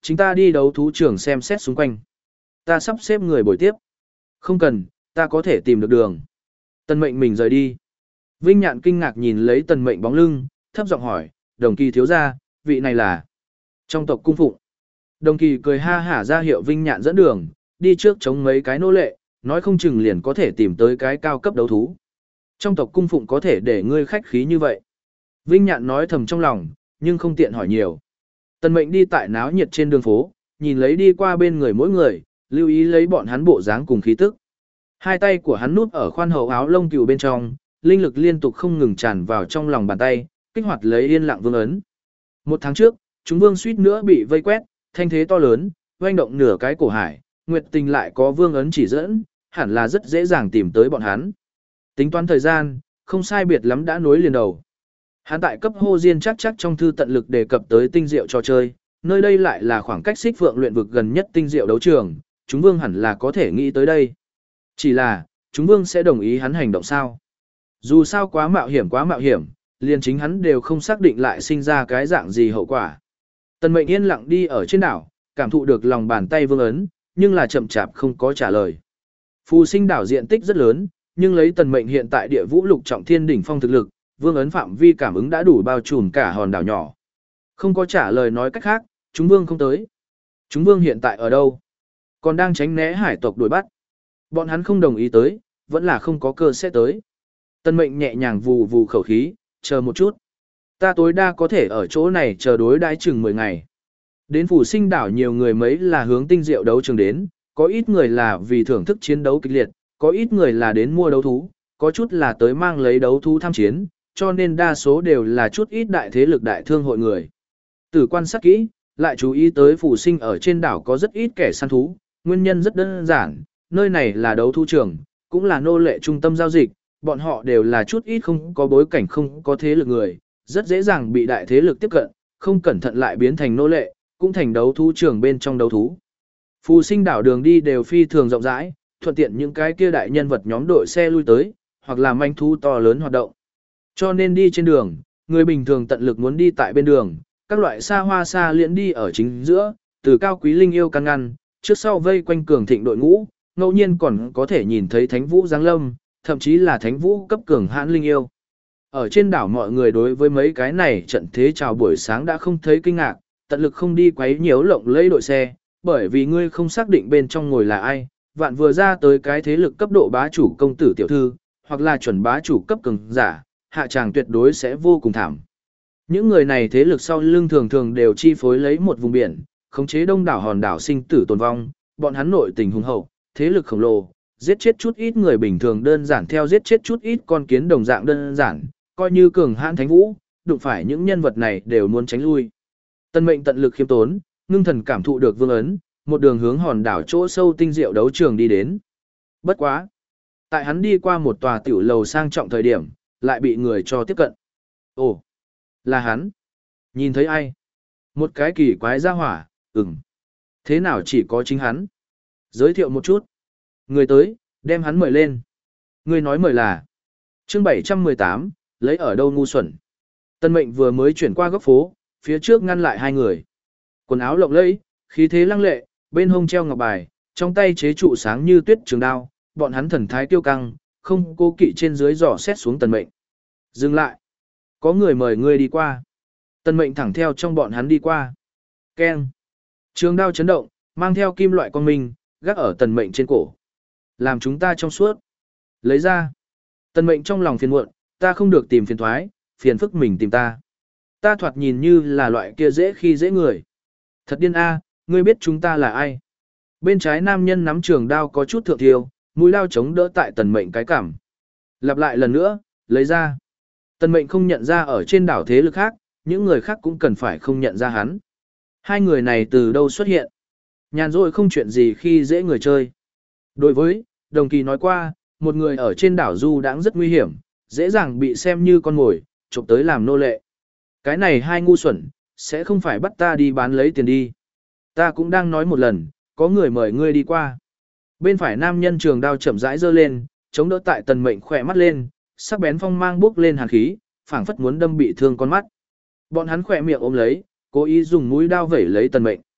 chúng ta đi đấu thú trường xem xét xung quanh. Ta sắp xếp người bồi tiếp. Không cần, ta có thể tìm được đường. Tần Mệnh mình rời đi. Vinh Nhạn kinh ngạc nhìn lấy Tần Mệnh bóng lưng, thấp giọng hỏi, Đồng Kỳ thiếu gia, vị này là trong tộc cung phụng. Đồng Kỳ cười ha hả ra hiệu Vinh Nhạn dẫn đường, đi trước chống mấy cái nô lệ, nói không chừng liền có thể tìm tới cái cao cấp đấu thú. Trong tộc cung phụng có thể để ngươi khách khí như vậy. Vinh Nhạn nói thầm trong lòng, nhưng không tiện hỏi nhiều. Tần Mệnh đi tại náo nhiệt trên đường phố, nhìn lấy đi qua bên người mỗi người, lưu ý lấy bọn hắn bộ dáng cùng khí tức. Hai tay của hắn núp ở khoan hậu áo lông cừu bên trong, linh lực liên tục không ngừng tràn vào trong lòng bàn tay, kích hoạt lấy yên lặng vương ấn. Một tháng trước, chúng vương suýt nữa bị vây quét, thanh thế to lớn, oanh động nửa cái cổ hải, Nguyệt Tình lại có vương ấn chỉ dẫn, hẳn là rất dễ dàng tìm tới bọn hắn. Tính toán thời gian, không sai biệt lắm đã nối liền đầu. Hắn tại cấp hô diên chắc chắc trong thư tận lực đề cập tới tinh diệu trò chơi, nơi đây lại là khoảng cách xích phượng luyện vực gần nhất tinh diệu đấu trường, chúng vương hẳn là có thể nghĩ tới đây. Chỉ là, chúng vương sẽ đồng ý hắn hành động sao? Dù sao quá mạo hiểm quá mạo hiểm, liền chính hắn đều không xác định lại sinh ra cái dạng gì hậu quả. Tần Mệnh yên lặng đi ở trên đảo, cảm thụ được lòng bàn tay vương ấn, nhưng là chậm chạp không có trả lời. Phù Sinh đảo diện tích rất lớn, nhưng lấy Tần Mệnh hiện tại địa vũ lục trọng thiên đỉnh phong thực lực, vương ấn phạm vi cảm ứng đã đủ bao trùm cả hòn đảo nhỏ. Không có trả lời nói cách khác, chúng vương không tới. Chúng vương hiện tại ở đâu? Còn đang tránh né hải tộc đuổi bắt. Bọn hắn không đồng ý tới, vẫn là không có cơ sẽ tới. Tần Mệnh nhẹ nhàng vù vù khẩu khí, chờ một chút. Ta tối đa có thể ở chỗ này chờ đối đãi chừng mười ngày. Đến Phù Sinh đảo nhiều người mấy là hướng tinh diệu đấu trường đến, có ít người là vì thưởng thức chiến đấu kịch liệt, có ít người là đến mua đấu thú, có chút là tới mang lấy đấu thú tham chiến, cho nên đa số đều là chút ít đại thế lực đại thương hội người. Từ quan sát kỹ, lại chú ý tới Phù Sinh ở trên đảo có rất ít kẻ săn thú, nguyên nhân rất đơn giản, nơi này là đấu thú trường, cũng là nô lệ trung tâm giao dịch, bọn họ đều là chút ít không có bối cảnh không có thế lực người, rất dễ dàng bị đại thế lực tiếp cận, không cẩn thận lại biến thành nô lệ, cũng thành đấu thú trường bên trong đấu thú. Phù Sinh đảo đường đi đều phi thường rộng rãi, thuận tiện những cái kia đại nhân vật nhóm đội xe lui tới, hoặc là manh thú to lớn hoạt động. Cho nên đi trên đường, người bình thường tận lực muốn đi tại bên đường, các loại xa hoa xa liễn đi ở chính giữa, từ cao quý linh yêu căn ngăn, trước sau vây quanh cường thịnh đội ngũ, ngẫu nhiên còn có thể nhìn thấy thánh vũ giáng lâm, thậm chí là thánh vũ cấp cường hãn linh yêu. Ở trên đảo mọi người đối với mấy cái này trận thế chào buổi sáng đã không thấy kinh ngạc, tận lực không đi quấy nhiễu lộng lẫy đội xe, bởi vì ngươi không xác định bên trong ngồi là ai, vạn vừa ra tới cái thế lực cấp độ bá chủ công tử tiểu thư, hoặc là chuẩn bá chủ cấp cường giả, hạ tràng tuyệt đối sẽ vô cùng thảm. Những người này thế lực sau lưng thường thường đều chi phối lấy một vùng biển, khống chế đông đảo hòn đảo sinh tử tồn vong, bọn hắn nội tình hùng hậu, thế lực khổng lồ, giết chết chút ít người bình thường đơn giản theo giết chết chút ít con kiến đồng dạng đơn giản, coi như cường hãn thánh vũ, đụng phải những nhân vật này đều muốn tránh lui. Tần Mệnh tận lực khiêm tốn, ngưng thần cảm thụ được vương ấn, một đường hướng hòn đảo chỗ sâu tinh diệu đấu trường đi đến. Bất quá, tại hắn đi qua một tòa tiểu lầu sang trọng thời điểm, lại bị người cho tiếp cận. Ồ, là hắn. Nhìn thấy ai? Một cái kỳ quái ra hỏa, ừm. Thế nào chỉ có chính hắn? Giới thiệu một chút. Người tới, đem hắn mời lên. Người nói mời là. Chương bảy trăm mười tám, lấy ở đâu ngu xuẩn. Tần Mệnh vừa mới chuyển qua góc phố, phía trước ngăn lại hai người. Quần áo lộng lẫy, khí thế lăng lệ, bên hông treo ngọc bài, trong tay chế trụ sáng như tuyết trường đao, bọn hắn thần thái kiêu căng, không cố kỵ trên dưới dò xét xuống Tần Mệnh. Dừng lại. Có người mời ngươi đi qua. Tần Mệnh thẳng theo trong bọn hắn đi qua. Keng. Trường đao chấn động, mang theo kim loại quang minh, gác ở Tần Mệnh trên cổ. Làm chúng ta trong suốt. Lấy ra. Tần Mệnh trong lòng phiền muộn, ta không được tìm phiền thoái, phiền phức mình tìm ta. Ta thoạt nhìn như là loại kia dễ khi dễ người. Thật điên a, ngươi biết chúng ta là ai? Bên trái nam nhân nắm trường đao có chút thượng thiêu, mũi đao chống đỡ tại Tần Mệnh cái cảm. Lặp lại lần nữa, lấy ra. Tần Mệnh không nhận ra ở trên đảo thế lực khác, những người khác cũng cần phải không nhận ra hắn. Hai người này từ đâu xuất hiện? Nhàn rỗi không chuyện gì khi dễ người chơi. Đối với, Đồng Kỳ nói qua, một người ở trên đảo du đãng rất nguy hiểm, dễ dàng bị xem như con mồi, chụp tới làm nô lệ. Cái này hai ngu xuẩn, sẽ không phải bắt ta đi bán lấy tiền đi. Ta cũng đang nói một lần, có người mời ngươi đi qua. Bên phải nam nhân trường đao chậm rãi giơ lên, chống đỡ tại Tần Mệnh khỏe mắt lên, sắc bén phong mang bốc lên hàn khí, phảng phất muốn đâm bị thương con mắt. Bọn hắn khỏe miệng ôm lấy, cố ý dùng mũi đao vẩy lấy Tần Mệnh.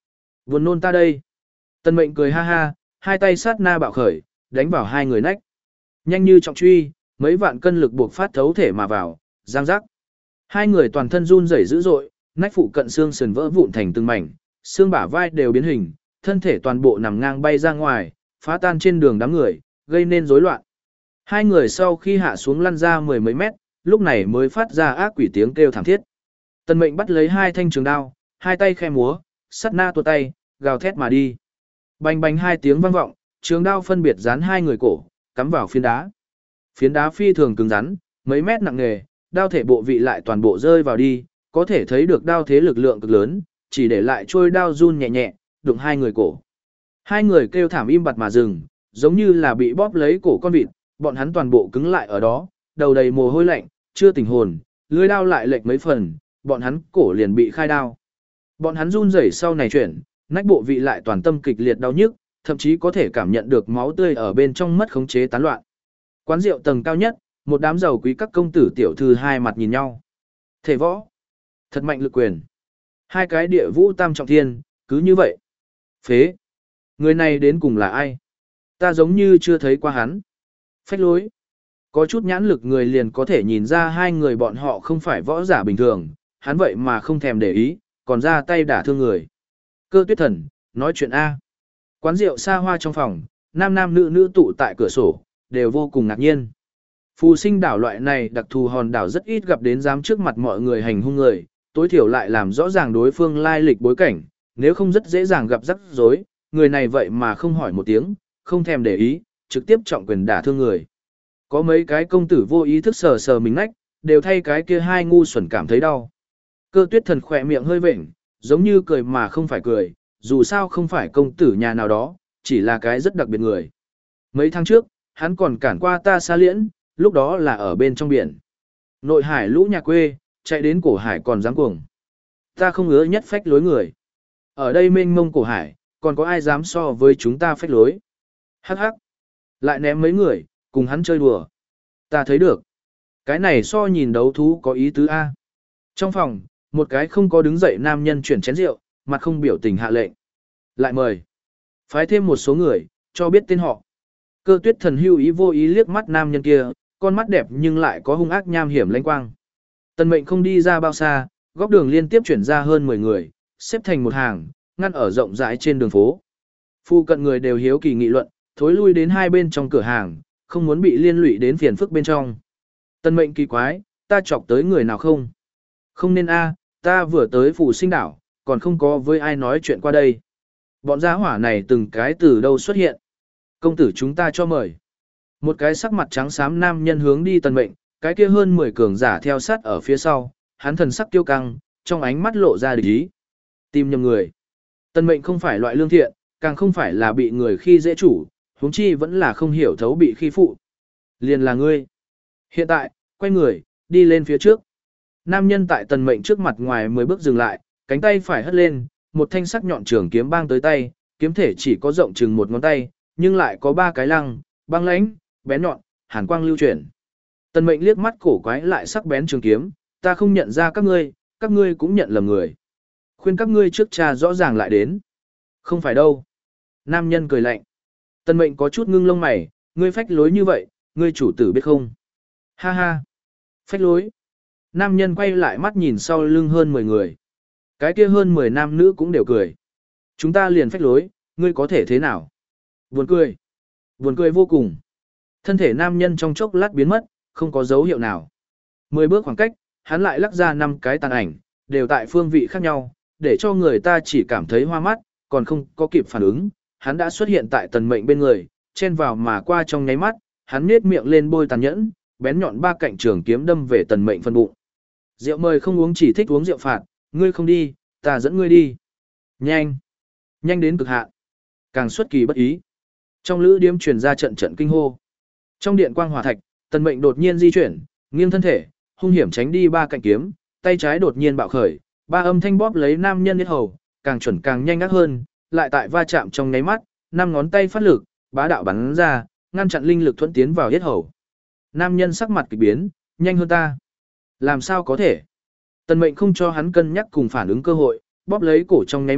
Buồn nôn ta đây. Tần mệnh cười ha ha, hai tay sát na bạo khởi, đánh vào hai người nách. Nhanh như trọng truy, mấy vạn cân lực buộc phát thấu thể mà vào, giang giác. Hai người toàn thân run rẩy dữ dội, nách phụ cận xương sườn vỡ vụn thành từng mảnh, xương bả vai đều biến hình, thân thể toàn bộ nằm ngang bay ra ngoài, phá tan trên đường đám người, gây nên rối loạn. Hai người sau khi hạ xuống lăn ra mười mấy mét, lúc này mới phát ra ác quỷ tiếng kêu thảm thiết. Tần mệnh bắt lấy hai thanh trường đao, hai tay khe múa, sắt na tuột tay, gào thét mà đi. Bành bành hai tiếng vang vọng, trường đao phân biệt dán hai người cổ, cắm vào phiến đá. Phiến đá phi thường cứng rắn, mấy mét nặng nề, đao thể bộ vị lại toàn bộ rơi vào đi, có thể thấy được đao thế lực lượng cực lớn, chỉ để lại trôi đao run nhẹ nhẹ, đụng hai người cổ. Hai người kêu thảm im bặt mà dừng, giống như là bị bóp lấy cổ con vịt, bọn hắn toàn bộ cứng lại ở đó, đầu đầy mồ hôi lạnh, chưa tỉnh hồn, lưỡi đao lại lệch mấy phần, bọn hắn cổ liền bị khai đao. Bọn hắn run rẩy sau này chuyển, nách bộ vị lại toàn tâm kịch liệt đau nhức, thậm chí có thể cảm nhận được máu tươi ở bên trong mất khống chế tán loạn. Quán rượu tầng cao nhất, một đám giàu quý các công tử tiểu thư hai mặt nhìn nhau. Thể võ, thật mạnh lực quyền. Hai cái địa vũ tam trọng thiên, cứ như vậy. Phế, người này đến cùng là ai? Ta giống như chưa thấy qua hắn. Phách lối. Có chút nhãn lực người liền có thể nhìn ra hai người bọn họ không phải võ giả bình thường, hắn vậy mà không thèm để ý, còn ra tay đả thương người. Cơ Tuyết Thần, nói chuyện A. Quán rượu xa hoa trong phòng, nam nam nữ nữ tụ tại cửa sổ, đều vô cùng ngạc nhiên. Phù Sinh đảo loại này đặc thù hòn đảo rất ít gặp đến dám trước mặt mọi người hành hung người, tối thiểu lại làm rõ ràng đối phương lai lịch bối cảnh, nếu không rất dễ dàng gặp rắc rối, người này vậy mà không hỏi một tiếng, không thèm để ý, trực tiếp trọng quyền đả thương người. Có mấy cái công tử vô ý thức sờ sờ mình nách, đều thay cái kia hai ngu xuẩn cảm thấy đau. Cơ Tuyết Thần khỏe miệng hơi vểnh, giống như cười mà không phải cười, dù sao không phải công tử nhà nào đó, chỉ là cái rất đặc biệt người. Mấy tháng trước, hắn còn cản qua ta xa liễn, lúc đó là ở bên trong biển. Nội hải lũ nhà quê, chạy đến cổ hải còn dám cuồng. Ta không ngứa nhất phách lối người. Ở đây mênh mông cổ hải, còn có ai dám so với chúng ta phách lối. Hắc hắc. Lại ném mấy người, cùng hắn chơi đùa. Ta thấy được. Cái này so nhìn đấu thú có ý tứ A. Trong phòng, một cái không có đứng dậy nam nhân chuyển chén rượu, mặt không biểu tình hạ lệnh. Lại mời. Phái thêm một số người, cho biết tên họ. Cơ Tuyết Thần hưu ý vô ý liếc mắt nam nhân kia, con mắt đẹp nhưng lại có hung ác nham hiểm lanh quang. Tần Mệnh không đi ra bao xa, góc đường liên tiếp chuyển ra hơn mười người, xếp thành một hàng, ngăn ở rộng rãi trên đường phố. Phu cận người đều hiếu kỳ nghị luận, thối lui đến hai bên trong cửa hàng, không muốn bị liên lụy đến phiền phức bên trong. Tần Mệnh kỳ quái, ta chọc tới người nào không? Không nên a, ta vừa tới Phù Sinh đảo, còn không có với ai nói chuyện qua đây. Bọn gia hỏa này từng cái từ đâu xuất hiện? Công tử chúng ta cho mời. Một cái sắc mặt trắng xám nam nhân hướng đi Tần Mệnh, cái kia hơn mười cường giả theo sát ở phía sau, hắn thần sắc tiêu căng, trong ánh mắt lộ ra địch ý. Tìm nhầm người. Tần Mệnh không phải loại lương thiện, càng không phải là bị người khi dễ chủ, huống chi vẫn là không hiểu thấu bị khi phụ. Liền là ngươi. Hiện tại, quay người, đi lên phía trước. Nam nhân tại Tần Mệnh trước mặt ngoài mười bước dừng lại, cánh tay phải hất lên, một thanh sắc nhọn trường kiếm bang tới tay, kiếm thể chỉ có rộng chừng một ngón tay, nhưng lại có ba cái lăng, băng lãnh, bén nhọn, hàn quang lưu chuyển. Tần Mệnh liếc mắt cổ quái lại sắc bén trường kiếm, ta không nhận ra các ngươi, các ngươi cũng nhận lầm người. Khuyên các ngươi trước cha rõ ràng lại đến. Không phải đâu. Nam nhân cười lạnh. Tần Mệnh có chút ngưng lông mày, ngươi phách lối như vậy, ngươi chủ tử biết không? Ha ha. Phách lối. Nam nhân quay lại mắt nhìn sau lưng hơn mười người. Cái kia hơn mười nam nữ cũng đều cười. Chúng ta liền phách lối, ngươi có thể thế nào? Buồn cười. Buồn cười vô cùng. Thân thể nam nhân trong chốc lát biến mất, không có dấu hiệu nào. Mười bước khoảng cách, hắn lại lắc ra năm cái tàn ảnh, đều tại phương vị khác nhau, để cho người ta chỉ cảm thấy hoa mắt, còn không có kịp phản ứng. Hắn đã xuất hiện tại Tần Mệnh bên người, chen vào mà qua trong nháy mắt, hắn nhếch miệng lên bôi tàn nhẫn, bén nhọn ba cạnh trường kiếm đâm về Tần Mệnh phân bụng. Rượu mời không uống chỉ thích uống rượu phạt, ngươi không đi, ta dẫn ngươi đi. Nhanh, nhanh đến cực hạn. Càng xuất kỳ bất ý. Trong lữ điếm truyền ra trận trận kinh hô. Trong điện quang hỏa thạch, Tần Mệnh đột nhiên di chuyển, nghiêng thân thể, hung hiểm tránh đi ba cạnh kiếm, tay trái đột nhiên bạo khởi, ba âm thanh bóp lấy nam nhân yết hầu, càng chuẩn càng nhanh ác hơn, lại tại va chạm trong nháy mắt, năm ngón tay phát lực, bá đạo bắn ra, ngăn chặn linh lực thuận tiến vào yết hầu. Nam nhân sắc mặt kỳ biến, nhanh hơn ta. Làm sao có thể? Tần Mệnh không cho hắn cân nhắc cùng phản ứng cơ hội, bóp lấy cổ trong nháy mắt,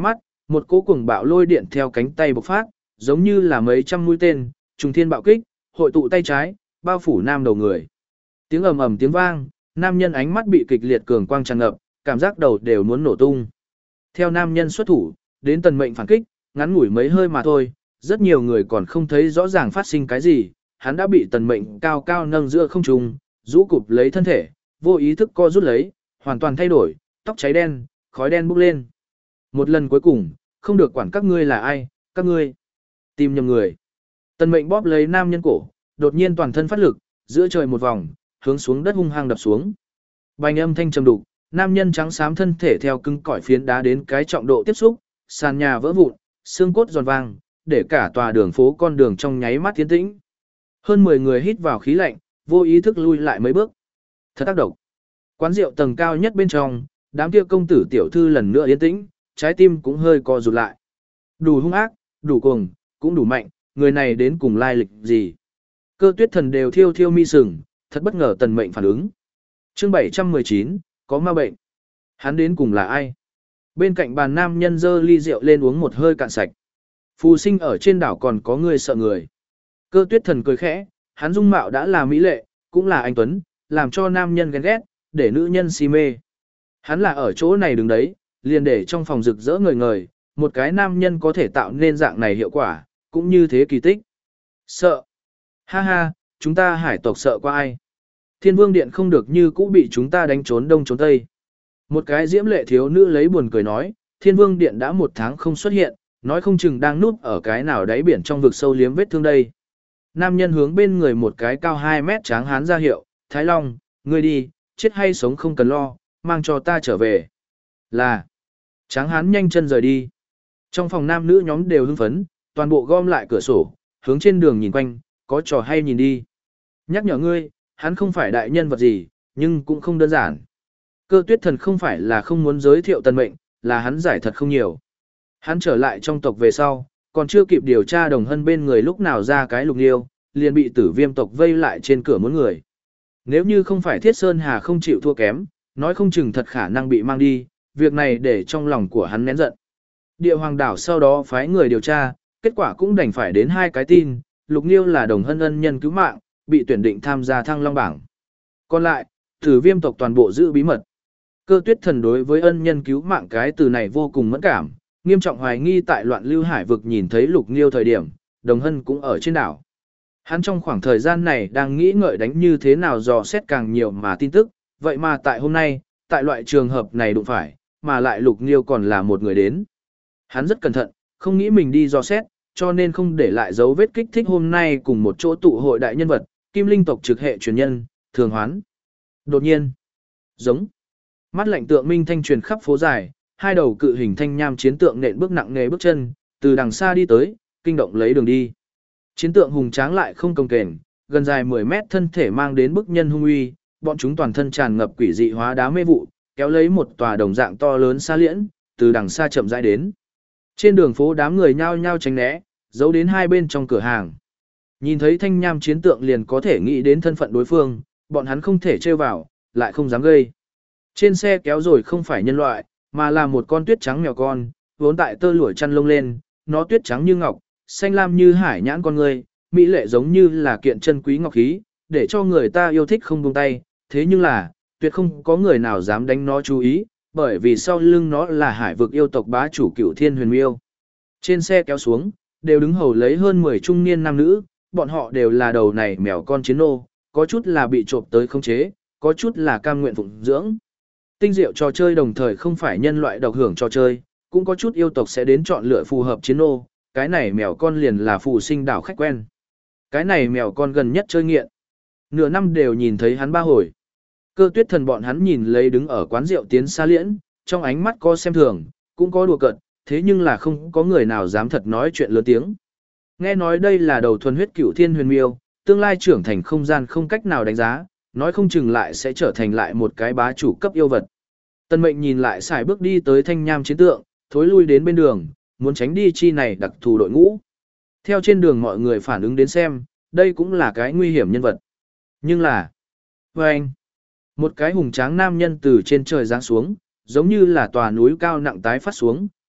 một cỗ cuồng bạo lôi điện theo cánh tay bộc phát, giống như là mấy trăm mũi tên, trùng thiên bạo kích, hội tụ tay trái, bao phủ nam đầu người. Tiếng ầm ầm tiếng vang, nam nhân ánh mắt bị kịch liệt cường quang tràn ngập, cảm giác đầu đều muốn nổ tung. Theo nam nhân xuất thủ, đến tần mệnh phản kích, ngắn ngủi mấy hơi mà thôi, rất nhiều người còn không thấy rõ ràng phát sinh cái gì, hắn đã bị tần mệnh cao cao nâng giữa không trung, rũ cụp lấy thân thể, vô ý thức co rút lấy, hoàn toàn thay đổi, tóc cháy đen, khói đen bốc lên. Một lần cuối cùng, không được quản các ngươi là ai, các ngươi tìm nhầm người. Tần mệnh bóp lấy nam nhân cổ, đột nhiên toàn thân phát lực, giữa trời một vòng, hướng xuống đất hung hăng đập xuống. Bành âm thanh trầm đục, nam nhân trắng xám thân thể theo cứng cỏi phiến đá đến cái trọng độ tiếp xúc, sàn nhà vỡ vụn, xương cốt giòn vang, để cả tòa đường phố con đường trong nháy mắt tiến tĩnh. Hơn mười người hít vào khí lạnh, vô ý thức lui lại mấy bước. Thật tác động. Quán rượu tầng cao nhất bên trong, đám kia công tử tiểu thư lần nữa yên tĩnh, trái tim cũng hơi co rụt lại. Đủ hung ác, đủ cuồng, cũng đủ mạnh, người này đến cùng lai lịch gì? Cơ Tuyết Thần đều thiêu thiêu mi sừng, thật bất ngờ tần mệnh phản ứng. Chương bảy trăm mười chín, có ma bệnh. Hắn đến cùng là ai? Bên cạnh bàn nam nhân dơ ly rượu lên uống một hơi cạn sạch. Phù sinh ở trên đảo còn có người sợ người. Cơ Tuyết Thần cười khẽ, hắn dung mạo đã là mỹ lệ, cũng là anh tuấn, làm cho nam nhân ghen ghét, để nữ nhân si mê. Hắn là ở chỗ này đứng đấy, liền để trong phòng rực rỡ ngời ngời, một cái nam nhân có thể tạo nên dạng này hiệu quả, cũng như thế kỳ tích. Sợ. Ha ha, chúng ta hải tộc sợ qua ai? Thiên Vương Điện không được như cũ bị chúng ta đánh trốn đông trốn tây. Một cái diễm lệ thiếu nữ lấy buồn cười nói, Thiên Vương Điện đã một tháng không xuất hiện, nói không chừng đang núp ở cái nào đáy biển trong vực sâu liếm vết thương đây. Nam nhân hướng bên người một cái cao hai mét tráng hán ra hiệu, Thái Long, ngươi đi, chết hay sống không cần lo, mang cho ta trở về. Là, tráng hán nhanh chân rời đi. Trong phòng nam nữ nhóm đều hưng phấn, toàn bộ gom lại cửa sổ, hướng trên đường nhìn quanh, có trò hay nhìn đi. Nhắc nhở ngươi, hắn không phải đại nhân vật gì, nhưng cũng không đơn giản. Cơ Tuyết Thần không phải là không muốn giới thiệu tần mệnh, là hắn giải thật không nhiều. Hắn trở lại trong tộc về sau, còn chưa kịp điều tra Đồng Hân bên người lúc nào ra cái Lục Nghiêu, liền bị Tử Viêm tộc vây lại trên cửa muốn người. Nếu như không phải Thiết Sơn Hà không chịu thua kém, nói không chừng thật khả năng bị mang đi, việc này để trong lòng của hắn nén giận. Địa Hoàng đảo sau đó phái người điều tra, kết quả cũng đành phải đến hai cái tin, Lục Nghiêu là Đồng Hân ân nhân cứu mạng, bị tuyển định tham gia Thăng Long bảng. Còn lại, Tử Viêm tộc toàn bộ giữ bí mật. Cơ Tuyết Thần đối với ân nhân cứu mạng cái từ này vô cùng mẫn cảm, nghiêm trọng hoài nghi tại loạn lưu hải vực nhìn thấy Lục Nghiêu thời điểm, Đồng Hân cũng ở trên đảo. Hắn trong khoảng thời gian này đang nghĩ ngợi đánh như thế nào dò xét càng nhiều mà tin tức, vậy mà tại hôm nay, tại loại trường hợp này đụng phải, mà lại Lục Nghiêu còn là một người đến. Hắn rất cẩn thận, không nghĩ mình đi dò xét, cho nên không để lại dấu vết kích thích hôm nay cùng một chỗ tụ hội đại nhân vật, Kim Linh tộc trực hệ truyền nhân, Thường Hoán. Đột nhiên, giống, mắt lạnh tượng minh thanh truyền khắp phố dài, hai đầu cự hình thanh nham chiến tượng nện bước nặng nề bước chân, từ đằng xa đi tới, kinh động lấy đường đi. Chiến tượng hùng tráng lại không công kềnh, gần dài mười mét thân thể mang đến bức nhân hung uy, bọn chúng toàn thân tràn ngập quỷ dị hóa đá mê vụ, kéo lấy một tòa đồng dạng to lớn xa liễn, từ đằng xa chậm rãi đến. Trên đường phố đám người nhao nhao tránh né, giấu đến hai bên trong cửa hàng. Nhìn thấy thanh nham chiến tượng liền có thể nghĩ đến thân phận đối phương, bọn hắn không thể trêu vào, lại không dám gây. Trên xe kéo rồi không phải nhân loại, mà là một con tuyết trắng mèo con, vốn tại tơ lụa chăn lông lên, nó tuyết trắng như ngọc, xanh lam như hải nhãn con người, mỹ lệ giống như là kiện chân quý ngọc khí, để cho người ta yêu thích không buông tay, thế nhưng là, tuyệt không có người nào dám đánh nó chú ý, bởi vì sau lưng nó là hải vực yêu tộc bá chủ Cửu Thiên Huyền Miêu. Trên xe kéo xuống, đều đứng hầu lấy hơn mười trung niên nam nữ, bọn họ đều là đầu này mèo con chiến nô, có chút là bị trộm tới khống chế, có chút là cam nguyện phụng dưỡng. Tinh diệu trò chơi đồng thời không phải nhân loại độc hưởng trò chơi, cũng có chút yêu tộc sẽ đến chọn lựa phù hợp chiến nô, cái này mèo con liền là phù sinh đảo khách quen. Cái này mèo con gần nhất chơi nghiện. Nửa năm đều nhìn thấy hắn ba hồi. Cơ Tuyết Thần bọn hắn nhìn lấy đứng ở quán rượu tiến xa liễn, trong ánh mắt có xem thường, cũng có đùa cợt, thế nhưng là không có người nào dám thật nói chuyện lớn tiếng. Nghe nói đây là đầu thuần huyết Cửu Thiên Huyền Miêu, tương lai trưởng thành không gian không cách nào đánh giá, nói không chừng lại sẽ trở thành lại một cái bá chủ cấp yêu vật. Tân Mệnh nhìn lại xài bước đi tới thanh nham chiến tượng, thối lui đến bên đường, muốn tránh đi chi này đặc thù đội ngũ. Theo trên đường mọi người phản ứng đến xem, đây cũng là cái nguy hiểm nhân vật. Nhưng là, với anh, một cái hùng tráng nam nhân từ trên trời giáng xuống, giống như là tòa núi cao nặng tái phát xuống,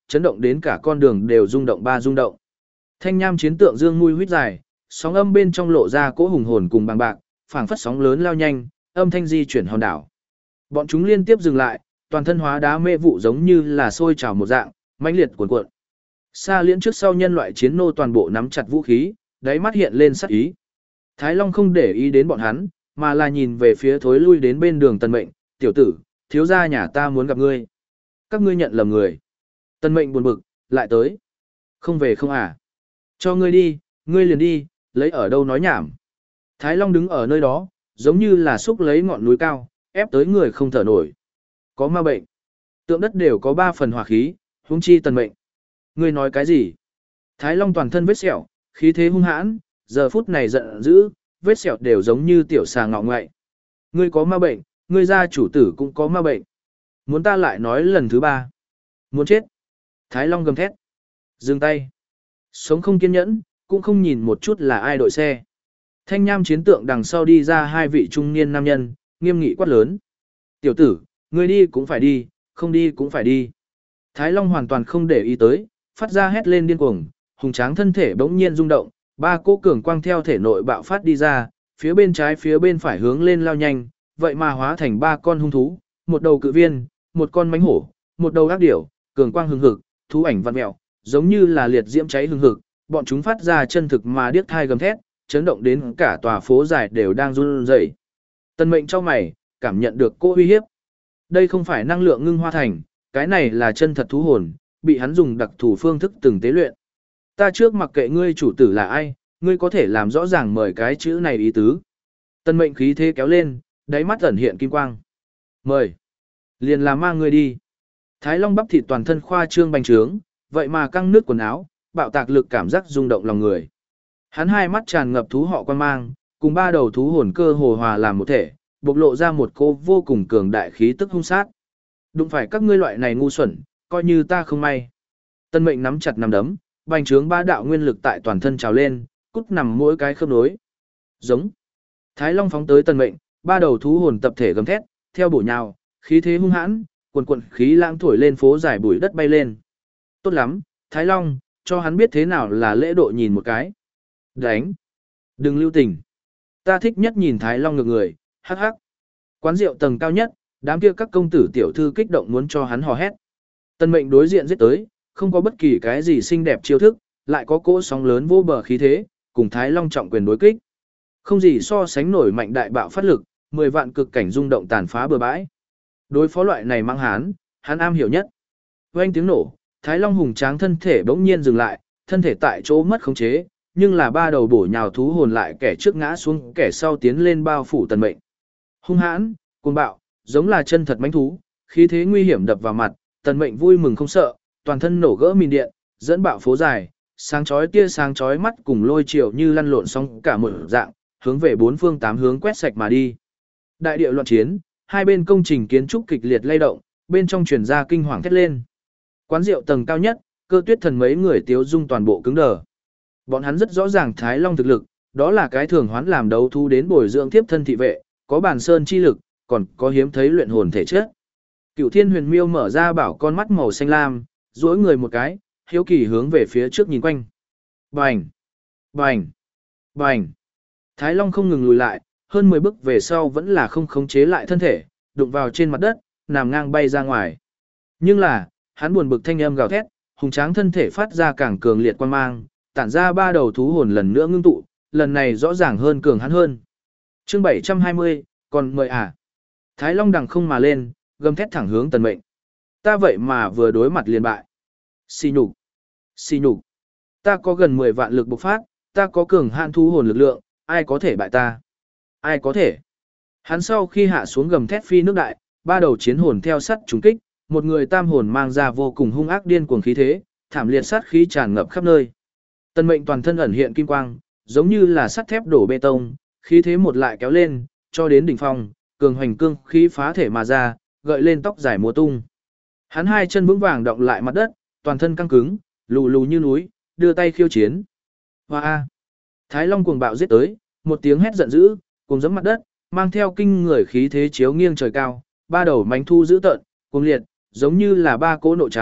chấn động đến cả con đường đều rung động ba rung động. Thanh nham chiến tượng dương nuôi huyết dài, sóng âm bên trong lộ ra cỗ hùng hồn cùng bằng bạc, phảng phất sóng lớn lao nhanh, âm thanh di chuyển hòn đảo. Bọn chúng liên tiếp dừng lại, toàn thân hóa đá mê vụ giống như là sôi trào một dạng, mãnh liệt cuồn cuộn. Xa liễn trước sau nhân loại chiến nô toàn bộ nắm chặt vũ khí, đáy mắt hiện lên sắc ý. Thái Long không để ý đến bọn hắn, mà là nhìn về phía thối lui đến bên đường Tần Mệnh, "Tiểu tử, thiếu gia nhà ta muốn gặp ngươi." "Các ngươi nhận lầm người." Tần Mệnh buồn bực, "Lại tới? Không về không à? Cho ngươi đi, ngươi liền đi, lấy ở đâu nói nhảm." Thái Long đứng ở nơi đó, giống như là xúc lấy ngọn núi cao, ép tới người không thở nổi. Có ma bệnh. Tượng đất đều có ba phần hỏa khí, huống chi Tần Mệnh. "Ngươi nói cái gì?" Thái Long toàn thân vết sẹo, khí thế hung hãn, giờ phút này giận dữ, vết sẹo đều giống như tiểu xà ngọ ngoại. "Ngươi có ma bệnh, ngươi gia chủ tử cũng có ma bệnh. Muốn ta lại nói lần thứ ba? Muốn chết?" Thái Long gầm thét. "Dừng tay." Sống không kiên nhẫn, cũng không nhìn một chút là ai đội xe. Thanh nham chiến tượng đằng sau đi ra hai vị trung niên nam nhân, nghiêm nghị quát lớn. "Tiểu tử, ngươi đi cũng phải đi, không đi cũng phải đi." Thái Long hoàn toàn không để ý tới, phát ra hét lên điên cuồng, hùng tráng thân thể bỗng nhiên rung động, ba cỗ cường quang theo thể nội bạo phát đi ra, phía bên trái phía bên phải hướng lên lao nhanh, vậy mà hóa thành ba con hung thú, một đầu cự viên, một con mãnh hổ, một đầu ác điểu, cường quang hừng hực, thú ảnh vặn mèo, giống như là liệt diễm cháy hừng hực, bọn chúng phát ra chân thực mà điếc thai gầm thét, chấn động đến cả tòa phố dài đều đang run rẩy. Tần Mệnh trong mày, cảm nhận được cô uy hiếp. Đây không phải năng lượng ngưng hoa thành, cái này là chân thật thú hồn, bị hắn dùng đặc thù phương thức từng tế luyện. "Ta trước mặc kệ ngươi chủ tử là ai, ngươi có thể làm rõ ràng mời cái chữ này ý tứ." Tần Mệnh khí thế kéo lên, đáy mắt ẩn hiện kim quang. "Mời." "Liền là mang ngươi đi." Thái Long bắp thịt toàn thân khoa trương bành trướng, vậy mà căng nước quần áo, bạo tạc lực cảm giác rung động lòng người. Hắn hai mắt tràn ngập thú họ quan mang, cùng ba đầu thú hồn cơ hồ hòa làm một thể, bộc lộ ra một cô vô cùng cường đại khí tức hung sát. "Đụng phải các ngươi loại này ngu xuẩn, coi như ta không may." Tân Mệnh nắm chặt nắm đấm, bành trướng ba đạo nguyên lực tại toàn thân trào lên, cút nằm mỗi cái khớp nối. Giống. Thái Long phóng tới Tân Mệnh, ba đầu thú hồn tập thể gầm thét, theo bổ nhào, khí thế hung hãn, quần quần khí lãng thổi lên phố dài bụi đất bay lên. "Tốt lắm, Thái Long, cho hắn biết thế nào là lễ độ nhìn một cái." "Đánh. Đừng lưu tình." "Ta thích nhất nhìn Thái Long ngược người, hắc hắc." Quán rượu tầng cao nhất, đám kia các công tử tiểu thư kích động muốn cho hắn hò hét. Tân Mệnh đối diện giết tới, không có bất kỳ cái gì xinh đẹp chiêu thức, lại có cỗ sóng lớn vô bờ khí thế, cùng Thái Long trọng quyền đối kích. Không gì so sánh nổi mạnh đại bạo phát lực, mười vạn cực cảnh rung động tàn phá bừa bãi. Đối phó loại này mang hán, hắn am hiểu nhất. Vang tiếng nổ, Thái Long hùng tráng thân thể bỗng nhiên dừng lại, thân thể tại chỗ mất khống chế, nhưng là ba đầu bổ nhào thú hồn lại kẻ trước ngã xuống, kẻ sau tiến lên bao phủ Tần Mệnh. Hung hãn, cuồng bạo, giống là chân thật mãnh thú, khí thế nguy hiểm đập vào mặt, Tần Mệnh vui mừng không sợ, toàn thân nổ gỡ mìn điện, dẫn bạo phố dài, sáng chói tia sáng chói mắt cùng lôi chiều như lăn lộn xong cả một dạng, hướng về bốn phương tám hướng quét sạch mà đi. Đại địa loạn chiến, hai bên công trình kiến trúc kịch liệt lay động, bên trong truyền ra kinh hoàng thét lên. Quán rượu tầng cao nhất, Cơ Tuyết Thần mấy người tiếu dung toàn bộ cứng đờ. Bọn hắn rất rõ ràng Thái Long thực lực, đó là cái thường hoán làm đấu thú đến bồi dưỡng tiếp thân thị vệ, có bản sơn chi lực, còn có hiếm thấy luyện hồn thể chất. Cửu Thiên Huyền Miêu mở ra bảo con mắt màu xanh lam, duỗi người một cái, hiếu kỳ hướng về phía trước nhìn quanh. Bành! Bành! Bành! Thái Long không ngừng lùi lại, hơn mười bước về sau vẫn là không khống chế lại thân thể, đụng vào trên mặt đất, nằm ngang bay ra ngoài. Nhưng là, hắn buồn bực thanh âm gào thét, hùng tráng thân thể phát ra càng cường liệt quan mang, tản ra ba đầu thú hồn lần nữa ngưng tụ, lần này rõ ràng hơn cường hắn hơn. Chương bảy trăm hai mươi, còn mời à? Thái Long đằng không mà lên, gầm thét thẳng hướng Tần Mệnh. Ta vậy mà vừa đối mặt liền bại. Xì nhục, xì nhục. Ta có gần mười vạn lực bộc phát, ta có cường hạn thú hồn lực lượng, ai có thể bại ta? Ai có thể? Hắn sau khi hạ xuống gầm thét phi nước đại, ba đầu chiến hồn theo sắt trùng kích, một người tam hồn mang ra vô cùng hung ác điên cuồng khí thế, thảm liệt sát khí tràn ngập khắp nơi. Tần Mệnh toàn thân ẩn hiện kim quang, giống như là sắt thép đổ bê tông, khí thế một lại kéo lên, cho đến đỉnh phong, cường hoành cương khí phá thể mà ra, gợi lên tóc dài múa tung. Hắn hai chân vững vàng đọng lại mặt đất, toàn thân căng cứng, lù lù như núi, đưa tay khiêu chiến. Hoa a! Thái Long cuồng bạo giết tới, một tiếng hét giận dữ, cùng giẫm mặt đất, mang theo kinh người khí thế chiếu nghiêng trời cao, ba đầu mánh thu dữ tợn, cuồng liệt, giống như là ba cỗ nộ trào,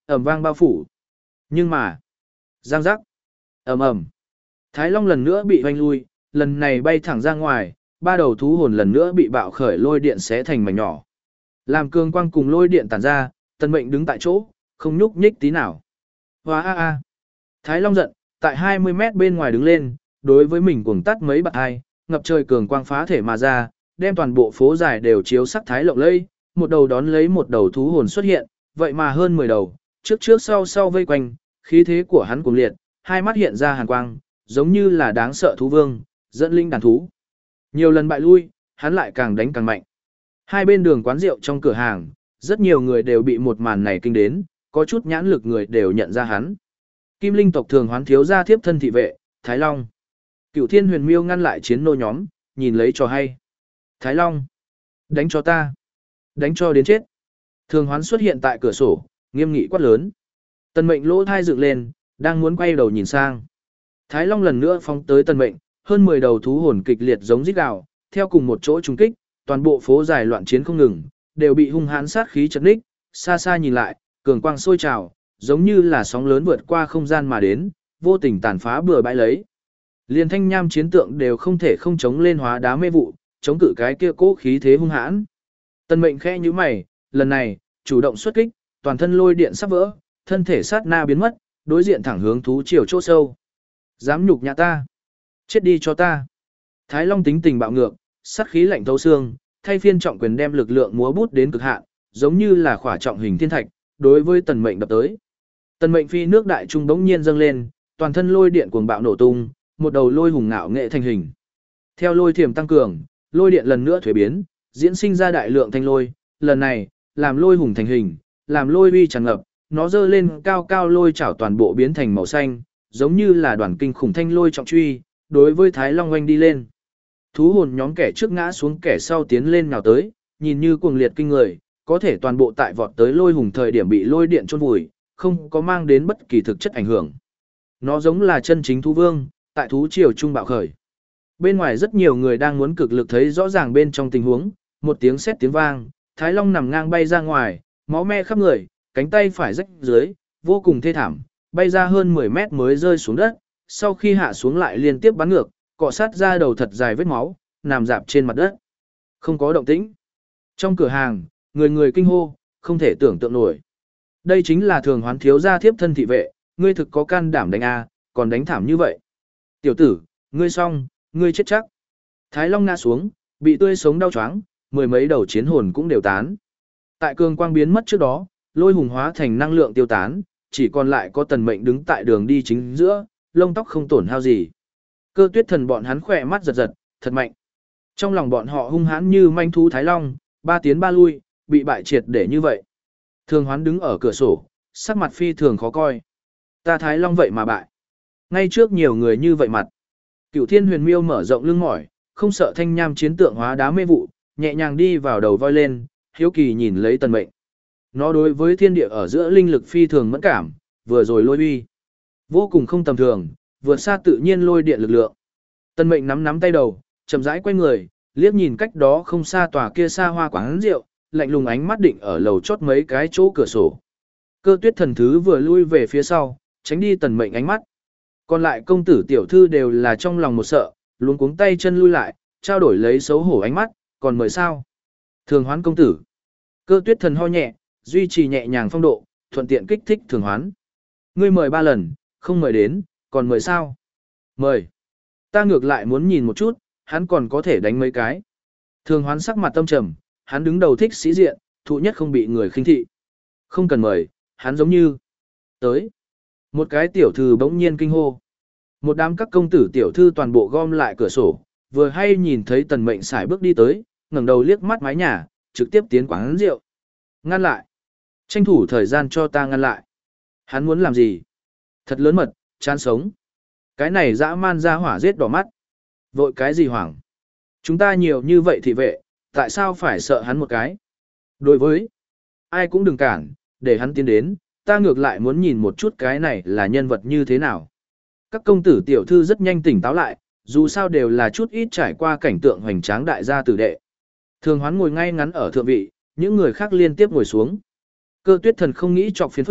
ầm vang bao phủ. Nhưng mà, giang giác, ầm ầm. Thái Long lần nữa bị hoanh lui, lần này bay thẳng ra ngoài, ba đầu thú hồn lần nữa bị bạo khởi lôi điện xé thành mảnh nhỏ. Làm cường quang cùng lôi điện tản ra, Tần Mệnh đứng tại chỗ, không nhúc nhích tí nào. Hoa a a. Thái Long giận, tại hai mươi mét bên ngoài đứng lên, đối với mình cuồng tắt mấy bạt hai, ngập trời cường quang phá thể mà ra, đem toàn bộ phố dài đều chiếu sắc thái lộng lẫy, một đầu đón lấy một đầu thú hồn xuất hiện, vậy mà hơn mười đầu, trước trước sau sau vây quanh, khí thế của hắn cuồng liệt, hai mắt hiện ra hàn quang, giống như là đáng sợ thú vương, dẫn linh đàn thú. Nhiều lần bại lui, hắn lại càng đánh càng mạnh. Hai bên đường quán rượu trong cửa hàng, rất nhiều người đều bị một màn này kinh đến, có chút nhãn lực người đều nhận ra hắn. Kim Linh tộc thường hoán thiếu gia thiếp thân thị vệ, Thái Long. Cửu Thiên Huyền Miêu ngăn lại chiến nô nhóm, nhìn lấy cho hay. Thái Long, đánh cho ta, đánh cho đến chết. Thường hoán xuất hiện tại cửa sổ, nghiêm nghị quát lớn. Tần Mệnh lỗ thai dựng lên, đang muốn quay đầu nhìn sang. Thái Long lần nữa phóng tới Tần Mệnh, hơn mười đầu thú hồn kịch liệt giống rít gào, theo cùng một chỗ trùng kích, toàn bộ phố dài loạn chiến không ngừng, đều bị hung hãn sát khí chật ních, xa xa nhìn lại, cường quang sôi trào, giống như là sóng lớn vượt qua không gian mà đến, vô tình tàn phá bừa bãi lấy. Liên thanh nham chiến tượng đều không thể không chống lên hóa đá mê vụ, chống cự cái kia cố khí thế hung hãn. Tần Mệnh khẽ nhíu mày, lần này, chủ động xuất kích, toàn thân lôi điện sắp vỡ, thân thể sát na biến mất, đối diện thẳng hướng thú triều chỗ sâu. Dám nhục nhã ta, chết đi cho ta. Thái Long tính tình bạo ngược, sát khí lạnh thấu xương, thay phiên trọng quyền đem lực lượng múa bút đến cực hạn, giống như là khỏa trọng hình thiên thạch, đối với Tần Mệnh đập tới. Tần Mệnh phi nước đại trung bỗng nhiên dâng lên, toàn thân lôi điện cuồng bạo nổ tung, một đầu lôi hùng ngạo nghệ thành hình. Theo lôi thiểm tăng cường, lôi điện lần nữa thuế biến, diễn sinh ra đại lượng thanh lôi, lần này, làm lôi hùng thành hình, làm lôi uy tràn ngập, nó dơ lên cao cao lôi chảo toàn bộ biến thành màu xanh, giống như là đoàn kinh khủng thanh lôi trọng truy, đối với Thái Long oanh đi lên. Thú hồn nhóm kẻ trước ngã xuống kẻ sau tiến lên nào tới, nhìn như cuồng liệt kinh người, có thể toàn bộ tại vọt tới lôi hùng thời điểm bị lôi điện chôn vùi, không có mang đến bất kỳ thực chất ảnh hưởng. Nó giống là chân chính thú vương, tại thú triều trung bạo khởi. Bên ngoài rất nhiều người đang muốn cực lực thấy rõ ràng bên trong tình huống, một tiếng sét tiếng vang, Thái Long nằm ngang bay ra ngoài, máu me khắp người, cánh tay phải rách dưới, vô cùng thê thảm, bay ra hơn mười mét mới rơi xuống đất, sau khi hạ xuống lại liên tiếp bắn ngược, cọ sát ra đầu thật dài vết máu, nằm rạp trên mặt đất. Không có động tĩnh. Trong cửa hàng, người người kinh hô, không thể tưởng tượng nổi. Đây chính là thường hoán thiếu gia thiếp thân thị vệ, ngươi thực có can đảm đánh a, còn đánh thảm như vậy. Tiểu tử, ngươi xong, ngươi chết chắc. Thái Long ngã xuống, bị tươi sống đau choáng, mười mấy đầu chiến hồn cũng đều tán. Tại cường quang biến mất trước đó, lôi hùng hóa thành năng lượng tiêu tán, chỉ còn lại có Tần Mệnh đứng tại đường đi chính giữa, lông tóc không tổn hao gì. Cơ Tuyết Thần bọn hắn khỏe mắt giật giật, thật mạnh. Trong lòng bọn họ hung hãn như manh thú Thái Long, ba tiến ba lui, bị bại triệt để như vậy. Thường Hoán đứng ở cửa sổ, sắc mặt phi thường khó coi. Ta Thái Long vậy mà bại. Ngay trước nhiều người như vậy mặt. Cửu Thiên Huyền Miêu mở rộng lưng mỏi, không sợ thanh nham chiến tượng hóa đá mê vụ, nhẹ nhàng đi vào đầu voi lên, hiếu kỳ nhìn lấy Tần Mệnh. Nó đối với thiên địa ở giữa linh lực phi thường mẫn cảm, vừa rồi lôi uy, vô cùng không tầm thường, vượt xa tự nhiên lôi điện lực lượng. Tần Mệnh nắm nắm tay đầu, chậm rãi quay người, liếc nhìn cách đó không xa tòa kia xa hoa quán rượu, lạnh lùng ánh mắt định ở lầu chót mấy cái chỗ cửa sổ. Cơ Tuyết Thần thứ vừa lui về phía sau, tránh đi Tần Mệnh ánh mắt. Còn lại công tử tiểu thư đều là trong lòng một sợ, luống cuống tay chân lui lại, trao đổi lấy xấu hổ ánh mắt, còn mời sao? Thường Hoán công tử. Cơ Tuyết Thần ho nhẹ, duy trì nhẹ nhàng phong độ, thuận tiện kích thích Thường Hoán. Ngươi mời ba lần, không mời đến, còn mời sao? Mời. Ta ngược lại muốn nhìn một chút, hắn còn có thể đánh mấy cái. Thường Hoán sắc mặt tâm trầm, hắn đứng đầu thích sĩ diện, thụ nhất không bị người khinh thị. Không cần mời, hắn giống như tới. Một cái tiểu thư bỗng nhiên kinh hô. Một đám các công tử tiểu thư toàn bộ gom lại cửa sổ, vừa hay nhìn thấy Tần Mệnh xài bước đi tới, ngẩng đầu liếc mắt mái nhà, trực tiếp tiến quán rượu. Ngăn lại. Tranh thủ thời gian cho ta ngăn lại. Hắn muốn làm gì? Thật lớn mật, chán sống. Cái này dã man ra hỏa giết đỏ mắt. Vội cái gì hoảng? Chúng ta nhiều như vậy thị vệ, tại sao phải sợ hắn một cái? Đối với ai cũng đừng cản, để hắn tiến đến, ta ngược lại muốn nhìn một chút cái này là nhân vật như thế nào. Các công tử tiểu thư rất nhanh tỉnh táo lại, dù sao đều là chút ít trải qua cảnh tượng hoành tráng đại gia tử đệ. Thường Hoán ngồi ngay ngắn ở thượng vị, những người khác liên tiếp ngồi xuống. Cơ Tuyết Thần không nghĩ chọc phiền phức,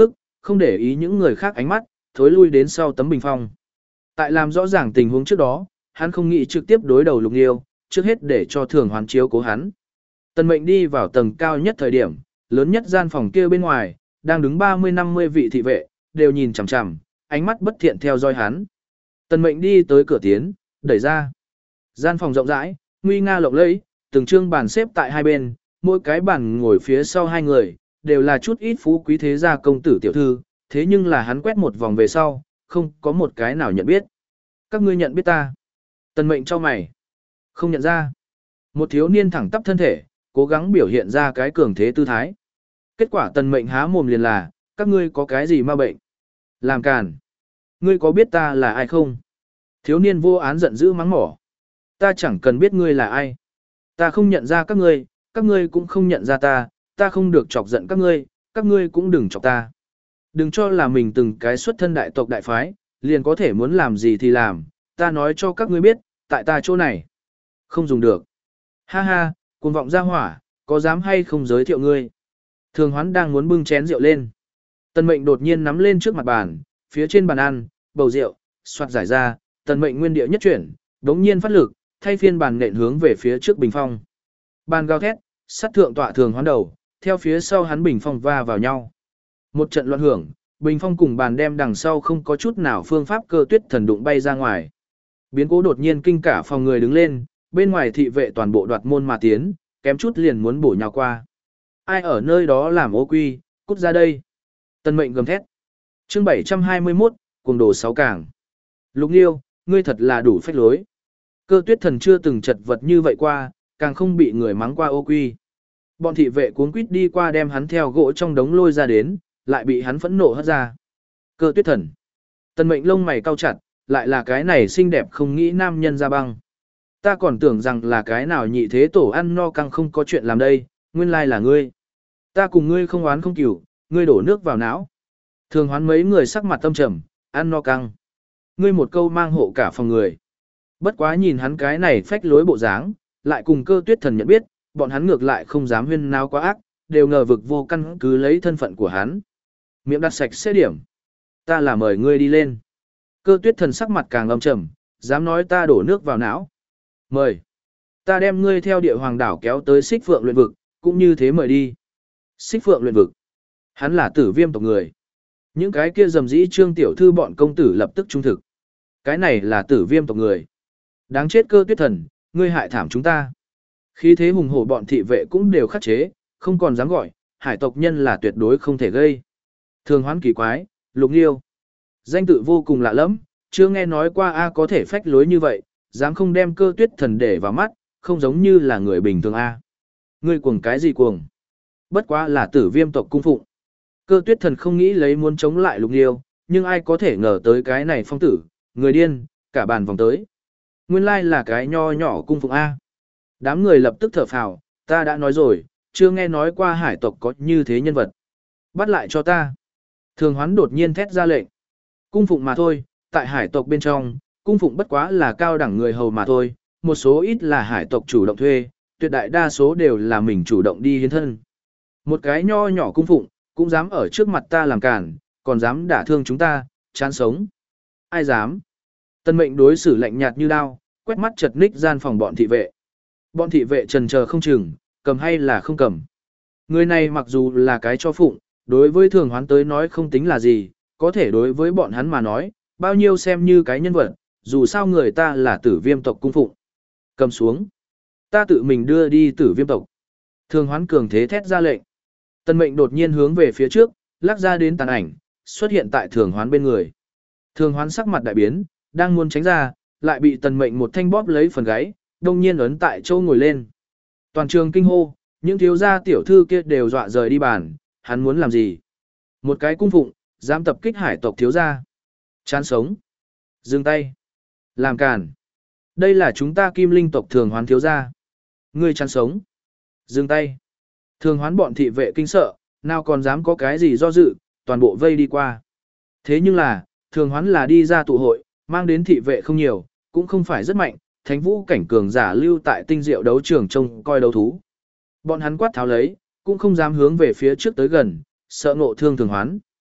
không để ý những người khác ánh mắt, thối lui đến sau tấm bình phong. Tại làm rõ ràng tình huống trước đó, hắn không nghĩ trực tiếp đối đầu Lục Nghiêu, trước hết để cho Thường Hoán chiếu cố hắn. Tần Mệnh đi vào tầng cao nhất thời điểm, lớn nhất gian phòng kia bên ngoài, đang đứng ba mươi năm mươi vị thị vệ, đều nhìn chằm chằm, ánh mắt bất thiện theo dõi hắn. Tần Mệnh đi tới cửa tiến, đẩy ra. Gian phòng rộng rãi, nguy nga lộng lẫy, từng trương bàn xếp tại hai bên, mỗi cái bàn ngồi phía sau hai người, đều là chút ít phú quý thế gia công tử tiểu thư, thế nhưng là hắn quét một vòng về sau, không có một cái nào nhận biết. Các ngươi nhận biết ta. Tần Mệnh cho mày. Không nhận ra. Một thiếu niên thẳng tắp thân thể, cố gắng biểu hiện ra cái cường thế tư thái. Kết quả Tần Mệnh há mồm liền là, các ngươi có cái gì ma bệnh? Làm càn. Ngươi có biết ta là ai không? Thiếu niên vô án giận dữ mắng mỏ. Ta chẳng cần biết ngươi là ai. Ta không nhận ra các ngươi, các ngươi cũng không nhận ra ta, ta không được chọc giận các ngươi, các ngươi cũng đừng chọc ta. Đừng cho là mình từng cái xuất thân đại tộc đại phái, liền có thể muốn làm gì thì làm, ta nói cho các ngươi biết, tại ta chỗ này. Không dùng được. Ha ha, cuồng vọng ra hỏa, có dám hay không giới thiệu ngươi? Thường Hoán đang muốn bưng chén rượu lên. Tần Mệnh đột nhiên nắm lên trước mặt bàn, phía trên bàn ăn, bầu rượu, xoạt giải ra, Tần Mệnh nguyên địa nhất chuyển, đống nhiên phát lực, thay phiên bàn nện hướng về phía trước bình phong. Bàn gào thét, sát thượng tọa Thường Hoán đầu, theo phía sau hắn bình phong va vào nhau. Một trận loạn hưởng, bình phong cùng bàn đem đằng sau không có chút nào phương pháp cơ tuyết thần đụng bay ra ngoài. Biến cố đột nhiên kinh cả phòng người đứng lên, bên ngoài thị vệ toàn bộ đoạt môn mà tiến, kém chút liền muốn bổ nhào qua. Ai ở nơi đó làm ô quy, cút ra đây. Tần Mệnh gầm thét. Chương bảy trăm hai mươi mốt, cuồng đồ sáu cảng. Lục Nghiêu, ngươi thật là đủ phách lối. Cơ tuyết thần chưa từng chật vật như vậy qua, càng không bị người mắng qua ô quy. Bọn thị vệ cuống quýt đi qua đem hắn theo gỗ trong đống lôi ra đến, lại bị hắn phẫn nộ hất ra. Cơ tuyết thần. Tần Mệnh lông mày cau chặt, lại là cái này xinh đẹp không nghĩ nam nhân ra băng. Ta còn tưởng rằng là cái nào nhị thế tổ ăn no căng không có chuyện làm đây, nguyên lai là ngươi. Ta cùng ngươi không oán không cửu, ngươi đổ nước vào não. Thường Hoán mấy người sắc mặt tâm trầm, ăn no căng. Ngươi một câu mang hộ cả phòng người. Bất quá nhìn hắn cái này phách lối bộ dáng, lại cùng Cơ tuyết thần nhận biết, bọn hắn ngược lại không dám huyên náo quá ác, đều ngờ vực vô căn cứ lấy thân phận của hắn. Miệng đặt sạch sẽ điểm. Ta là mời ngươi đi lên. Cơ tuyết thần sắc mặt càng âm trầm, dám nói ta đổ nước vào não. Mời. Ta đem ngươi theo địa hoàng đảo kéo tới Xích Phượng luyện vực, cũng như thế mời đi. Xích Phượng luyện vực. Hắn là Tử Viêm tộc người. Những cái kia dầm dĩ Trương tiểu thư bọn công tử lập tức trung thực. Cái này là Tử Viêm tộc người. Đáng chết Cơ tuyết thần, ngươi hại thảm chúng ta. Khí thế hùng hổ bọn thị vệ cũng đều khắc chế, không còn dám gọi, hải tộc nhân là tuyệt đối không thể gây. Thường Hoán kỳ quái, Lục Nghiêu. Danh tự vô cùng lạ lẫm, chưa nghe nói qua A có thể phách lối như vậy, dám không đem Cơ tuyết thần để vào mắt, không giống như là người bình thường A. Ngươi cuồng cái gì cuồng? Bất quá là Tử Viêm tộc cung phụng. Cơ tuyết thần không nghĩ lấy muốn chống lại Lục Nghiêu, nhưng ai có thể ngờ tới cái này phong tử, người điên, cả bàn vòng tới. Nguyên lai là cái nho nhỏ cung phụng A. Đám người lập tức thở phào, ta đã nói rồi, chưa nghe nói qua hải tộc có như thế nhân vật. Bắt lại cho ta. Thường Hoán đột nhiên thét ra lệnh. Cung phụng mà thôi, tại hải tộc bên trong, cung phụng bất quá là cao đẳng người hầu mà thôi, một số ít là hải tộc chủ động thuê, tuyệt đại đa số đều là mình chủ động đi hiến thân. Một cái nho nhỏ cung phụng, cũng dám ở trước mặt ta làm cản, còn dám đả thương chúng ta, chán sống. Ai dám? Tần Mệnh đối xử lạnh nhạt như đao, quét mắt chật ních gian phòng bọn thị vệ. Bọn thị vệ trần chờ không chừng, cầm hay là không cầm. Người này mặc dù là cái cho phụng, đối với Thường Hoán tới nói không tính là gì, có thể đối với bọn hắn mà nói, bao nhiêu xem như cái nhân vật, dù sao người ta là Tử Viêm tộc cung phụng. Cầm xuống. Ta tự mình đưa đi Tử Viêm tộc. Thường Hoán cường thế thét ra lệnh. Tần Mệnh đột nhiên hướng về phía trước, lắc ra đến tàn ảnh, xuất hiện tại Thường Hoán bên người. Thường Hoán sắc mặt đại biến, đang muốn tránh ra, lại bị Tần Mệnh một thanh bóp lấy phần gáy, đông nhiên ấn tại châu ngồi lên. Toàn trường kinh hô, những thiếu gia tiểu thư kia đều dọa rời đi bàn, hắn muốn làm gì? Một cái cung phụng, dám tập kích hải tộc thiếu gia. Chán sống. Dừng tay. Làm càn. Đây là chúng ta Kim Linh tộc Thường Hoán thiếu gia. Ngươi chán sống. Dừng tay. Thường Hoán bọn thị vệ kinh sợ, nào còn dám có cái gì do dự, toàn bộ vây đi qua. Thế nhưng là, Thường Hoán là đi ra tụ hội, mang đến thị vệ không nhiều, cũng không phải rất mạnh, thánh vũ cảnh cường giả lưu tại tinh diệu đấu trường trông coi đấu thú. Bọn hắn quát tháo lấy, cũng không dám hướng về phía trước tới gần, sợ ngộ thương Thường Hoán.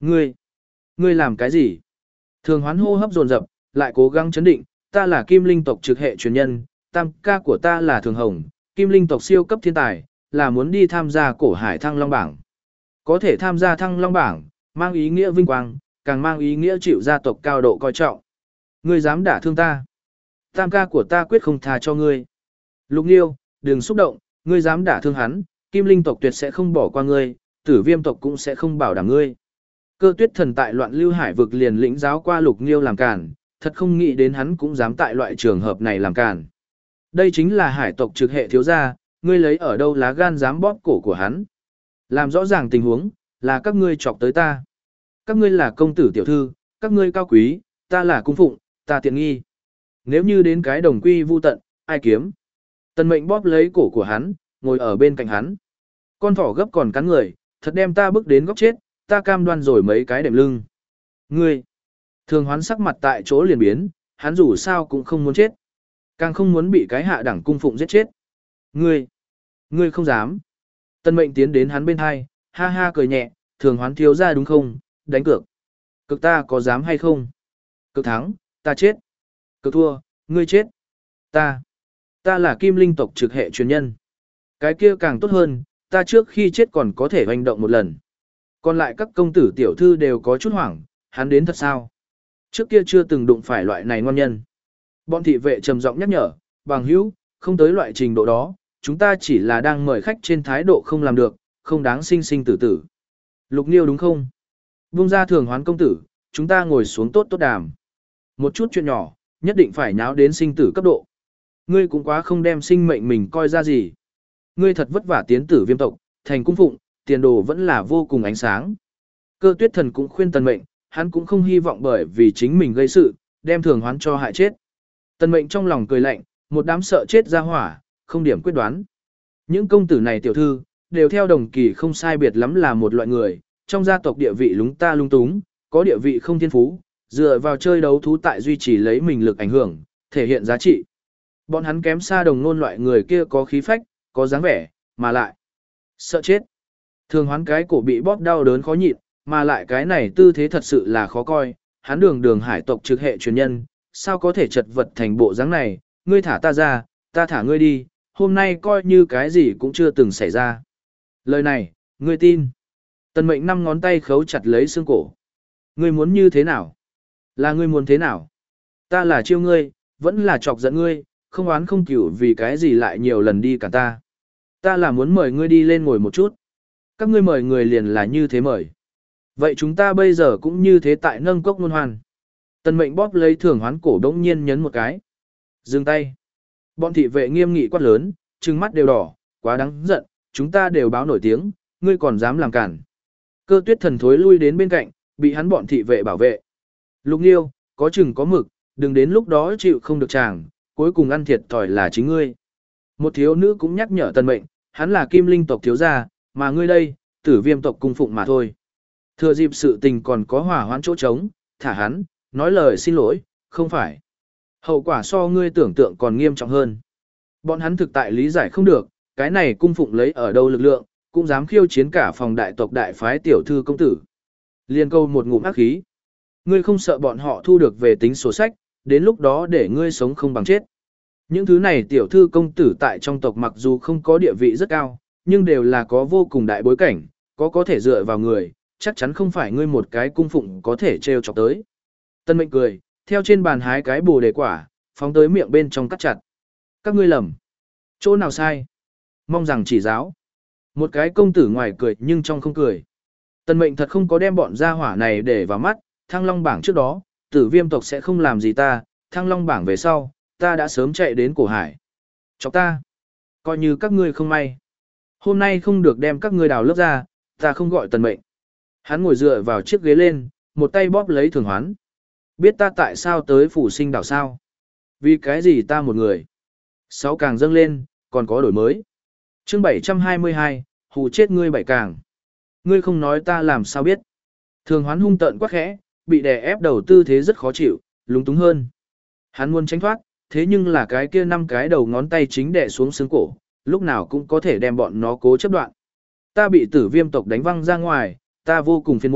Ngươi, ngươi làm cái gì? Thường hoán hô hấp dồn dập, lại cố gắng chấn định, ta là kim linh tộc trực hệ truyền nhân, tam ca của ta là Thường Hồng, kim linh tộc siêu cấp thiên tài, là muốn đi tham gia cổ hải thăng long bảng. Có thể tham gia thăng long bảng, mang ý nghĩa vinh quang, càng mang ý nghĩa chịu gia tộc cao độ coi trọng. Ngươi dám đả thương ta? Tam ca của ta quyết không tha cho ngươi. Lục Nghiêu, đừng xúc động, ngươi dám đả thương hắn, kim linh tộc tuyệt sẽ không bỏ qua ngươi, tử viêm tộc cũng sẽ không bảo đảm ngươi. Cơ tuyết thần tại loạn lưu hải vực liền lĩnh giáo qua Lục Nghiêu làm càn, thật không nghĩ đến hắn cũng dám tại loại trường hợp này làm càn. Đây chính là hải tộc trực hệ thiếu gia, ngươi lấy ở đâu lá gan dám bóp cổ của hắn. Làm rõ ràng tình huống, là các ngươi chọc tới ta. Các ngươi là công tử tiểu thư, các ngươi cao quý, ta là cung phụng, ta tiện nghi. Nếu như đến cái đồng quy vu tận, ai kiếm? Tần Mệnh bóp lấy cổ của hắn, ngồi ở bên cạnh hắn. Con thỏ gấp còn cắn người, thật đem ta bước đến góc chết, ta cam đoan rồi mấy cái đệm lưng. Ngươi, Thường Hoán sắc mặt tại chỗ liền biến, hắn dù sao cũng không muốn chết. Càng không muốn bị cái hạ đẳng cung phụng giết chết. Ngươi, ngươi không dám. Tần Mệnh tiến đến hắn bên hai, ha ha cười nhẹ, Thường Hoán thiếu ra đúng không, đánh cược. Cực ta có dám hay không? Cực thắng, ta chết. Cực thua, ngươi chết. Ta, ta là kim linh tộc trực hệ truyền nhân. Cái kia càng tốt hơn, ta trước khi chết còn có thể hành động một lần. Còn lại các công tử tiểu thư đều có chút hoảng, hắn đến thật sao? Trước kia chưa từng đụng phải loại này ngon nhân. Bọn thị vệ trầm giọng nhắc nhở, bằng hữu, không tới loại trình độ đó, chúng ta chỉ là đang mời khách trên thái độ không làm được, không đáng sinh sinh tử tử. Lục Nghiêu đúng không? Vung ra Thường Hoán công tử, chúng ta ngồi xuống tốt tốt đàm. Một chút chuyện nhỏ, nhất định phải nháo đến sinh tử cấp độ. Ngươi cũng quá không đem sinh mệnh mình coi ra gì. Ngươi thật vất vả tiến tử viêm tộc, thành cung phụng, tiền đồ vẫn là vô cùng ánh sáng. Cơ tuyết thần cũng khuyên Tần Mệnh, hắn cũng không hy vọng bởi vì chính mình gây sự, đem Thường Hoán cho hại chết. Tần Mệnh trong lòng cười lạnh, một đám sợ chết ra hỏa, không điểm quyết đoán. Những công tử này tiểu thư, đều theo đồng kỳ không sai biệt lắm là một loại người, trong gia tộc địa vị lúng ta lung túng, có địa vị không thiên phú, dựa vào chơi đấu thú tại duy trì lấy mình lực ảnh hưởng, thể hiện giá trị. Bọn hắn kém xa đồng nôn loại người kia có khí phách, có dáng vẻ, mà lại sợ chết. Thường Hoán cái cổ bị bóp đau đớn khó nhịn, mà lại cái này tư thế thật sự là khó coi, hắn đường đường hải tộc trực hệ truyền nhân, sao có thể chật vật thành bộ dáng này, ngươi thả ta ra, ta thả ngươi đi, hôm nay coi như cái gì cũng chưa từng xảy ra. Lời này, ngươi tin. Tần Mệnh năm ngón tay khấu chặt lấy xương cổ. Ngươi muốn như thế nào? Là ngươi muốn thế nào? Ta là chiêu ngươi, vẫn là chọc giận ngươi, không oán không cửu vì cái gì lại nhiều lần đi cả ta. Ta là muốn mời ngươi đi lên ngồi một chút. Các ngươi mời người liền là như thế mời. Vậy chúng ta bây giờ cũng như thế tại nâng cốc luân hoàn. Tần Mệnh bóp lấy Thường Hoán cổ đống nhiên nhấn một cái. Dừng tay. Bọn thị vệ nghiêm nghị quát lớn, trừng mắt đều đỏ, quá đáng giận, chúng ta đều báo nổi tiếng, ngươi còn dám làm cản. Cơ tuyết thần thối lui đến bên cạnh, bị hắn bọn thị vệ bảo vệ. Lục Nghiêu, có chừng có mực, đừng đến lúc đó chịu không được chàng, cuối cùng ăn thiệt thòi là chính ngươi. Một thiếu nữ cũng nhắc nhở Tần Mệnh, hắn là kim linh tộc thiếu gia, mà ngươi đây, tử viêm tộc cung phụng mà thôi. Thừa dịp sự tình còn có hỏa hoãn chỗ trống, thả hắn, nói lời xin lỗi, không phải. Hậu quả so ngươi tưởng tượng còn nghiêm trọng hơn. Bọn hắn thực tại lý giải không được, cái này cung phụng lấy ở đâu lực lượng, cũng dám khiêu chiến cả phòng đại tộc đại phái tiểu thư công tử. Liên câu một ngụm ác khí. Ngươi không sợ bọn họ thu được về tính sổ sách, đến lúc đó để ngươi sống không bằng chết. Những thứ này tiểu thư công tử tại trong tộc mặc dù không có địa vị rất cao, nhưng đều là có vô cùng đại bối cảnh, có có thể dựa vào người, chắc chắn không phải ngươi một cái cung phụng có thể trêu chọc tới. Tân Mệnh cười, theo trên bàn hái cái bồ đề quả, phóng tới miệng bên trong cắt chặt. Các ngươi lầm. Chỗ nào sai? Mong rằng chỉ giáo. Một cái công tử ngoài cười nhưng trong không cười. Tân Mệnh thật không có đem bọn gia hỏa này để vào mắt, Thăng Long bảng trước đó, tử viêm tộc sẽ không làm gì ta, Thăng Long bảng về sau, ta đã sớm chạy đến cổ hải. Chọc ta. Coi như các ngươi không may. Hôm nay không được đem các ngươi đào lớp ra, ta không gọi Tần Mệnh. Hắn ngồi dựa vào chiếc ghế lên, một tay bóp lấy Thường Hoán. Biết ta tại sao tới phủ sinh đảo sao? Vì cái gì ta một người? Sáu càng dâng lên, còn có đổi mới. Chương bảy trăm hai mươi hai, hù chết ngươi bảy càng. Ngươi không nói ta làm sao biết? Thường Hoán hung tợn quá khẽ, bị đè ép đầu tư thế rất khó chịu, lúng túng hơn. Hắn muốn tránh thoát, thế nhưng là cái kia năm cái đầu ngón tay chính đè xuống xương cổ, lúc nào cũng có thể đem bọn nó cố chấp đoạn. Ta bị tử viêm tộc đánh văng ra ngoài, ta vô cùng phiền muộn,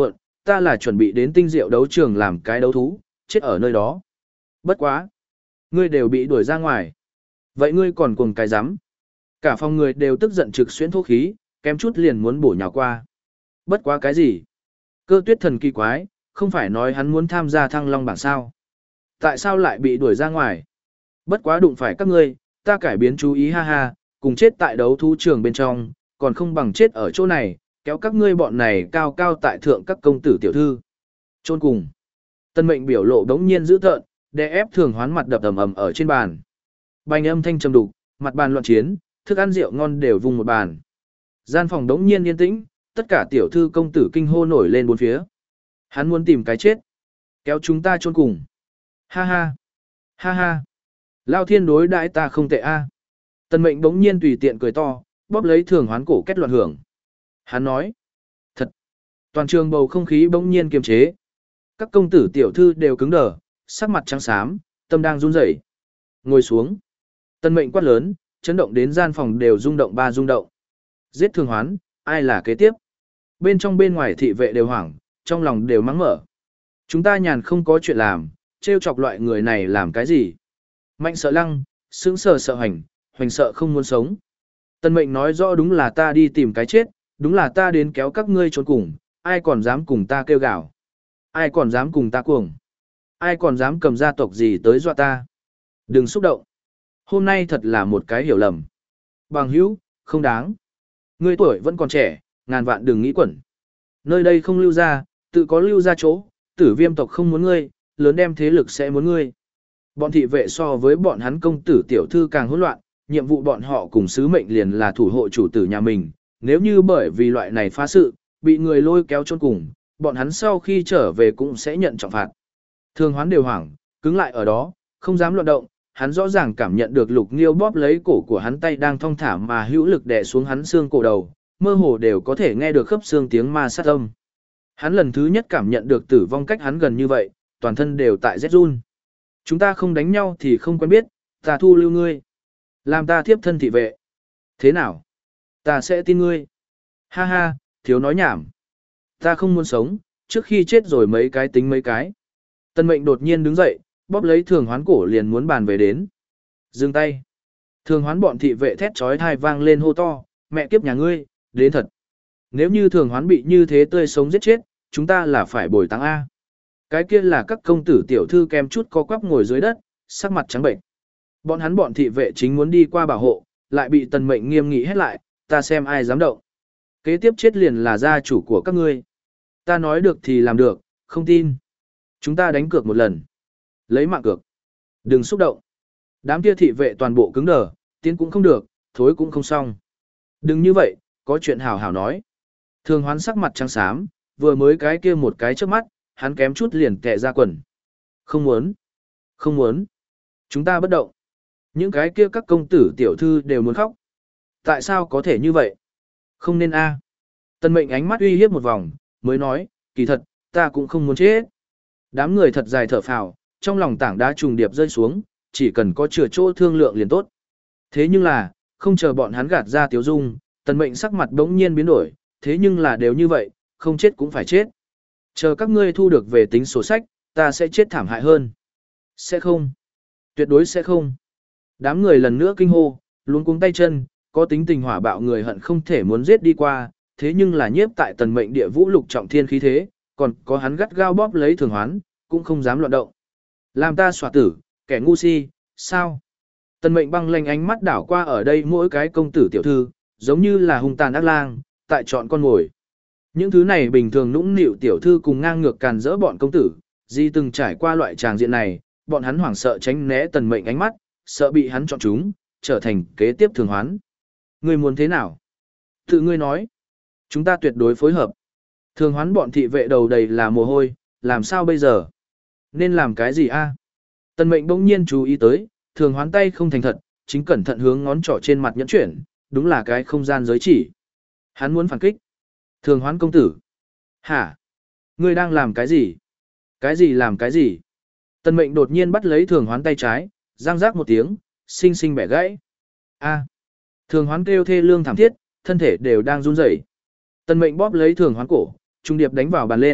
ta là chuẩn bị đến tinh diệu đấu trường làm cái đấu thú, chết ở nơi đó. Bất quá. Ngươi đều bị đuổi ra ngoài. Vậy ngươi còn cuồng cái rắm Cả phòng người đều tức giận trực xuyễn thô khí, kém chút liền muốn bổ nhào qua. Bất quá cái gì? Cơ tuyết thần kỳ quái, không phải nói hắn muốn tham gia thăng long bảng sao? Tại sao lại bị đuổi ra ngoài? Bất quá đụng phải các ngươi, ta cải biến chú ý ha ha, cùng chết tại đấu thú trường bên trong, còn không bằng chết ở chỗ này, kéo các ngươi bọn này cao cao tại thượng các công tử tiểu thư. Chôn cùng. Tân mệnh biểu lộ đống nhiên dữ tợn, đè ép thường hoán mặt đập ầm ầm ở trên bàn. Bành âm thanh trầm đục, mặt bàn loạn chiến, thức ăn rượu ngon đều vùng một bàn. Gian phòng đống nhiên yên tĩnh, tất cả tiểu thư công tử kinh hô nổi lên bốn phía. Hắn muốn tìm cái chết. Kéo chúng ta chôn cùng. Ha ha. Ha ha. Lao thiên đối đãi ta không tệ a. Tần mệnh đống nhiên tùy tiện cười to, bóp lấy thường hoán cổ kết loạn hưởng. Hắn nói. Thật. Toàn trường bầu không khí bỗng nhiên kiềm chế. Các công tử tiểu thư đều cứng đờ, sắc mặt trắng xám, tâm đang run rẩy. Ngồi xuống. Tần mệnh quát lớn, chấn động đến gian phòng đều rung động ba rung động. Giết thường hoán, ai là kế tiếp? Bên trong bên ngoài thị vệ đều hoảng, trong lòng đều mắng mở. Chúng ta nhàn không có chuyện làm, trêu chọc loại người này làm cái gì? Mạnh sợ lăng, sững sờ sợ hành, hoành sợ không muốn sống. Tần mệnh nói rõ đúng là ta đi tìm cái chết, đúng là ta đến kéo các ngươi trốn cùng, ai còn dám cùng ta kêu gào? Ai còn dám cùng ta cuồng? Ai còn dám cầm gia tộc gì tới dọa ta? Đừng xúc động. Hôm nay thật là một cái hiểu lầm. Bằng hữu, không đáng. Ngươi tuổi vẫn còn trẻ, ngàn vạn đừng nghĩ quẩn. Nơi đây không lưu ra, tự có lưu ra chỗ, tử viêm tộc không muốn ngươi, lớn đem thế lực sẽ muốn ngươi. Bọn thị vệ so với bọn hắn công tử tiểu thư càng hỗn loạn, nhiệm vụ bọn họ cùng sứ mệnh liền là thủ hộ chủ tử nhà mình. Nếu như bởi vì loại này phá sự, bị người lôi kéo chôn cùng, bọn hắn sau khi trở về cũng sẽ nhận trọng phạt. Thường hoán đều hoảng, cứng lại ở đó, không dám loạn động, hắn rõ ràng cảm nhận được Lục Nghiêu bóp lấy cổ của hắn tay đang thong thả mà hữu lực đè xuống hắn xương cổ đầu, mơ hồ đều có thể nghe được khớp xương tiếng ma sát âm. Hắn lần thứ nhất cảm nhận được tử vong cách hắn gần như vậy, toàn thân đều tại rét run. Chúng ta không đánh nhau thì không quen biết, ta thu lưu ngươi. Làm ta thiếp thân thị vệ. Thế nào? Ta sẽ tin ngươi. Ha ha, thiếu nói nhảm. Ta không muốn sống, trước khi chết rồi mấy cái tính mấy cái. Tân mệnh đột nhiên đứng dậy, bóp lấy thường hoán cổ liền muốn bàn về đến. Dừng tay. Thường hoán bọn thị vệ thét trói thai vang lên hô to, mẹ kiếp nhà ngươi, đến thật. Nếu như thường hoán bị như thế tươi sống giết chết, chúng ta là phải bồi táng A. Cái kia là các công tử tiểu thư kem chút co quắp ngồi dưới đất, sắc mặt trắng bệnh. Bọn hắn bọn thị vệ chính muốn đi qua bảo hộ, lại bị tần mệnh nghiêm nghị hết lại, ta xem ai dám động. Kế tiếp chết liền là gia chủ của các ngươi. Ta nói được thì làm được, không tin. Chúng ta đánh cược một lần. Lấy mạng cược. Đừng xúc động. Đám kia thị vệ toàn bộ cứng đờ, tiến cũng không được, thối cũng không xong. Đừng như vậy, có chuyện hảo hảo nói. Thường hoán sắc mặt trắng xám, vừa mới cái kia một cái trước mắt, hắn kém chút liền kẹ ra quần. Không muốn. Không muốn. Chúng ta bất động. Những cái kia các công tử tiểu thư đều muốn khóc. Tại sao có thể như vậy? Không nên a. Tân mệnh ánh mắt uy hiếp một vòng, mới nói, kỳ thật, ta cũng không muốn chết. Đám người thật dài thở phào, trong lòng tảng đá trùng điệp rơi xuống, chỉ cần có chừa chỗ thương lượng liền tốt. Thế nhưng là, không chờ bọn hắn gạt ra tiếu dung, tần mệnh sắc mặt bỗng nhiên biến đổi, thế nhưng là đều như vậy, không chết cũng phải chết. Chờ các ngươi thu được về tính sổ sách, ta sẽ chết thảm hại hơn. Sẽ không. Tuyệt đối sẽ không. Đám người lần nữa kinh hô, luống cuống tay chân, có tính tình hỏa bạo người hận không thể muốn giết đi qua, thế nhưng là nhiếp tại tần mệnh địa vũ lục trọng thiên khí thế, còn có hắn gắt gao bóp lấy thường hoán, cũng không dám loạn động. Làm ta xòa tử, kẻ ngu si, sao? Tần mệnh băng lanh ánh mắt đảo qua ở đây mỗi cái công tử tiểu thư, giống như là hung tàn ác lang, tại chọn con ngồi. Những thứ này bình thường nũng nịu tiểu thư cùng ngang ngược càn rỡ bọn công tử, gì từng trải qua loại tràng diện này, bọn hắn hoảng sợ tránh né tần mệnh ánh mắt, sợ bị hắn chọn chúng, trở thành kế tiếp thường hoán. Ngươi muốn thế nào? Tự ngươi nói. Chúng ta tuyệt đối phối hợp. Thường hoán bọn thị vệ đầu đầy là mồ hôi, làm sao bây giờ? Nên làm cái gì a? Tần mệnh bỗng nhiên chú ý tới, thường hoán tay không thành thật, chính cẩn thận hướng ngón trỏ trên mặt nhẫn chuyển, đúng là cái không gian giới chỉ. Hắn muốn phản kích. Thường hoán công tử. Hả? Ngươi đang làm cái gì? Cái gì làm cái gì? Tần mệnh đột nhiên bắt lấy thường hoán tay trái, răng rác một tiếng, xinh xinh bẻ gãy. A. Thường hoán kêu thê lương thảm thiết, thân thể đều đang run rẩy. Tần mệnh bóp lấy thường hoán cổ, trung điệp đánh vào bàn lên,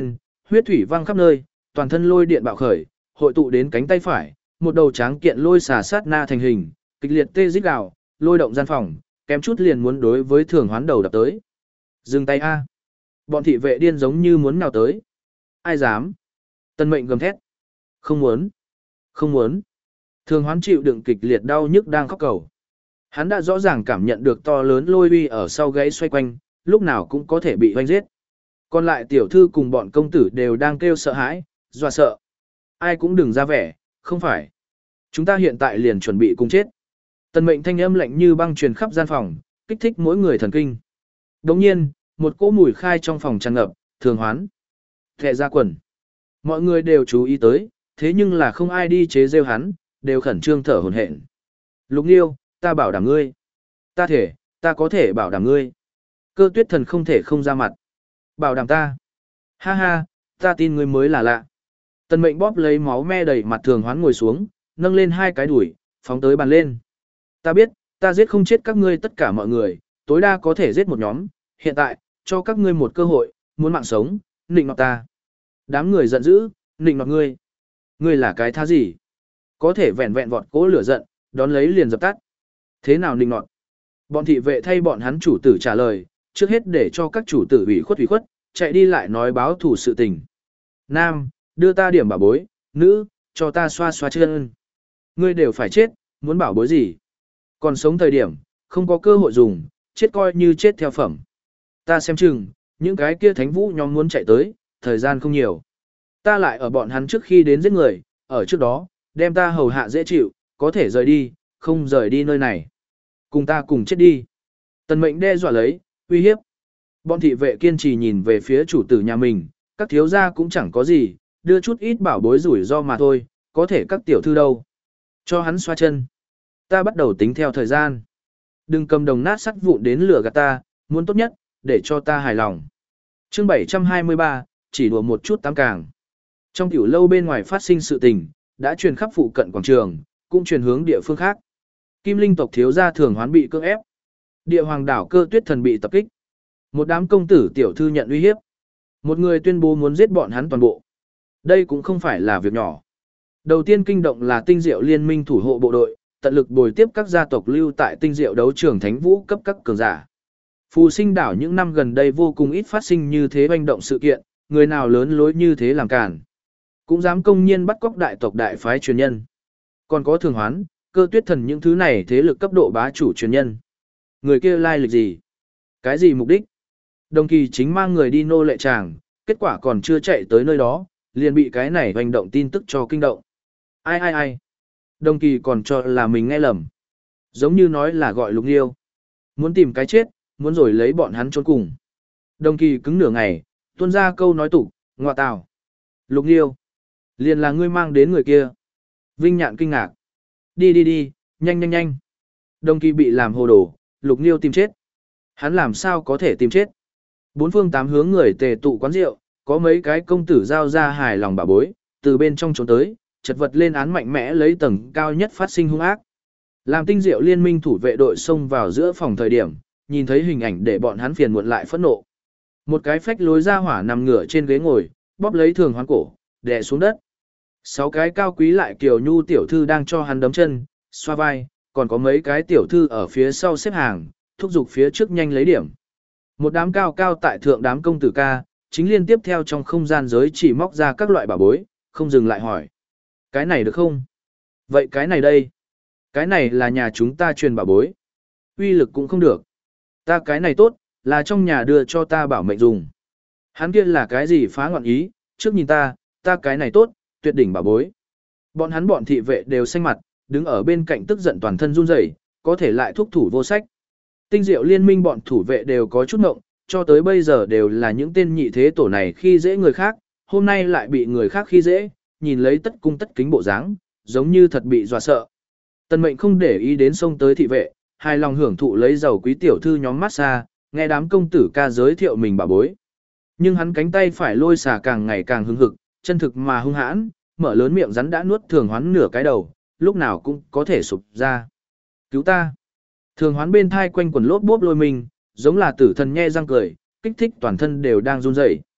huyết thủy văng khắp nơi, toàn thân lôi điện bạo khởi, hội tụ đến cánh tay phải, một đầu tráng kiện lôi xà sát na thành hình, kịch liệt tê rít gào, lôi động gian phòng, kém chút liền muốn đối với Thường Hoán đầu đập tới. Dừng tay a. Bọn thị vệ điên giống như muốn nào tới. Ai dám? Tân Mệnh gầm thét. Không muốn. Không muốn. Thường Hoán chịu đựng kịch liệt đau nhức đang khóc cầu. Hắn đã rõ ràng cảm nhận được to lớn lôi uy ở sau gáy xoay quanh, lúc nào cũng có thể bị hoanh giết. Còn lại tiểu thư cùng bọn công tử đều đang kêu sợ hãi, dọa sợ. Ai cũng đừng ra vẻ, không phải. Chúng ta hiện tại liền chuẩn bị cùng chết. Tần Mệnh thanh âm lạnh như băng truyền khắp gian phòng, kích thích mỗi người thần kinh. Đồng nhiên, một cỗ mùi khai trong phòng tràn ngập, Thường Hoán. Thẹ ra quần. Mọi người đều chú ý tới, thế nhưng là không ai đi chế rêu hắn, đều khẩn trương thở hổn hển. Lục Nghiêu, ta bảo đảm ngươi. Ta thể, ta có thể bảo đảm ngươi. Cơ Tuyết Thần không thể không ra mặt. Bảo đảm ta. Ha ha, ta tin ngươi mới là lạ. Tần Mệnh bóp lấy máu me đầy mặt Thường Hoán ngồi xuống, nâng lên hai cái đuổi, phóng tới bàn lên. Ta biết, ta giết không chết các ngươi tất cả mọi người, tối đa có thể giết một nhóm, hiện tại, cho các ngươi một cơ hội, muốn mạng sống, nịnh nọt ta. Đám người giận dữ, nịnh nọt ngươi. Ngươi là cái thá gì? Có thể vẹn vẹn vọt cố lửa giận, đón lấy liền dập tắt. Thế nào nịnh nọt? Bọn thị vệ thay bọn hắn chủ tử trả lời, trước hết để cho các chủ tử ủy khuất ủy khuất, chạy đi lại nói báo thủ sự tình. Nam, đưa ta điểm bảo bối, nữ, cho ta xoa xoa chân. Ngươi đều phải chết, muốn bảo bối gì? Còn sống thời điểm, không có cơ hội dùng, chết coi như chết theo phẩm. Ta xem chừng, những cái kia thánh vũ nhóm muốn chạy tới, thời gian không nhiều. Ta lại ở bọn hắn trước khi đến giết người, ở trước đó, đem ta hầu hạ dễ chịu, có thể rời đi, không rời đi nơi này. Cùng ta cùng chết đi. Tần Mệnh đe dọa lấy, uy hiếp. Bọn thị vệ kiên trì nhìn về phía chủ tử nhà mình, các thiếu gia cũng chẳng có gì, đưa chút ít bảo bối rủi ro mà thôi, có thể các tiểu thư đâu. Cho hắn xoa chân. Ta bắt đầu tính theo thời gian. Đừng cầm đồng nát sắt vụn đến lửa gạt ta, muốn tốt nhất, để cho ta hài lòng. Chương bảy trăm hai mươi ba, chỉ đùa một chút tám càng. Trong tiểu lâu bên ngoài phát sinh sự tình, đã truyền khắp phụ cận quảng trường, cũng truyền hướng địa phương khác. Kim Linh tộc thiếu gia Thường Hoán bị cưỡng ép. Địa hoàng đảo Cơ Tuyết Thần bị tập kích. Một đám công tử tiểu thư nhận uy hiếp. Một người tuyên bố muốn giết bọn hắn toàn bộ. Đây cũng không phải là việc nhỏ. Đầu tiên kinh động là Tinh Diệu Liên minh thủ hộ bộ đội, tận lực bồi tiếp các gia tộc lưu tại Tinh Diệu đấu trường thánh vũ cấp các cường giả. Phù Sinh đảo những năm gần đây vô cùng ít phát sinh như thế hoành động sự kiện, người nào lớn lối như thế làm cản. Cũng dám công nhiên bắt cóc đại tộc đại phái truyền nhân. Còn có Thường Hoán, Cơ Tuyết Thần những thứ này thế lực cấp độ bá chủ truyền nhân. Người kia lai lịch gì? Cái gì mục đích? Đồng Kỳ chính mang người đi nô lệ tràng, kết quả còn chưa chạy tới nơi đó, liền bị cái này hoành động tin tức cho kinh động. Ai ai ai? Đồng Kỳ còn cho là mình nghe lầm. Giống như nói là gọi Lục Nghiêu. Muốn tìm cái chết, muốn rồi lấy bọn hắn trốn cùng. Đồng Kỳ cứng nửa ngày, tuôn ra câu nói tục, ngọa tào. Lục Nghiêu. Liền là ngươi mang đến người kia. Vinh Nhạn kinh ngạc. Đi đi đi, nhanh nhanh nhanh. Đồng Kỳ bị làm hồ đồ, Lục Nghiêu tìm chết. Hắn làm sao có thể tìm chết? Bốn phương tám hướng người tề tụ quán rượu, có mấy cái công tử giao ra hài lòng bà bối, từ bên trong trốn tới, chật vật lên án mạnh mẽ lấy tầng cao nhất phát sinh hung ác. Làm Tinh Diệu Liên minh thủ vệ đội xông vào giữa phòng thời điểm, nhìn thấy hình ảnh để bọn hắn phiền muộn lại phẫn nộ. Một cái phách lối ra hỏa nằm ngửa trên ghế ngồi, bóp lấy Thường Hoán cổ, đè xuống đất. Sáu cái cao quý lại kiều nhu tiểu thư đang cho hắn đấm chân, xoa vai, còn có mấy cái tiểu thư ở phía sau xếp hàng, thúc giục phía trước nhanh lấy điểm. Một đám cao cao tại thượng đám công tử ca, chính liên tiếp theo trong không gian giới chỉ móc ra các loại bảo bối, không dừng lại hỏi. Cái này được không? Vậy cái này đây? Cái này là nhà chúng ta truyền bảo bối. Uy lực cũng không được. Ta cái này tốt, là trong nhà đưa cho ta bảo mệnh dùng. Hắn kia là cái gì phá ngọn ý, trước nhìn ta, ta cái này tốt, tuyệt đỉnh bảo bối. Bọn hắn bọn thị vệ đều xanh mặt, đứng ở bên cạnh tức giận toàn thân run rẩy, có thể lại thúc thủ vô sách. Tinh Diệu Liên minh bọn thủ vệ đều có chút ngộng, cho tới bây giờ đều là những tên nhị thế tổ này khi dễ người khác, hôm nay lại bị người khác khi dễ, nhìn lấy tất cung tất kính bộ dáng, giống như thật bị dọa sợ. Tần Mệnh không để ý đến xông tới thị vệ, hài lòng hưởng thụ lấy giàu quý tiểu thư nhóm massage, nghe đám công tử ca giới thiệu mình bà bối. Nhưng hắn cánh tay phải lôi xà càng ngày càng hưng hực, chân thực mà hung hãn, mở lớn miệng rắn đã nuốt Thường Hoán nửa cái đầu, lúc nào cũng có thể sụp ra. Cứu ta! Thường Hoán bên thai quanh quần lốp bốp lôi mình, giống là tử thần nhe răng cười, kích thích toàn thân đều đang run rẩy.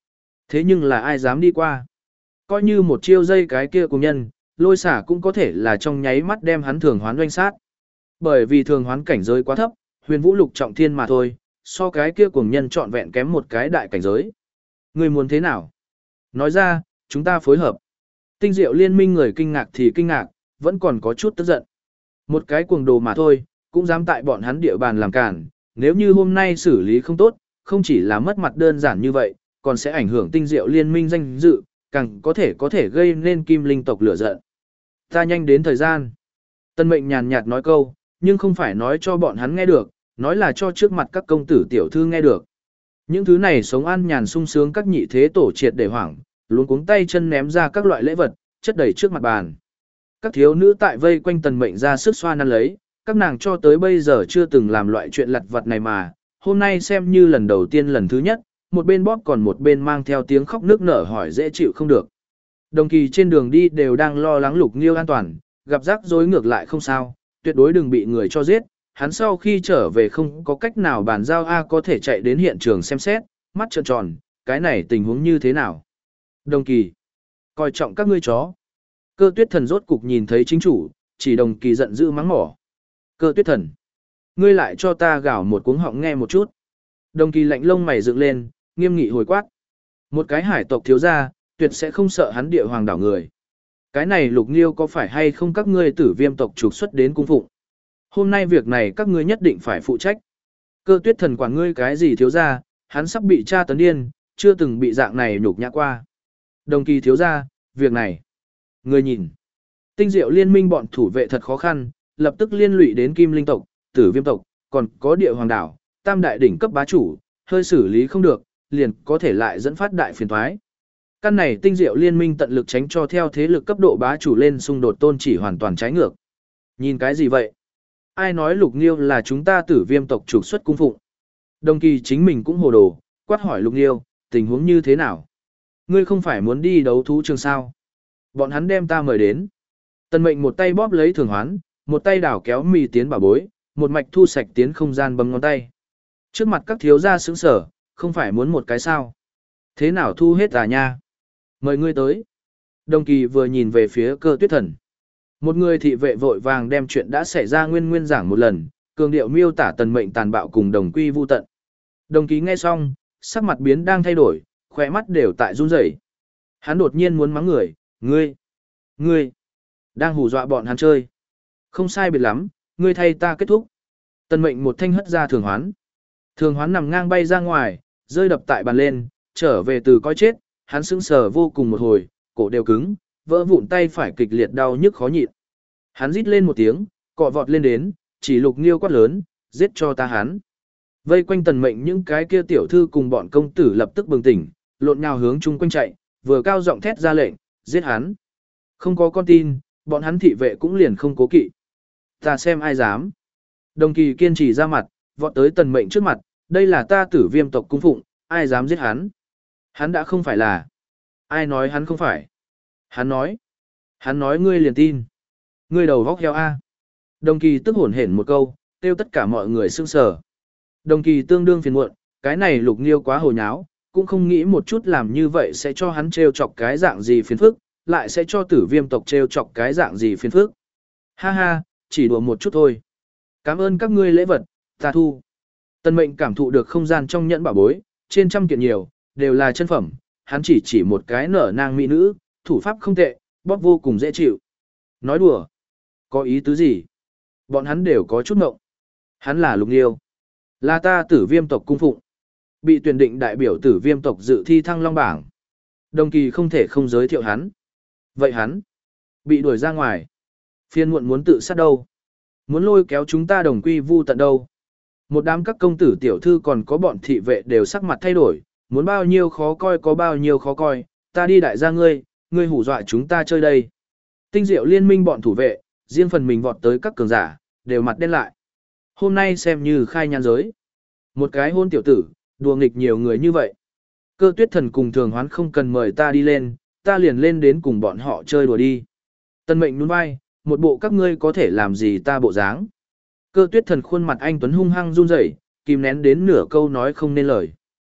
Thế nhưng là ai dám đi qua? Coi như một chiêu dây cái kia cùng nhân, lôi xả cũng có thể là trong nháy mắt đem hắn thường hoán doanh sát. Bởi vì thường hoán cảnh giới quá thấp, huyền vũ lục trọng thiên mà thôi, so cái kia cùng nhân trọn vẹn kém một cái đại cảnh giới. Người muốn thế nào? Nói ra, chúng ta phối hợp. Tinh diệu liên minh người kinh ngạc thì kinh ngạc, vẫn còn có chút tức giận. Một cái cuồng đồ mà thôi, cũng dám tại bọn hắn địa bàn làm cản, nếu như hôm nay xử lý không tốt, không chỉ là mất mặt đơn giản như vậy, còn sẽ ảnh hưởng tinh diệu liên minh danh dự, càng có thể có thể gây nên kim linh tộc lửa giận. Ta nhanh đến thời gian. Tân mệnh nhàn nhạt nói câu, nhưng không phải nói cho bọn hắn nghe được, nói là cho trước mặt các công tử tiểu thư nghe được. Những thứ này sống an nhàn sung sướng các nhị thế tổ triệt để hoảng, luống cuống tay chân ném ra các loại lễ vật, chất đầy trước mặt bàn. Các thiếu nữ tại vây quanh tần mệnh ra sức xoa năn lấy, các nàng cho tới bây giờ chưa từng làm loại chuyện lặt vặt này mà, hôm nay xem như lần đầu tiên lần thứ nhất, một bên bóp còn một bên mang theo tiếng khóc nước nở hỏi dễ chịu không được. Đồng kỳ trên đường đi đều đang lo lắng Lục Nghiêu an toàn, gặp rắc rối ngược lại không sao, tuyệt đối đừng bị người cho giết. Hắn sau khi trở về không có cách nào bàn giao A có thể chạy đến hiện trường xem xét, mắt trợn tròn, cái này tình huống như thế nào. Đồng kỳ, coi trọng các ngươi chó. Cơ tuyết thần rốt cục nhìn thấy chính chủ, chỉ đồng kỳ giận dữ mắng mỏ. Cơ tuyết thần, ngươi lại cho ta gào một cuống họng nghe một chút. Đồng kỳ lạnh lông mày dựng lên, nghiêm nghị hồi quát. Một cái hải tộc thiếu gia, tuyệt sẽ không sợ hắn địa hoàng đảo người. Cái này Lục Nghiêu có phải hay không các ngươi tử viêm tộc trục xuất đến cung phụng? Hôm nay việc này các ngươi nhất định phải phụ trách. Cơ tuyết thần quản ngươi cái gì thiếu gia, hắn sắp bị tra tấn điên, chưa từng bị dạng này nhục nhã qua. Đồng kỳ thiếu gia, việc này. Ngươi nhìn. Tinh diệu liên minh bọn thủ vệ thật khó khăn, lập tức liên lụy đến kim linh tộc, tử viêm tộc, còn có địa hoàng đảo, tam đại đỉnh cấp bá chủ, hơi xử lý không được, liền có thể lại dẫn phát đại phiền toái. Căn này tinh diệu liên minh tận lực tránh cho theo thế lực cấp độ bá chủ lên xung đột tôn chỉ hoàn toàn trái ngược. Nhìn cái gì vậy? Ai nói Lục Nghiêu là chúng ta tử viêm tộc trục xuất cung phụng? Đồng kỳ chính mình cũng hồ đồ, quát hỏi Lục Nghiêu, tình huống như thế nào? Ngươi không phải muốn đi đấu thú trường sao? Bọn hắn đem ta mời đến. Tần mệnh một tay bóp lấy thường hoán, một tay đảo kéo mì tiến bảo bối, một mạch thu sạch tiến không gian bấm ngón tay. Trước mặt các thiếu gia sững sở, không phải muốn một cái sao? Thế nào thu hết à nha? Mời ngươi tới. Đồng kỳ vừa nhìn về phía cơ tuyết thần. Một người thị vệ vội vàng đem chuyện đã xảy ra nguyên nguyên giảng một lần, cường điệu miêu tả tần mệnh tàn bạo cùng đồng quy vu tận. Đồng kỳ nghe xong, sắc mặt biến đang thay đổi, khỏe mắt đều tại run rẩy. Hắn đột nhiên muốn mắng người, ngươi, ngươi, đang hù dọa bọn hắn chơi. Không sai biệt lắm, ngươi thay ta kết thúc. Tần mệnh một thanh hất ra thường hoán. Thường hoán nằm ngang bay ra ngoài, rơi đập tại bàn lên, trở về từ coi chết, hắn sững sờ vô cùng một hồi, cổ đều cứng, vỡ vụn tay phải kịch liệt đau nhức khó nhịn. Hắn rít lên một tiếng, cọ vọt lên đến, chỉ Lục Nghiêu quát lớn, giết cho ta hắn. Vây quanh tần mệnh những cái kia tiểu thư cùng bọn công tử lập tức bừng tỉnh, lộn nhào hướng chung quanh chạy, vừa cao giọng thét ra lệnh, giết hắn. Không có con tin, bọn hắn thị vệ cũng liền không cố kỵ. Ta xem ai dám. Đồng kỳ kiên trì ra mặt, vọt tới tần mệnh trước mặt, đây là ta tử viêm tộc cung phụng, ai dám giết hắn. Hắn đã không phải là. Ai nói hắn không phải. Hắn nói. Hắn nói ngươi liền tin. Ngươi đầu vóc heo A. Đồng kỳ tức hổn hển một câu, kêu tất cả mọi người sững sờ. Đồng kỳ tương đương phiền muộn, cái này Lục Nghiêu quá hồ nháo, cũng không nghĩ một chút làm như vậy sẽ cho hắn trêu chọc cái dạng gì phiền phức, lại sẽ cho tử viêm tộc trêu chọc cái dạng gì phiền phức. Ha ha, chỉ đùa một chút thôi. Cảm ơn các ngươi lễ vật, ta thu. Tần mệnh cảm thụ được không gian trong nhẫn bảo bối, trên trăm kiện nhiều, đều là chân phẩm, hắn chỉ chỉ một cái nở nang mỹ nữ, thủ pháp không tệ, bóp vô cùng dễ chịu. Nói đùa, có ý tứ gì? Bọn hắn đều có chút ngộng. Hắn là Lục Nghiêu, là ta tử viêm tộc cung phụng, bị tuyển định đại biểu tử viêm tộc dự thi thăng long bảng. Đồng kỳ không thể không giới thiệu hắn. Vậy hắn, bị đuổi ra ngoài. Phiên muộn muốn tự sát đâu? Muốn lôi kéo chúng ta đồng quy vu tận đâu? Một đám các công tử tiểu thư còn có bọn thị vệ đều sắc mặt thay đổi, muốn bao nhiêu khó coi có bao nhiêu khó coi, ta đi đại gia ngươi, ngươi hù dọa chúng ta chơi đây. Tinh diệu liên minh bọn thủ vệ, riêng phần mình vọt tới các cường giả, đều mặt đen lại. Hôm nay xem như khai nhan giới. Một cái hôn tiểu tử, đùa nghịch nhiều người như vậy. Cơ tuyết thần cùng thường hoán không cần mời ta đi lên, ta liền lên đến cùng bọn họ chơi đùa đi. Tân mệnh nhún vai, một bộ các ngươi có thể làm gì ta bộ dáng. Cơ tuyết thần khuôn mặt anh tuấn hung hăng run rẩy, kìm nén đến nửa câu nói không nên lời.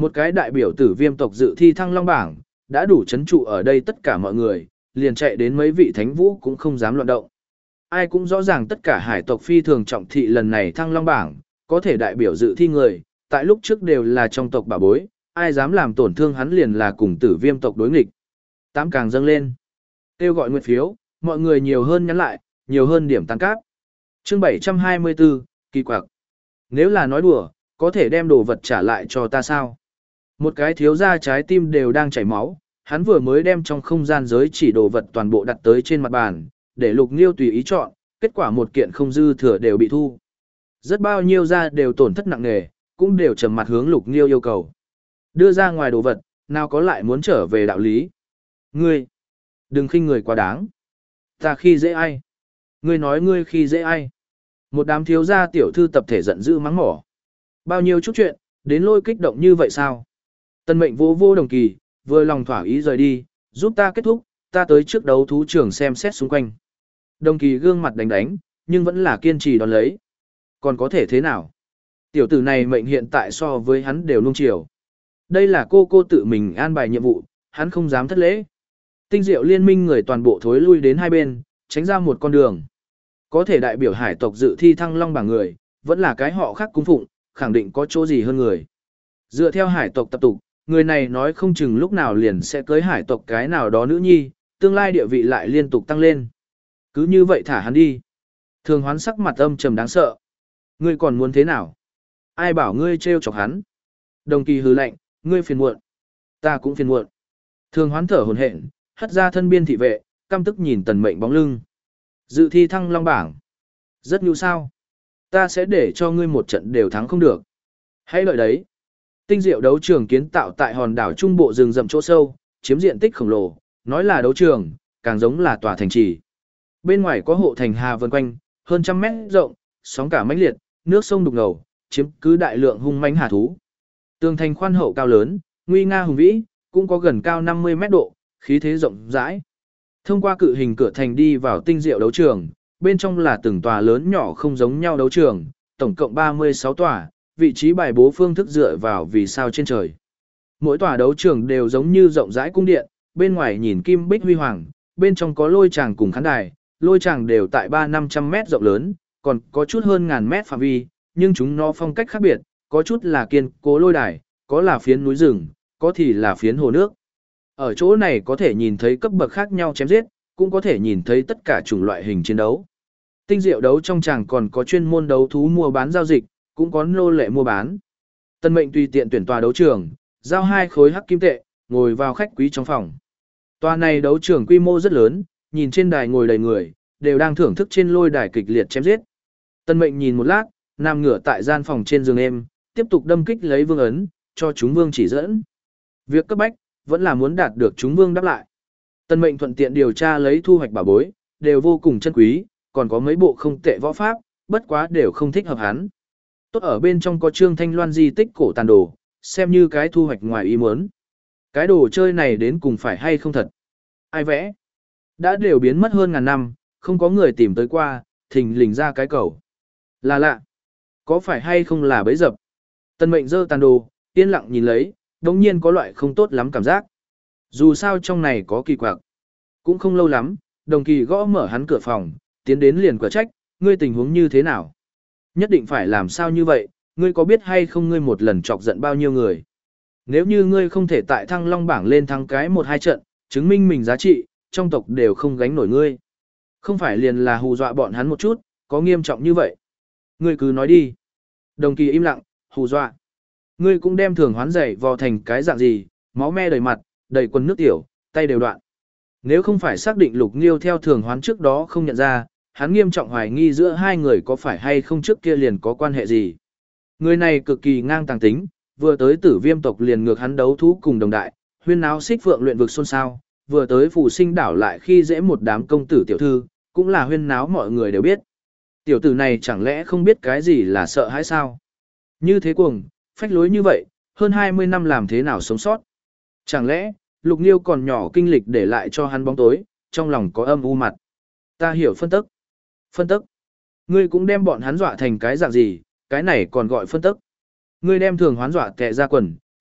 Một cái đại biểu tử viêm tộc dự thi thăng long bảng, đã đủ chấn trụ ở đây tất cả mọi người, liền chạy đến mấy vị thánh vũ cũng không dám loạn động. Ai cũng rõ ràng tất cả hải tộc phi thường trọng thị lần này thăng long bảng, có thể đại biểu dự thi người, tại lúc trước đều là trong tộc bà bối, ai dám làm tổn thương hắn liền là cùng tử viêm tộc đối nghịch. Tám càng dâng lên. Kêu gọi nguyện phiếu, mọi người nhiều hơn nhắn lại, nhiều hơn điểm tăng cáp. Chương bảy trăm hai mươi tư, kỳ quặc. Nếu là nói đùa, có thể đem đồ vật trả lại cho ta sao? Một cái thiếu gia trái tim đều đang chảy máu, hắn vừa mới đem trong không gian giới chỉ đồ vật toàn bộ đặt tới trên mặt bàn, để Lục Nghiêu tùy ý chọn, kết quả một kiện không dư thừa đều bị thu. Rất bao nhiêu gia đều tổn thất nặng nề, cũng đều trầm mặt hướng Lục Nghiêu yêu cầu. Đưa ra ngoài đồ vật, nào có lại muốn trở về đạo lý. Ngươi, đừng khinh người quá đáng. Ta khi dễ ai? Ngươi nói ngươi khi dễ ai? Một đám thiếu gia tiểu thư tập thể giận dữ mắng mỏ. Bao nhiêu chút chuyện, đến lôi kích động như vậy sao? Tân mệnh vô vô đồng kỳ, vừa lòng thỏa ý rời đi, giúp ta kết thúc, ta tới trước đấu thú trường xem xét xung quanh. Đồng kỳ gương mặt đánh đánh, nhưng vẫn là kiên trì đón lấy. Còn có thể thế nào? Tiểu tử này mệnh hiện tại so với hắn đều nuông chiều. Đây là cô cô tự mình an bài nhiệm vụ, hắn không dám thất lễ. Tinh diệu liên minh người toàn bộ thối lui đến hai bên, tránh ra một con đường. Có thể đại biểu hải tộc dự thi thăng long bảng người, vẫn là cái họ khác cung phụng, khẳng định có chỗ gì hơn người. Dựa theo hải tộc tập tục, người này nói không chừng lúc nào liền sẽ cưới hải tộc cái nào đó nữ nhi, tương lai địa vị lại liên tục tăng lên. Cứ như vậy thả hắn đi. Thường hoán sắc mặt âm trầm đáng sợ. Ngươi còn muốn thế nào? Ai bảo ngươi trêu chọc hắn? Đồng kỳ hứ lạnh, ngươi phiền muộn. Ta cũng phiền muộn. Thường hoán thở hổn hển, hất ra thân biên thị vệ, căm tức nhìn tần mệnh bóng lưng. Dự thi thăng long bảng. Rất nhu sao. Ta sẽ để cho ngươi một trận đều thắng không được. Hãy đợi đấy. Tinh diệu đấu trường kiến tạo tại hòn đảo trung bộ rừng rậm chỗ sâu, chiếm diện tích khổng lồ, nói là đấu trường, càng giống là tòa thành trì. Bên ngoài có hộ thành hà vần quanh, hơn trăm mét rộng, sóng cả mãnh liệt, nước sông đục ngầu, chiếm cứ đại lượng hung mãnh hà thú. Tường thành khoan hậu cao lớn, nguy nga hùng vĩ, cũng có gần cao năm mươi mét độ, khí thế rộng rãi. Thông qua cự hình cửa thành đi vào tinh diệu đấu trường, bên trong là từng tòa lớn nhỏ không giống nhau đấu trường, tổng cộng ba mươi sáu tòa, vị trí bài bố phương thức dựa vào vì sao trên trời. Mỗi tòa đấu trường đều giống như rộng rãi cung điện, bên ngoài nhìn kim bích huy hoàng, bên trong có lôi tràng cùng khán đài, lôi tràng đều tại ba năm trăm mét rộng lớn, còn có chút hơn ngàn mét phạm vi, nhưng chúng nó phong cách khác biệt, có chút là kiên cố lôi đài, có là phiến núi rừng, có thì là phiến hồ nước. Ở chỗ này có thể nhìn thấy cấp bậc khác nhau chém giết, cũng có thể nhìn thấy tất cả chủng loại hình chiến đấu. Tinh diệu đấu trong tràng còn có chuyên môn đấu thú mua bán giao dịch, cũng có nô lệ mua bán. Tân mệnh tùy tiện tuyển tòa đấu trường, giao hai khối hắc kim tệ, ngồi vào khách quý trong phòng. Tòa này đấu trường quy mô rất lớn, nhìn trên đài ngồi đầy người, đều đang thưởng thức trên lôi đài kịch liệt chém giết. Tân mệnh nhìn một lát, nằm ngửa tại gian phòng trên giường em, tiếp tục đâm kích lấy vương ấn, cho chúng vương chỉ dẫn. Việc cấp bách, vẫn là muốn đạt được chúng vương đáp lại. Tân mệnh thuận tiện điều tra lấy thu hoạch bảo bối, đều vô cùng chân quý, còn có mấy bộ không tệ võ pháp, bất quá đều không thích hợp hắn. Tốt ở bên trong có Trương Thanh Loan di tích cổ tàn đồ, xem như cái thu hoạch ngoài ý muốn. Cái đồ chơi này đến cùng phải hay không thật? Ai vẽ? Đã đều biến mất hơn ngàn năm, không có người tìm tới qua, thình lình ra cái cầu. Là lạ. Có phải hay không là bấy dập? Tân mệnh dơ tàn đồ, yên lặng nhìn lấy, đồng nhiên có loại không tốt lắm cảm giác. Dù sao trong này có kỳ quặc. Cũng không lâu lắm, đồng kỳ gõ mở hắn cửa phòng, tiến đến liền quả trách, ngươi tình huống như thế nào? Nhất định phải làm sao như vậy, ngươi có biết hay không ngươi một lần chọc giận bao nhiêu người? Nếu như ngươi không thể tại thăng long bảng lên thắng cái một hai trận, chứng minh mình giá trị, trong tộc đều không gánh nổi ngươi. Không phải liền là hù dọa bọn hắn một chút, có nghiêm trọng như vậy. Ngươi cứ nói đi. Đồng kỳ im lặng, hù dọa. Ngươi cũng đem thường hoán dậy vò thành cái dạng gì, máu me đầy mặt, đầy quần nước tiểu, tay đều đoạn. Nếu không phải xác định Lục Nghiêu theo thường hoán trước đó không nhận ra, hắn nghiêm trọng hoài nghi giữa hai người có phải hay không trước kia liền có quan hệ gì. Người này cực kỳ ngang tàng tính, vừa tới tử viêm tộc liền ngược hắn đấu thú cùng đồng đại, huyên náo xích phượng luyện vực xôn xao, vừa tới phù sinh đảo lại khi dễ một đám công tử tiểu thư, cũng là huyên náo mọi người đều biết. Tiểu tử này chẳng lẽ không biết cái gì là sợ hãi sao? Như thế cuồng, phách lối như vậy, hơn hai mươi năm làm thế nào sống sót? Chẳng lẽ, Lục Nghiêu còn nhỏ kinh lịch để lại cho hắn bóng tối, trong lòng có âm u mặt. Ta hiểu phân tức. Phân tức. Ngươi cũng đem bọn hắn dọa thành cái dạng gì, cái này còn gọi phân tức. Ngươi đem thường hoán dọa kẹ ra quần,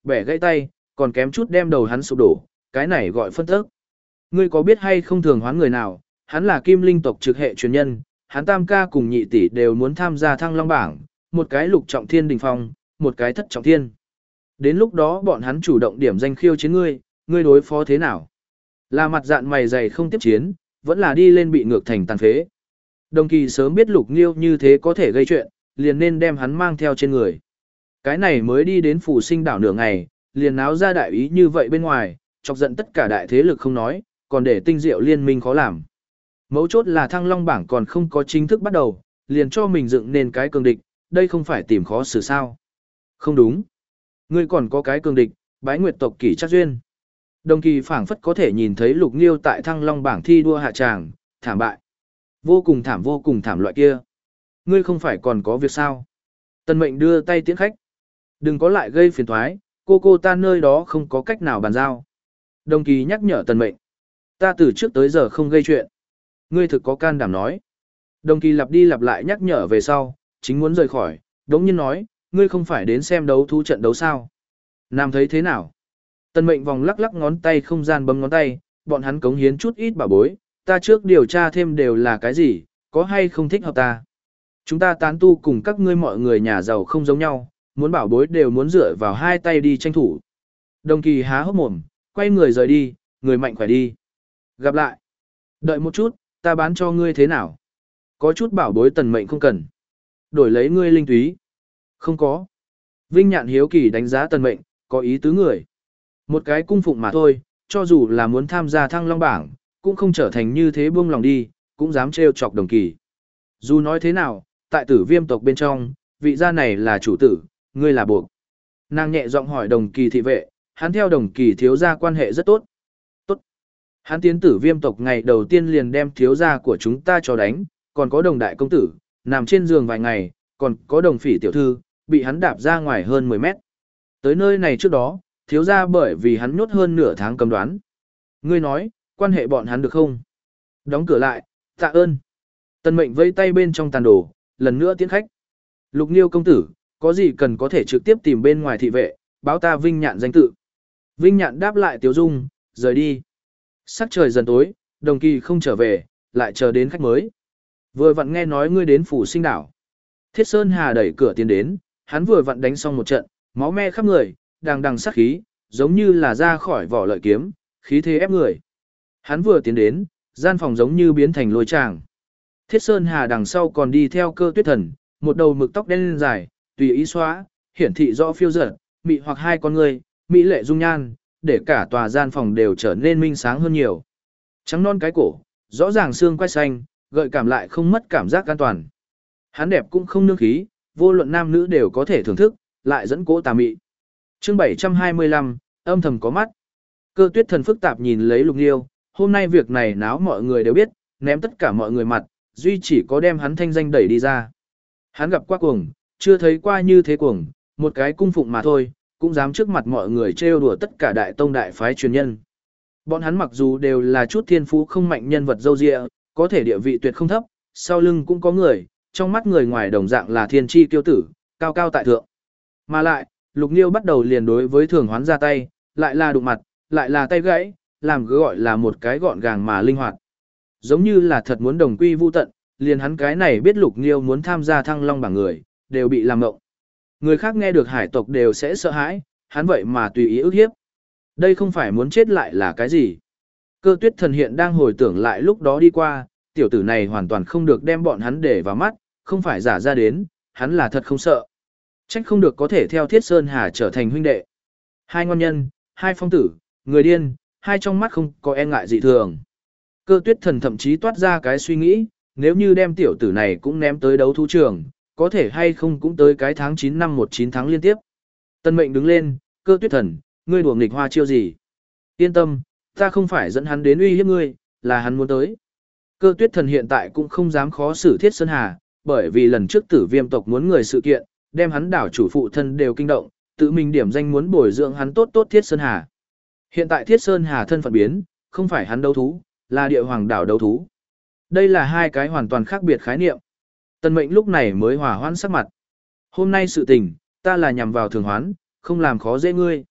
bẻ gãy tay, còn kém chút đem đầu hắn sụp đổ, cái này gọi phân tức. Ngươi có biết hay không thường hoán người nào, hắn là Kim Linh tộc trực hệ truyền nhân, hắn tam ca cùng nhị tỷ đều muốn tham gia Thăng Long bảng, một cái lục trọng thiên đỉnh phong, một cái thất trọng thiên. Đến lúc đó bọn hắn chủ động điểm danh khiêu chiến ngươi, ngươi đối phó thế nào? Là mặt dạn mày dày không tiếp chiến, vẫn là đi lên bị ngược thành tàn phế. Đồng Kỳ sớm biết Lục Nghiêu như thế có thể gây chuyện, liền nên đem hắn mang theo trên người. Cái này mới đi đến Phủ Sinh đảo nửa ngày, liền náo ra đại ý như vậy bên ngoài, chọc giận tất cả đại thế lực không nói, còn để tinh diệu liên minh khó làm. Mấu chốt là Thăng Long bảng còn không có chính thức bắt đầu, liền cho mình dựng nên cái cường địch, đây không phải tìm khó xử sao. Không đúng. Ngươi còn có cái cường địch, Bái Nguyệt tộc Kỷ Trác Duyên. Đồng Kỳ phảng phất có thể nhìn thấy Lục Nghiêu tại Thăng Long bảng thi đua hạ tràng, thảm bại. Vô cùng thảm vô cùng thảm loại kia. Ngươi không phải còn có việc sao? Tần Mệnh đưa tay tiễn khách. Đừng có lại gây phiền toái, cô cô ta nơi đó không có cách nào bàn giao. Đồng Kỳ nhắc nhở Tần Mệnh. Ta từ trước tới giờ không gây chuyện. Ngươi thực có can đảm nói. Đồng Kỳ lặp đi lặp lại nhắc nhở về sau, chính muốn rời khỏi, đống nhiên nói, ngươi không phải đến xem đấu thú trận đấu sao? Nam thấy thế nào? Tần Mệnh vòng lắc lắc ngón tay không gian bấm ngón tay, bọn hắn cống hiến chút ít bảo bối, ta trước điều tra thêm đều là cái gì, có hay không thích hợp ta. Chúng ta tán tu cùng các ngươi mọi người nhà giàu không giống nhau, muốn bảo bối đều muốn dựa vào hai tay đi tranh thủ. Đồng Kỳ há hốc mồm, quay người rời đi, người mạnh khỏe đi. Gặp lại. Đợi một chút, ta bán cho ngươi thế nào? Có chút bảo bối Tần Mệnh không cần. Đổi lấy ngươi linh túy. Không có. Vinh Nhạn hiếu kỳ đánh giá Tần Mệnh, có ý tứ người. Một cái cung phụng mà thôi, cho dù là muốn tham gia Thăng Long bảng, cũng không trở thành như thế buông lòng đi, cũng dám trêu chọc Đồng Kỳ. Dù nói thế nào, tại Tử Viêm tộc bên trong, vị gia này là chủ tử, ngươi là buộc. Nàng nhẹ giọng hỏi Đồng Kỳ thị vệ, hắn theo Đồng Kỳ thiếu gia quan hệ rất tốt. Tốt. Hắn tiến Tử Viêm tộc ngày đầu tiên liền đem thiếu gia của chúng ta cho đánh, còn có Đồng đại công tử, nằm trên giường vài ngày, còn có Đồng Phỉ tiểu thư, bị hắn đạp ra ngoài hơn mười mét. Tới nơi này trước đó, thiếu gia bởi vì hắn nhốt hơn nửa tháng cầm đoán. Ngươi nói, quan hệ bọn hắn được không? Đóng cửa lại, tạ ơn. Tần Mệnh vẫy tay bên trong tàn đồ, lần nữa tiến khách. Lục Nghiêu công tử, có gì cần có thể trực tiếp tìm bên ngoài thị vệ, báo ta Vinh Nhạn danh tự. Vinh Nhạn đáp lại Tiếu Dung, rời đi. Sắc trời dần tối, Đồng Kỳ không trở về, lại chờ đến khách mới. Vừa vặn nghe nói ngươi đến Phủ Sinh đảo. Thiết Sơn Hà đẩy cửa tiến đến, hắn vừa vặn đánh xong một trận, máu me khắp người, đằng đằng sát khí, giống như là ra khỏi vỏ lợi kiếm, khí thế ép người. Hắn vừa tiến đến, gian phòng giống như biến thành lôi tràng. Thiết Sơn Hà đằng sau còn đi theo Cơ Tuyết Thần, một đầu mực tóc đen dài, tùy ý xóa, hiển thị rõ phiêu dật, mị hoặc hai con người, mỹ lệ dung nhan, để cả tòa gian phòng đều trở nên minh sáng hơn nhiều. Trắng non cái cổ, rõ ràng xương quai xanh, gợi cảm lại không mất cảm giác an toàn. Hắn đẹp cũng không nương khí, vô luận nam nữ đều có thể thưởng thức, lại dẫn cố tà mị. Chương bảy trăm hai mươi lăm, âm thầm có mắt. Cơ Tuyết Thần phức tạp nhìn lấy Lục Nghiêu, hôm nay việc này náo mọi người đều biết, ném tất cả mọi người mặt, duy chỉ có đem hắn thanh danh đẩy đi ra. Hắn gặp qua cuồng, chưa thấy qua như thế cuồng, một cái cung phụng mà thôi, cũng dám trước mặt mọi người trêu đùa tất cả đại tông đại phái truyền nhân. Bọn hắn mặc dù đều là chút thiên phú không mạnh nhân vật dâu dịa, có thể địa vị tuyệt không thấp, sau lưng cũng có người, trong mắt người ngoài đồng dạng là thiên chi kiêu tử, cao cao tại thượng. Mà lại, Lục Nghiêu bắt đầu liền đối với Thường Hoán ra tay, lại là đụng mặt, lại là tay gãy, làm cứ gọi là một cái gọn gàng mà linh hoạt. Giống như là thật muốn đồng quy vu tận, liền hắn cái này biết Lục Nghiêu muốn tham gia Thăng Long bảng người, đều bị làm ngộng. Người khác nghe được hải tộc đều sẽ sợ hãi, hắn vậy mà tùy ý ức hiếp. Đây không phải muốn chết lại là cái gì. Cơ Tuyết Thần hiện đang hồi tưởng lại lúc đó đi qua, tiểu tử này hoàn toàn không được đem bọn hắn để vào mắt, không phải giả ra đến, hắn là thật không sợ. Trách không được có thể theo Thiết Sơn Hà trở thành huynh đệ. Hai ngon nhân, hai phong tử, người điên, hai trong mắt không có e ngại dị thường. Cơ Tuyết Thần thậm chí toát ra cái suy nghĩ, nếu như đem tiểu tử này cũng ném tới đấu thú trường, có thể hay không cũng tới cái tháng chín năm một chín tháng liên tiếp. Tân Mệnh đứng lên, Cơ Tuyết Thần, ngươi đùa nghịch hoa chiêu gì? Yên tâm, ta không phải dẫn hắn đến uy hiếp ngươi, là hắn muốn tới. Cơ Tuyết Thần hiện tại cũng không dám khó xử Thiết Sơn Hà, bởi vì lần trước Tử Viêm tộc muốn người sự kiện, đem hắn đảo chủ phụ thân đều kinh động, tự mình điểm danh muốn bồi dưỡng hắn tốt tốt Thiết Sơn Hà. Hiện tại Thiết Sơn Hà thân phận biến, không phải hắn đấu thú, là địa hoàng đảo đấu thú. Đây là hai cái hoàn toàn khác biệt khái niệm. Tân Mệnh lúc này mới hòa hoãn sắc mặt. Hôm nay sự tình, ta là nhằm vào Thường Hoán, không làm khó dễ ngươi.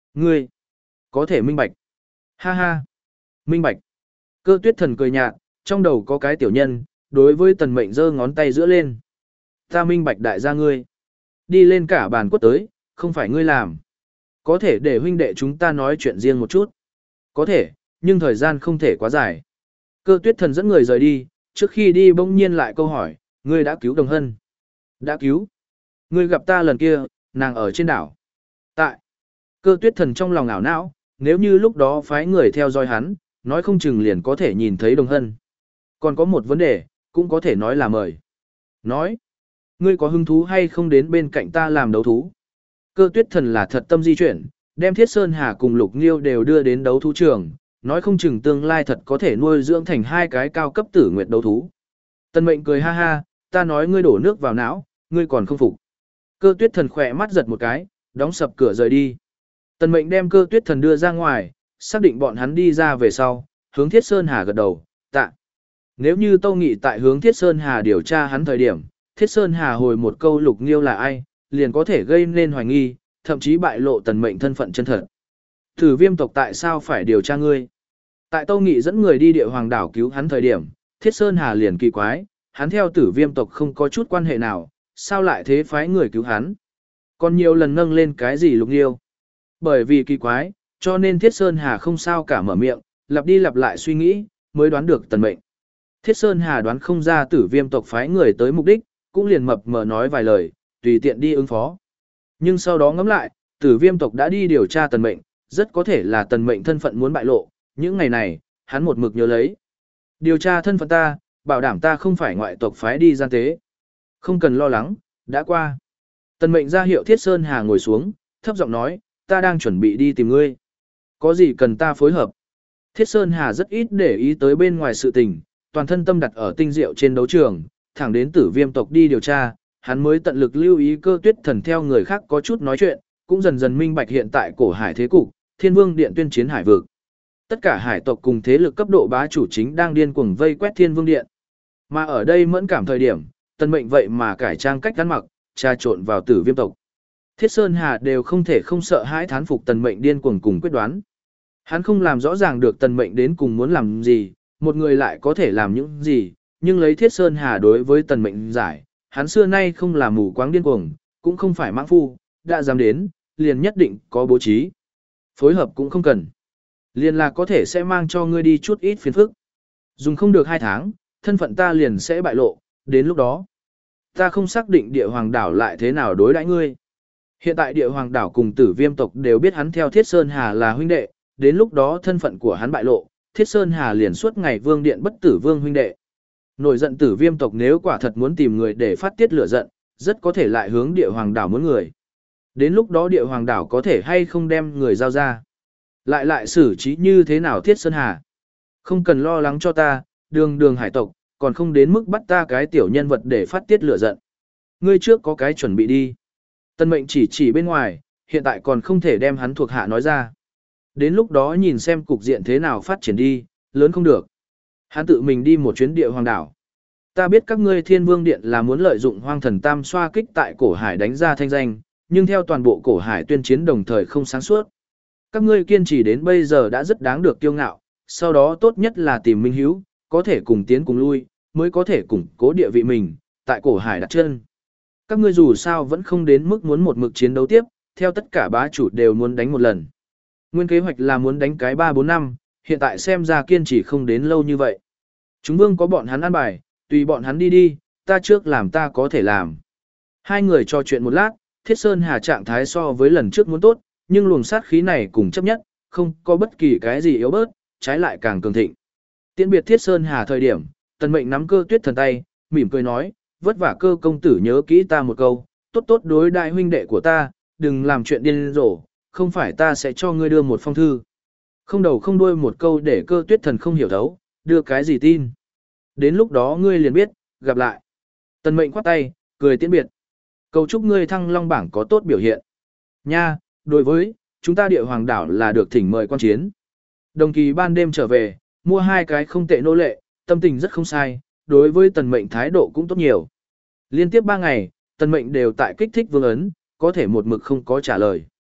Ngươi, có thể minh bạch. Ha ha, minh bạch. Cơ tuyết thần cười nhạt, trong đầu có cái tiểu nhân, đối với tần mệnh giơ ngón tay giữa lên. Ta minh bạch đại gia ngươi. Đi lên cả bàn quất tới, không phải ngươi làm. Có thể để huynh đệ chúng ta nói chuyện riêng một chút. Có thể, nhưng thời gian không thể quá dài. Cơ tuyết thần dẫn người rời đi, trước khi đi bỗng nhiên lại câu hỏi, ngươi đã cứu Đồng Hân. Đã cứu. Ngươi gặp ta lần kia, nàng ở trên đảo. Tại. Cơ tuyết thần trong lòng ảo não, nếu như lúc đó phái người theo dõi hắn, nói không chừng liền có thể nhìn thấy Đồng Hân. Còn có một vấn đề, cũng có thể nói là mời. Nói. Ngươi có hứng thú hay không đến bên cạnh ta làm đấu thú? Cơ tuyết thần là thật tâm di chuyển, đem Thiết Sơn Hà cùng Lục Nghiêu đều đưa đến đấu thú trường, nói không chừng tương lai thật có thể nuôi dưỡng thành hai cái cao cấp tử nguyệt đấu thú. Tần Mệnh cười ha ha, ta nói ngươi đổ nước vào não, ngươi còn không phục. Cơ tuyết thần khỏe mắt giật một cái, đóng sập cửa rời đi. Tần Mệnh đem cơ tuyết thần đưa ra ngoài, xác định bọn hắn đi ra về sau, hướng Thiết Sơn Hà gật đầu, tạ. Nếu như Tâu Nghị tại hướng Thiết Sơn Hà điều tra hắn thời điểm, Thiết Sơn Hà hồi một câu Lục Nghiêu là ai, liền có thể gây nên hoài nghi, thậm chí bại lộ Tần Mệnh thân phận chân thật. Tử Viêm tộc tại sao phải điều tra ngươi? Tại Tâu Nghị dẫn người đi địa hoàng đảo cứu hắn thời điểm, Thiết Sơn Hà liền kỳ quái, hắn theo Tử Viêm tộc không có chút quan hệ nào, sao lại thế phái người cứu hắn? Còn nhiều lần nâng lên cái gì Lục Nghiêu? Bởi vì kỳ quái, cho nên Thiết Sơn Hà không sao cả mở miệng, lặp đi lặp lại suy nghĩ, mới đoán được Tần Mệnh. Thiết Sơn Hà đoán không ra Tử Viêm tộc phái người tới mục đích, cũng liền mập mờ nói vài lời, tùy tiện đi ứng phó. Nhưng sau đó ngẫm lại, Tử Viêm tộc đã đi điều tra Tần Mệnh, rất có thể là Tần Mệnh thân phận muốn bại lộ, những ngày này, hắn một mực nhớ lấy. Điều tra thân phận ta, bảo đảm ta không phải ngoại tộc phái đi gian tế. Không cần lo lắng, đã qua. Tần Mệnh ra hiệu Thiết Sơn Hà ngồi xuống, thấp giọng nói, ta đang chuẩn bị đi tìm ngươi. Có gì cần ta phối hợp? Thiết Sơn Hà rất ít để ý tới bên ngoài sự tình, toàn thân tâm đặt ở tinh diệu trên đấu trường, thẳng đến Tử Viêm tộc đi điều tra, hắn mới tận lực lưu ý Cơ Tuyết Thần theo người khác có chút nói chuyện, cũng dần dần minh bạch hiện tại cổ hải thế cục, Thiên Vương Điện tuyên chiến hải vực. Tất cả hải tộc cùng thế lực cấp độ bá chủ chính đang điên cuồng vây quét Thiên Vương Điện. Mà ở đây mẫn cảm thời điểm, Tần Mệnh vậy mà cải trang cách ăn mặc, trà trộn vào Tử Viêm tộc. Thiết Sơn Hà đều không thể không sợ hãi thán phục Tần Mệnh điên cuồng cùng quyết đoán. Hắn không làm rõ ràng được Tần Mệnh đến cùng muốn làm gì, một người lại có thể làm những gì, nhưng lấy Thiết Sơn Hà đối với Tần Mệnh giải, hắn xưa nay không là mù quáng điên cuồng, cũng không phải mãng phu, đã dám đến, liền nhất định có bố trí. Phối hợp cũng không cần. Liền là có thể sẽ mang cho ngươi đi chút ít phiền phức. Dùng không được hai tháng, thân phận ta liền sẽ bại lộ, đến lúc đó. Ta không xác định địa hoàng đảo lại thế nào đối đãi ngươi. Hiện tại địa hoàng đảo cùng Tử Viêm tộc đều biết hắn theo Thiết Sơn Hà là huynh đệ, đến lúc đó thân phận của hắn bại lộ, Thiết Sơn Hà liền suốt ngày vương điện bất tử vương huynh đệ. Nổi giận Tử Viêm tộc nếu quả thật muốn tìm người để phát tiết lửa giận, rất có thể lại hướng địa hoàng đảo muốn người. Đến lúc đó địa hoàng đảo có thể hay không đem người giao ra. Lại lại xử trí như thế nào Thiết Sơn Hà. Không cần lo lắng cho ta, đường đường hải tộc, còn không đến mức bắt ta cái tiểu nhân vật để phát tiết lửa giận. Ngươi trước có cái chuẩn bị đi. Tần Mệnh chỉ chỉ bên ngoài, hiện tại còn không thể đem hắn thuộc hạ nói ra. Đến lúc đó nhìn xem cục diện thế nào phát triển đi, lớn không được. Hắn tự mình đi một chuyến địa hoàng đảo. Ta biết các ngươi Thiên Vương Điện là muốn lợi dụng Hoang Thần Tam xoa kích tại cổ hải đánh ra thanh danh, nhưng theo toàn bộ cổ hải tuyên chiến đồng thời không sáng suốt. Các ngươi kiên trì đến bây giờ đã rất đáng được kiêu ngạo, sau đó tốt nhất là tìm minh hữu, có thể cùng tiến cùng lui, mới có thể củng cố địa vị mình, tại cổ hải đặt chân. Các ngươi dù sao vẫn không đến mức muốn một mực chiến đấu tiếp, theo tất cả bá chủ đều muốn đánh một lần. Nguyên kế hoạch là muốn đánh cái ba bốn năm, hiện tại xem ra kiên trì không đến lâu như vậy. Chúng vương có bọn hắn ăn bài, tùy bọn hắn đi đi, ta trước làm ta có thể làm. Hai người trò chuyện một lát, Thiết Sơn Hà trạng thái so với lần trước muốn tốt, nhưng luồng sát khí này cùng chấp nhất, không có bất kỳ cái gì yếu bớt, trái lại càng cường thịnh. Tiễn biệt Thiết Sơn Hà thời điểm, Tần Mệnh nắm Cơ Tuyết Thần tay, mỉm cười nói, vất vả Cơ công tử nhớ kỹ ta một câu, tốt tốt đối đại huynh đệ của ta, đừng làm chuyện điên rồ, không phải ta sẽ cho ngươi đưa một phong thư. Không đầu không đuôi một câu để Cơ Tuyết Thần không hiểu thấu, đưa cái gì tin. Đến lúc đó ngươi liền biết, gặp lại. Tần Mệnh khoát tay, cười tiễn biệt. Cầu chúc ngươi thăng long bảng có tốt biểu hiện. Nha, đối với, chúng ta địa hoàng đảo là được thỉnh mời quan chiến. Đồng kỳ ban đêm trở về, mua hai cái không tệ nô lệ, tâm tình rất không sai, đối với Tần Mệnh thái độ cũng tốt nhiều. Liên tiếp ba ngày, Tần Mệnh đều tại kích thích vương ấn, có thể một mực không có trả lời.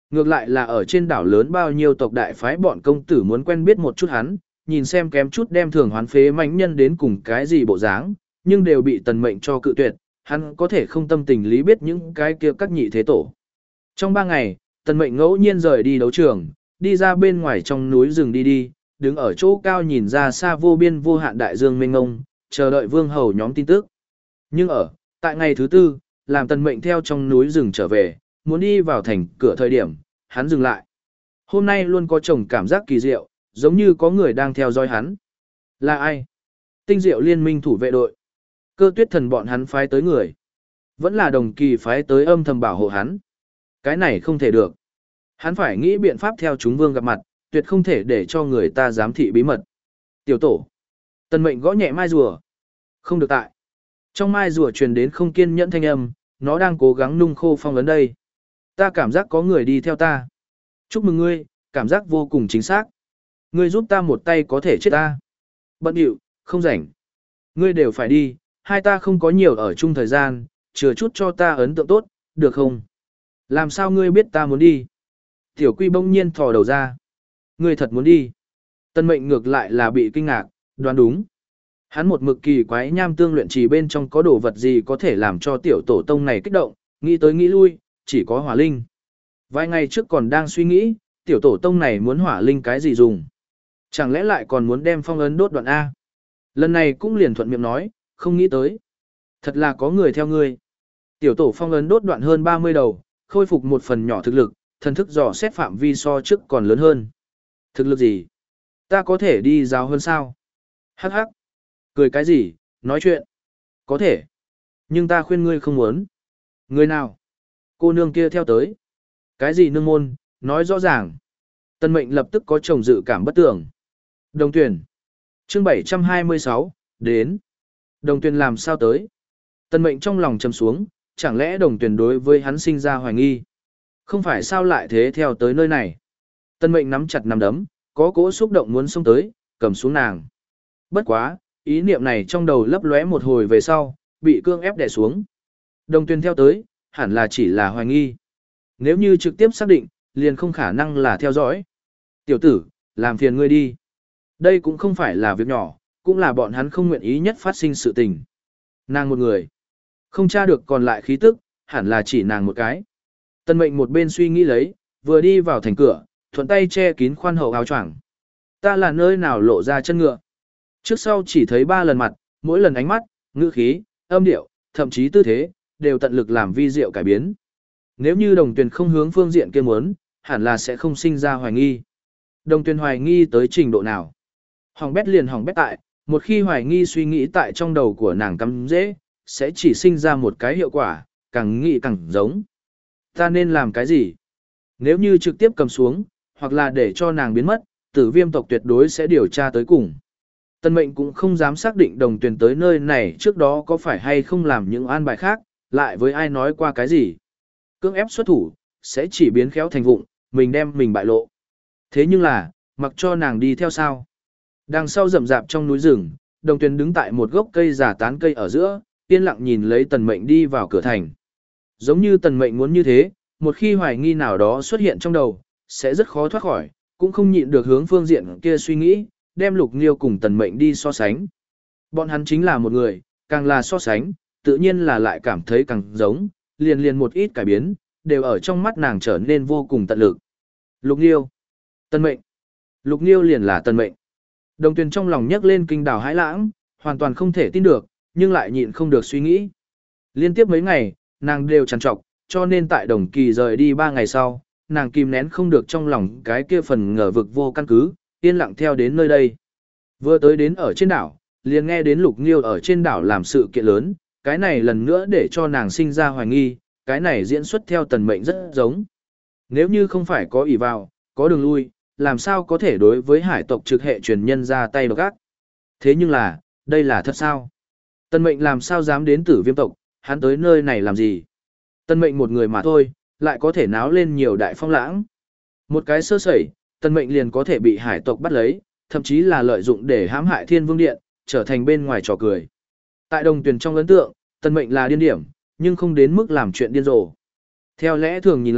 Ngược lại là ở trên đảo lớn bao nhiêu tộc đại phái bọn công tử muốn quen biết một chút hắn, nhìn xem kém chút đem thường hoán phế mãnh nhân đến cùng cái gì bộ dáng, nhưng đều bị tần mệnh cho cự tuyệt, hắn có thể không tâm tình lý biết những cái kia các nhị thế tổ. Trong ba ngày, tần mệnh ngẫu nhiên rời đi đấu trường, đi ra bên ngoài trong núi rừng đi đi, đứng ở chỗ cao nhìn ra xa vô biên vô hạn đại dương mênh mông, chờ đợi vương hầu nhóm tin tức. Nhưng ở, tại ngày thứ tư, làm tần mệnh theo trong núi rừng trở về, muốn đi vào thành cửa thời điểm, hắn dừng lại. Hôm nay luôn có chồng cảm giác kỳ diệu, giống như có người đang theo dõi hắn. Là ai? Tinh diệu liên minh thủ vệ đội. Cơ tuyết thần bọn hắn phái tới người. Vẫn là đồng kỳ phái tới âm thầm bảo hộ hắn. Cái này không thể được. Hắn phải nghĩ biện pháp theo chúng vương gặp mặt, tuyệt không thể để cho người ta giám thị bí mật. Tiểu tổ. Tần mệnh gõ nhẹ mai rùa. Không được tại. Trong mai rùa truyền đến không kiên nhẫn thanh âm, nó đang cố gắng nung khô phong ấn đây. Ta cảm giác có người đi theo ta. Chúc mừng ngươi, cảm giác vô cùng chính xác. Ngươi giúp ta một tay có thể chết ta. Bận điệu, không rảnh. Ngươi đều phải đi, hai ta không có nhiều ở chung thời gian, chừa chút cho ta ấn tượng tốt, được không? Làm sao ngươi biết ta muốn đi? Tiểu quy bỗng nhiên thò đầu ra. Ngươi thật muốn đi. Tân mệnh ngược lại là bị kinh ngạc, đoán đúng. Hắn một mực kỳ quái nham tương luyện trì bên trong có đồ vật gì có thể làm cho tiểu tổ tông này kích động, nghĩ tới nghĩ lui, chỉ có hỏa linh. Vài ngày trước còn đang suy nghĩ, tiểu tổ tông này muốn hỏa linh cái gì dùng. Chẳng lẽ lại còn muốn đem phong ấn đốt đoạn A. Lần này cũng liền thuận miệng nói, không nghĩ tới. Thật là có người theo ngươi. Tiểu tổ phong ấn đốt đoạn hơn ba mươi đầu, khôi phục một phần nhỏ thực lực, thần thức dò xét phạm vi so trước còn lớn hơn. Thực lực gì? Ta có thể đi giáo hơn sao? Hắc hắc. Cười cái gì, nói chuyện. Có thể. Nhưng ta khuyên ngươi không muốn. Người nào? Cô nương kia theo tới. Cái gì nương môn, nói rõ ràng. Tân mệnh lập tức có chồng dự cảm bất tưởng. Đồng tuyển. Chương bảy trăm hai mươi sáu, đến. Đồng tuyển làm sao tới? Tân mệnh trong lòng trầm xuống, chẳng lẽ đồng tuyển đối với hắn sinh ra hoài nghi? Không phải sao lại thế theo tới nơi này? Tân mệnh nắm chặt nắm đấm, có cỗ xúc động muốn xông tới, cầm xuống nàng. Bất quá, ý niệm này trong đầu lấp lóe một hồi về sau, bị cương ép đè xuống. Đồng tuyển theo tới, hẳn là chỉ là hoài nghi. Nếu như trực tiếp xác định, liền không khả năng là theo dõi. Tiểu tử, làm phiền ngươi đi. Đây cũng không phải là việc nhỏ, cũng là bọn hắn không nguyện ý nhất phát sinh sự tình. Nàng một người, không tra được còn lại khí tức, hẳn là chỉ nàng một cái. Tân mệnh một bên suy nghĩ lấy, vừa đi vào thành cửa, thuận tay che kín khoan hậu áo choàng. Ta là nơi nào lộ ra chân ngựa. Trước sau chỉ thấy ba lần mặt, mỗi lần ánh mắt, ngữ khí, âm điệu, thậm chí tư thế, đều tận lực làm vi diệu cải biến. Nếu như đồng tuyển không hướng phương diện kia muốn, hẳn là sẽ không sinh ra hoài nghi. Đồng tuyển hoài nghi tới trình độ nào? Hỏng bét liền hỏng bét tại, một khi hoài nghi suy nghĩ tại trong đầu của nàng cắm dễ, sẽ chỉ sinh ra một cái hiệu quả, càng nghĩ càng giống. Ta nên làm cái gì? Nếu như trực tiếp cầm xuống, hoặc là để cho nàng biến mất, tử viêm tộc tuyệt đối sẽ điều tra tới cùng. Tân mệnh cũng không dám xác định đồng tuyển tới nơi này trước đó có phải hay không làm những an bài khác, lại với ai nói qua cái gì. Cưỡng ép xuất thủ, sẽ chỉ biến khéo thành vụng, mình đem mình bại lộ. Thế nhưng là, mặc cho nàng đi theo sao. Đằng sau rậm rạp trong núi rừng, đồng tuyển đứng tại một gốc cây giả tán cây ở giữa, yên lặng nhìn lấy tần mệnh đi vào cửa thành. Giống như tần mệnh muốn như thế, một khi hoài nghi nào đó xuất hiện trong đầu, sẽ rất khó thoát khỏi, cũng không nhịn được hướng phương diện kia suy nghĩ, đem Lục Nghiêu cùng tần mệnh đi so sánh. Bọn hắn chính là một người, càng là so sánh, tự nhiên là lại cảm thấy càng giống, liền liền một ít cải biến, đều ở trong mắt nàng trở nên vô cùng tận lực. Lục Nghiêu, tần mệnh. Lục Nghiêu liền là tần mệnh. Đồng Tuyền trong lòng nhấc lên kinh đảo hãi lãng, hoàn toàn không thể tin được, nhưng lại nhịn không được suy nghĩ. Liên tiếp mấy ngày, nàng đều trằn trọc, cho nên tại Đồng Kỳ rời đi ba ngày sau, nàng kìm nén không được trong lòng cái kia phần ngờ vực vô căn cứ, yên lặng theo đến nơi đây. Vừa tới đến ở trên đảo, liền nghe đến Lục Nghiêu ở trên đảo làm sự kiện lớn, cái này lần nữa để cho nàng sinh ra hoài nghi, cái này diễn xuất theo tần mệnh rất giống. Nếu như không phải có ỷ vào, có đường lui, làm sao có thể đối với hải tộc trực hệ truyền nhân ra tay độc ác. Thế nhưng là, đây là thật sao? Tần mệnh làm sao dám đến tử viêm tộc, hắn tới nơi này làm gì? Tần mệnh một người mà thôi, lại có thể náo lên nhiều đại phong lãng. Một cái sơ sẩy, tần mệnh liền có thể bị hải tộc bắt lấy, thậm chí là lợi dụng để hãm hại thiên vương điện, trở thành bên ngoài trò cười. Tại Đồng Tuyền trong ấn tượng, tần mệnh là điên điểm, nhưng không đến mức làm chuyện điên rồ. Theo lẽ thường nhìn lại,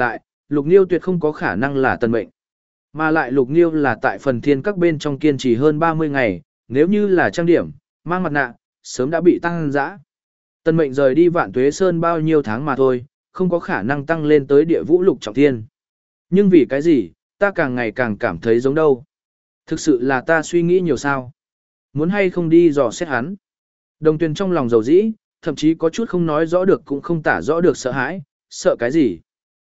Lục Nghiêu tuyệt không có khả năng là Tần Mệnh. Mà lại Lục Nghiêu là tại phần thiên các bên trong kiên trì hơn ba mươi ngày, nếu như là trang điểm, mang mặt nạ, sớm đã bị tăng dã. Tần Mệnh rời đi Vạn Tuế Sơn bao nhiêu tháng mà thôi, không có khả năng tăng lên tới địa vũ lục trọng thiên. Nhưng vì cái gì, ta càng ngày càng cảm thấy giống đâu. Thực sự là ta suy nghĩ nhiều sao. Muốn hay không đi dò xét hắn. Đồng Tuyền trong lòng dầu dĩ, thậm chí có chút không nói rõ được cũng không tả rõ được sợ hãi, sợ cái gì?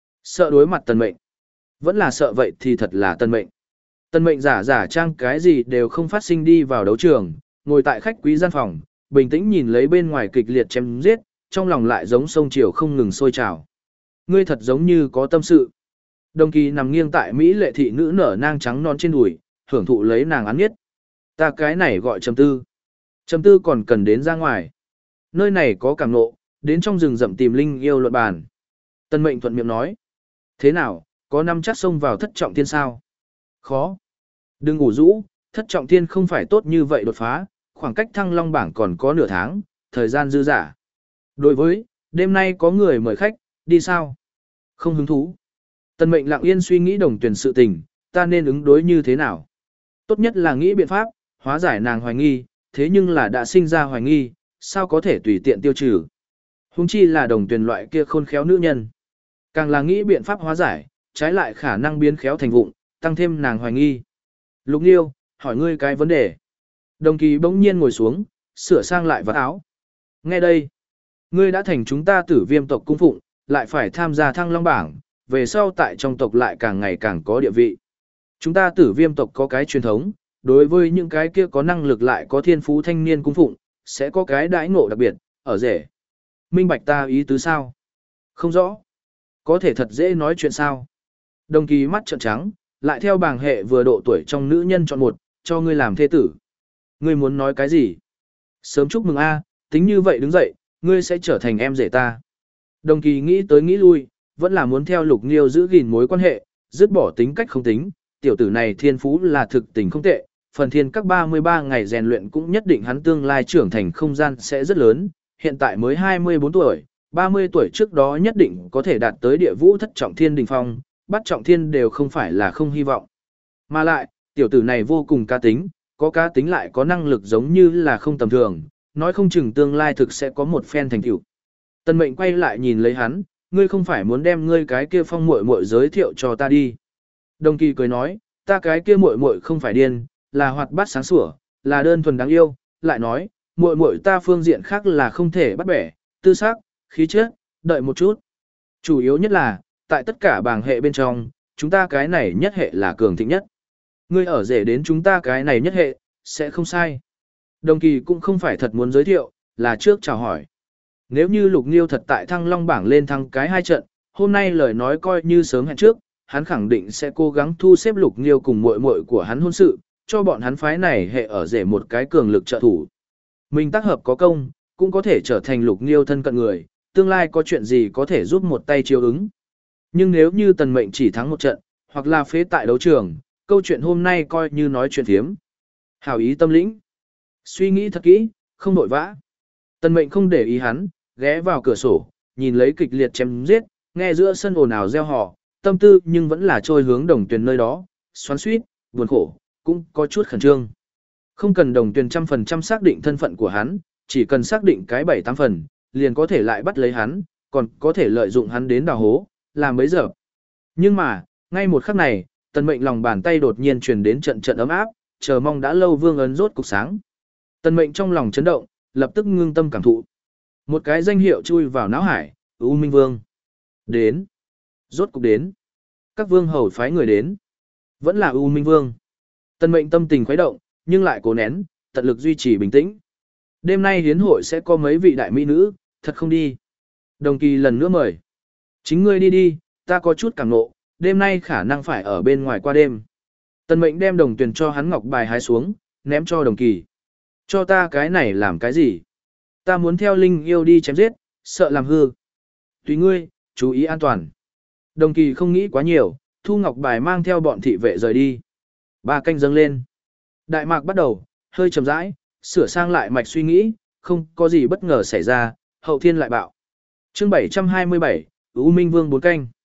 Sợ đối mặt Tần Mệnh. Vẫn là sợ vậy thì thật là Tần Mệnh. Tần Mệnh giả giả trang cái gì đều không phát sinh đi vào đấu trường, ngồi tại khách quý gian phòng, bình tĩnh nhìn lấy bên ngoài kịch liệt chém giết, trong lòng lại giống sông chiều không ngừng sôi trào. Ngươi thật giống như có tâm sự. Đồng Kỳ nằm nghiêng tại Mỹ lệ thị nữ nở nang trắng non trên đùi, hưởng thụ lấy nàng án nhất. Ta cái này gọi trầm tư. Trầm tư còn cần đến ra ngoài. Nơi này có cảm nộ, đến trong rừng rậm tìm linh yêu luận bàn. Tần Mệnh thuận miệng nói. Thế nào, có năm chắc xông vào thất trọng thiên sao? Khó. Đừng ngủ rũ, thất trọng thiên không phải tốt như vậy đột phá, khoảng cách thăng long bảng còn có nửa tháng, thời gian dư dả. Đối với, đêm nay có người mời khách, đi sao? Không hứng thú. Tần Mệnh lặng yên suy nghĩ Đồng Tuyền sự tình, ta nên ứng đối như thế nào? Tốt nhất là nghĩ biện pháp, hóa giải nàng hoài nghi, thế nhưng là đã sinh ra hoài nghi, sao có thể tùy tiện tiêu trừ? Huống chi là Đồng Tuyền loại kia khôn khéo nữ nhân. Càng là nghĩ biện pháp hóa giải, trái lại khả năng biến khéo thành vụng, tăng thêm nàng hoài nghi. Lục Nghiêu, hỏi ngươi cái vấn đề. Đồng Kỳ bỗng nhiên ngồi xuống, sửa sang lại vạt áo. Nghe đây, ngươi đã thành chúng ta Tử Viêm tộc cung phụng, lại phải tham gia thăng long bảng, về sau tại trong tộc lại càng ngày càng có địa vị. Chúng ta Tử Viêm tộc có cái truyền thống, đối với những cái kia có năng lực lại có thiên phú thanh niên cung phụng, sẽ có cái đãi ngộ đặc biệt, ở rể. Minh bạch ta ý tứ sao? Không rõ. Có thể thật dễ nói chuyện sao? Đồng Kỳ mắt trợn trắng, lại theo bảng hệ vừa độ tuổi trong nữ nhân chọn một, cho ngươi làm thê tử. Ngươi muốn nói cái gì? Sớm chúc mừng a, tính như vậy đứng dậy, ngươi sẽ trở thành em rể ta. Đồng Kỳ nghĩ tới nghĩ lui, vẫn là muốn theo Lục Nghiêu giữ gìn mối quan hệ, dứt bỏ tính cách không tính, tiểu tử này thiên phú là thực tình không tệ, phần thiên các ba mươi ba ngày rèn luyện cũng nhất định hắn tương lai trưởng thành không gian sẽ rất lớn, hiện tại mới hai mươi bốn tuổi, ba mươi tuổi trước đó nhất định có thể đạt tới địa vũ thất trọng thiên đỉnh phong, bắt trọng thiên đều không phải là không hy vọng. Mà lại, tiểu tử này vô cùng cá tính, có cá tính lại có năng lực giống như là không tầm thường, nói không chừng tương lai thực sẽ có một phen thành tựu. Tần Mệnh quay lại nhìn lấy hắn, ngươi không phải muốn đem ngươi cái kia phong muội muội giới thiệu cho ta đi. Đồng Kỳ cười nói, ta cái kia muội muội không phải điên, là hoạt bát sáng sủa, là đơn thuần đáng yêu, lại nói, muội muội ta phương diện khác là không thể bắt bẻ, tư sắc, khí chất, đợi một chút. Chủ yếu nhất là, tại tất cả bảng hệ bên trong, chúng ta cái này nhất hệ là cường thịnh nhất. Ngươi ở rể đến chúng ta cái này nhất hệ, sẽ không sai. Đồng Kỳ cũng không phải thật muốn giới thiệu, là trước chào hỏi. Nếu như Lục Nghiêu thật tại thăng long bảng lên thăng cái hai trận, hôm nay lời nói coi như sớm hẹn trước, hắn khẳng định sẽ cố gắng thu xếp Lục Nghiêu cùng muội muội của hắn hôn sự, cho bọn hắn phái này hệ ở rể một cái cường lực trợ thủ. Mình tác hợp có công, cũng có thể trở thành Lục Nghiêu thân cận người, tương lai có chuyện gì có thể giúp một tay chiếu ứng. Nhưng nếu như Tần Mệnh chỉ thắng một trận, hoặc là phế tại đấu trường, câu chuyện hôm nay coi như nói chuyện thiếm. Hảo ý tâm lĩnh. Suy nghĩ thật kỹ, không nội vã. Tần Mệnh không để ý hắn, ghé vào cửa sổ, nhìn lấy kịch liệt chém giết, nghe giữa sân ồn ào reo hò, tâm tư nhưng vẫn là trôi hướng Đồng Tuyền nơi đó, xoắn xuýt, buồn khổ, cũng có chút khẩn trương. Không cần Đồng Tuyền trăm phần trăm xác định thân phận của hắn, chỉ cần xác định cái bảy tám phần, liền có thể lại bắt lấy hắn, còn có thể lợi dụng hắn đến đào hố, làm mấy giờ. Nhưng mà, ngay một khắc này, Tần Mệnh lòng bàn tay đột nhiên truyền đến trận trận ấm áp, chờ mong đã lâu vương ấn rốt cục sáng. Tần Mệnh trong lòng chấn động, lập tức ngưng tâm cảm thụ. Một cái danh hiệu chui vào não hải, U Minh Vương. Đến. Rốt cục đến. Các vương hầu phái người đến. Vẫn là U Minh Vương. Tần Mệnh tâm tình khuấy động, nhưng lại cố nén, tận lực duy trì bình tĩnh. Đêm nay hiến hội sẽ có mấy vị đại mỹ nữ, thật không đi. Đồng Kỳ lần nữa mời. Chính ngươi đi đi, ta có chút cảm nộ, đêm nay khả năng phải ở bên ngoài qua đêm. Tần Mệnh đem Đồng Tuyền cho hắn ngọc bài hái xuống, ném cho Đồng Kỳ. Cho ta cái này làm cái gì? Ta muốn theo Linh yêu đi chém giết, sợ làm hư. Tùy ngươi, chú ý an toàn. Đồng Kỳ không nghĩ quá nhiều, thu ngọc bài mang theo bọn thị vệ rời đi. Ba canh dâng lên. Đại mạc bắt đầu, hơi chậm rãi, sửa sang lại mạch suy nghĩ, không có gì bất ngờ xảy ra, hậu thiên lại bạo. Chương bảy trăm hai mươi bảy, U Minh Vương bốn canh.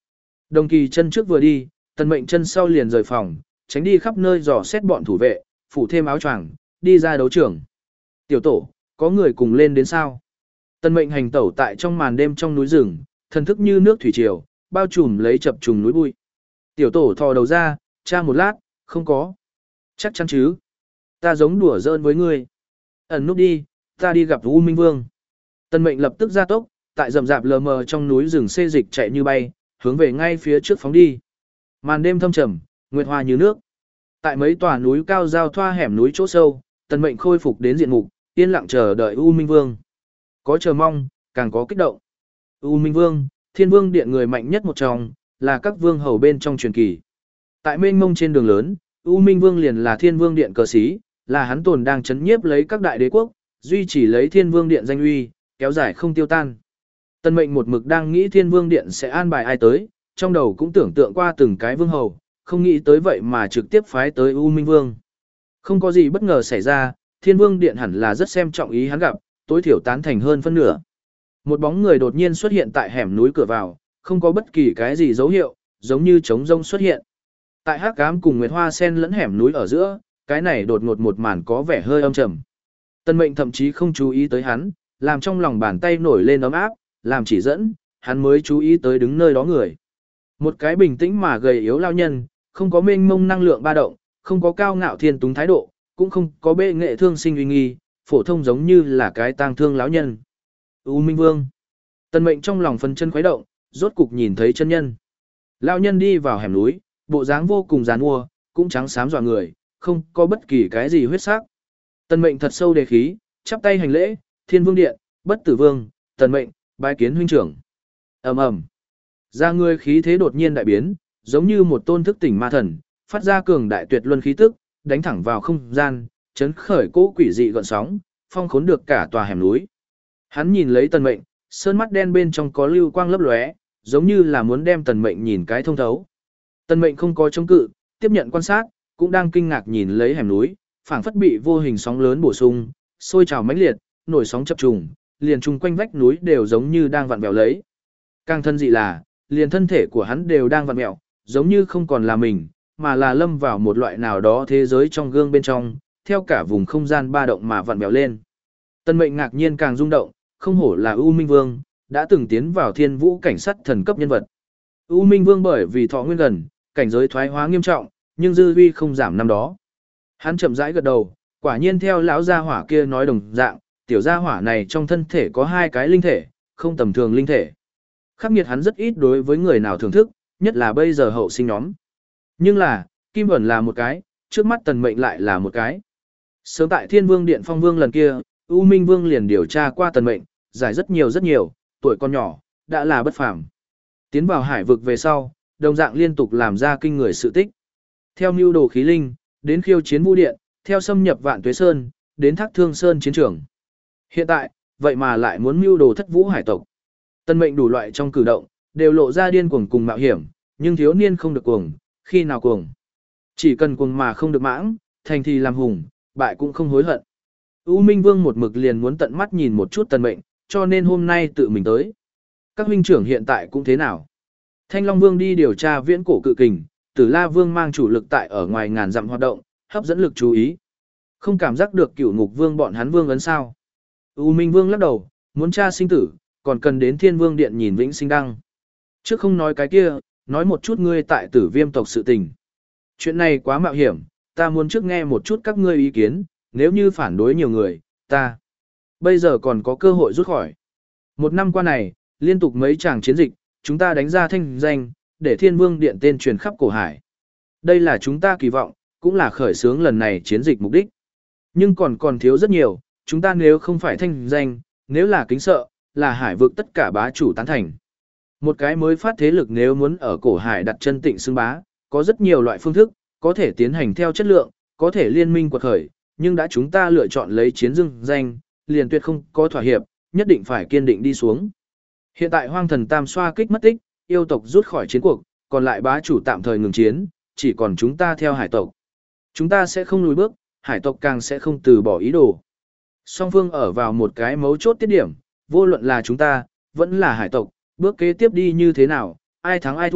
Đồng Kỳ chân trước vừa đi, Tần Mệnh chân sau liền rời phòng, tránh đi khắp nơi dò xét bọn thủ vệ, phủ thêm áo choàng, đi ra đấu trường. Tiểu tổ, có người cùng lên đến sao? Tần Mệnh hành tẩu tại trong màn đêm trong núi rừng, thần thức như nước thủy triều, bao trùm lấy chập trùng núi bụi. Tiểu tổ thò đầu ra, tra một lát, không có. Chắc chắn chứ? Ta giống đùa giỡn với ngươi. Ẩn núp đi, ta đi gặp U Minh Vương. Tần Mệnh lập tức ra tốc, tại rậm rạp lờ mờ trong núi rừng xê dịch chạy như bay, hướng về ngay phía trước phóng đi. Màn đêm thâm trầm, nguyệt hoa như nước. Tại mấy tòa núi cao giao thoa hẻm núi chỗ sâu, Tần Mệnh khôi phục đến diện mục, yên lặng chờ đợi U Minh Vương. Có chờ mong, càng có kích động. U Minh Vương, Thiên Vương Điện người mạnh nhất một trong, là các vương hầu bên trong truyền kỳ. Tại mênh mông trên đường lớn, U Minh Vương liền là Thiên Vương Điện cờ sĩ, là hắn tồn đang chấn nhiếp lấy các đại đế quốc, duy trì lấy Thiên Vương Điện danh uy, kéo dài không tiêu tan. Tần Mệnh một mực đang nghĩ Thiên Vương Điện sẽ an bài ai tới, trong đầu cũng tưởng tượng qua từng cái vương hầu, không nghĩ tới vậy mà trực tiếp phái tới U Minh Vương. Không có gì bất ngờ xảy ra, Thiên Vương Điện hẳn là rất xem trọng ý hắn gặp, tối thiểu tán thành hơn phân nửa. Một bóng người đột nhiên xuất hiện tại hẻm núi cửa vào, không có bất kỳ cái gì dấu hiệu, giống như trống rông xuất hiện. Tại hắc ám cùng nguyệt hoa sen lẫn hẻm núi ở giữa, cái này đột ngột một màn có vẻ hơi âm trầm. Tần Mệnh thậm chí không chú ý tới hắn, làm trong lòng bàn tay nổi lên ấm áp, làm chỉ dẫn, hắn mới chú ý tới đứng nơi đó người. Một cái bình tĩnh mà gầy yếu lao nhân, không có mênh mông năng lượng ba động, không có cao ngạo thiên túng thái độ, cũng không có bệ nghệ thương sinh uy nghi, phổ thông giống như là cái tang thương lão nhân. U Minh Vương. Tần Mệnh trong lòng phân chân khuấy động, rốt cục nhìn thấy chân nhân. Lão nhân đi vào hẻm núi, bộ dáng vô cùng giàn mua, cũng trắng xám dọa người, không có bất kỳ cái gì huyết sắc. Tần Mệnh thật sâu đề khí, chắp tay hành lễ, Thiên Vương Điện, Bất Tử Vương, Tần Mệnh, bái kiến huynh trưởng. Ầm ầm. Ra người khí thế đột nhiên đại biến, giống như một tôn thức tỉnh ma thần, phát ra cường đại tuyệt luân khí tức, đánh thẳng vào không gian, chấn khởi cỗ quỷ dị gợn sóng, phong khốn được cả tòa hẻm núi. Hắn nhìn lấy Tần Mệnh, sơn mắt đen bên trong có lưu quang lấp lóe, giống như là muốn đem Tần Mệnh nhìn cái thông thấu. Tần Mệnh không có chống cự, tiếp nhận quan sát, cũng đang kinh ngạc nhìn lấy hẻm núi, phảng phất bị vô hình sóng lớn bổ sung, sôi trào mãnh liệt, nổi sóng chập trùng, liền chung quanh vách núi đều giống như đang vặn vẹo lấy. Càng thân dị là, liền thân thể của hắn đều đang vặn vẹo, giống như không còn là mình, mà là lâm vào một loại nào đó thế giới trong gương bên trong, theo cả vùng không gian ba động mà vặn vẹo lên. Tần Mệnh ngạc nhiên càng rung động, không hổ là U Minh Vương, đã từng tiến vào thiên vũ cảnh sát thần cấp nhân vật. U Minh Vương bởi vì thọ nguyên gần, cảnh giới thoái hóa nghiêm trọng, nhưng dư uy không giảm năm đó. Hắn chậm rãi gật đầu, quả nhiên theo lão gia hỏa kia nói đồng dạng, tiểu gia hỏa này trong thân thể có hai cái linh thể, không tầm thường linh thể. Khắc nghiệt hắn rất ít đối với người nào thưởng thức, nhất là bây giờ hậu sinh nhóm. Nhưng là, Kim ẩn là một cái, trước mắt Tần Mệnh lại là một cái. Sớm tại Thiên Vương Điện Phong Vương lần kia, U Minh Vương liền điều tra qua Tần Mệnh, giải rất nhiều rất nhiều, tuổi còn nhỏ, đã là bất phàm. Tiến vào hải vực về sau, đồng dạng liên tục làm ra kinh người sự tích. Theo mưu đồ khí linh, đến khiêu chiến vũ điện, theo xâm nhập Vạn Tuế Sơn, đến Thác Thương Sơn chiến trường. Hiện tại, vậy mà lại muốn mưu đồ thất vũ hải tộc. Tần Mệnh đủ loại trong cử động, đều lộ ra điên cuồng cùng mạo hiểm, nhưng thiếu niên không được cuồng, khi nào cuồng. Chỉ cần cuồng mà không được mãng, thành thì làm hùng, bại cũng không hối hận. U Minh Vương một mực liền muốn tận mắt nhìn một chút Tần Mệnh, cho nên hôm nay tự mình tới. Các huynh trưởng hiện tại cũng thế nào? Thanh Long Vương đi điều tra viễn cổ cự kình, Tử La Vương mang chủ lực tại ở ngoài ngàn dặm hoạt động, hấp dẫn lực chú ý. Không cảm giác được Cửu Ngục Vương bọn hắn vương ấn sao? U Minh Vương lắc đầu, muốn tra sinh tử, còn cần đến Thiên Vương Điện nhìn vĩnh sinh đăng. Trước không nói cái kia, nói một chút ngươi tại Tử Viêm tộc sự tình. Chuyện này quá mạo hiểm, ta muốn trước nghe một chút các ngươi ý kiến, nếu như phản đối nhiều người, ta bây giờ còn có cơ hội rút khỏi. Một năm qua này, liên tục mấy tràng chiến dịch, chúng ta đánh ra thanh danh, để Thiên Vương Điện tên truyền khắp cổ hải. Đây là chúng ta kỳ vọng, cũng là khởi xướng lần này chiến dịch mục đích. Nhưng còn còn thiếu rất nhiều, chúng ta nếu không phải thanh danh, nếu là kính sợ, là hải vực tất cả bá chủ tán thành. Một cái mới phát thế lực nếu muốn ở cổ hải đặt chân tịnh xưng bá, có rất nhiều loại phương thức, có thể tiến hành theo chất lượng, có thể liên minh quật khởi, nhưng đã chúng ta lựa chọn lấy chiến dưng danh, liền tuyệt không có thỏa hiệp, nhất định phải kiên định đi xuống. Hiện tại Hoang Thần Tam xoa kích mất tích, yêu tộc rút khỏi chiến cuộc, còn lại bá chủ tạm thời ngừng chiến, chỉ còn chúng ta theo hải tộc. Chúng ta sẽ không lùi bước, hải tộc càng sẽ không từ bỏ ý đồ. Song phương ở vào một cái mấu chốt tiết điểm, vô luận là chúng ta, vẫn là hải tộc, bước kế tiếp đi như thế nào, ai thắng ai thua,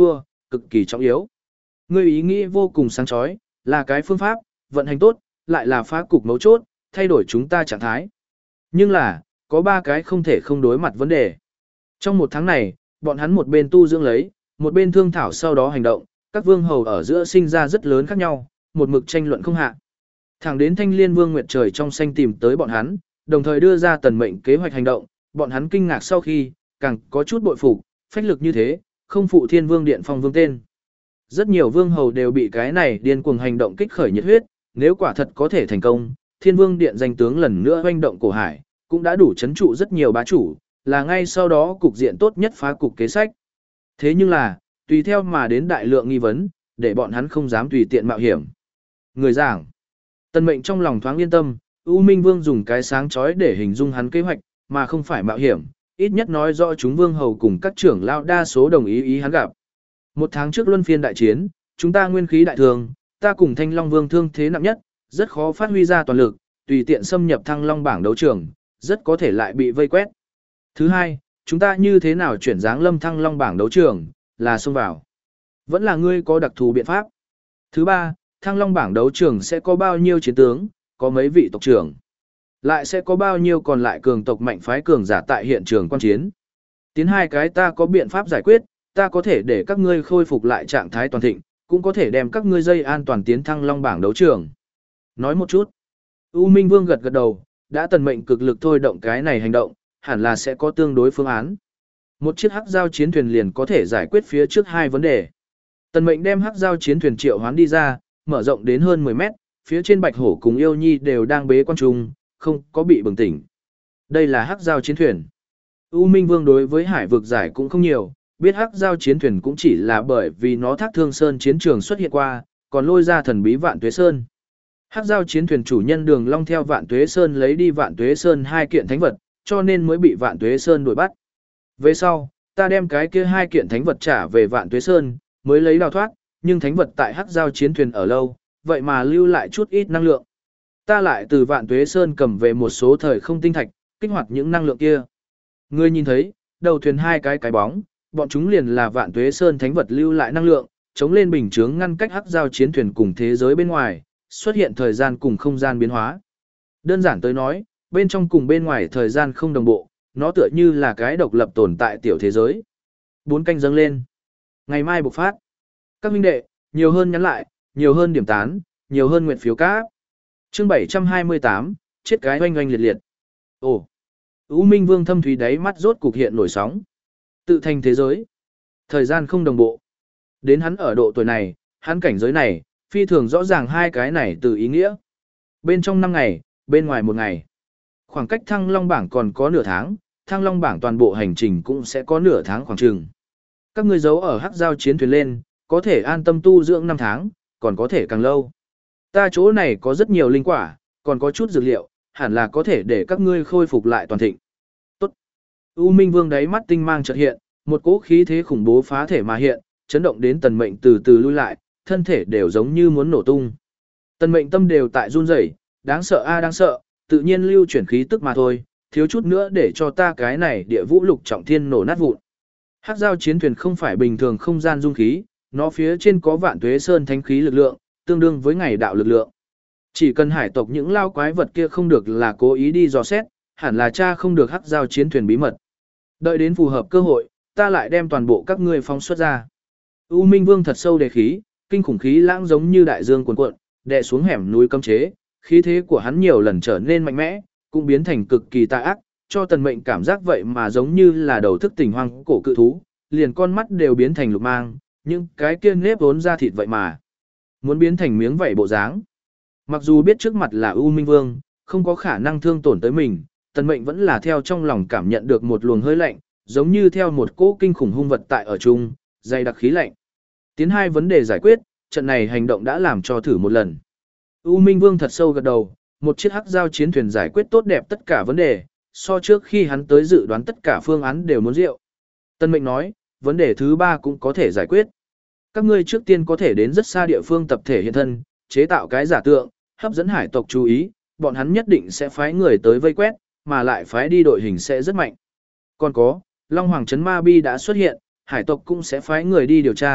cực kỳ trọng yếu. Ngươi ý nghĩ vô cùng sáng chói, là cái phương pháp, vận hành tốt, lại là phá cục mấu chốt, thay đổi chúng ta trạng thái. Nhưng là, có ba cái không thể không đối mặt vấn đề. Trong một tháng này, bọn hắn một bên tu dưỡng lấy, một bên thương thảo sau đó hành động, các vương hầu ở giữa sinh ra rất lớn khác nhau, một mực tranh luận không hạ. Thẳng đến Thanh Liên Vương Nguyệt Trời trong xanh tìm tới bọn hắn, đồng thời đưa ra tần mệnh kế hoạch hành động, bọn hắn kinh ngạc sau khi, càng có chút bội phục, phách lực như thế, không phụ Thiên Vương Điện Phong Vương tên. Rất nhiều vương hầu đều bị cái này điên cuồng hành động kích khởi nhiệt huyết, nếu quả thật có thể thành công, Thiên Vương Điện danh tướng lần nữa hoành động cổ hải, cũng đã đủ chấn trụ rất nhiều bá chủ, là ngay sau đó cục diện tốt nhất phá cục kế sách. Thế nhưng là, tùy theo mà đến đại lượng nghi vấn, để bọn hắn không dám tùy tiện mạo hiểm. Người giảng, Tần Mệnh trong lòng thoáng yên tâm, U Minh Vương dùng cái sáng chói để hình dung hắn kế hoạch, mà không phải mạo hiểm, ít nhất nói rõ chúng vương hầu cùng các trưởng lão đa số đồng ý ý hắn gặp. Một tháng trước luân phiên đại chiến, chúng ta nguyên khí đại thường, ta cùng Thanh Long Vương thương thế nặng nhất, rất khó phát huy ra toàn lực, tùy tiện xâm nhập Thăng Long bảng đấu trường, rất có thể lại bị vây quét. Thứ hai, chúng ta như thế nào chuyển dáng Lâm Thăng Long bảng đấu trường, là xông vào. Vẫn là ngươi có đặc thù biện pháp. Thứ ba, Thăng Long bảng đấu trường sẽ có bao nhiêu chiến tướng, có mấy vị tộc trưởng. Lại sẽ có bao nhiêu còn lại cường tộc mạnh phái cường giả tại hiện trường quan chiến. Tiến hai cái ta có biện pháp giải quyết, ta có thể để các ngươi khôi phục lại trạng thái toàn thịnh, cũng có thể đem các ngươi dây an toàn tiến Thăng Long bảng đấu trường. Nói một chút. U Minh Vương gật gật đầu, đã tần mệnh cực lực thôi động cái này hành động, hẳn là sẽ có tương đối phương án. Một chiếc hắc giao chiến thuyền liền có thể giải quyết phía trước hai vấn đề. Tần mệnh đem hắc giao chiến thuyền triệu hoán đi ra, mở rộng đến hơn mười mét, phía trên Bạch Hổ cùng Yêu Nhi đều đang bế quan trung, không có bị bừng tỉnh. Đây là hắc giao chiến thuyền. U Minh Vương đối với hải vực giải cũng không nhiều, biết hắc giao chiến thuyền cũng chỉ là bởi vì nó Thác Thương Sơn chiến trường xuất hiện qua, còn lôi ra thần bí Vạn Tuế Sơn. Hắc giao chiến thuyền chủ nhân Đường Long theo Vạn Tuế Sơn lấy đi Vạn Tuế Sơn hai kiện thánh vật, cho nên mới bị Vạn Tuế Sơn đuổi bắt. Về sau, ta đem cái kia hai kiện thánh vật trả về Vạn Tuế Sơn, mới lấy đào thoát, nhưng thánh vật tại hắc giao chiến thuyền ở lâu, vậy mà lưu lại chút ít năng lượng. Ta lại từ Vạn Tuế Sơn cầm về một số thời không tinh thạch, kích hoạt những năng lượng kia. Ngươi nhìn thấy, đầu thuyền hai cái cái bóng, bọn chúng liền là Vạn Tuế Sơn thánh vật lưu lại năng lượng, chống lên bình chướng ngăn cách hắc giao chiến thuyền cùng thế giới bên ngoài, xuất hiện thời gian cùng không gian biến hóa. Đơn giản tới nói, bên trong cùng bên ngoài thời gian không đồng bộ, nó tựa như là cái độc lập tồn tại tiểu thế giới. Bốn canh dâng lên. Ngày mai bộc phát. Các huynh đệ, nhiều hơn nhắn lại, nhiều hơn điểm tán, nhiều hơn nguyện phiếu cá. Chương bảy trăm hai mươi tám, chết cái oanh oanh liệt liệt. Ồ. U Minh Vương thâm thúy đáy mắt rốt cục hiện nổi sóng. Tự thành thế giới. Thời gian không đồng bộ. Đến hắn ở độ tuổi này, hắn cảnh giới này, phi thường rõ ràng hai cái này từ ý nghĩa. Bên trong năm ngày, bên ngoài một ngày. Khoảng cách Thăng Long bảng còn có nửa tháng, Thăng Long bảng toàn bộ hành trình cũng sẽ có nửa tháng khoảng chừng. Các ngươi giấu ở hắc giao chiến thuyền lên, có thể an tâm tu dưỡng năm tháng, còn có thể càng lâu. Ta chỗ này có rất nhiều linh quả, còn có chút dược liệu, hẳn là có thể để các ngươi khôi phục lại toàn thịnh. Tốt. U Minh Vương đáy mắt tinh mang chợt hiện, một cỗ khí thế khủng bố phá thể mà hiện, chấn động đến Tần Mệnh từ từ lui lại, thân thể đều giống như muốn nổ tung. Tần Mệnh tâm đều tại run rẩy, đáng sợ a đáng sợ, tự nhiên lưu chuyển khí tức mà thôi, thiếu chút nữa để cho ta cái này địa vũ lục trọng thiên nổ nát vụn. Hắc giao chiến thuyền không phải bình thường không gian dung khí, nó phía trên có Vạn Tuế Sơn thánh khí lực lượng, tương đương với ngày đạo lực lượng. Chỉ cần hải tộc những lao quái vật kia không được là cố ý đi dò xét, hẳn là cha không được hắc giao chiến thuyền bí mật. Đợi đến phù hợp cơ hội, ta lại đem toàn bộ các ngươi phóng xuất ra. U Minh Vương thật sâu đề khí, kinh khủng khí lãng giống như đại dương cuồn cuộn, đè xuống hẻm núi cấm chế, khí thế của hắn nhiều lần trở nên mạnh mẽ, cũng biến thành cực kỳ tà ác, cho Tần Mệnh cảm giác vậy mà giống như là đầu thức tỉnh hoang cổ cự thú, liền con mắt đều biến thành lục mang, nhưng cái kia nếp vốn ra thịt vậy mà muốn biến thành miếng vảy bộ dáng. Mặc dù biết trước mặt là U Minh Vương, không có khả năng thương tổn tới mình, Tần Mệnh vẫn là theo trong lòng cảm nhận được một luồng hơi lạnh, giống như theo một cỗ kinh khủng hung vật tại ở chung, dày đặc khí lạnh. Tiến hai vấn đề giải quyết, trận này hành động đã làm cho thử một lần. U Minh Vương thật sâu gật đầu, một chiếc hắc giao chiến thuyền giải quyết tốt đẹp tất cả vấn đề, so trước khi hắn tới dự đoán tất cả phương án đều muốn rượu. Tần Mệnh nói, vấn đề thứ ba cũng có thể giải quyết. Các ngươi trước tiên có thể đến rất xa địa phương tập thể hiện thân, chế tạo cái giả tượng, hấp dẫn hải tộc chú ý, bọn hắn nhất định sẽ phái người tới vây quét, mà lại phái đi đội hình sẽ rất mạnh. Còn có, Long Hoàng Trấn Ma Bi đã xuất hiện, hải tộc cũng sẽ phái người đi điều tra,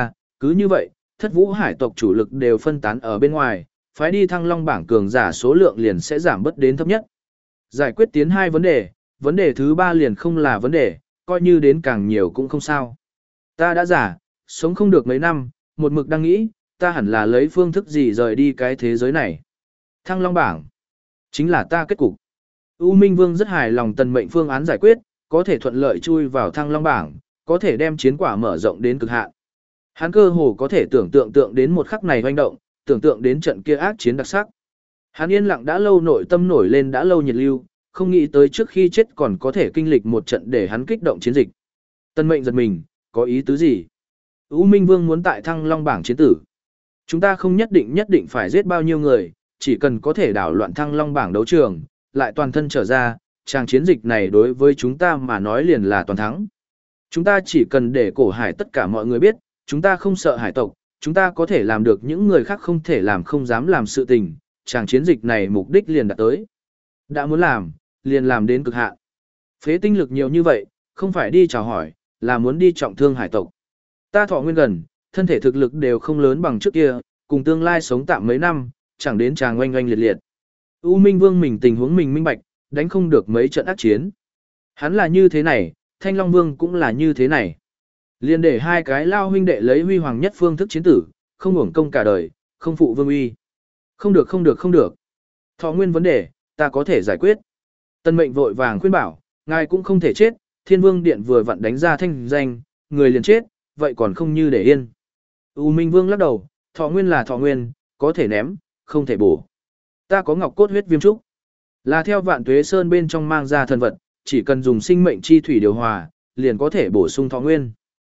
Cứ như vậy, thất vũ hải tộc chủ lực đều phân tán ở bên ngoài, phái đi thăng long bảng cường giả số lượng liền sẽ giảm bớt đến thấp nhất. Giải quyết tiến hai vấn đề, vấn đề thứ ba liền không là vấn đề, coi như đến càng nhiều cũng không sao. Ta đã giả, sống không được mấy năm, một mực đang nghĩ, ta hẳn là lấy phương thức gì rời đi cái thế giới này. Thăng long bảng, chính là ta kết cục. U Minh Vương rất hài lòng tần mệnh phương án giải quyết, có thể thuận lợi chui vào thăng long bảng, có thể đem chiến quả mở rộng đến cực hạn. Hắn cơ hồ có thể tưởng tượng tượng đến một khắc này hoành động, tưởng tượng đến trận kia ác chiến đặc sắc. Hắn yên lặng đã lâu nội tâm nổi lên đã lâu nhiệt lưu, không nghĩ tới trước khi chết còn có thể kinh lịch một trận để hắn kích động chiến dịch. Tân mệnh giật mình, có ý tứ gì? U Minh Vương muốn tại thăng long bảng chiến tử. Chúng ta không nhất định nhất định phải giết bao nhiêu người, chỉ cần có thể đảo loạn thăng long bảng đấu trường, lại toàn thân trở ra, tràng chiến dịch này đối với chúng ta mà nói liền là toàn thắng. Chúng ta chỉ cần để cổ hải tất cả mọi người biết, chúng ta không sợ hải tộc, chúng ta có thể làm được những người khác không thể làm không dám làm sự tình, tràng chiến dịch này mục đích liền đạt tới. Đã muốn làm, liền làm đến cực hạn. Phế tinh lực nhiều như vậy, không phải đi chào hỏi, là muốn đi trọng thương hải tộc. Ta thọ nguyên gần, thân thể thực lực đều không lớn bằng trước kia, cùng tương lai sống tạm mấy năm, chẳng đến chàng oanh oanh liệt liệt. U Minh Vương mình tình huống mình minh bạch, đánh không được mấy trận ác chiến. Hắn là như thế này, Thanh Long Vương cũng là như thế này. Liên để hai cái lao huynh đệ lấy huy hoàng nhất phương thức chiến tử, không hưởng công cả đời, không phụ vương uy. Không được không được không được. Thọ nguyên vấn đề, ta có thể giải quyết. Tân mệnh vội vàng khuyên bảo, ngài cũng không thể chết, Thiên Vương Điện vừa vặn đánh ra thanh danh, người liền chết, vậy còn không như để yên. U Minh Vương lắc đầu, thọ nguyên là thọ nguyên, có thể ném, không thể bổ. Ta có ngọc cốt huyết viêm trúc, là theo Vạn Tuế Sơn bên trong mang ra thần vật, chỉ cần dùng sinh mệnh chi thủy điều hòa, liền có thể bổ sung thọ nguyên.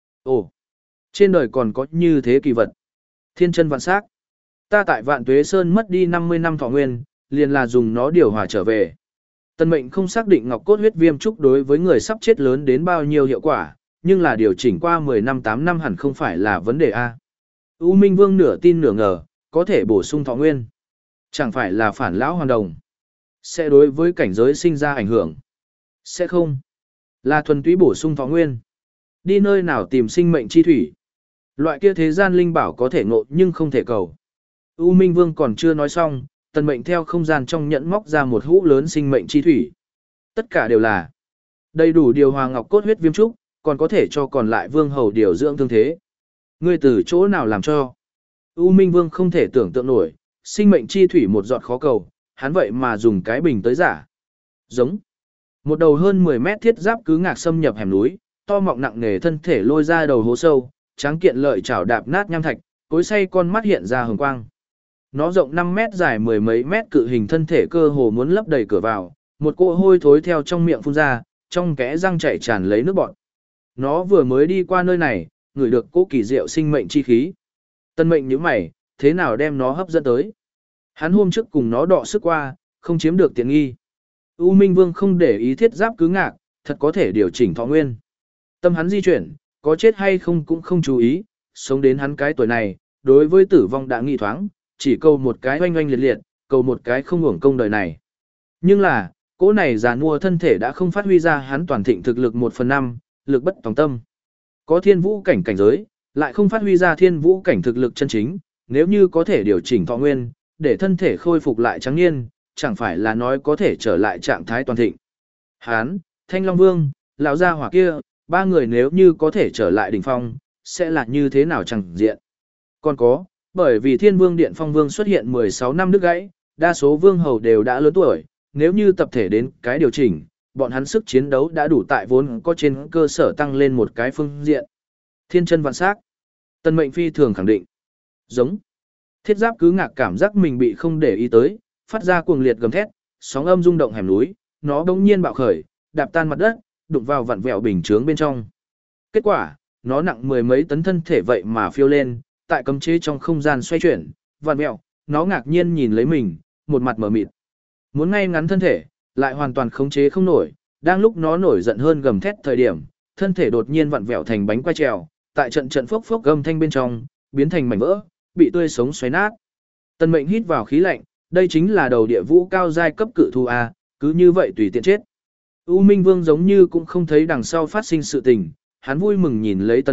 Ồ, trên đời còn có như thế kỳ vật. Thiên chân vạn sắc. Ta tại Vạn Tuế Sơn mất đi năm mươi năm thọ nguyên, liền là dùng nó điều hòa trở về. Tân mệnh không xác định ngọc cốt huyết viêm trúc đối với người sắp chết lớn đến bao nhiêu hiệu quả, nhưng là điều chỉnh qua mười năm tám năm hẳn không phải là vấn đề A. U Minh Vương nửa tin nửa ngờ, có thể bổ sung thọ nguyên. Chẳng phải là phản lão hoàn đồng. Sẽ đối với cảnh giới sinh ra ảnh hưởng. Sẽ không. Là thuần túy bổ sung thọ nguyên. Đi nơi nào tìm sinh mệnh chi thủy. Loại kia thế gian linh bảo có thể ngộ nhưng không thể cầu. U Minh Vương còn chưa nói xong, tần mệnh theo không gian trong nhẫn móc ra một hũ lớn sinh mệnh chi thủy. Tất cả đều là đầy đủ điều hòa ngọc cốt huyết viêm trúc, còn có thể cho còn lại vương hầu điều dưỡng thương thế. Ngươi từ chỗ nào làm cho? U Minh Vương không thể tưởng tượng nổi, sinh mệnh chi thủy một giọt khó cầu, hắn vậy mà dùng cái bình tới giả. Giống. Một đầu hơn mười mét thiết giáp cứ ngạc xâm nhập hẻm núi, to mọng nặng nề thân thể lôi ra đầu hố sâu, tráng kiện lợi chảo đạp nát nham thạch, cối xay con mắt hiện ra hồng quang. Nó rộng năm mét dài mười mấy mét cự hình thân thể cơ hồ muốn lấp đầy cửa vào, một cỗ hôi thối theo trong miệng phun ra, trong kẽ răng chảy tràn lấy nước bọt. Nó vừa mới đi qua nơi này, ngửi được cỗ kỳ diệu sinh mệnh chi khí. Tân mệnh nhíu mày, thế nào đem nó hấp dẫn tới? Hắn hôm trước cùng nó đọ sức qua, không chiếm được tiện nghi. U Minh Vương không để ý thiết giáp cứ ngạc, thật có thể điều chỉnh thọ nguyên. Tâm hắn di chuyển, có chết hay không cũng không chú ý, sống đến hắn cái tuổi này, đối với tử vong đã nghi thoáng, chỉ cầu một cái oanh oanh liệt liệt, cầu một cái không hưởng công đời này. Nhưng là, cỗ này già nua thân thể đã không phát huy ra hắn toàn thịnh thực lực một phần năm, lực bất tòng tâm. Có thiên vũ cảnh cảnh giới, lại không phát huy ra thiên vũ cảnh thực lực chân chính, nếu như có thể điều chỉnh thọ nguyên, để thân thể khôi phục lại trắng niên, chẳng phải là nói có thể trở lại trạng thái toàn thịnh. Hán, Thanh Long Vương, lão gia hỏa kia, ba người nếu như có thể trở lại đỉnh phong, sẽ là như thế nào chẳng diện. Còn có, bởi vì Thiên Vương Điện Phong Vương xuất hiện mười sáu năm đứt gãy, đa số vương hầu đều đã lớn tuổi, nếu như tập thể đến cái điều chỉnh, bọn hắn sức chiến đấu đã đủ tại vốn có trên cơ sở tăng lên một cái phương diện. Thiên chân vạn sắc. Tân mệnh phi thường khẳng định. Giống. Thiết giáp cứ ngạc cảm giác mình bị không để ý tới, phát ra cuồng liệt gầm thét, sóng âm rung động hẻm núi, nó bỗng nhiên bạo khởi, đạp tan mặt đất, đụng vào vặn vẹo bình chướng bên trong. Kết quả, nó nặng mười mấy tấn thân thể vậy mà phiêu lên, tại cấm chế trong không gian xoay chuyển, vặn vẹo, nó ngạc nhiên nhìn lấy mình, một mặt mở mịt. Muốn ngay ngắn thân thể, lại hoàn toàn khống chế không nổi, đang lúc nó nổi giận hơn gầm thét thời điểm, thân thể đột nhiên vặn vẹo thành bánh quay trèo, tại trận trận phốc phốc gầm thanh bên trong, biến thành mảnh vỡ, bị tươi sống xoáy nát. Tân mệnh hít vào khí lạnh, đây chính là đầu địa vũ cao giai cấp cự thú a, cứ như vậy tùy tiện chết. U Minh Vương giống như cũng không thấy đằng sau phát sinh sự tình, hắn vui mừng nhìn lấy Tân mệnh,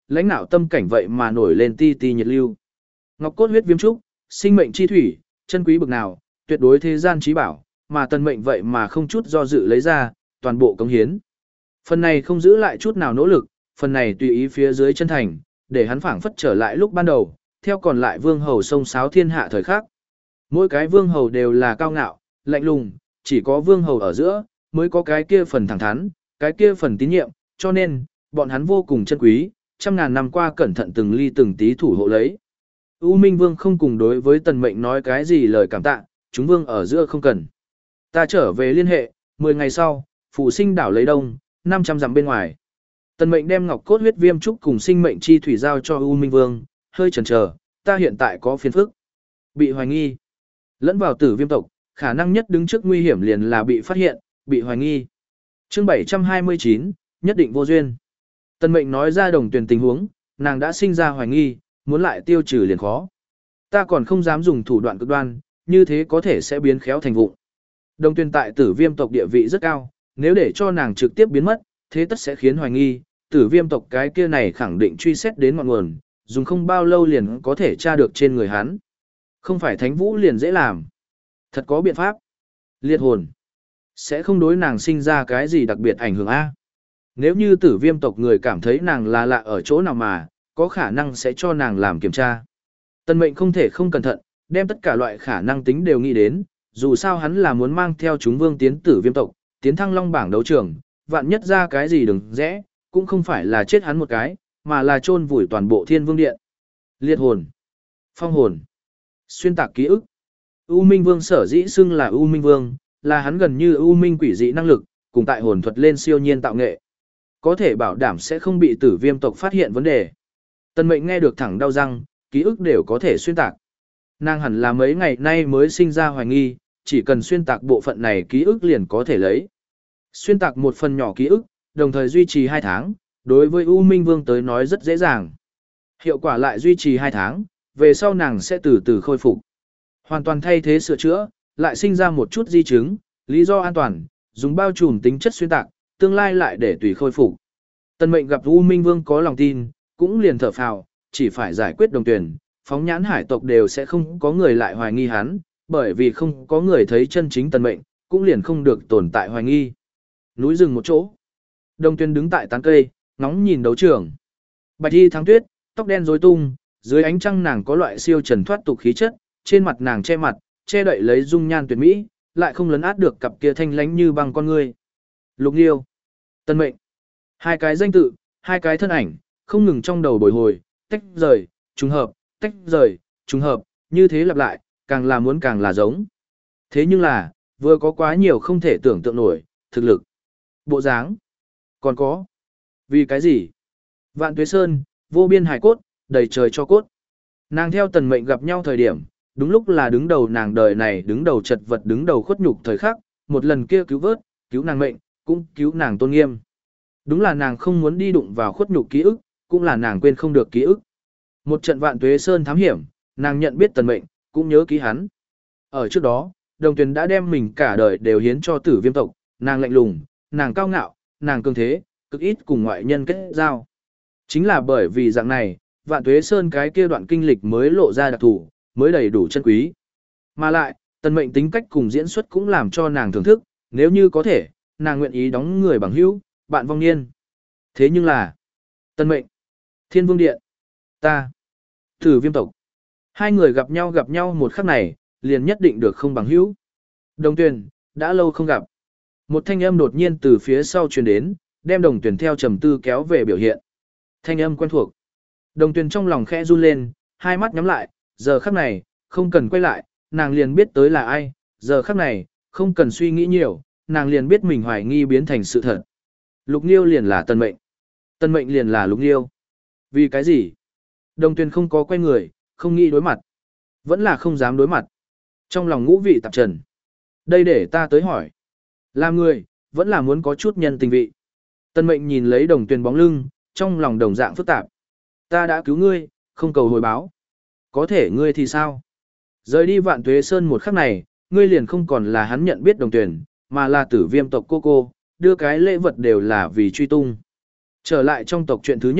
lãnh nạo tâm cảnh vậy mà nổi lên ti ti nhiệt lưu. Ngọc cốt huyết viêm trúc, sinh mệnh chi thủy, chân quý bực nào, tuyệt đối thế gian trí bảo, mà tần mệnh vậy mà không chút do dự lấy ra, toàn bộ cống hiến. Phần này không giữ lại chút nào nỗ lực, phần này tùy ý phía dưới chân thành, để hắn phảng phất trở lại lúc ban đầu, theo còn lại vương hầu sông sáo thiên hạ thời khắc. Mỗi cái vương hầu đều là cao ngạo, lạnh lùng, chỉ có vương hầu ở giữa, mới có cái kia phần thẳng thắn, cái kia phần tín nhiệm, cho nên, bọn hắn vô cùng chân quý, trăm ngàn năm qua cẩn thận từng ly từng tí thủ hộ lấy. U Minh Vương không cùng đối với tần mệnh nói cái gì lời cảm tạ, chúng vương ở giữa không cần. Ta trở về liên hệ, mười ngày sau, phủ sinh đảo lấy đông, năm trăm dặm bên ngoài. Tần mệnh đem ngọc cốt huyết viêm trúc cùng sinh mệnh chi thủy giao cho U Minh Vương, hơi chần chờ, ta hiện tại có phiền phức. Bị hoài nghi. Lẫn vào tử viêm tộc, khả năng nhất đứng trước nguy hiểm liền là bị phát hiện, bị hoài nghi. Chương bảy trăm hai mươi chín, nhất định vô duyên. Tần mệnh nói ra đồng tuyển tình huống, nàng đã sinh ra hoài nghi, muốn lại tiêu trừ liền khó. Ta còn không dám dùng thủ đoạn cực đoan, như thế có thể sẽ biến khéo thành vụng. Đồng tuyển tại tử viêm tộc địa vị rất cao, nếu để cho nàng trực tiếp biến mất, thế tất sẽ khiến hoài nghi, tử viêm tộc cái kia này khẳng định truy xét đến ngọn nguồn, dùng không bao lâu liền có thể tra được trên người hắn. Không phải thánh vũ liền dễ làm. Thật có biện pháp. Liệt hồn. Sẽ không đối nàng sinh ra cái gì đặc biệt ảnh hưởng A. Nếu như tử viêm tộc người cảm thấy nàng là lạ ở chỗ nào mà, có khả năng sẽ cho nàng làm kiểm tra. Tần mệnh không thể không cẩn thận, đem tất cả loại khả năng tính đều nghĩ đến, dù sao hắn là muốn mang theo chúng vương tiến tử viêm tộc, tiến thăng long bảng đấu trường, vạn nhất ra cái gì đừng rẽ, cũng không phải là chết hắn một cái, mà là chôn vùi toàn bộ thiên vương điện. Liệt hồn, phong hồn, xuyên tạc ký ức. U Minh Vương sở dĩ xưng là U Minh Vương, là hắn gần như U Minh quỷ dị năng lực, cùng tại hồn thuật lên siêu nhiên tạo nghệ. Có thể bảo đảm sẽ không bị tử viêm tộc phát hiện vấn đề. Tần mệnh nghe được thẳng đau răng, ký ức đều có thể xuyên tạc. Nàng hẳn là mấy ngày nay mới sinh ra hoài nghi, chỉ cần xuyên tạc bộ phận này ký ức liền có thể lấy. Xuyên tạc một phần nhỏ ký ức, đồng thời duy trì hai tháng, đối với U Minh Vương tới nói rất dễ dàng. Hiệu quả lại duy trì hai tháng, về sau nàng sẽ từ từ khôi phục. Hoàn toàn thay thế sửa chữa, lại sinh ra một chút di chứng, lý do an toàn, dùng bao trùm tính chất xuyên tạc, tương lai lại để tùy khôi phục. Tần mệnh gặp U Minh Vương có lòng tin, cũng liền thở phào, chỉ phải giải quyết đồng tuyển, phóng nhãn hải tộc đều sẽ không có người lại hoài nghi hắn, bởi vì không có người thấy chân chính tần mệnh, cũng liền không được tồn tại hoài nghi. Núi rừng một chỗ. Đồng tuyển đứng tại tán cây, ngóng nhìn đấu trường. Bạch y thắng tuyết, tóc đen rối tung, dưới ánh trăng nàng có loại siêu trần thoát tục khí chất, trên mặt nàng che mặt, che đậy lấy dung nhan tuyệt mỹ, lại không lấn át được cặp kia thanh lánh như băng con người. Lục Nghiêu, Tần Mệnh, hai cái danh tự, hai cái thân ảnh, không ngừng trong đầu bồi hồi, tách rời, trùng hợp, tách rời, trùng hợp, như thế lặp lại, càng là muốn càng là giống. Thế nhưng là, vừa có quá nhiều không thể tưởng tượng nổi, thực lực, bộ dáng, còn có. Vì cái gì? Vạn Tuế Sơn, vô biên hải cốt, đầy trời cho cốt. Nàng theo Tần Mệnh gặp nhau thời điểm, đúng lúc là đứng đầu nàng đời này đứng đầu chật vật đứng đầu khuất nhục thời khắc, một lần kia cứu vớt, cứu nàng mệnh, cũng cứu nàng tôn nghiêm. Đúng là nàng không muốn đi đụng vào khuất nhục ký ức, cũng là nàng quên không được ký ức. Một trận Vạn Tuế Sơn thám hiểm, nàng nhận biết Tần Mệnh, cũng nhớ ký hắn. Ở trước đó, Đồng Tuyền đã đem mình cả đời đều hiến cho Tử Viêm tộc, nàng lạnh lùng, nàng cao ngạo, nàng cường thế, cực ít cùng ngoại nhân kết giao. Chính là bởi vì dạng này, Vạn Tuế Sơn cái kia đoạn kinh lịch mới lộ ra đặc thù, mới đầy đủ chân quý. Mà lại, Tần Mệnh tính cách cùng diễn xuất cũng làm cho nàng thưởng thức, nếu như có thể, nàng nguyện ý đóng người bằng hữu, bạn vong niên. Thế nhưng là, Tần Mệnh, Thiên Vương Điện, ta, Tử Viêm tộc. Hai người gặp nhau gặp nhau một khắc này, liền nhất định được không bằng hữu. Đồng Tuyền, đã lâu không gặp. Một thanh âm đột nhiên từ phía sau truyền đến, đem Đồng Tuyền theo trầm tư kéo về biểu hiện. Thanh âm quen thuộc. Đồng Tuyền trong lòng khẽ run lên, hai mắt nhắm lại, giờ khắc này, không cần quay lại, nàng liền biết tới là ai, giờ khắc này, không cần suy nghĩ nhiều, nàng liền biết mình hoài nghi biến thành sự thật. Lục Nghiêu liền là Tần Mệnh. Tần Mệnh liền là Lục Nghiêu. Vì cái gì? Đồng Tuyền không có quay người, không nghĩ đối mặt. Vẫn là không dám đối mặt. Trong lòng ngũ vị tạp trần. Đây để ta tới hỏi. Làm người, vẫn là muốn có chút nhân tình vị. Tần Mệnh nhìn lấy Đồng Tuyền bóng lưng, trong lòng đồng dạng phức tạp. Ta đã cứu ngươi, không cầu hồi báo. Có thể ngươi thì sao? Rời đi Vạn Tuế Sơn một khắc này, ngươi liền không còn là hắn nhận biết Đồng Tuyền, mà là Tử Viêm tộc cô cô, đưa cái lễ vật đều là vì truy tung. Trở lại trong tộc chuyện thứ nhất,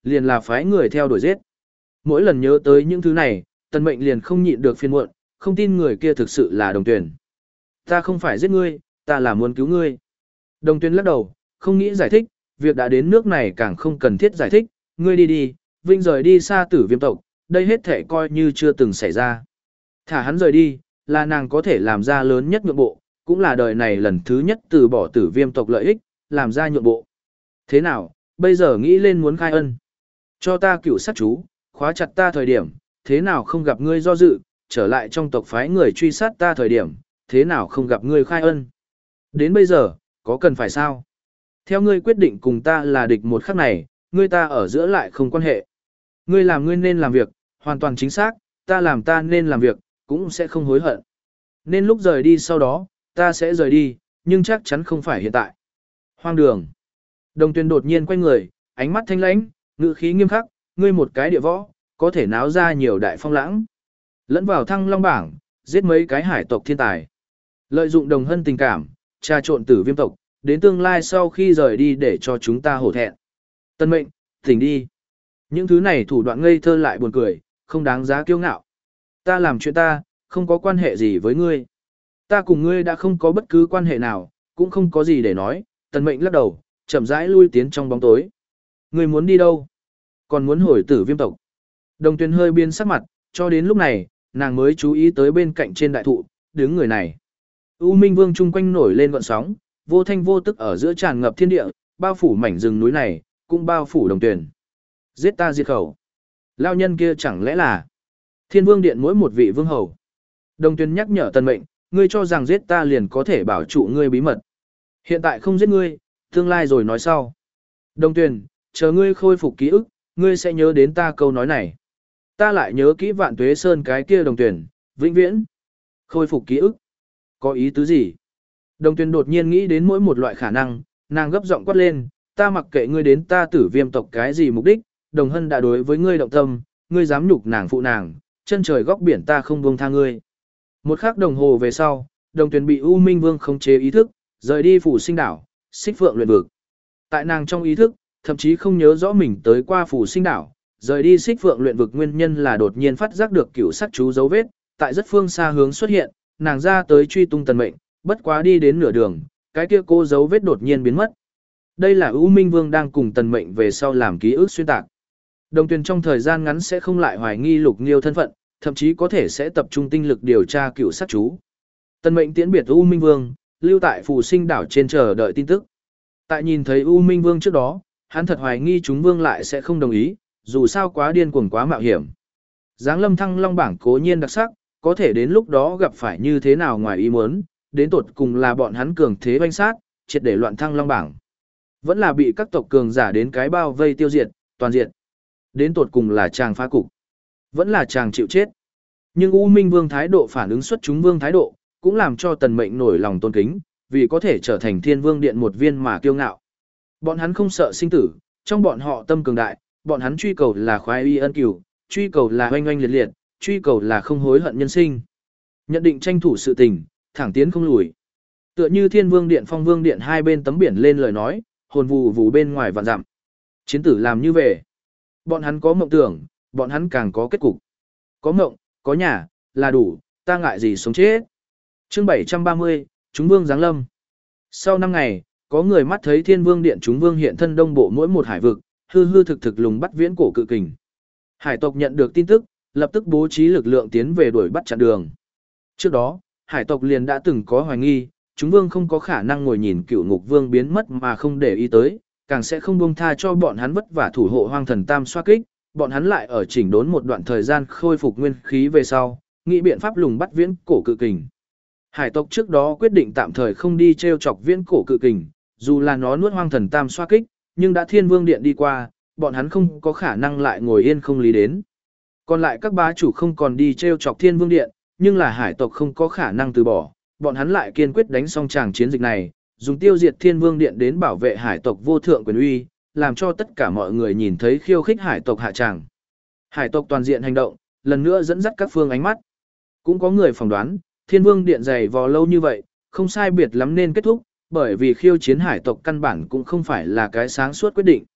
liền là phái người theo đuổi giết. Mỗi lần nhớ tới những thứ này, Tần Mệnh liền không nhịn được phiền muộn, không tin người kia thực sự là Đồng Tuyền. Ta không phải giết ngươi, ta là muốn cứu ngươi. Đồng Tuyền lắc đầu, không nghĩ giải thích, việc đã đến nước này càng không cần thiết giải thích, ngươi đi đi, Vinh rời đi xa Tử Viêm tộc, đây hết thể coi như chưa từng xảy ra. Thả hắn rời đi, là nàng có thể làm ra lớn nhất nhượng bộ, cũng là đời này lần thứ nhất từ bỏ Tử Viêm tộc lợi ích, làm ra nhượng bộ. Thế nào, bây giờ nghĩ lên muốn khai ân. Cho ta cửu sát chú, khóa chặt ta thời điểm, thế nào không gặp ngươi do dự, trở lại trong tộc phái người truy sát ta thời điểm, thế nào không gặp ngươi khai ân. Đến bây giờ, có cần phải sao? Theo ngươi quyết định cùng ta là địch một khắc này, ngươi ta ở giữa lại không quan hệ. Ngươi làm ngươi nên làm việc, hoàn toàn chính xác, ta làm ta nên làm việc, cũng sẽ không hối hận. Nên lúc rời đi sau đó, ta sẽ rời đi, nhưng chắc chắn không phải hiện tại. Hoang đường. Đồng Tuyền đột nhiên quay người, ánh mắt thanh lãnh, ngữ khí nghiêm khắc, ngươi một cái địa võ, có thể náo ra nhiều đại phong lãng. Lẫn vào Thăng Long bảng, giết mấy cái hải tộc thiên tài. Lợi dụng Đồng Hân tình cảm, trà trộn Tử Viêm tộc, đến tương lai sau khi rời đi để cho chúng ta hổ thẹn. Tân Mệnh, tỉnh đi. Những thứ này thủ đoạn ngây thơ lại buồn cười, không đáng giá kiêu ngạo. Ta làm chuyện ta, không có quan hệ gì với ngươi. Ta cùng ngươi đã không có bất cứ quan hệ nào, cũng không có gì để nói. Tần Mệnh lắc đầu, chậm rãi lui tiến trong bóng tối. Ngươi muốn đi đâu? Còn muốn hồi Tử Viêm tộc. Đồng Tuyền hơi biến sắc mặt, cho đến lúc này, nàng mới chú ý tới bên cạnh trên đại thụ, đứng người này. U Minh Vương chung quanh nổi lên gợn sóng, vô thanh vô tức ở giữa tràn ngập thiên địa, bao phủ mảnh rừng núi này, cũng bao phủ Đồng Tuyền. Giết ta diệt khẩu. Lao nhân kia chẳng lẽ là Thiên Vương Điện mỗi một vị vương hầu. Đồng Tuyền nhắc nhở Tần Mệnh, ngươi cho rằng giết ta liền có thể bảo trụ ngươi bí mật. Hiện tại không giết ngươi, tương lai rồi nói sau. Đồng Tuyền, chờ ngươi khôi phục ký ức, ngươi sẽ nhớ đến ta câu nói này. Ta lại nhớ kỹ Vạn Tuế Sơn cái kia Đồng Tuyền, vĩnh viễn. Khôi phục ký ức. Có ý tứ gì? Đồng Tuyền đột nhiên nghĩ đến mỗi một loại khả năng, nàng gấp giọng quát lên, ta mặc kệ ngươi đến ta Tử Viêm tộc cái gì mục đích, Đồng Hân đã đối với ngươi động tâm, ngươi dám nhục nàng phụ nàng, chân trời góc biển ta không buông tha ngươi. Một khắc đồng hồ về sau, Đồng Tuyền bị U Minh Vương khống chế ý thức, rời đi phủ sinh đảo, xích phượng luyện vực. Tại nàng trong ý thức, thậm chí không nhớ rõ mình tới qua phủ sinh đảo, rời đi xích phượng luyện vực nguyên nhân là đột nhiên phát giác được cửu sắc chú dấu vết, tại rất phương xa hướng xuất hiện, nàng ra tới truy tung Tần Mệnh, bất quá đi đến nửa đường, cái kia cô dấu vết đột nhiên biến mất. Đây là U Minh Vương đang cùng Tần Mệnh về sau làm ký ức xuyên tạc. Đồng Tuyền trong thời gian ngắn sẽ không lại hoài nghi Lục Nghiêu thân phận, thậm chí có thể sẽ tập trung tinh lực điều tra cửu sắc chú. Tần Mệnh tiễn biệt U Minh Vương, lưu tại phù sinh đảo trên chờ đợi tin tức. Tại nhìn thấy U Minh Vương trước đó, hắn thật hoài nghi chúng vương lại sẽ không đồng ý, dù sao quá điên cuồng quá mạo hiểm. Giáng lâm Thăng Long bảng cố nhiên đặc sắc, có thể đến lúc đó gặp phải như thế nào ngoài ý muốn, đến tột cùng là bọn hắn cường thế banh sát, triệt để loạn Thăng Long bảng. Vẫn là bị các tộc cường giả đến cái bao vây tiêu diệt, toàn diệt. Đến tột cùng là chàng phá cục, vẫn là chàng chịu chết. Nhưng U Minh Vương thái độ phản ứng xuất chúng vương thái độ, cũng làm cho Tần Mệnh nổi lòng tôn kính, vì có thể trở thành Thiên Vương Điện một viên mà kiêu ngạo. Bọn hắn không sợ sinh tử, trong bọn họ tâm cường đại, bọn hắn truy cầu là khoái y ân cửu, truy cầu là oanh oanh liệt liệt, truy cầu là không hối hận nhân sinh. Nhận định tranh thủ sự tình, thẳng tiến không lùi. Tựa như Thiên Vương Điện Phong Vương Điện hai bên tấm biển lên lời nói, hồn vù vù bên ngoài vạn dặm. Chiến tử làm như về. Bọn hắn có mộng tưởng, bọn hắn càng có kết cục. Có mộng, có nhà, là đủ, ta ngại gì sống chết. Chương bảy trăm ba mươi, chúng vương giáng lâm. Sau năm ngày, có người mắt thấy Thiên Vương Điện chúng vương hiện thân đông bộ mỗi một hải vực, hư hư thực thực lùng bắt viễn cổ cự kình. Hải tộc nhận được tin tức, lập tức bố trí lực lượng tiến về đuổi bắt chặn đường. Trước đó, hải tộc liền đã từng có hoài nghi, chúng vương không có khả năng ngồi nhìn cựu ngục vương biến mất mà không để ý tới, càng sẽ không buông tha cho bọn hắn vất vả thủ hộ hoang thần tam xoa kích, bọn hắn lại ở chỉnh đốn một đoạn thời gian khôi phục nguyên khí về sau, nghĩ biện pháp lùng bắt viễn cổ cự kình. Hải tộc trước đó quyết định tạm thời không đi treo chọc viễn cổ cự kình, dù là nó nuốt hoang thần tam xoa kích, nhưng đã Thiên Vương Điện đi qua, bọn hắn không có khả năng lại ngồi yên không lý đến. Còn lại các bá chủ không còn đi treo chọc Thiên Vương Điện, nhưng là hải tộc không có khả năng từ bỏ, bọn hắn lại kiên quyết đánh xong tràng chiến dịch này, dùng tiêu diệt Thiên Vương Điện đến bảo vệ hải tộc vô thượng quyền uy, làm cho tất cả mọi người nhìn thấy khiêu khích hải tộc hạ tràng. Hải tộc toàn diện hành động, lần nữa dẫn dắt các phương ánh mắt. Cũng có người phỏng đoán, Thiên Vương Điện dày vò lâu như vậy, không sai biệt lắm nên kết thúc, bởi vì khiêu chiến hải tộc căn bản cũng không phải là cái sáng suốt quyết định.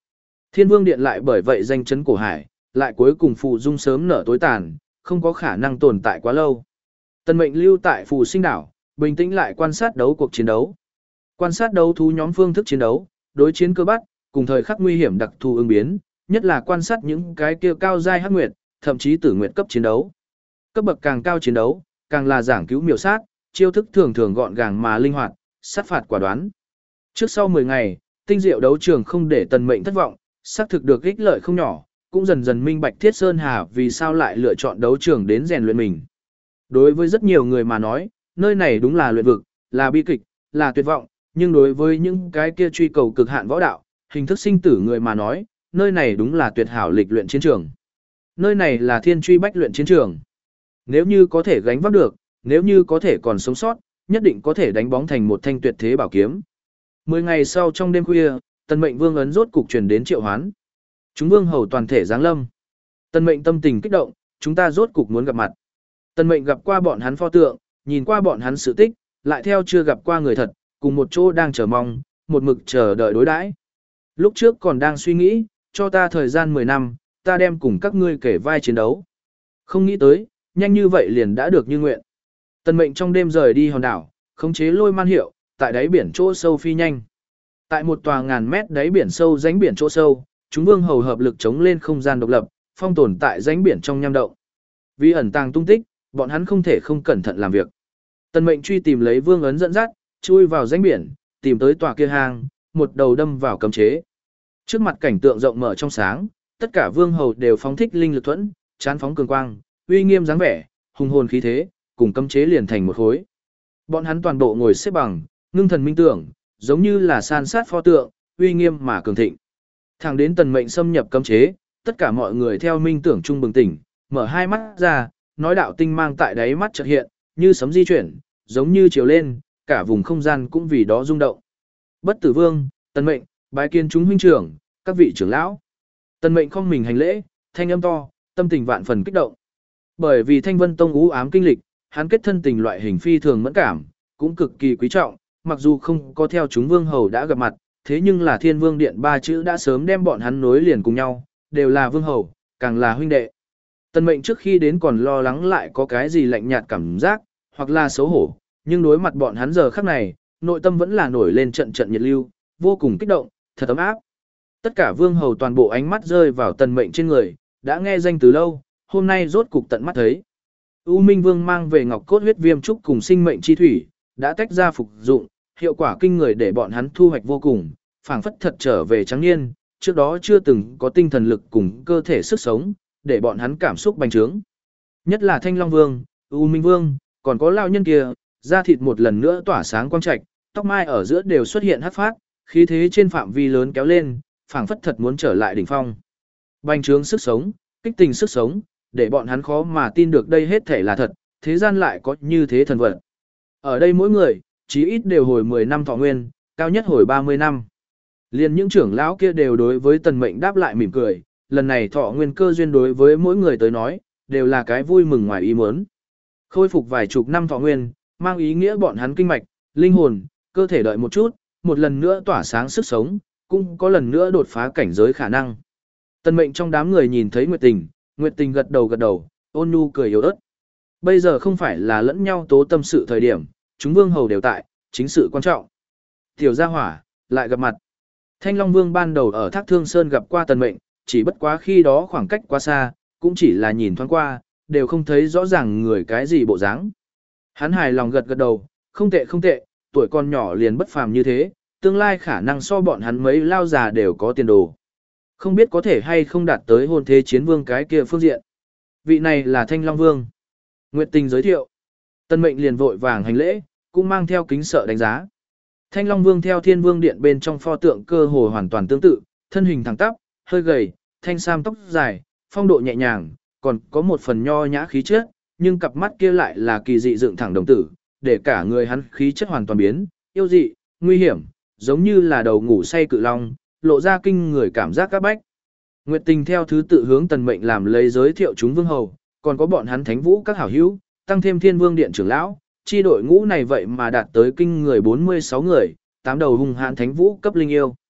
Thiên Vương Điện lại bởi vậy danh chấn cổ hải, lại cuối cùng phù dung sớm nở tối tàn, không có khả năng tồn tại quá lâu. Tần Mệnh lưu tại phù sinh đảo, bình tĩnh lại quan sát đấu cuộc chiến đấu. Quan sát đấu thú nhóm phương thức chiến đấu, đối chiến cơ bát, cùng thời khắc nguy hiểm đặc thù ứng biến, nhất là quan sát những cái kia cao giai hắc nguyệt, thậm chí tử nguyệt cấp chiến đấu. Cấp bậc càng cao chiến đấu, càng là giảng cứu miểu sát, chiêu thức thường thường gọn gàng mà linh hoạt, sát phạt quả đoán. Trước sau mười ngày, tinh diệu đấu trường không để Tần Mệnh thất vọng, xác thực được ích lợi không nhỏ, cũng dần dần minh bạch Thiết Sơn Hà vì sao lại lựa chọn đấu trường đến rèn luyện mình. Đối với rất nhiều người mà nói, nơi này đúng là luyện vực, là bi kịch, là tuyệt vọng, nhưng đối với những cái kia truy cầu cực hạn võ đạo, hình thức sinh tử người mà nói, nơi này đúng là tuyệt hảo lịch luyện chiến trường. Nơi này là thiên truy bách luyện chiến trường. Nếu như có thể gánh vác được, nếu như có thể còn sống sót, nhất định có thể đánh bóng thành một thanh tuyệt thế bảo kiếm. Mười ngày sau trong đêm khuya, Tần Mệnh Vương ấn rốt cục truyền đến triệu hoán. Chúng vương hầu toàn thể giáng lâm. Tần Mệnh tâm tình kích động, chúng ta rốt cục muốn gặp mặt. Tần Mệnh gặp qua bọn hắn pho tượng, nhìn qua bọn hắn sự tích, lại theo chưa gặp qua người thật, cùng một chỗ đang chờ mong, một mực chờ đợi đối đãi. Lúc trước còn đang suy nghĩ, cho ta thời gian mười năm, ta đem cùng các ngươi kể vai chiến đấu. Không nghĩ tới, nhanh như vậy liền đã được như nguyện. Tần Mệnh trong đêm rời đi hòn đảo, khống chế lôi man hiệu, tại đáy biển chỗ sâu phi nhanh. Tại một tòa ngàn mét đáy biển sâu rãnh biển chỗ sâu, chúng vương hầu hợp lực chống lên không gian độc lập, phong tồn tại rãnh biển trong nham động. Vì ẩn tàng tung tích, bọn hắn không thể không cẩn thận làm việc. Tần Mệnh truy tìm lấy vương ấn dẫn dắt, chui vào rãnh biển, tìm tới tòa kia hang, một đầu đâm vào cấm chế. Trước mặt cảnh tượng rộng mở trong sáng, tất cả vương hầu đều phóng thích linh lực thuẫn, chán phóng cường quang, uy nghiêm dáng vẻ, hùng hồn khí thế, cùng cấm chế liền thành một khối. Bọn hắn toàn bộ ngồi xếp bằng, ngưng thần minh tưởng, giống như là san sát pho tượng, uy nghiêm mà cường thịnh. Thẳng đến Tần Mệnh xâm nhập cấm chế, tất cả mọi người theo minh tưởng chung bừng tỉnh, mở hai mắt ra, nói đạo tinh mang tại đáy mắt chợt hiện, như sấm di chuyển, giống như chiều lên, cả vùng không gian cũng vì đó rung động. Bất Tử Vương, Tần Mệnh, bái kiến chúng huynh trưởng, các vị trưởng lão. Tần Mệnh không mình hành lễ, thanh âm to, tâm tình vạn phần kích động. Bởi vì Thanh Vân Tông u ám kinh lịch, hắn kết thân tình loại hình phi thường mẫn cảm, cũng cực kỳ quý trọng, mặc dù không có theo chúng vương hầu đã gặp mặt, thế nhưng là Thiên Vương Điện ba chữ đã sớm đem bọn hắn nối liền cùng nhau, đều là vương hầu, càng là huynh đệ. Tần Mệnh trước khi đến còn lo lắng lại có cái gì lạnh nhạt cảm giác, hoặc là xấu hổ, nhưng đối mặt bọn hắn giờ khắc này, nội tâm vẫn là nổi lên trận trận nhiệt lưu, vô cùng kích động, thật ấm áp. Tất cả vương hầu toàn bộ ánh mắt rơi vào Tần Mệnh trên người, đã nghe danh từ lâu, hôm nay rốt cục tận mắt thấy. U Minh Vương mang về ngọc cốt huyết viêm trúc cùng sinh mệnh chi thủy, đã tách ra phục dụng, hiệu quả kinh người để bọn hắn thu hoạch vô cùng, phảng phất thật trở về trắng niên, trước đó chưa từng có tinh thần lực cùng cơ thể sức sống, để bọn hắn cảm xúc bành trướng. Nhất là Thanh Long Vương, U Minh Vương, còn có lão nhân kia, da thịt một lần nữa tỏa sáng quang trạch, tóc mai ở giữa đều xuất hiện hắc phát, khí thế trên phạm vi lớn kéo lên, phảng phất thật muốn trở lại đỉnh phong. Bành trướng sức sống, kích tình sức sống, để bọn hắn khó mà tin được đây hết thể là thật, thế gian lại có như thế thần vật. Ở đây mỗi người, chí ít đều hồi mười năm thọ nguyên, cao nhất hồi ba mươi năm. Liên những trưởng lão kia đều đối với Tần Mệnh đáp lại mỉm cười, lần này thọ nguyên cơ duyên đối với mỗi người tới nói, đều là cái vui mừng ngoài ý muốn. Khôi phục vài chục năm thọ nguyên, mang ý nghĩa bọn hắn kinh mạch, linh hồn, cơ thể đợi một chút, một lần nữa tỏa sáng sức sống, cũng có lần nữa đột phá cảnh giới khả năng. Tần Mệnh trong đám người nhìn thấy Nguyệt Tình, Nguyệt Tình gật đầu gật đầu, ôn nhu cười yếu ớt. Bây giờ không phải là lẫn nhau tố tâm sự thời điểm, chúng vương hầu đều tại, chính sự quan trọng. Tiểu gia hỏa, lại gặp mặt. Thanh Long Vương ban đầu ở Thác Thương Sơn gặp qua Tần Mệnh, chỉ bất quá khi đó khoảng cách quá xa, cũng chỉ là nhìn thoáng qua, đều không thấy rõ ràng người cái gì bộ dáng. Hắn hài lòng gật gật đầu, không tệ không tệ, tuổi con nhỏ liền bất phàm như thế, tương lai khả năng so bọn hắn mấy lao già đều có tiền đồ. Không biết có thể hay không đạt tới hôn thế chiến vương cái kia phương diện. Vị này là Thanh Long Vương. Nguyệt Tình giới thiệu. Tần Mệnh liền vội vàng hành lễ, cũng mang theo kính sợ đánh giá. Thanh Long Vương theo Thiên Vương Điện bên trong pho tượng cơ hồ hoàn toàn tương tự, thân hình thẳng tắp, hơi gầy, thanh sam tóc dài, phong độ nhẹ nhàng, còn có một phần nho nhã khí chất, nhưng cặp mắt kia lại là kỳ dị dựng thẳng đồng tử, để cả người hắn khí chất hoàn toàn biến, yêu dị, nguy hiểm, giống như là đầu ngủ say cự long, lộ ra kinh người cảm giác các bách. Nguyệt Tình theo thứ tự hướng Tần Mệnh làm lấy giới thiệu chúng vương hầu, còn có bọn hắn thánh vũ các hảo hữu, tăng thêm Thiên Vương Điện trưởng lão, chi đội ngũ này vậy mà đạt tới kinh người bốn mươi sáu người, tám đầu hung hãn thánh vũ cấp linh yêu.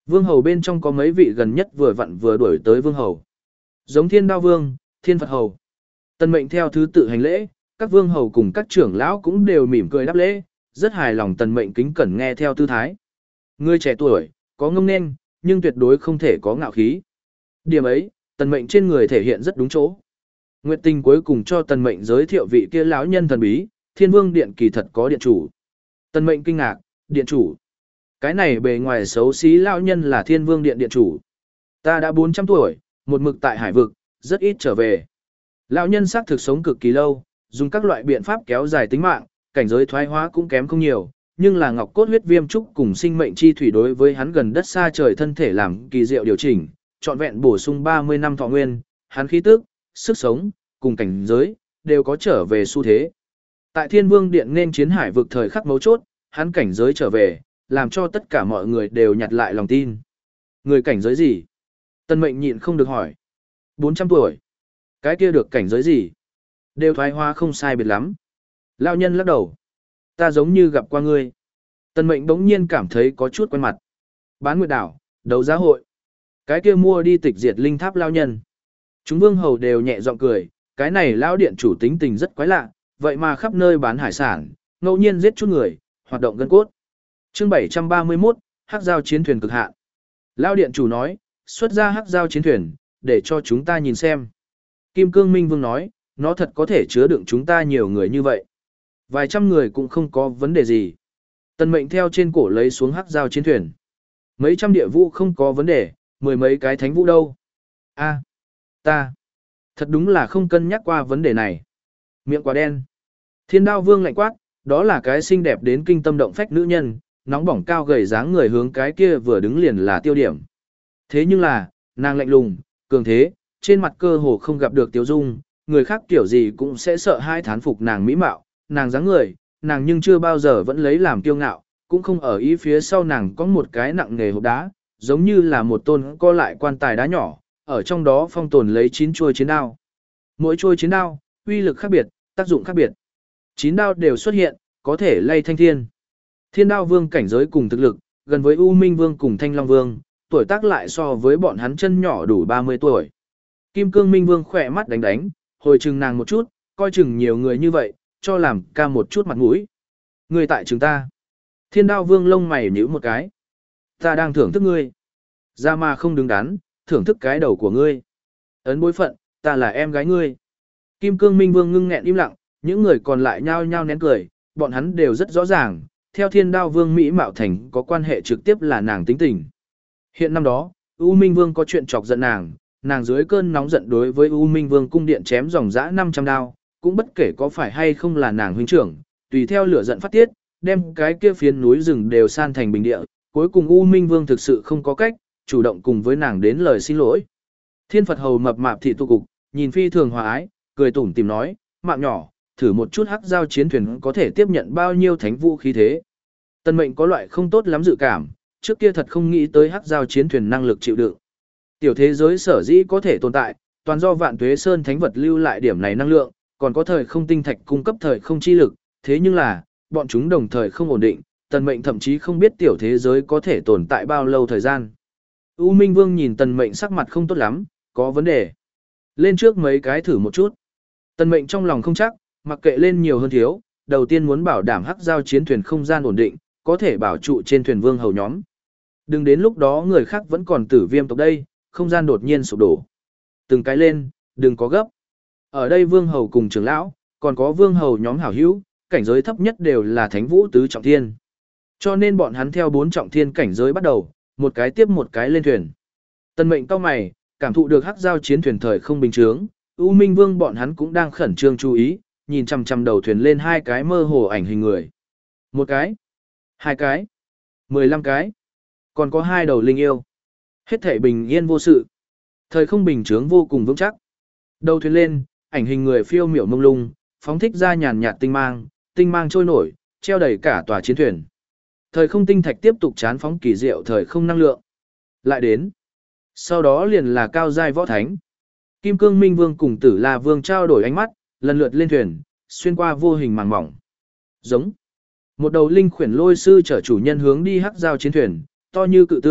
Vương hầu bên trong có mấy vị gần nhất vừa vặn vừa đuổi tới vương hầu. Giống Thiên Đao Vương, Thiên Phật hầu. Tần Mệnh theo thứ tự hành lễ, các vương hầu cùng các trưởng lão cũng đều mỉm cười đáp lễ, rất hài lòng Tần Mệnh kính cẩn nghe theo tư thái. Người trẻ tuổi, có ngông nên, nhưng tuyệt đối không thể có ngạo khí. Điểm ấy, Tần Mệnh trên người thể hiện rất đúng chỗ. Nguyệt Tình cuối cùng cho Tần Mệnh giới thiệu vị kia lão nhân thần bí, Thiên Vương Điện kỳ thật có điện chủ. Tần Mệnh kinh ngạc, điện chủ. Cái này bề ngoài xấu xí lão nhân là Thiên Vương Điện điện chủ. Ta đã bốn trăm tuổi, một mực tại hải vực, rất ít trở về. Lão nhân xác thực sống cực kỳ lâu, dùng các loại biện pháp kéo dài tính mạng, cảnh giới thoái hóa cũng kém không nhiều, nhưng là ngọc cốt huyết viêm trúc cùng sinh mệnh chi thủy đối với hắn gần đất xa trời thân thể làm kỳ diệu điều chỉnh, trọn vẹn bổ sung ba mươi năm thọ nguyên, hắn khí tức, sức sống, cùng cảnh giới, đều có trở về xu thế. Tại Thiên Vương Điện nên chiến hải vực thời khắc mấu chốt, hắn cảnh giới trở về, làm cho tất cả mọi người đều nhặt lại lòng tin. Người cảnh giới gì? Tần Mệnh nhịn không được hỏi. bốn trăm tuổi. Cái kia được cảnh giới gì? Đều thoái hóa không sai biệt lắm. Lão nhân lắc đầu. Ta giống như gặp qua ngươi. Tần Mệnh bỗng nhiên cảm thấy có chút quen mặt. Bán nguyệt đảo, đấu giá hội. Cái kia mua đi tịch diệt linh tháp lão nhân. Chúng vương hầu đều nhẹ giọng cười, cái này lão điện chủ tính tình rất quái lạ, vậy mà khắp nơi bán hải sản, ngẫu nhiên giết chút người, hoạt động gân cốt. Chương bảy trăm ba mươi mốt, Hắc Giao chiến thuyền cực hạn. Lão điện chủ nói, xuất ra Hắc Giao chiến thuyền, để cho chúng ta nhìn xem. Kim Cương Minh Vương nói, nó thật có thể chứa đựng chúng ta nhiều người như vậy. Vài trăm người cũng không có vấn đề gì. Tần Mệnh theo trên cổ lấy xuống Hắc Giao chiến thuyền. Mấy trăm địa vũ không có vấn đề, mười mấy cái thánh vũ đâu. A, ta, thật đúng là không cân nhắc qua vấn đề này. Miệng quá đen. Thiên Đao Vương lạnh quát, đó là cái xinh đẹp đến kinh tâm động phách nữ nhân, nóng bỏng cao gầy dáng người hướng cái kia vừa đứng liền là tiêu điểm. Thế nhưng là, nàng lạnh lùng, cường thế, trên mặt cơ hồ không gặp được tiêu dung, người khác kiểu gì cũng sẽ sợ hai thán phục nàng mỹ mạo, nàng dáng người, nàng nhưng chưa bao giờ vẫn lấy làm kiêu ngạo, cũng không ở ý phía sau nàng có một cái nặng nghề hộp đá, giống như là một tôn co lại quan tài đá nhỏ, ở trong đó phong tồn lấy chín chuôi chiến đao. Mỗi chuôi chiến đao, uy lực khác biệt, tác dụng khác biệt. Chín đao đều xuất hiện, có thể lay thanh thiên. Thiên Đao Vương cảnh giới cùng thực lực, gần với U Minh Vương cùng Thanh Long Vương, tuổi tác lại so với bọn hắn chân nhỏ đủ ba mươi tuổi. Kim Cương Minh Vương khỏe mắt đánh đánh, hồi chừng nàng một chút, coi chừng nhiều người như vậy, cho làm ca một chút mặt mũi. Người tại chúng ta. Thiên Đao Vương lông mày nhíu một cái. Ta đang thưởng thức ngươi. Ra mà không đứng đắn, thưởng thức cái đầu của ngươi. Ấn bối phận, ta là em gái ngươi. Kim Cương Minh Vương ngưng nghẹn im lặng, những người còn lại nhao nhao nén cười, bọn hắn đều rất rõ ràng, theo Thiên Đao Vương Mỹ Mạo Thành có quan hệ trực tiếp là nàng tính tình. Hiện năm đó, U Minh Vương có chuyện chọc giận nàng, nàng dưới cơn nóng giận đối với U Minh Vương cung điện chém dòng dã năm trăm đao, cũng bất kể có phải hay không là nàng huynh trưởng, tùy theo lửa giận phát tiết, đem cái kia phiến núi rừng đều san thành bình địa, cuối cùng U Minh Vương thực sự không có cách, chủ động cùng với nàng đến lời xin lỗi. Thiên Phật hầu mập mạp thị tu cục, nhìn phi thường hòa ái, cười tủm tỉm nói, mạng nhỏ, thử một chút Hắc Giao chiến thuyền có thể tiếp nhận bao nhiêu thánh vũ khí thế. Tần Mệnh có loại không tốt lắm dự cảm, trước kia thật không nghĩ tới Hắc Giao chiến thuyền năng lực chịu đựng. Tiểu thế giới sở dĩ có thể tồn tại, toàn do Vạn Tuế Sơn thánh vật lưu lại điểm này năng lượng, còn có thời không tinh thạch cung cấp thời không chi lực, thế nhưng là, bọn chúng đồng thời không ổn định, Tần Mệnh thậm chí không biết tiểu thế giới có thể tồn tại bao lâu thời gian. U Minh Vương nhìn Tần Mệnh sắc mặt không tốt lắm, có vấn đề. Lên trước mấy cái thử một chút. Tần Mệnh trong lòng không chắc, mặc kệ lên nhiều hơn thiếu, đầu tiên muốn bảo đảm Hắc Giao chiến thuyền không gian ổn định, có thể bảo trụ trên thuyền vương hầu nhóm. Đừng đến lúc đó người khác vẫn còn tử viêm tộc đây, không gian đột nhiên sụp đổ. Từng cái lên, đừng có gấp. Ở đây vương hầu cùng trưởng lão, còn có vương hầu nhóm hảo hữu, cảnh giới thấp nhất đều là thánh vũ tứ trọng thiên. Cho nên bọn hắn theo bốn trọng thiên cảnh giới bắt đầu, một cái tiếp một cái lên thuyền. Tần Mệnh cao mày, cảm thụ được Hắc Giao chiến thuyền thời không bình chướng, U Minh Vương bọn hắn cũng đang khẩn trương chú ý, nhìn chằm chằm đầu thuyền lên hai cái mơ hồ ảnh hình người. Một cái, hai cái, mười lăm cái, còn có hai đầu linh yêu. Hết thảy bình yên vô sự. Thời không bình chướng vô cùng vững chắc. Đầu thuyền lên, ảnh hình người phiêu miểu mông lung, phóng thích ra nhàn nhạt tinh mang, tinh mang trôi nổi, treo đầy cả tòa chiến thuyền. Thời không tinh thạch tiếp tục chán phóng kỳ diệu thời không năng lượng. Lại đến. Sau đó liền là cao giai võ thánh. Kim Cương Minh Vương cùng Tử La Vương trao đổi ánh mắt, lần lượt lên thuyền, xuyên qua vô hình màng mỏng. Giống. Một đầu linh khuyển lôi sư chở chủ nhân hướng đi Hắc Giao chiến thuyền, to như cự tượng,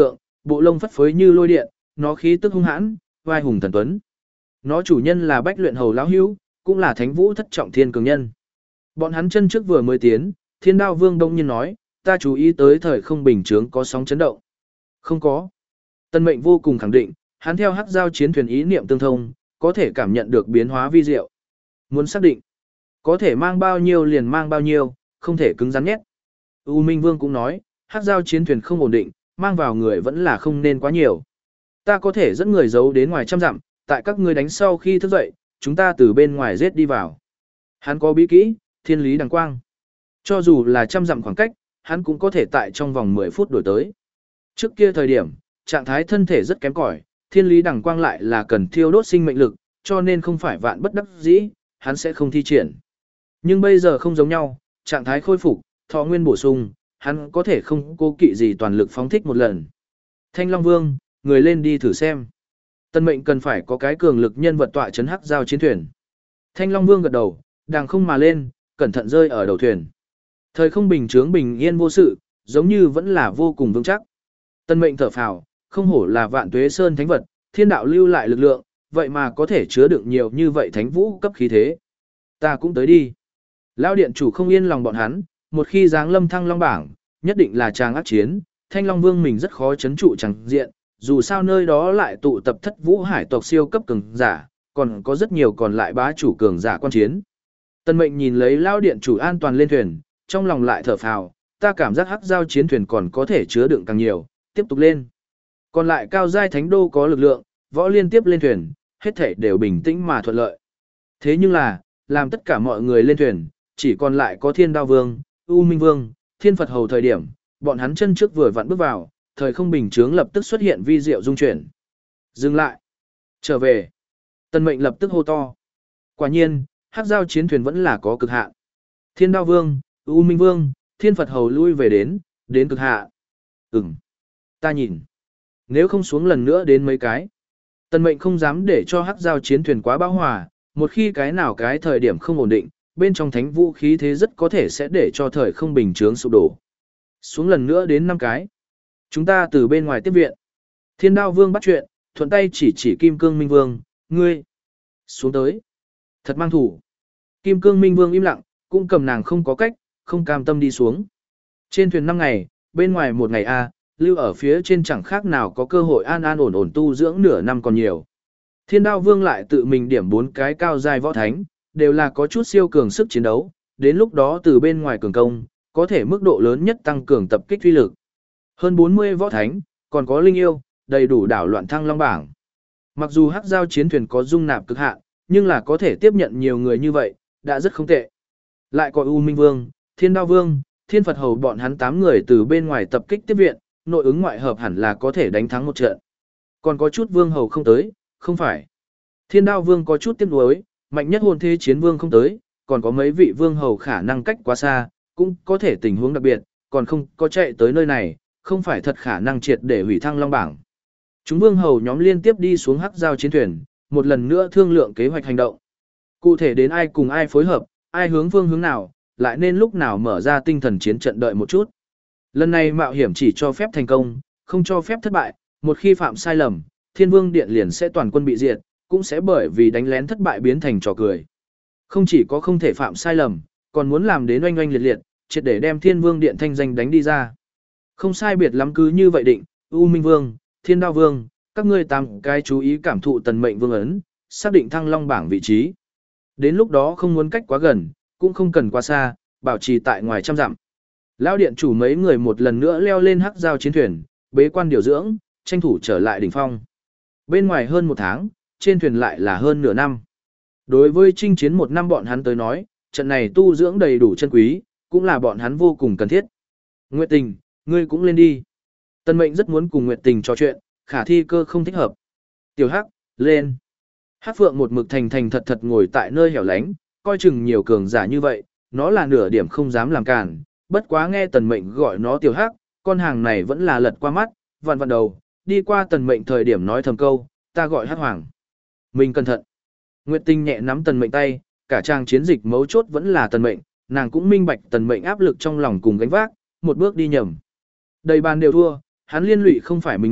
bộ lông phất phới như lôi điện, nó khí tức hung hãn, vai hùng thần tuấn. Nó chủ nhân là Bách Luyện Hầu lão hữu, cũng là Thánh Vũ thất trọng thiên cường nhân. Bọn hắn chân trước vừa mới tiến, Thiên Đao Vương đông nhiên nói, ta chú ý tới thời không bình chướng có sóng chấn động. Không có. Tân Mệnh vô cùng khẳng định, hắn theo hắc giao chiến thuyền ý niệm tương thông, có thể cảm nhận được biến hóa vi diệu. Muốn xác định, có thể mang bao nhiêu liền mang bao nhiêu, không thể cứng rắn nhét. U Minh Vương cũng nói, hắc giao chiến thuyền không ổn định, mang vào người vẫn là không nên quá nhiều. Ta có thể dẫn người giấu đến ngoài trăm dặm, tại các ngươi đánh sau khi thức dậy, chúng ta từ bên ngoài giết đi vào. Hắn có bí kỹ, thiên lý đằng quang. Cho dù là trăm dặm khoảng cách, hắn cũng có thể tại trong vòng mười phút đổi tới. Trước kia thời điểm, trạng thái thân thể rất kém cỏi, thiên lý đằng quang lại là cần thiêu đốt sinh mệnh lực, cho nên không phải vạn bất đắc dĩ, hắn sẽ không thi triển. Nhưng bây giờ không giống nhau, trạng thái khôi phục, thọ nguyên bổ sung, hắn có thể không cố kỵ gì toàn lực phóng thích một lần. Thanh Long Vương, người lên đi thử xem. Tân Mệnh cần phải có cái cường lực nhân vật tọa chấn hắc giao chiến thuyền. Thanh Long Vương gật đầu, đàng không mà lên, cẩn thận rơi ở đầu thuyền. Thời không bình chướng bình yên vô sự, giống như vẫn là vô cùng vững chắc. Tân Mệnh thở phào, không hổ là Vạn Tuế Sơn thánh vật, thiên đạo lưu lại lực lượng, vậy mà có thể chứa đựng nhiều như vậy thánh vũ cấp khí thế. Ta cũng tới đi. Lão điện chủ không yên lòng bọn hắn, một khi giáng lâm thăng long bảng, nhất định là tràng ác chiến, Thanh Long Vương mình rất khó chấn trụ chẳng diện, dù sao nơi đó lại tụ tập thất vũ hải tộc siêu cấp cường giả, còn có rất nhiều còn lại bá chủ cường giả quan chiến. Tân Mệnh nhìn lấy lão điện chủ an toàn lên thuyền, trong lòng lại thở phào, ta cảm giác hắc giao chiến thuyền còn có thể chứa đựng càng nhiều, tiếp tục lên. Còn lại cao giai thánh đô có lực lượng, võ liên tiếp lên thuyền, hết thảy đều bình tĩnh mà thuận lợi. Thế nhưng là, làm tất cả mọi người lên thuyền, chỉ còn lại có Thiên Đao Vương, U Minh Vương, Thiên Phật Hầu thời điểm, bọn hắn chân trước vừa vặn bước vào, thời không bình chướng lập tức xuất hiện vi diệu dung chuyển. Dừng lại. Trở về. Tân Mệnh lập tức hô to. Quả nhiên, hắc giao chiến thuyền vẫn là có cực hạn. Thiên Đao Vương, U Minh Vương, Thiên Phật Hầu lui về đến, đến cực hạn. Ừm. Ta nhìn. Nếu không xuống lần nữa đến mấy cái. Tân Mệnh không dám để cho hắc giao chiến thuyền quá bão hòa, một khi cái nào cái thời điểm không ổn định, bên trong thánh vũ khí thế rất có thể sẽ để cho thời không bình chướng sụp đổ. Xuống lần nữa đến năm cái. Chúng ta từ bên ngoài tiếp viện. Thiên Đao Vương bắt chuyện, thuận tay chỉ chỉ Kim Cương Minh Vương, ngươi. Xuống tới. Thật mang thủ. Kim Cương Minh Vương im lặng, cũng cầm nàng không có cách, không cam tâm đi xuống. Trên thuyền năm ngày, bên ngoài một ngày A, lưu ở phía trên chẳng khác nào có cơ hội an an ổn ổn tu dưỡng nửa năm còn nhiều. Thiên Đao Vương lại tự mình điểm bốn cái cao giai võ thánh, đều là có chút siêu cường sức chiến đấu, đến lúc đó từ bên ngoài cường công, có thể mức độ lớn nhất tăng cường tập kích uy lực. Hơn bốn mươi võ thánh, còn có linh yêu, đầy đủ đảo loạn thăng long bảng. Mặc dù hắc giao chiến thuyền có dung nạp cực hạn, nhưng là có thể tiếp nhận nhiều người như vậy, đã rất không tệ. Lại có U Minh Vương, Thiên Đao Vương, Thiên Phật Hầu bọn hắn tám người từ bên ngoài tập kích tiếp viện, nội ứng ngoại hợp hẳn là có thể đánh thắng một trận. Còn có chút vương hầu không tới, không phải. Thiên Đao Vương có chút tiếc nuối, mạnh nhất hồn thế chiến vương không tới, còn có mấy vị vương hầu khả năng cách quá xa, cũng có thể tình huống đặc biệt, còn không có chạy tới nơi này, không phải thật khả năng triệt để hủy thăng long bảng. Chúng vương hầu nhóm liên tiếp đi xuống hắc giao chiến thuyền, một lần nữa thương lượng kế hoạch hành động. Cụ thể đến ai cùng ai phối hợp, ai hướng phương hướng nào, lại nên lúc nào mở ra tinh thần chiến trận đợi một chút. Lần này mạo hiểm chỉ cho phép thành công, không cho phép thất bại, một khi phạm sai lầm, Thiên Vương Điện liền sẽ toàn quân bị diệt, cũng sẽ bởi vì đánh lén thất bại biến thành trò cười. Không chỉ có không thể phạm sai lầm, còn muốn làm đến oanh oanh liệt liệt, triệt để đem Thiên Vương Điện thanh danh đánh đi ra. Không sai biệt lắm cứ như vậy định, U Minh Vương, Thiên Đao Vương, các ngươi tám cái chú ý cảm thụ tần mệnh vương ấn, xác định thăng long bảng vị trí. Đến lúc đó không muốn cách quá gần, cũng không cần quá xa, bảo trì tại ngoài trăm dặm. Lão điện chủ mấy người một lần nữa leo lên hắc giao chiến thuyền, bế quan điều dưỡng, tranh thủ trở lại đỉnh phong. Bên ngoài hơn một tháng, trên thuyền lại là hơn nửa năm. Đối với chinh chiến một năm bọn hắn tới nói, trận này tu dưỡng đầy đủ chân quý, cũng là bọn hắn vô cùng cần thiết. Nguyệt Tình, ngươi cũng lên đi. Tân Mệnh rất muốn cùng Nguyệt Tình trò chuyện, khả thi cơ không thích hợp. Tiểu Hắc, lên. Hắc Phượng một mực thành thành thật thật ngồi tại nơi hẻo lánh, coi chừng nhiều cường giả như vậy, nó là nửa điểm không dám làm cản. Bất quá nghe Tần Mệnh gọi nó Tiểu Hắc, con hàng này vẫn là lật qua mắt, vặn vặn đầu, đi qua Tần Mệnh thời điểm nói thầm câu, ta gọi Hắc Hoàng. Mình cẩn thận. Nguyệt Tình nhẹ nắm Tần Mệnh tay, cả trang chiến dịch mấu chốt vẫn là Tần Mệnh, nàng cũng minh bạch Tần Mệnh áp lực trong lòng cùng gánh vác, một bước đi nhầm. Đầy bàn đều thua, hắn liên lụy không phải mình mệnh,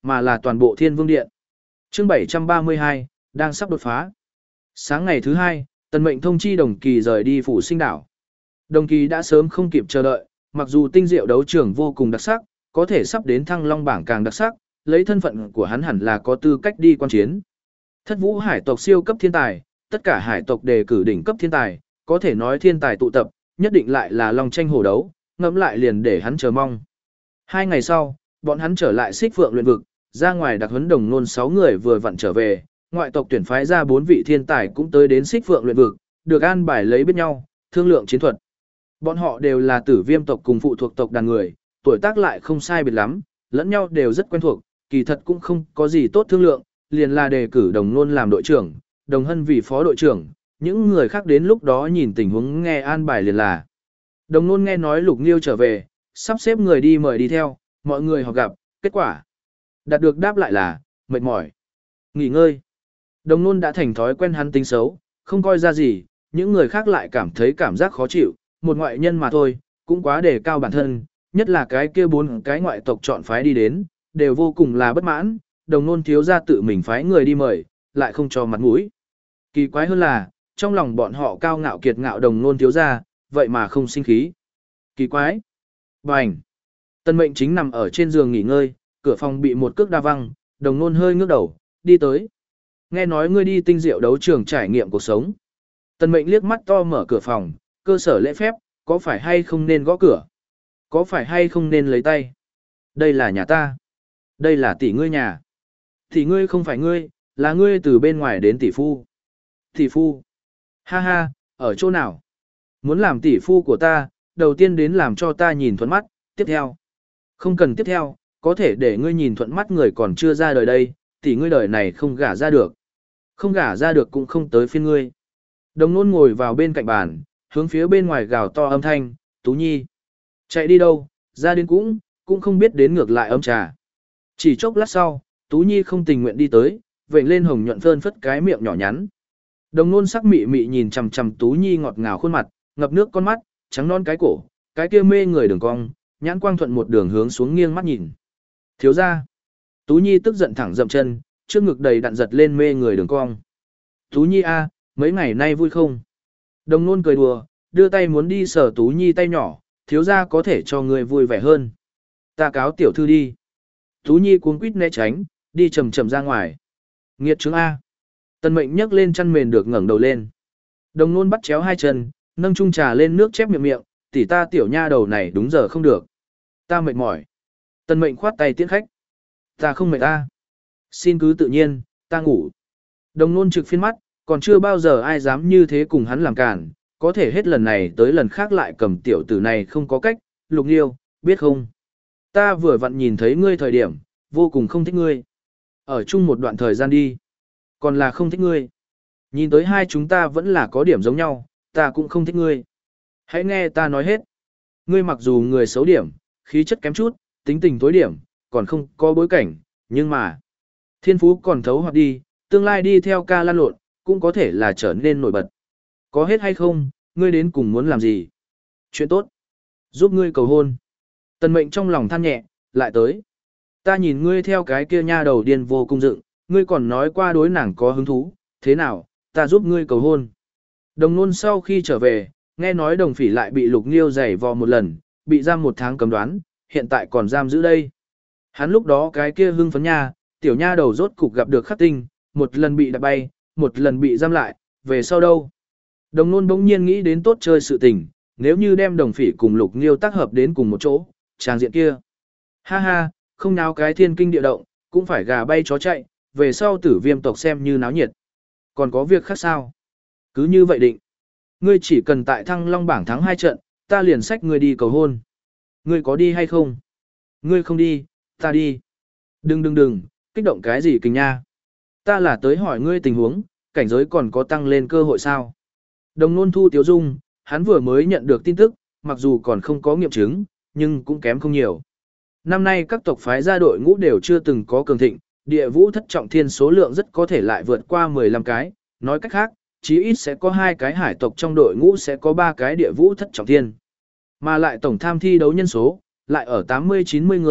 mà là toàn bộ Thiên Vương Điện. Chương bảy trăm ba mươi hai, đang sắp đột phá. Sáng ngày thứ hai, Tần Mệnh thông chi Đồng Kỳ rời đi phủ Sinh đảo. Đồng Kỳ đã sớm không kịp chờ đợi, mặc dù tinh diệu đấu trường vô cùng đặc sắc, có thể sắp đến Thăng Long bảng càng đặc sắc, lấy thân phận của hắn hẳn là có tư cách đi quan chiến. Thất Vũ hải tộc siêu cấp thiên tài, tất cả hải tộc đề cử đỉnh cấp thiên tài, có thể nói thiên tài tụ tập, nhất định lại là long tranh hổ đấu, ngẫm lại liền để hắn chờ mong. Hai ngày sau, bọn hắn trở lại Xích Phượng luyện vực, ra ngoài đặc huấn Đồng Nôn sáu người vừa vặn trở về, ngoại tộc tuyển phái ra bốn vị thiên tài cũng tới đến Xích Phượng luyện vực, được an bài lấy biết nhau, thương lượng chiến thuật. Bọn họ đều là Tử Viêm tộc cùng phụ thuộc tộc đàn người, tuổi tác lại không sai biệt lắm, lẫn nhau đều rất quen thuộc, kỳ thật cũng không có gì tốt thương lượng, liền là đề cử Đồng Nôn làm đội trưởng, Đồng Hân vì phó đội trưởng, những người khác đến lúc đó nhìn tình huống nghe an bài liền là. Đồng Nôn nghe nói Lục Nghiêu trở về, sắp xếp người đi mời đi theo, mọi người họp gặp, kết quả đạt được đáp lại là mệt mỏi, nghỉ ngơi. Đồng Nôn đã thành thói quen hắn tính xấu, không coi ra gì, những người khác lại cảm thấy cảm giác khó chịu, một ngoại nhân mà thôi, cũng quá đề cao bản thân, nhất là cái kia bốn cái ngoại tộc chọn phái đi đến, đều vô cùng là bất mãn, Đồng Nôn thiếu ra tự mình phái người đi mời, lại không cho mặt mũi. Kỳ quái hơn là, trong lòng bọn họ cao ngạo kiệt ngạo Đồng Nôn thiếu ra, vậy mà không sinh khí. Kỳ quái. Bành. Tần Mệnh chính nằm ở trên giường nghỉ ngơi, cửa phòng bị một cước đa văng, Đồng Nôn hơi ngước đầu, đi tới. Nghe nói ngươi đi tinh diệu đấu trường trải nghiệm cuộc sống. Tần Mệnh liếc mắt to mở cửa phòng, cơ sở lễ phép, có phải hay không nên gõ cửa? Có phải hay không nên lấy tay? Đây là nhà ta. Đây là tỷ ngươi nhà. Tỷ ngươi không phải ngươi, là ngươi từ bên ngoài đến tỷ phu. Tỷ phu. Ha ha, ở chỗ nào? Muốn làm tỷ phu của ta, đầu tiên đến làm cho ta nhìn thuận mắt, tiếp theo. Không cần tiếp theo, có thể để ngươi nhìn thuận mắt người còn chưa ra đời đây, tỷ ngươi đời này không gả ra được. Không gả ra được cũng không tới phiên ngươi. Đồng Nôn ngồi vào bên cạnh bàn, hướng phía bên ngoài gào to âm thanh, Tú Nhi. Chạy đi đâu, ra đến cũng, cũng không biết đến ngược lại ấm trà. Chỉ chốc lát sau, Tú Nhi không tình nguyện đi tới, vểnh lên hồng nhuận phơn phất cái miệng nhỏ nhắn. Đồng Nôn sắc mị mị nhìn chằm chằm Tú Nhi ngọt ngào khuôn mặt, ngập nước con mắt, trắng non cái cổ, cái kia mê người đường cong, nhãn quang thuận một đường hướng xuống nghiêng mắt nhìn. Thiếu gia. Tú Nhi tức giận thẳng dậm chân, trước ngực đầy đặn giật lên mê người đường cong. Tú Nhi a, mấy ngày nay vui không? Đồng Nôn cười đùa, đưa tay muốn đi sờ Tú Nhi tay nhỏ, thiếu gia có thể cho người vui vẻ hơn. Ta cáo tiểu thư đi. Tú Nhi cuống quýt né tránh, đi chậm chậm ra ngoài. Nghiệt chứng a. Tần Mệnh nhấc lên chăn mền được ngẩng đầu lên. Đồng Nôn bắt chéo hai chân, nâng chung trà lên nước chép miệng miệng, tỷ ta tiểu nha đầu này đúng giờ không được. Ta mệt mỏi. Tần Mệnh khoát tay tiễn khách. Ta không mệt ta. Xin cứ tự nhiên, ta ngủ. Đồng Nôn trực phiên mắt, còn chưa bao giờ ai dám như thế cùng hắn làm cản, có thể hết lần này tới lần khác lại cầm tiểu tử này không có cách, Lục Nghiêu, biết không? Ta vừa vặn nhìn thấy ngươi thời điểm, vô cùng không thích ngươi. Ở chung một đoạn thời gian đi. Còn là không thích ngươi. Nhìn tới hai chúng ta vẫn là có điểm giống nhau, ta cũng không thích ngươi. Hãy nghe ta nói hết. Ngươi mặc dù người xấu điểm, khí chất kém chút, tính tình tối điểm, còn không có bối cảnh, nhưng mà thiên phú còn thấu hoặc đi, tương lai đi theo ca lan lộn, cũng có thể là trở nên nổi bật. Có hết hay không, ngươi đến cùng muốn làm gì? Chuyện tốt. Giúp ngươi cầu hôn. Tần Mệnh trong lòng than nhẹ, lại tới. Ta nhìn ngươi theo cái kia nha đầu điên vô cung dựng, ngươi còn nói qua đối nàng có hứng thú, thế nào, ta giúp ngươi cầu hôn. Đồng Nôn sau khi trở về, nghe nói Đồng Phỉ lại bị Lục Nghiêu giày vò một lần, bị giam một tháng cấm đoán, hiện tại còn giam giữ đây. Hắn lúc đó cái kia hưng phấn nha, tiểu nha đầu rốt cục gặp được khắc tinh, một lần bị đạp bay, một lần bị giam lại, về sau đâu. Đồng Nôn bỗng nhiên nghĩ đến tốt chơi sự tình, nếu như đem Đồng Phỉ cùng Lục Nghiêu tác hợp đến cùng một chỗ, tràng diện kia. Ha ha, không náo cái thiên kinh địa động, cũng phải gà bay chó chạy, về sau Tử Viêm tộc xem như náo nhiệt. Còn có việc khác sao? Cứ như vậy định. Ngươi chỉ cần tại Thăng Long bảng thắng hai trận, ta liền xách ngươi đi cầu hôn. Ngươi có đi hay không? Ngươi không đi, ta đi. Đừng đừng đừng, kích động cái gì kình nha. Ta là tới hỏi ngươi tình huống, cảnh giới còn có tăng lên cơ hội sao? Đồng Nôn thu tiếu dung, hắn vừa mới nhận được tin tức, mặc dù còn không có nghiệm chứng, nhưng cũng kém không nhiều. Năm nay các tộc phái ra đội ngũ đều chưa từng có cường thịnh, địa vũ thất trọng thiên số lượng rất có thể lại vượt qua mười lăm cái, nói cách khác, chí ít sẽ có hai cái hải tộc trong đội ngũ sẽ có ba cái địa vũ thất trọng thiên. Mà lại tổng tham thi đấu nhân số, lại ở tám mươi chín mươi người,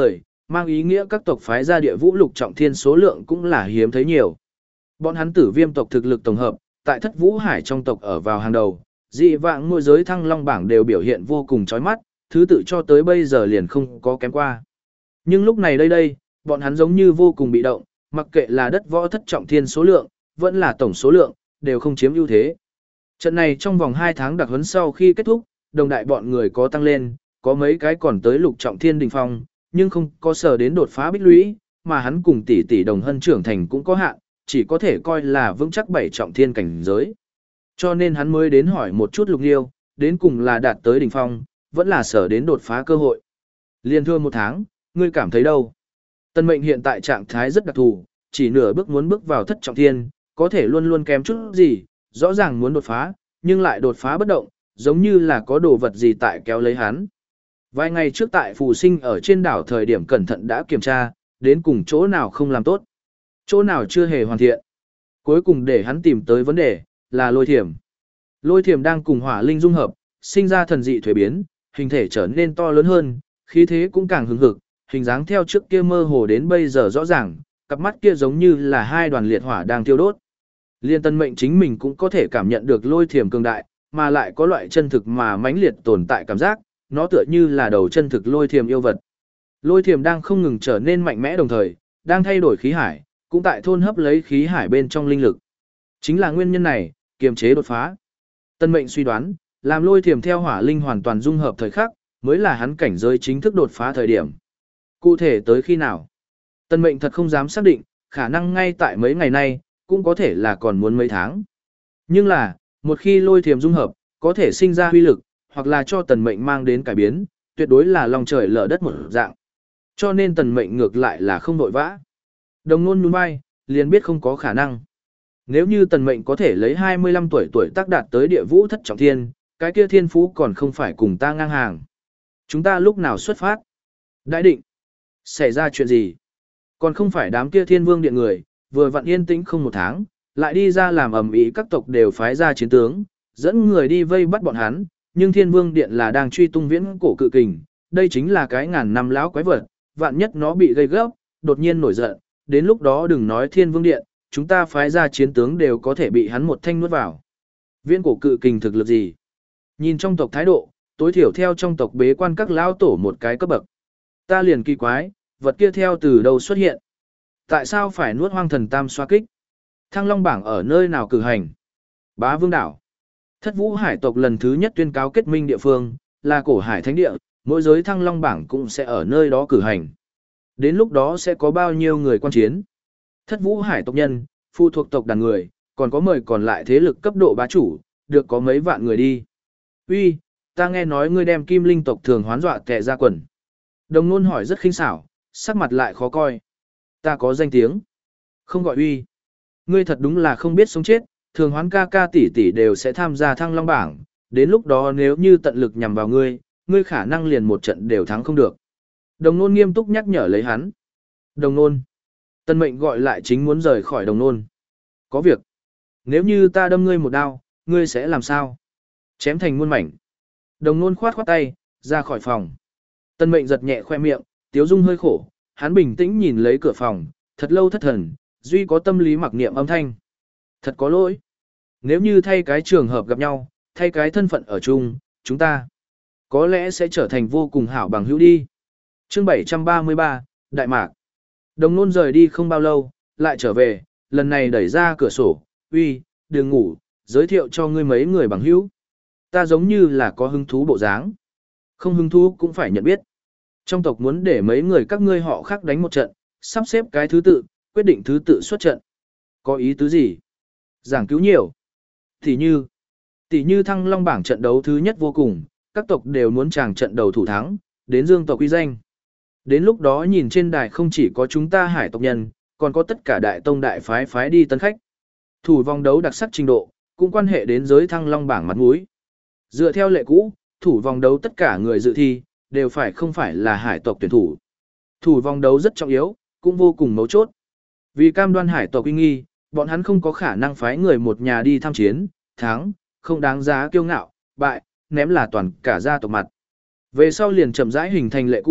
Mang ý nghĩa các tộc phái ra địa vũ lục trọng thiên số lượng cũng là hiếm thấy nhiều. Bọn hắn Tử Viêm tộc thực lực tổng hợp, tại Thất Vũ Hải trong tộc ở vào hàng đầu, dị vãng môi giới Thăng Long bảng đều biểu hiện vô cùng chói mắt, thứ tự cho tới bây giờ liền không có kém qua. Nhưng lúc này đây đây, bọn hắn giống như vô cùng bị động, mặc kệ là đất võ thất trọng thiên số lượng, vẫn là tổng số lượng, đều không chiếm ưu thế. Trận này trong vòng hai tháng đặc huấn sau khi kết thúc, đồng đại bọn người có tăng lên, có mấy cái còn tới lục trọng thiên đỉnh phong, nhưng không có sở đến đột phá bích lũy, mà hắn cùng tỷ tỷ đồng hân trưởng thành cũng có hạn, chỉ có thể coi là vững chắc bảy trọng thiên cảnh giới. Cho nên hắn mới đến hỏi một chút Lục Liêu, đến cùng là đạt tới đỉnh phong, vẫn là sở đến đột phá cơ hội. Liên thưa một tháng, ngươi cảm thấy đâu? Tân mệnh hiện tại trạng thái rất đặc thù, chỉ nửa bước muốn bước vào thất trọng thiên, có thể luôn luôn kém chút gì, rõ ràng muốn đột phá, nhưng lại đột phá bất động, giống như là có đồ vật gì tại kéo lấy hắn. Vài ngày trước tại Phù Sinh ở trên đảo thời điểm cẩn thận đã kiểm tra, đến cùng chỗ nào không làm tốt, chỗ nào chưa hề hoàn thiện. Cuối cùng để hắn tìm tới vấn đề, là lôi thiểm. Lôi thiểm đang cùng hỏa linh dung hợp, sinh ra thần dị thuế biến, hình thể trở nên to lớn hơn, khí thế cũng càng hứng hực, hình dáng theo trước kia mơ hồ đến bây giờ rõ ràng, cặp mắt kia giống như là hai đoàn liệt hỏa đang thiêu đốt. Liên Tân Mệnh chính mình cũng có thể cảm nhận được lôi thiểm cường đại, mà lại có loại chân thực mà mãnh liệt tồn tại cảm giác, nó tựa như là đầu chân thực lôi thiểm yêu vật. Lôi thiểm đang không ngừng trở nên mạnh mẽ đồng thời, đang thay đổi khí hải, cũng tại thôn hấp lấy khí hải bên trong linh lực. Chính là nguyên nhân này, kiềm chế đột phá. Tân Mệnh suy đoán, làm lôi thiểm theo hỏa linh hoàn toàn dung hợp thời khắc, mới là hắn cảnh giới chính thức đột phá thời điểm. Cụ thể tới khi nào? Tân Mệnh thật không dám xác định, khả năng ngay tại mấy ngày nay, cũng có thể là còn muốn mấy tháng. Nhưng là, một khi lôi thiểm dung hợp, có thể sinh ra huy lực, hoặc là cho Tần Mệnh mang đến cải biến, tuyệt đối là lòng trời lở đất một dạng. Cho nên Tần Mệnh ngược lại là không nội vã. Đồng Nôn nhún vai, liền biết không có khả năng. Nếu như Tần Mệnh có thể lấy hai mươi lăm tuổi tuổi tác đạt tới địa vũ thất trọng thiên, cái kia thiên phú còn không phải cùng ta ngang hàng. Chúng ta lúc nào xuất phát? Đại định. Xảy ra chuyện gì? Còn không phải đám kia thiên vương điện người, vừa vặn yên tĩnh không một tháng, lại đi ra làm ầm ĩ, các tộc đều phái ra chiến tướng, dẫn người đi vây bắt bọn hắn, nhưng thiên vương điện là đang truy tung viễn cổ cự kình, đây chính là cái ngàn năm lão quái vật, vạn nhất nó bị gây gấp, đột nhiên nổi giận, đến lúc đó đừng nói thiên vương điện, chúng ta phái ra chiến tướng đều có thể bị hắn một thanh nuốt vào. Viễn cổ cự kình thực lực gì? Nhìn trong tộc thái độ, tối thiểu theo trong tộc bế quan các lão tổ một cái cấp bậc. Ta liền kỳ quái, vật kia theo từ đâu xuất hiện? Tại sao phải nuốt hoang thần tam xoa kích? Thăng Long bảng ở nơi nào cử hành? Bá Vương đảo. Thất Vũ Hải tộc lần thứ nhất tuyên cáo kết minh địa phương, là cổ hải thánh địa, mỗi giới Thăng Long bảng cũng sẽ ở nơi đó cử hành. Đến lúc đó sẽ có bao nhiêu người quan chiến? Thất Vũ Hải tộc nhân, phụ thuộc tộc đàn người, còn có mời còn lại thế lực cấp độ bá chủ, được có mấy vạn người đi. Uy, ta nghe nói ngươi đem Kim Linh tộc thường hoán dọa tè ra quần. Đồng Nôn hỏi rất khinh xảo, sắc mặt lại khó coi. Ta có danh tiếng. Không gọi uy. Ngươi thật đúng là không biết sống chết, thường hoán ca ca tỷ tỷ đều sẽ tham gia Thăng Long bảng, đến lúc đó nếu như tận lực nhằm vào ngươi, ngươi khả năng liền một trận đều thắng không được. Đồng Nôn nghiêm túc nhắc nhở lấy hắn. Đồng Nôn. Tân Mệnh gọi lại chính muốn rời khỏi Đồng Nôn. Có việc. Nếu như ta đâm ngươi một đao, ngươi sẽ làm sao? Chém thành muôn mảnh. Đồng Nôn khoát khoát tay, ra khỏi phòng. Tân Mệnh giật nhẹ khoe miệng, Tiếu Dung hơi khổ, hắn bình tĩnh nhìn lấy cửa phòng, thật lâu thất thần, duy có tâm lý mặc niệm âm thanh. Thật có lỗi. Nếu như thay cái trường hợp gặp nhau, thay cái thân phận ở chung, chúng ta có lẽ sẽ trở thành vô cùng hảo bằng hữu đi. Chương bảy trăm ba mươi ba, Đại Mạc. Đồng Nôn rời đi không bao lâu, lại trở về, lần này đẩy ra cửa sổ, uy, đừng ngủ, giới thiệu cho ngươi mấy người bằng hữu. Ta giống như là có hứng thú bộ dáng. Không hứng thú cũng phải nhận biết. Trong tộc muốn để mấy người các ngươi họ khác đánh một trận, sắp xếp cái thứ tự, quyết định thứ tự xuất trận. Có ý tứ gì? Giảng cứu nhiều. Tỷ như, tỷ như Thăng Long bảng trận đấu thứ nhất vô cùng, các tộc đều muốn chàng trận đầu thủ thắng, đến dương tộc uy danh. Đến lúc đó nhìn trên đài không chỉ có chúng ta hải tộc nhân, còn có tất cả đại tông đại phái phái đi tân khách. Thủ vòng đấu đặc sắc trình độ, cũng quan hệ đến giới Thăng Long bảng mặt mũi. Dựa theo lệ cũ, thủ vòng đấu tất cả người dự thi, đều phải không phải là hải tộc tuyển thủ. Thủ vòng đấu rất trọng yếu, cũng vô cùng mấu chốt. Vì cam đoan hải tộc uy nghi, bọn hắn không có khả năng phái người một nhà đi tham chiến, thắng, không đáng giá kiêu ngạo, bại, ném là toàn cả gia tộc mặt. Về sau liền chậm rãi hình thành lệ cũ,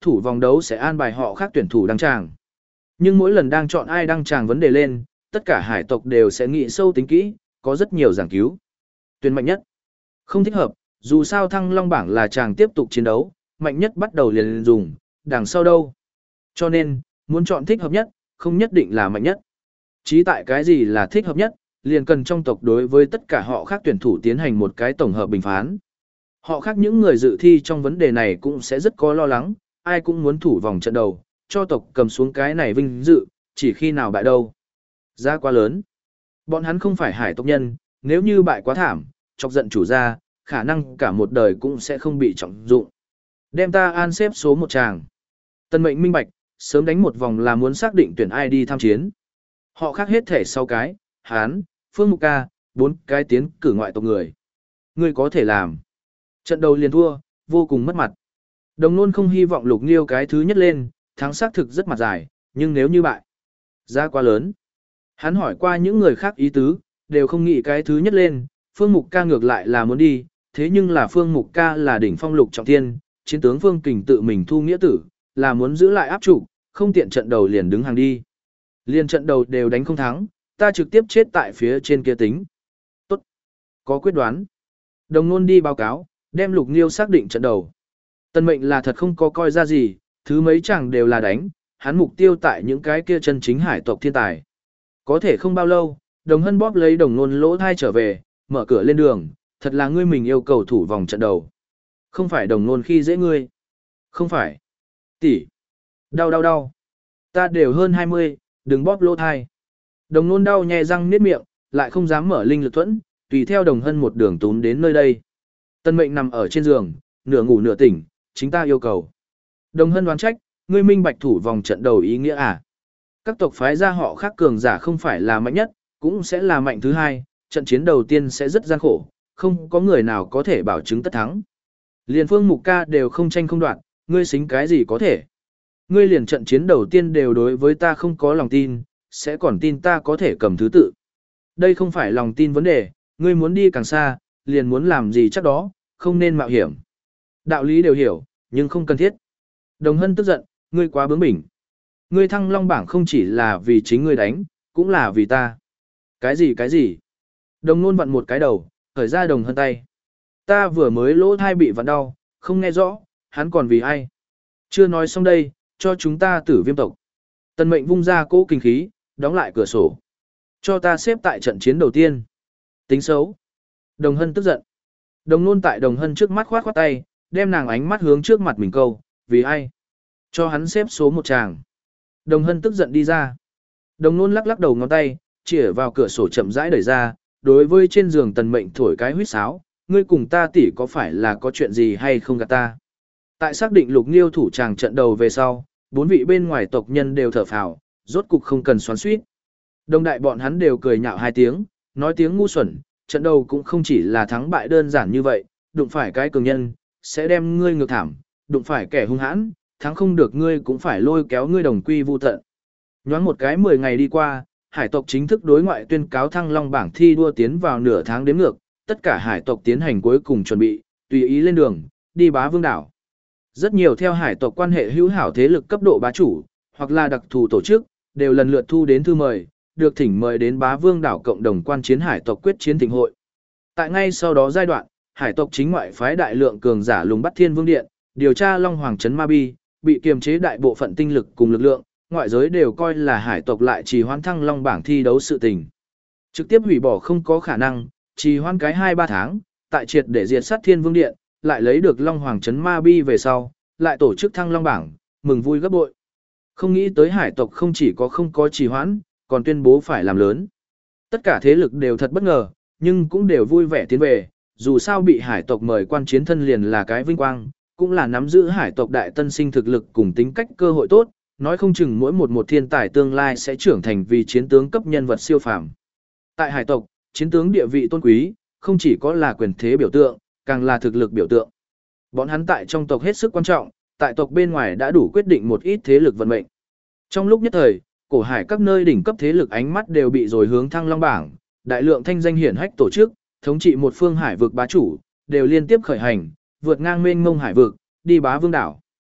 thủ vòng đấu sẽ an bài họ khác tuyển thủ đăng tràng. Nhưng mỗi lần đang chọn ai đăng tràng vấn đề lên, tất cả hải tộc đều sẽ nghĩ sâu tính kỹ, có rất nhiều giảng cứu. Tuyển mạnh nhất. Không thích hợp, dù sao Thăng Long bảng là chàng tiếp tục chiến đấu, mạnh nhất bắt đầu liền, liền dùng, đằng sau đâu. Cho nên, muốn chọn thích hợp nhất, không nhất định là mạnh nhất. Chí tại cái gì là thích hợp nhất, liền cần trong tộc đối với tất cả họ khác tuyển thủ tiến hành một cái tổng hợp bình phán. Họ khác những người dự thi trong vấn đề này cũng sẽ rất có lo lắng, ai cũng muốn thủ vòng trận đầu, cho tộc cầm xuống cái này vinh dự, chỉ khi nào bại đâu. Giá quá lớn. Bọn hắn không phải hải tộc nhân, nếu như bại quá thảm, chọc giận chủ gia, khả năng cả một đời cũng sẽ không bị trọng dụng. Đem ta an xếp số một tràng. Tân mệnh minh bạch, sớm đánh một vòng là muốn xác định tuyển ai đi tham chiến. Họ khác hết thể sau cái, Hán, Phương Mục Ca, bốn cái tiến cử ngoại tộc người. Ngươi có thể làm. Trận đầu liền thua, vô cùng mất mặt. Đồng Nôn không hy vọng Lục Nghiêu cái thứ nhất lên, thắng xác thực rất mặt dài, nhưng nếu như bại, giá quá lớn. Hắn hỏi qua những người khác ý tứ, đều không nghĩ cái thứ nhất lên, Phương Mục Ca ngược lại là muốn đi, thế nhưng là Phương Mục Ca là đỉnh phong lục trọng thiên, chiến tướng Phương Kình tự mình thu nghĩa tử, là muốn giữ lại áp trụ, không tiện trận đầu liền đứng hàng đi. Liên trận đầu đều đánh không thắng, ta trực tiếp chết tại phía trên kia tính. Tốt. Có quyết đoán. Đồng Nôn đi báo cáo, đem Lục Nghiêu xác định trận đầu. Tân mệnh là thật không có coi ra gì, thứ mấy chẳng đều là đánh, hắn mục tiêu tại những cái kia chân chính hải tộc thiên tài. Có thể không bao lâu, Đồng Hân bóp lấy Đồng Nôn lỗ thai trở về, mở cửa lên đường, thật là ngươi mình yêu cầu thủ vòng trận đầu. Không phải Đồng Nôn khi dễ ngươi. Không phải. Tỷ. Đau đau đau. Ta đều hơn hai mươi, đừng bóp lỗ thai. Đồng Nôn đau nhè răng niết miệng, lại không dám mở linh lực thuẫn, tùy theo Đồng Hân một đường túm đến nơi đây. Tân mệnh nằm ở trên giường, nửa ngủ nửa tỉnh, chính ta yêu cầu. Đồng Hân đoán trách, ngươi minh bạch thủ vòng trận đầu ý nghĩa à? Các tộc phái ra họ khác cường giả không phải là mạnh nhất, cũng sẽ là mạnh thứ hai, trận chiến đầu tiên sẽ rất gian khổ, không có người nào có thể bảo chứng tất thắng. Liền Phương Mục Ca đều không tranh không đoạt, ngươi xính cái gì có thể? Ngươi liền trận chiến đầu tiên đều đối với ta không có lòng tin, sẽ còn tin ta có thể cầm thứ tự. Đây không phải lòng tin vấn đề, ngươi muốn đi càng xa, liền muốn làm gì chắc đó, không nên mạo hiểm. Đạo lý đều hiểu, nhưng không cần thiết. Đồng Hân tức giận, ngươi quá bướng bỉnh. Ngươi Thăng Long bảng không chỉ là vì chính ngươi đánh, cũng là vì ta. Cái gì cái gì? Đồng Nôn vặn một cái đầu, khởi ra Đồng Hân tay. Ta vừa mới lỗ thai bị vặn đau, không nghe rõ, hắn còn vì ai? Chưa nói xong đây, cho chúng ta tử viêm tộc. Tần mệnh vung ra cỗ kinh khí, đóng lại cửa sổ. Cho ta xếp tại trận chiến đầu tiên. Tính xấu. Đồng Hân tức giận. Đồng Nôn tại Đồng Hân trước mắt khoát khoát tay, đem nàng ánh mắt hướng trước mặt mình câu, vì ai? Cho hắn xếp số một tràng. Đồng Hân tức giận đi ra. Đồng Nôn lắc lắc đầu ngón tay, chĩa vào cửa sổ chậm rãi đẩy ra, đối với trên giường Tần mệnh thổi cái huýt sáo, ngươi cùng ta tỷ có phải là có chuyện gì hay không gạt ta? Tại xác định Lục Nghiêu thủ tràng trận đầu về sau, bốn vị bên ngoài tộc nhân đều thở phào, rốt cục không cần xoắn xuýt. Đồng đại bọn hắn đều cười nhạo hai tiếng, nói tiếng ngu xuẩn, trận đầu cũng không chỉ là thắng bại đơn giản như vậy, đụng phải cái cường nhân, sẽ đem ngươi ngược thảm, đụng phải kẻ hung hãn, thắng không được ngươi cũng phải lôi kéo ngươi đồng quy vu tận. Nhoáng một cái mười ngày đi qua, hải tộc chính thức đối ngoại tuyên cáo Thăng Long bảng thi đua tiến vào nửa tháng đếm ngược, tất cả hải tộc tiến hành cuối cùng chuẩn bị, tùy ý lên đường, đi Bá Vương đảo. Rất nhiều theo hải tộc quan hệ hữu hảo thế lực cấp độ bá chủ, hoặc là đặc thù tổ chức, đều lần lượt thu đến thư mời, được thỉnh mời đến Bá Vương đảo cộng đồng quan chiến hải tộc quyết chiến thịnh hội. Tại ngay sau đó giai đoạn, hải tộc chính ngoại phái đại lượng cường giả lùng bắt Thiên Vương Điện, điều tra Long Hoàng trấn Ma Bi, bị kiềm chế đại bộ phận tinh lực cùng lực lượng, ngoại giới đều coi là hải tộc lại trì hoãn Thăng Long bảng thi đấu sự tình. Trực tiếp hủy bỏ không có khả năng, trì hoãn cái hai ba tháng, tại triệt để diệt sát Thiên Vương Điện, lại lấy được Long Hoàng trấn Ma Bi về sau, lại tổ chức Thăng Long bảng, mừng vui gấp bội. Không nghĩ tới hải tộc không chỉ có không có trì hoãn, còn tuyên bố phải làm lớn. Tất cả thế lực đều thật bất ngờ, nhưng cũng đều vui vẻ tiến về, dù sao bị hải tộc mời quan chiến thân liền là cái vinh quang, cũng là nắm giữ hải tộc đại tân sinh thực lực cùng tính cách cơ hội tốt, nói không chừng mỗi một một thiên tài tương lai sẽ trưởng thành vì chiến tướng cấp nhân vật siêu phàm. Tại hải tộc, chiến tướng địa vị tôn quý, không chỉ có là quyền thế biểu tượng, càng là thực lực biểu tượng. Bọn hắn tại trong tộc hết sức quan trọng, tại tộc bên ngoài đã đủ quyết định một ít thế lực vận mệnh. Trong lúc nhất thời, cổ hải các nơi đỉnh cấp thế lực ánh mắt đều bị rồi hướng Thăng Long bảng, đại lượng thanh danh hiển hách tổ chức, thống trị một phương hải vực bá chủ, đều liên tiếp khởi hành, vượt ngang mênh mông hải vực, đi Bá Vương đảo.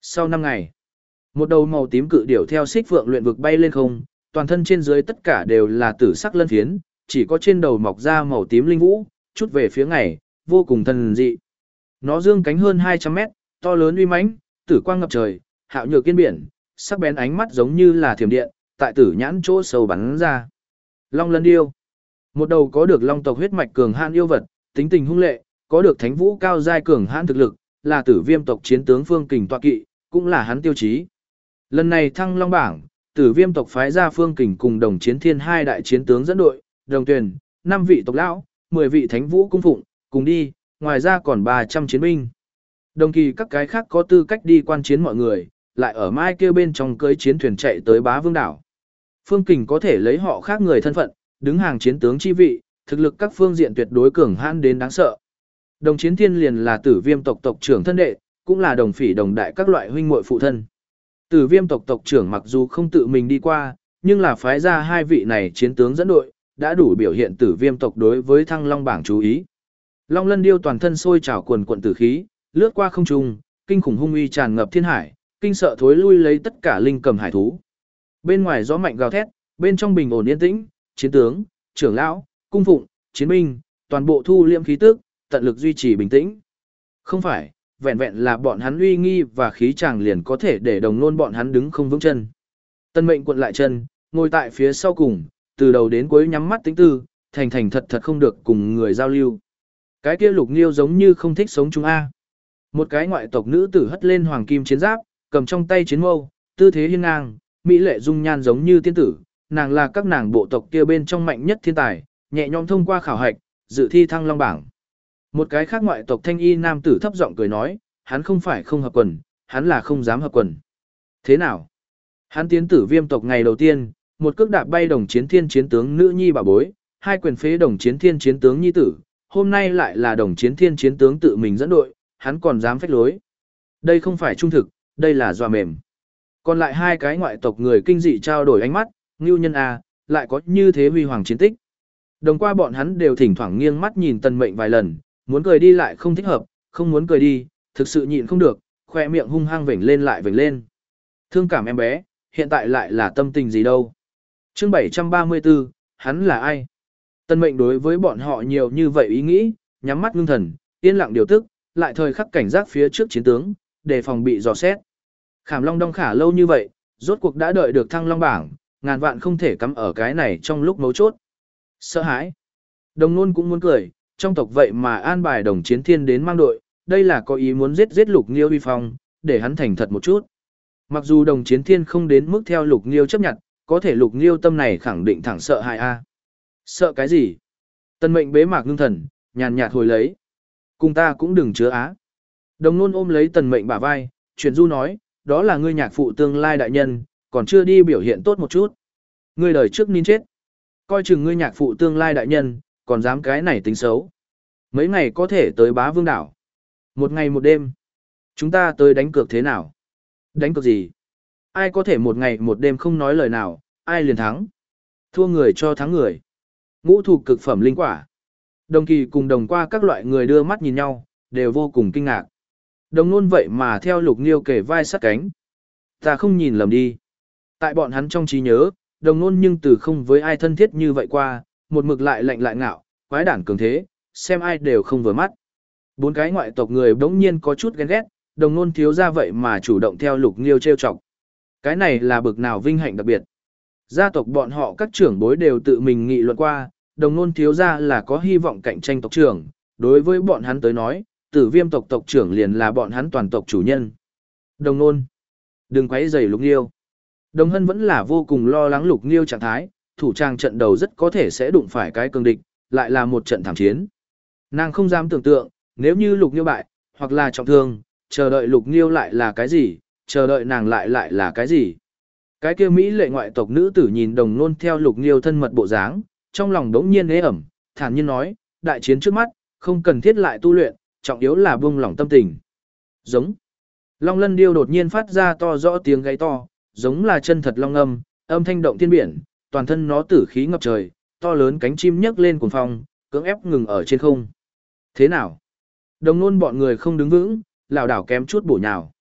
Sau năm ngày, một đầu màu tím cự điểu theo xích phượng luyện vực bay lên không, toàn thân trên dưới tất cả đều là tử sắc lân phiến, chỉ có trên đầu mọc ra màu tím linh vũ, chút về phía ngày, vô cùng thần dị. Nó dương cánh hơn hai trăm mét, to lớn uy mãnh, tử quang ngập trời, hạo nhược kiên biển, sắc bén ánh mắt giống như là thiểm điện, tại tử nhãn chỗ sâu bắn ra. Long lân điêu, một đầu có được long tộc huyết mạch cường hãn yêu vật, tính tình hung lệ, có được thánh vũ cao giai cường hãn thực lực, là Tử Viêm tộc chiến tướng Phương Kình tọa kỵ, cũng là hắn tiêu chí. Lần này thăng long bảng, Tử Viêm tộc phái ra Phương Kình cùng Đồng Chiến Thiên hai đại chiến tướng dẫn đội, Đồng Tuyền, năm vị tộc lão, mười vị thánh vũ cung phụng, cùng đi, ngoài ra còn ba trăm chiến binh. Đồng kỳ các cái khác có tư cách đi quan chiến mọi người, lại ở mai kia bên trong cưới chiến thuyền chạy tới Bá Vương đảo. Phương Kình có thể lấy họ khác người thân phận, đứng hàng chiến tướng chi vị, thực lực các phương diện tuyệt đối cường hãn đến đáng sợ. Đồng Chiến Thiên liền là Tử Viêm tộc tộc trưởng thân đệ, cũng là đồng phỉ đồng đại các loại huynh muội phụ thân. Tử Viêm tộc tộc trưởng mặc dù không tự mình đi qua, nhưng là phái ra hai vị này chiến tướng dẫn đội, đã đủ biểu hiện Tử Viêm tộc đối với Thăng Long bảng chú ý. Long Lân điêu toàn thân sôi trào quần quần tử khí, lướt qua không trung, kinh khủng hung uy tràn ngập thiên hải, kinh sợ thối lui lấy tất cả linh cầm hải thú. Bên ngoài gió mạnh gào thét, bên trong bình ổn yên tĩnh, chiến tướng, trưởng lão, cung phụng, chiến binh, toàn bộ thu liễm khí tức, tận lực duy trì bình tĩnh. Không phải, vẹn vẹn là bọn hắn uy nghi và khí chàng liền có thể để đồng nôn bọn hắn đứng không vững chân. Tân mệnh cuộn lại chân, ngồi tại phía sau cùng, từ đầu đến cuối nhắm mắt tính tư, thành thành thật thật không được cùng người giao lưu. Cái kia Lục Nghiêu giống như không thích sống chung A. Một cái ngoại tộc nữ tử hất lên hoàng kim chiến giáp, cầm trong tay chiến mâu, tư thế hiên ngang, mỹ lệ dung nhan giống như tiên tử, nàng là các nàng bộ tộc kia bên trong mạnh nhất thiên tài, nhẹ nhõm thông qua khảo hạch, dự thi thăng long bảng. Một cái khác ngoại tộc thanh y nam tử thấp giọng cười nói, hắn không phải không hợp quần, hắn là không dám hợp quần. Thế nào? Hắn tiến Tử Viêm tộc ngày đầu tiên, một cước đạp bay Đồng Chiến Thiên chiến tướng nữ nhi bà bối, hai quyền phế Đồng Chiến Thiên chiến tướng nhi tử, hôm nay lại là Đồng Chiến Thiên chiến tướng tự mình dẫn đội, hắn còn dám phách lối. Đây không phải trung thực, đây là dọa mềm. Còn lại hai cái ngoại tộc người kinh dị trao đổi ánh mắt, ngưu nhân a, lại có như thế huy hoàng chiến tích. Đồng qua bọn hắn đều thỉnh thoảng nghiêng mắt nhìn Tần Mệnh vài lần, muốn cười đi lại không thích hợp, không muốn cười đi, thực sự nhịn không được, khoe miệng hung hăng vểnh lên lại vểnh lên. Thương cảm em bé, hiện tại lại là tâm tình gì đâu. Chương bảy trăm ba mươi tư, hắn là ai? Tần Mệnh đối với bọn họ nhiều như vậy ý nghĩ, nhắm mắt ngưng thần, yên lặng điều tức, lại thời khắc cảnh giác phía trước chiến tướng, đề phòng bị dò xét. Khảm Long đong khả lâu như vậy, rốt cuộc đã đợi được thăng long bảng, ngàn vạn không thể cắm ở cái này trong lúc mấu chốt. Sợ hãi. Đồng Nôn cũng muốn cười, trong tộc vậy mà an bài Đồng Chiến Thiên đến mang đội, đây là có ý muốn giết giết Lục Nghiêu uy phong, để hắn thành thật một chút. Mặc dù Đồng Chiến Thiên không đến mức theo Lục Nghiêu chấp nhận, có thể Lục Nghiêu tâm này khẳng định thẳng sợ hãi a. Sợ cái gì? Tân Mệnh bế mạc ngưng thần, nhàn nhạt hồi lấy. Cùng ta cũng đừng chứa á. Đồng Nôn ôm lấy Tần Mệnh bả vai, chuyển du nói, đó là ngươi nhạc phụ tương lai đại nhân, còn chưa đi biểu hiện tốt một chút. Ngươi đời trước nín chết. Coi chừng ngươi nhạc phụ tương lai đại nhân, còn dám cái này tính xấu. Mấy ngày có thể tới Bá Vương đảo. Một ngày một đêm. Chúng ta tới đánh cược thế nào? Đánh cược gì? Ai có thể một ngày một đêm không nói lời nào, ai liền thắng. Thua người cho thắng người. Ngũ thủ cực phẩm linh quả. Đồng kỳ cùng đồng qua các loại người đưa mắt nhìn nhau, đều vô cùng kinh ngạc. Đồng Nôn vậy mà theo Lục Nghiêu kể vai sát cánh. Ta không nhìn lầm đi. Tại bọn hắn trong trí nhớ, Đồng Nôn nhưng từ không với ai thân thiết như vậy qua, một mực lại lạnh lại ngạo, quái đản cường thế, xem ai đều không vừa mắt. Bốn cái ngoại tộc người bỗng nhiên có chút ghen ghét, Đồng Nôn thiếu ra vậy mà chủ động theo Lục Nghiêu trêu chọc. Cái này là bực nào vinh hạnh đặc biệt. Gia tộc bọn họ các trưởng bối đều tự mình nghị luận qua, Đồng Nôn thiếu ra là có hy vọng cạnh tranh tộc trưởng, đối với bọn hắn tới nói, Tử Viêm tộc tộc trưởng liền là bọn hắn toàn tộc chủ nhân. Đồng Nôn, đừng quấy rầy Lục Nghiêu. Đồng Hân vẫn là vô cùng lo lắng Lục Nghiêu trạng thái, thủ trang trận đầu rất có thể sẽ đụng phải cái cường địch, lại là một trận thảm chiến. Nàng không dám tưởng tượng, nếu như Lục Nghiêu bại, hoặc là trọng thương, chờ đợi Lục Nghiêu lại là cái gì, chờ đợi nàng lại lại là cái gì. Cái kia Mỹ lệ ngoại tộc nữ tử nhìn Đồng Nôn theo Lục Nghiêu thân mật bộ dáng, trong lòng đống nhiên ế ẩm, thản nhiên nói, đại chiến trước mắt, không cần thiết lại tu luyện, trọng yếu là buông lỏng tâm tình. Giống. Long Lân điêu đột nhiên phát ra to rõ tiếng gáy to, giống là chân thật long âm, âm thanh động thiên biển, toàn thân nó tử khí ngập trời, to lớn cánh chim nhấc lên cuồng phong, cưỡng ép ngừng ở trên không. Thế nào? Đồng Nôn bọn người không đứng vững, lảo đảo kém chút bổ nhào.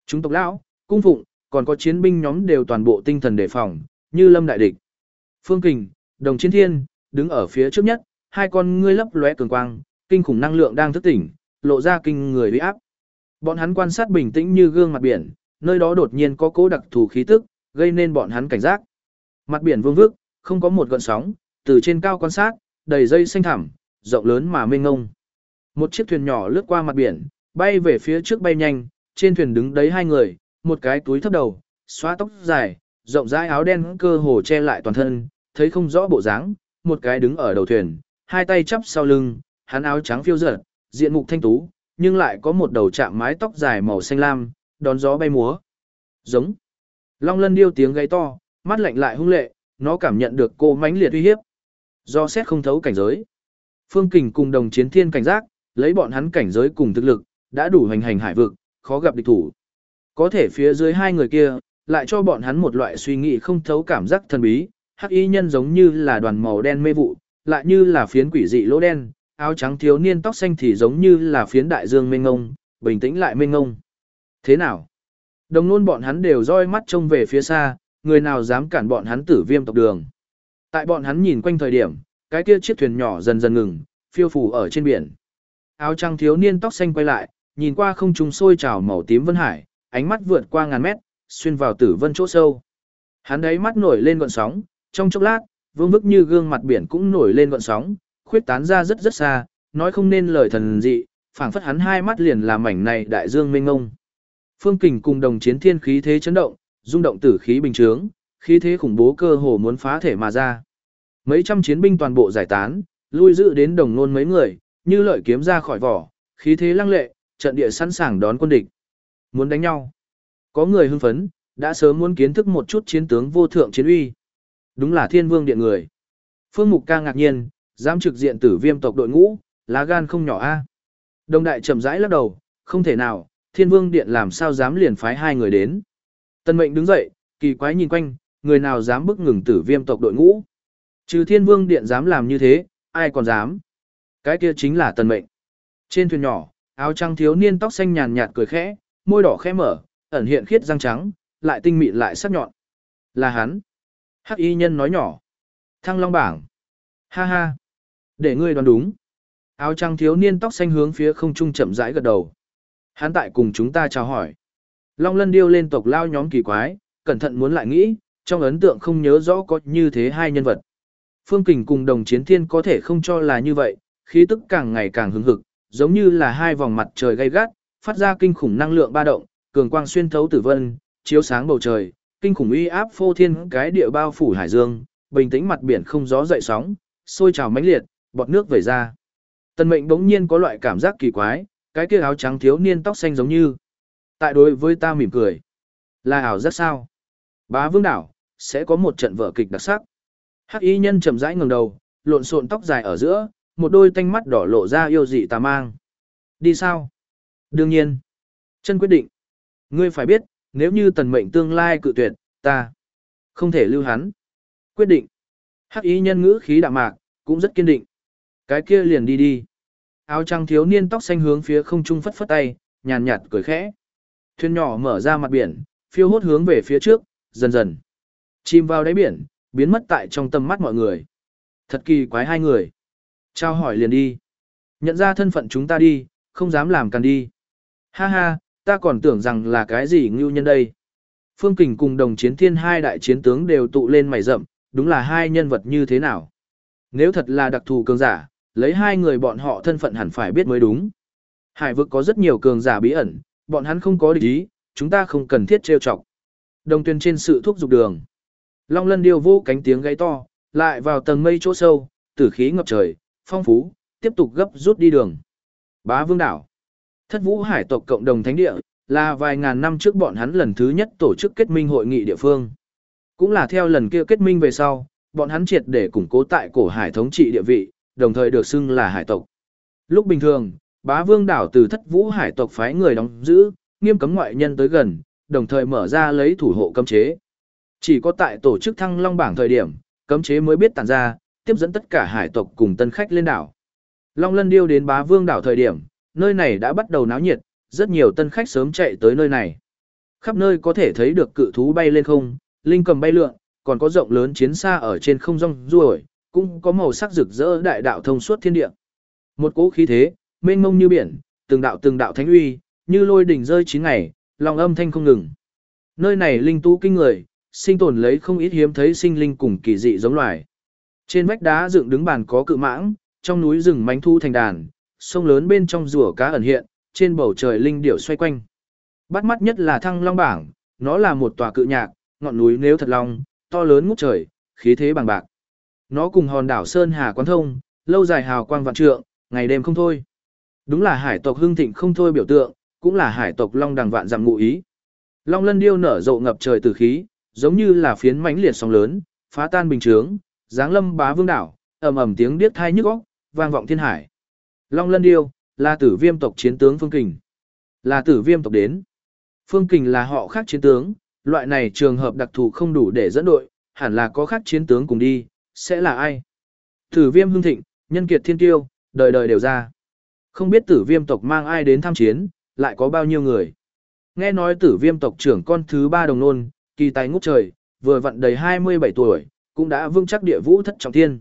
Chúng tộc lão, cung phụng, còn có chiến binh nhóm đều toàn bộ tinh thần đề phòng, như lâm đại địch. Phương Kình, Đồng Chiến Thiên, đứng ở phía trước nhất, hai con ngươi lấp lóe cường quang, kinh khủng năng lượng đang thức tỉnh, lộ ra kinh người uy áp. Bọn hắn quan sát bình tĩnh như gương mặt biển, nơi đó đột nhiên có cố đặc thù khí tức, gây nên bọn hắn cảnh giác. Mặt biển vương vức, không có một gợn sóng, từ trên cao quan sát, đầy dây xanh thẳm, rộng lớn mà mênh mông. Một chiếc thuyền nhỏ lướt qua mặt biển, bay về phía trước bay nhanh, trên thuyền đứng đấy hai người, một cái túi thấp đầu, xóa tóc dài, rộng rãi áo đen cơ hồ che lại toàn thân, thấy không rõ bộ dáng, một cái đứng ở đầu thuyền, hai tay chắp sau lưng, hắn áo trắng phiêu dật, diện mục thanh tú, nhưng lại có một đầu chạm mái tóc dài màu xanh lam, đón gió bay múa. Giống. Long Lân điêu tiếng gáy to, mắt lạnh lại hung lệ, nó cảm nhận được cô mãnh liệt uy hiếp. Do xét không thấu cảnh giới. Phương Kình cùng Đồng Chiến Thiên cảnh giác, lấy bọn hắn cảnh giới cùng thực lực, đã đủ hành hành hải vực, khó gặp địch thủ. Có thể phía dưới hai người kia, lại cho bọn hắn một loại suy nghĩ không thấu cảm giác thần bí, hắc y nhân giống như là đoàn màu đen mê vụ, lại như là phiến quỷ dị lỗ đen, áo trắng thiếu niên tóc xanh thì giống như là phiến đại dương mênh ngông, bình tĩnh lại mênh ngông. Thế nào? Đồng nôn bọn hắn đều roi mắt trông về phía xa, người nào dám cản bọn hắn Tử Viêm tộc đường. Tại bọn hắn nhìn quanh thời điểm, cái kia chiếc thuyền nhỏ dần dần ngừng, phiêu phù ở trên biển. Áo trắng thiếu niên tóc xanh quay lại, nhìn qua không trung sôi trào màu tím vân hải, ánh mắt vượt qua ngàn mét, xuyên vào tử vân chỗ sâu. Hắn đấy mắt nổi lên gợn sóng, trong chốc lát, vương vức như gương mặt biển cũng nổi lên gợn sóng, khuyết tán ra rất rất xa, nói không nên lời thần dị, phảng phất hắn hai mắt liền làm mảnh này đại dương mênh mông. Phương Kình cùng Đồng Chiến Thiên khí thế chấn động, rung động tử khí bình chướng, khí thế khủng bố cơ hồ muốn phá thể mà ra. Mấy trăm chiến binh toàn bộ giải tán, lui dự đến Đồng Nôn mấy người, như lợi kiếm ra khỏi vỏ, khí thế lăng lệ, trận địa sẵn sàng đón quân địch. Muốn đánh nhau. Có người hưng phấn, đã sớm muốn kiến thức một chút chiến tướng vô thượng chiến uy. Đúng là Thiên Vương Điện người. Phương Mục Ca ngạc nhiên, dám trực diện Tử Viêm tộc đội ngũ, lá gan không nhỏ a. Đồng Đại chậm rãi lắc đầu, không thể nào, Thiên Vương Điện làm sao dám liền phái hai người đến. Tân Mệnh đứng dậy, kỳ quái nhìn quanh, người nào dám bức ngừng Tử Viêm tộc đội ngũ. Trừ Thiên Vương Điện dám làm như thế, ai còn dám. Cái kia chính là Tân Mệnh. Trên thuyền nhỏ, áo trắng thiếu niên tóc xanh nhàn nhạt cười khẽ, môi đỏ khẽ mở, ẩn hiện khiết răng trắng, lại tinh mịn lại sắc nhọn. Là hắn. Hắc y nhân nói nhỏ. Thăng Long bảng. Ha ha. Để ngươi đoán đúng. Áo trắng thiếu niên tóc xanh hướng phía không trung chậm rãi gật đầu. Hắn tại cùng chúng ta chào hỏi. Long Lân điêu lên tộc lao nhóm kỳ quái, cẩn thận muốn lại nghĩ, trong ấn tượng không nhớ rõ có như thế hai nhân vật. Phương Kình cùng Đồng Chiến Thiên có thể không cho là như vậy, khí tức càng ngày càng hứng hực, giống như là hai vòng mặt trời gay gắt, phát ra kinh khủng năng lượng ba động, cường quang xuyên thấu tử vân, chiếu sáng bầu trời, kinh khủng uy áp phô thiên cái địa bao phủ hải dương, bình tĩnh mặt biển không gió dậy sóng, sôi trào mãnh liệt, bọt nước vẩy ra. Tần Mệnh bỗng nhiên có loại cảm giác kỳ quái, cái kia áo trắng thiếu niên tóc xanh giống như tại đối với ta mỉm cười. Là ảo giác sao? Bá Vương đảo sẽ có một trận vở kịch đặc sắc. Hắc y nhân chậm rãi ngẩng đầu, lộn xộn tóc dài ở giữa, một đôi tanh mắt đỏ lộ ra yêu dị tà mang. Đi sao? Đương nhiên. Chân quyết định. Ngươi phải biết, nếu như Tần Mệnh tương lai cự tuyệt, ta không thể lưu hắn. Quyết định. Hắc y nhân ngữ khí đạm mạc, cũng rất kiên định. Cái kia liền đi đi. Áo trắng thiếu niên tóc xanh hướng phía không trung phất phất tay, nhàn nhạt cười khẽ. Thuyền nhỏ mở ra mặt biển, phiêu hốt hướng về phía trước, dần dần chìm vào đáy biển, biến mất tại trong tầm mắt mọi người. Thật kỳ quái hai người. Trao hỏi liền đi. Nhận ra thân phận chúng ta đi, không dám làm càn đi. Ha ha, ta còn tưởng rằng là cái gì ngưu nhân đây. Phương Kình cùng Đồng Chiến Thiên hai đại chiến tướng đều tụ lên mày rậm, đúng là hai nhân vật như thế nào. Nếu thật là đặc thù cường giả, lấy hai người bọn họ thân phận hẳn phải biết mới đúng. Hải vực có rất nhiều cường giả bí ẩn, bọn hắn không có địch ý, chúng ta không cần thiết trêu chọc. Đồng Tuyền trên sự thúc dục đường. Long Lân điêu vô cánh tiếng gáy to, lại vào tầng mây chỗ sâu, tử khí ngập trời, phong phú, tiếp tục gấp rút đi đường. Bá Vương đảo. Thất Vũ Hải tộc cộng đồng thánh địa, là vài ngàn năm trước bọn hắn lần thứ nhất tổ chức kết minh hội nghị địa phương. Cũng là theo lần kia kết minh về sau, bọn hắn triệt để củng cố tại cổ hải thống trị địa vị, đồng thời được xưng là hải tộc. Lúc bình thường, Bá Vương đảo từ Thất Vũ Hải tộc phái người đóng giữ, nghiêm cấm ngoại nhân tới gần, đồng thời mở ra lấy thủ hộ cấm chế. Chỉ có tại tổ chức Thăng Long bảng thời điểm, cấm chế mới biết tản ra, tiếp dẫn tất cả hải tộc cùng tân khách lên đảo. Long Lân điêu đến Bá Vương đảo thời điểm, nơi này đã bắt đầu náo nhiệt, rất nhiều tân khách sớm chạy tới nơi này. Khắp nơi có thể thấy được cự thú bay lên không, linh cầm bay lượn, còn có rộng lớn chiến xa ở trên không rong ruổi, cũng có màu sắc rực rỡ đại đạo thông suốt thiên địa. Một cỗ khí thế, mênh mông như biển, từng đạo từng đạo thánh uy, như lôi đỉnh rơi chín ngày, lòng âm thanh không ngừng. Nơi này linh tú kinh người, sinh tồn lấy không ít hiếm thấy sinh linh cùng kỳ dị giống loài. Trên vách đá dựng đứng bàn có cự mãng, trong núi rừng mánh thu thành đàn, sông lớn bên trong rùa cá ẩn hiện, trên bầu trời linh điểu xoay quanh. Bắt mắt nhất là Thăng Long Bảng, nó là một tòa cự nhạc, ngọn núi nếu thật long, to lớn ngút trời, khí thế bằng bạc. Nó cùng hòn đảo Sơn Hà quán thông, lâu dài hào quang vạn trượng, ngày đêm không thôi. Đúng là hải tộc hưng thịnh không thôi biểu tượng, cũng là hải tộc long đằng vạn dặm ngụ ý. Long lân điêu nở rộ ngập trời từ khí, giống như là phiến mãnh liệt sóng lớn, phá tan bình chướng, giáng lâm bá vương đảo, ầm ầm tiếng điếc thai nhức óc, vang vọng thiên hải. Long lân điêu là Tử Viêm tộc chiến tướng Phương Kình. Là Tử Viêm tộc đến. Phương Kình là họ khác chiến tướng, loại này trường hợp đặc thù không đủ để dẫn đội, hẳn là có khác chiến tướng cùng đi, sẽ là ai? Tử Viêm hưng thịnh, nhân kiệt thiên tiêu, đời đời đều ra. Không biết Tử Viêm tộc mang ai đến tham chiến, lại có bao nhiêu người. Nghe nói Tử Viêm tộc trưởng con thứ ba Đồng Nôn, kỳ tài ngút trời, vừa vặn đầy hai mươi bảy tuổi, cũng đã vững chắc địa vũ thất trọng thiên.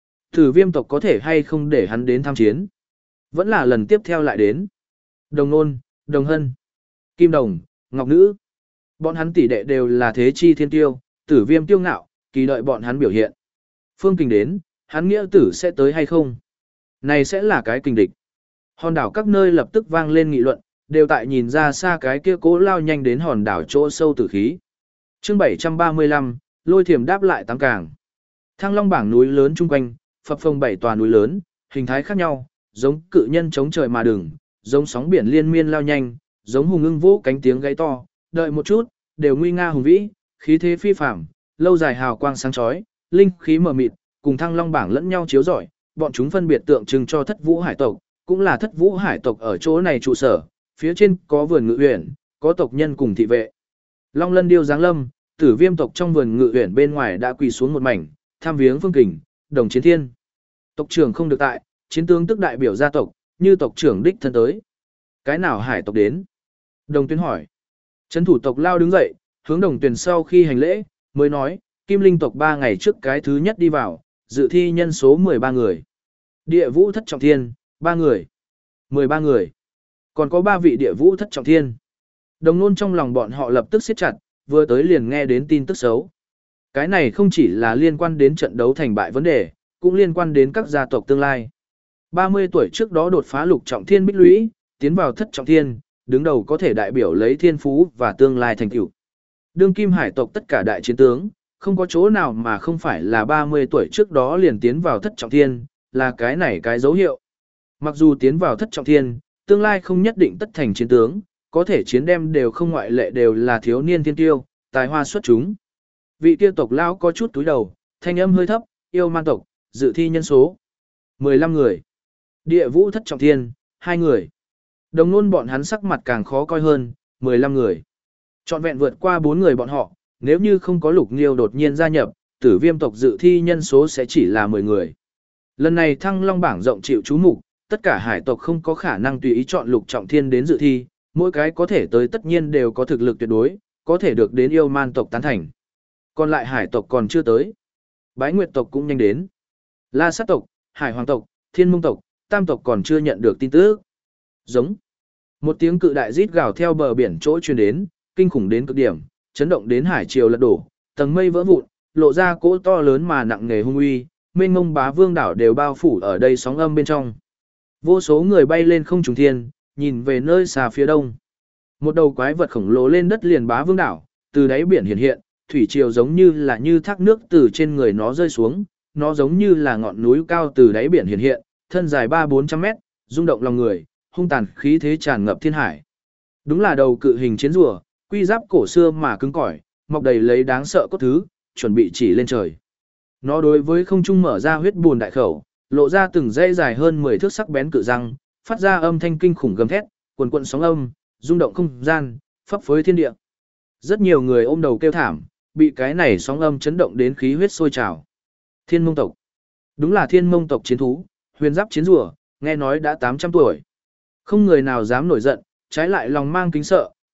Tử Viêm tộc có thể hay không để hắn đến tham chiến? Vẫn là lần tiếp theo lại đến. Đồng Nôn, Đồng Hân, Kim Đồng, Ngọc Nữ. Bọn hắn tỷ đệ đều là thế chi thiên tiêu, Tử Viêm tiêu ngạo, kỳ đợi bọn hắn biểu hiện. Phương Kình đến, hắn nghĩa tử sẽ tới hay không? Này sẽ là cái kình địch. Hòn đảo các nơi lập tức vang lên nghị luận, đều tại nhìn ra xa cái kia cố lao nhanh đến hòn đảo chỗ sâu tử khí. Chương bảy trăm ba mươi lăm, Lôi Thiểm đáp lại tám càng. Thăng Long Bảng núi lớn chung quanh, phập phồng bảy tòa núi lớn, hình thái khác nhau, giống cự nhân chống trời mà đừng, giống sóng biển liên miên lao nhanh, giống hùng ưng vỗ cánh tiếng gáy to, đợi một chút, đều nguy nga hùng vĩ, khí thế phi phàm, lâu dài hào quang sáng chói, linh khí mờ mịt, cùng Thăng Long Bảng lẫn nhau chiếu rọi, bọn chúng phân biệt tượng trưng cho Thất Vũ Hải tộc, cũng là Thất Vũ Hải tộc ở chỗ này trụ sở, phía trên có vườn ngự uyển, có tộc nhân cùng thị vệ. Long Lân điêu giáng lâm, Tử Viêm tộc trong vườn ngự uyển bên ngoài đã quỳ xuống một mảnh, tham viếng Phương Kình, Đồng Chiến Thiên. Tộc trưởng không được tại, chiến tướng tức đại biểu gia tộc, như tộc trưởng đích thân tới. Cái nào hải tộc đến? Đồng Tuyên hỏi. Trấn thủ tộc lao đứng dậy, hướng Đồng Tuyển sau khi hành lễ, mới nói, Kim Linh tộc ba ngày trước cái thứ nhất đi vào, dự thi nhân số mười ba người. Địa vũ thất trọng thiên, ba người. mười ba người. Còn có ba vị địa vũ thất trọng thiên. Đồng Nôn trong lòng bọn họ lập tức siết chặt, vừa tới liền nghe đến tin tức xấu. Cái này không chỉ là liên quan đến trận đấu thành bại vấn đề, cũng liên quan đến các gia tộc tương lai. ba mươi tuổi trước đó đột phá lục trọng thiên bích lũy, tiến vào thất trọng thiên, đứng đầu có thể đại biểu lấy thiên phú và tương lai thành tựu. Đương kim hải tộc tất cả đại chiến tướng, không có chỗ nào mà không phải là ba mươi tuổi trước đó liền tiến vào thất trọng thiên, là cái này cái dấu hiệu. Mặc dù tiến vào thất trọng thiên, tương lai không nhất định tất thành chiến tướng, có thể chiến đem đều không ngoại lệ đều là thiếu niên thiên tiêu, tài hoa xuất chúng. Vị tiêu tộc lão có chút túi đầu, thanh âm hơi thấp, yêu man tộc, dự thi nhân số mười lăm người. Địa vũ thất trọng thiên, hai người. Đồng Nôn bọn hắn sắc mặt càng khó coi hơn, mười lăm người. Trọn vẹn vượt qua bốn người bọn họ, nếu như không có Lục Nghiêu đột nhiên gia nhập, Tử Viêm tộc dự thi nhân số sẽ chỉ là mười người. Lần này Thăng Long Bảng rộng chịu chú mục, tất cả hải tộc không có khả năng tùy ý chọn lục trọng thiên đến dự thi, mỗi cái có thể tới tất nhiên đều có thực lực tuyệt đối, có thể được đến yêu man tộc tán thành. Còn lại hải tộc còn chưa tới. Bái Nguyệt tộc cũng nhanh đến. La Sát tộc, Hải Hoàng tộc, Thiên Mông tộc, Tam tộc còn chưa nhận được tin tức. Giống. Một tiếng cự đại rít gào theo bờ biển chỗ truyền đến, kinh khủng đến cực điểm, chấn động đến hải triều lật đổ, tầng mây vỡ vụn, lộ ra cỗ to lớn mà nặng nề hung uy, mênh mông bá vương đảo đều bao phủ ở đây sóng âm bên trong. Vô số người bay lên không trùng thiên, nhìn về nơi xa phía đông. Một đầu quái vật khổng lồ lên đất liền bá vương đảo, từ đáy biển hiện hiện, thủy triều giống như là như thác nước từ trên người nó rơi xuống, nó giống như là ngọn núi cao từ đáy biển hiện hiện, thân dài ba bốn trăm mét, rung động lòng người, hung tàn khí thế tràn ngập thiên hải. Đúng là đầu cự hình chiến rùa, quy giáp cổ xưa mà cứng cỏi, mọc đầy lấy đáng sợ cốt thứ, chuẩn bị chỉ lên trời. Nó đối với không trung mở ra huyết buồn đại khẩu, lộ ra từng dãy dài hơn mười thước sắc bén cự răng, phát ra âm thanh kinh khủng gầm thét, cuồn cuộn sóng âm, rung động không gian, phấp phới thiên địa. Rất nhiều người ôm đầu kêu thảm, bị cái này sóng âm chấn động đến khí huyết sôi trào. Thiên Mông tộc. Đúng là Thiên Mông tộc chiến thú, huyền giáp chiến rùa, nghe nói đã tám trăm tuổi. Không người nào dám nổi giận, trái lại lòng mang kính sợ,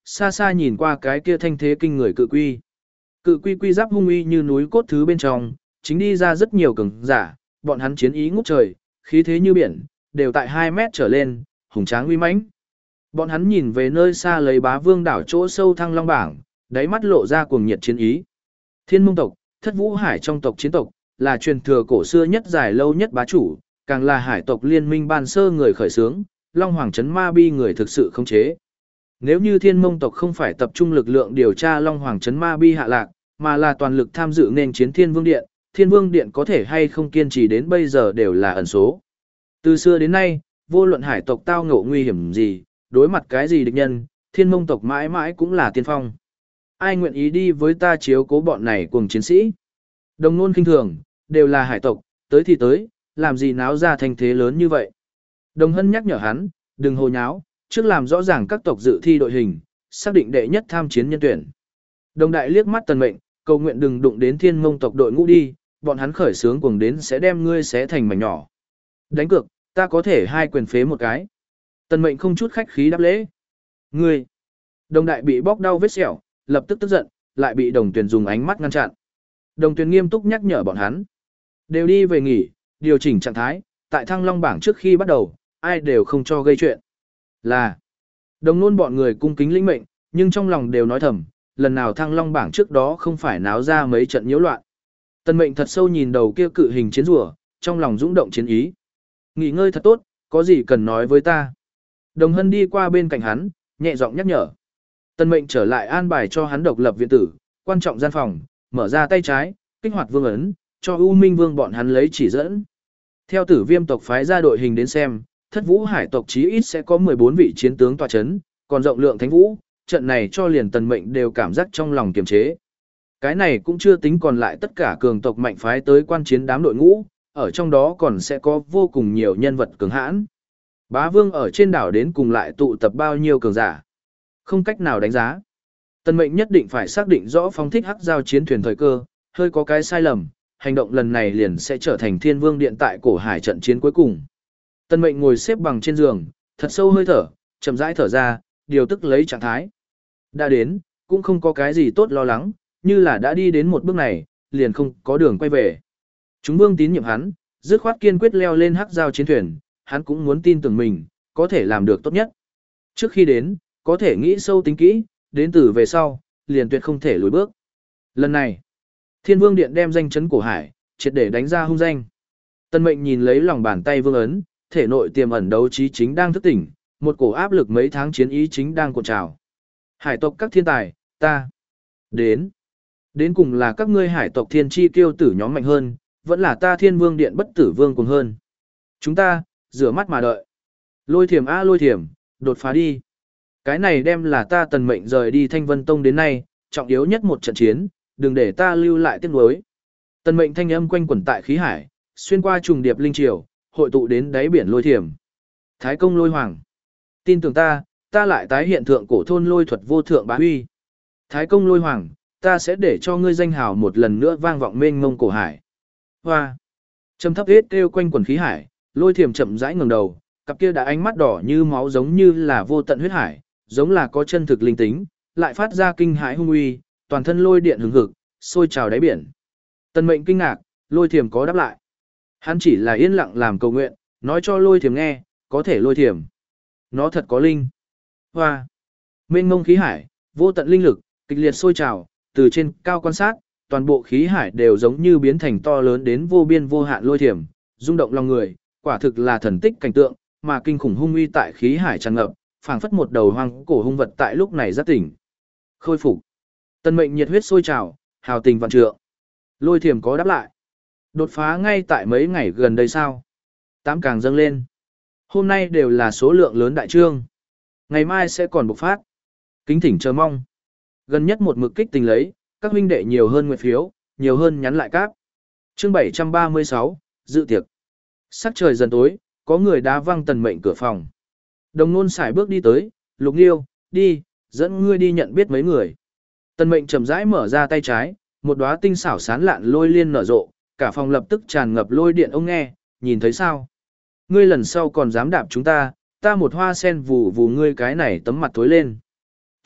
xa xa nhìn qua cái kia thanh thế kinh người cự quy. Cự quy quy giáp hung uy như núi cốt thứ bên trong, chính đi ra rất nhiều cường giả, bọn hắn chiến ý ngút trời, khí thế như biển, đều tại hai mét trở lên, hùng tráng uy mãnh. Bọn hắn nhìn về nơi xa lấy Bá Vương đảo chỗ sâu Thăng Long bảng, đáy mắt lộ ra cuồng nhiệt chiến ý. Thiên Mông tộc, Thất Vũ Hải trong tộc chiến tộc, là truyền thừa cổ xưa nhất dài lâu nhất bá chủ, càng là hải tộc liên minh ban sơ người khởi xướng, Long Hoàng trấn Ma Bi người thực sự không chế. Nếu như Thiên Mông tộc không phải tập trung lực lượng điều tra Long Hoàng trấn Ma Bi hạ lạc, mà là toàn lực tham dự nên chiến Thiên Vương Điện, Thiên Vương Điện có thể hay không kiên trì đến bây giờ đều là ẩn số. Từ xưa đến nay, vô luận hải tộc tao ngộ nguy hiểm gì, đối mặt cái gì địch nhân, Thiên Mông tộc mãi mãi cũng là tiên phong. Ai nguyện ý đi với ta chiếu cố bọn này cùng chiến sĩ? Đồng nôn kinh thường, đều là hải tộc, tới thì tới, làm gì náo ra thành thế lớn như vậy. Đồng Hân nhắc nhở hắn, đừng hồ nháo, trước làm rõ ràng các tộc dự thi đội hình, xác định đệ nhất tham chiến nhân tuyển. Đồng đại liếc mắt Tần Mệnh, cầu nguyện đừng đụng đến Thiên Mông tộc đội ngũ đi, bọn hắn khởi sướng cuồng đến sẽ đem ngươi xé thành mảnh nhỏ. Đánh cược, ta có thể hai quyền phế một cái. Tần Mệnh không chút khách khí đáp lễ. Ngươi! Đồng đại bị bóc đau vết sẹo, lập tức tức giận, lại bị Đồng Tuyền dùng ánh mắt ngăn chặn. Đồng Tuyền nghiêm túc nhắc nhở bọn hắn. Đều đi về nghỉ, điều chỉnh trạng thái, tại Thăng Long bảng trước khi bắt đầu, ai đều không cho gây chuyện. Là, Đồng nôn bọn người cung kính lĩnh mệnh, nhưng trong lòng đều nói thầm, lần nào Thăng Long bảng trước đó không phải náo ra mấy trận nhiễu loạn. Tần Mệnh thật sâu nhìn đầu kia cự hình chiến rùa, trong lòng dũng động chiến ý. Nghỉ ngơi thật tốt, có gì cần nói với ta. Đồng Hân đi qua bên cạnh hắn, nhẹ giọng nhắc nhở. Tần Mệnh trở lại an bài cho hắn độc lập viện tử, quan trọng gian phòng, mở ra tay trái, kích hoạt vương ấn, cho U Minh Vương bọn hắn lấy chỉ dẫn. Theo Tử Viêm tộc phái ra đội hình đến xem, Thất Vũ Hải tộc chí ít sẽ có mười bốn vị chiến tướng tọa chấn, còn rộng lượng Thánh Vũ, trận này cho liền Tần Mệnh đều cảm giác trong lòng kiềm chế. Cái này cũng chưa tính còn lại tất cả cường tộc mạnh phái tới quan chiến đám đội ngũ, ở trong đó còn sẽ có vô cùng nhiều nhân vật cường hãn. Bá Vương ở trên đảo đến cùng lại tụ tập bao nhiêu cường giả. Không cách nào đánh giá. Tần Mệnh nhất định phải xác định rõ phong thích hắc giao chiến thuyền thời cơ, hơi có cái sai lầm, hành động lần này liền sẽ trở thành Thiên Vương Điện tại cổ hải trận chiến cuối cùng. Tần Mệnh ngồi xếp bằng trên giường, thật sâu hơi thở, chậm rãi thở ra, điều tức lấy trạng thái. Đã đến, cũng không có cái gì tốt lo lắng, như là đã đi đến một bước này, liền không có đường quay về. Chúng vương tín nhiệm hắn, dứt khoát kiên quyết leo lên hắc giao chiến thuyền, hắn cũng muốn tin tưởng mình, có thể làm được tốt nhất. Trước khi đến, có thể nghĩ sâu tính kỹ, đến từ về sau, liền tuyệt không thể lùi bước. Lần này, Thiên Vương Điện đem danh chấn cổ hải, triệt để đánh ra hung danh. Tần Mệnh nhìn lấy lòng bàn tay vương ấn, thể nội tiềm ẩn đấu trí chính đang thức tỉnh, một cổ áp lực mấy tháng chiến ý chính đang cuộn trào. Hải tộc các thiên tài, ta đến. Đến cùng là các ngươi hải tộc thiên chi kiêu tử nhóm mạnh hơn, vẫn là ta Thiên Vương Điện bất tử vương cùng hơn. Chúng ta, rửa mắt mà đợi. Lôi thiểm a lôi thiểm, đột phá đi. Cái này đem là ta Tần Mệnh rời đi Thanh Vân Tông đến nay, trọng yếu nhất một trận chiến, đừng để ta lưu lại tiếc nuối. Tần Mệnh thanh âm quanh quẩn tại khí hải, xuyên qua trùng điệp linh triều, hội tụ đến đáy biển lôi thiểm. Thái công lôi hoàng. Tin tưởng ta, ta lại tái hiện thượng cổ thôn lôi thuật vô thượng bá huy. Thái công lôi hoàng, ta sẽ để cho ngươi danh hào một lần nữa vang vọng mênh mông cổ hải. Hoa. Trầm thấp hết kêu quanh quần khí hải, lôi thiểm chậm rãi ngẩng đầu, cặp kia đã ánh mắt đỏ như máu giống như là vô tận huyết hải, giống là có chân thực linh tính, lại phát ra kinh hãi hung uy, toàn thân lôi điện hừng hực, sôi trào đáy biển. Tần Mệnh kinh ngạc, lôi thiểm có đáp lại. Hắn chỉ là yên lặng làm cầu nguyện, nói cho lôi thiểm nghe, có thể lôi thiểm. Nó thật có linh. Hoa. Mênh mông khí hải, vô tận linh lực, kịch liệt sôi trào, từ trên cao quan sát, toàn bộ khí hải đều giống như biến thành to lớn đến vô biên vô hạn lôi thiểm, rung động lòng người, quả thực là thần tích cảnh tượng, mà kinh khủng hung uy tại khí hải tràn ngập, phảng phất một đầu hoang cổ hung vật tại lúc này giác tỉnh. Khôi phục. Tần Mệnh nhiệt huyết sôi trào, hào tình vạn trượng. Lôi thiểm có đáp lại. Đột phá ngay tại mấy ngày gần đây sao? Tám càng dâng lên. Hôm nay đều là số lượng lớn đại trương. Ngày mai sẽ còn bộc phát. Kính thỉnh chờ mong. Gần nhất một mực kích tình lấy, các huynh đệ nhiều hơn nguyện phiếu, nhiều hơn nhắn lại cáp. Chương bảy trăm ba mươi sáu, dự tiệc. Sắc trời dần tối, có người đá văng Tần Mệnh cửa phòng. Đồng Nôn sải bước đi tới, Lục Nghiêu, đi, dẫn ngươi đi nhận biết mấy người. Tần Mệnh chậm rãi mở ra tay trái, một đóa tinh xảo sán lạn lôi liên nở rộ, cả phòng lập tức tràn ngập lôi điện ông nghe, nhìn thấy sao? Ngươi lần sau còn dám đạp chúng ta, ta một hoa sen vù vù ngươi cái này tấm mặt tối lên.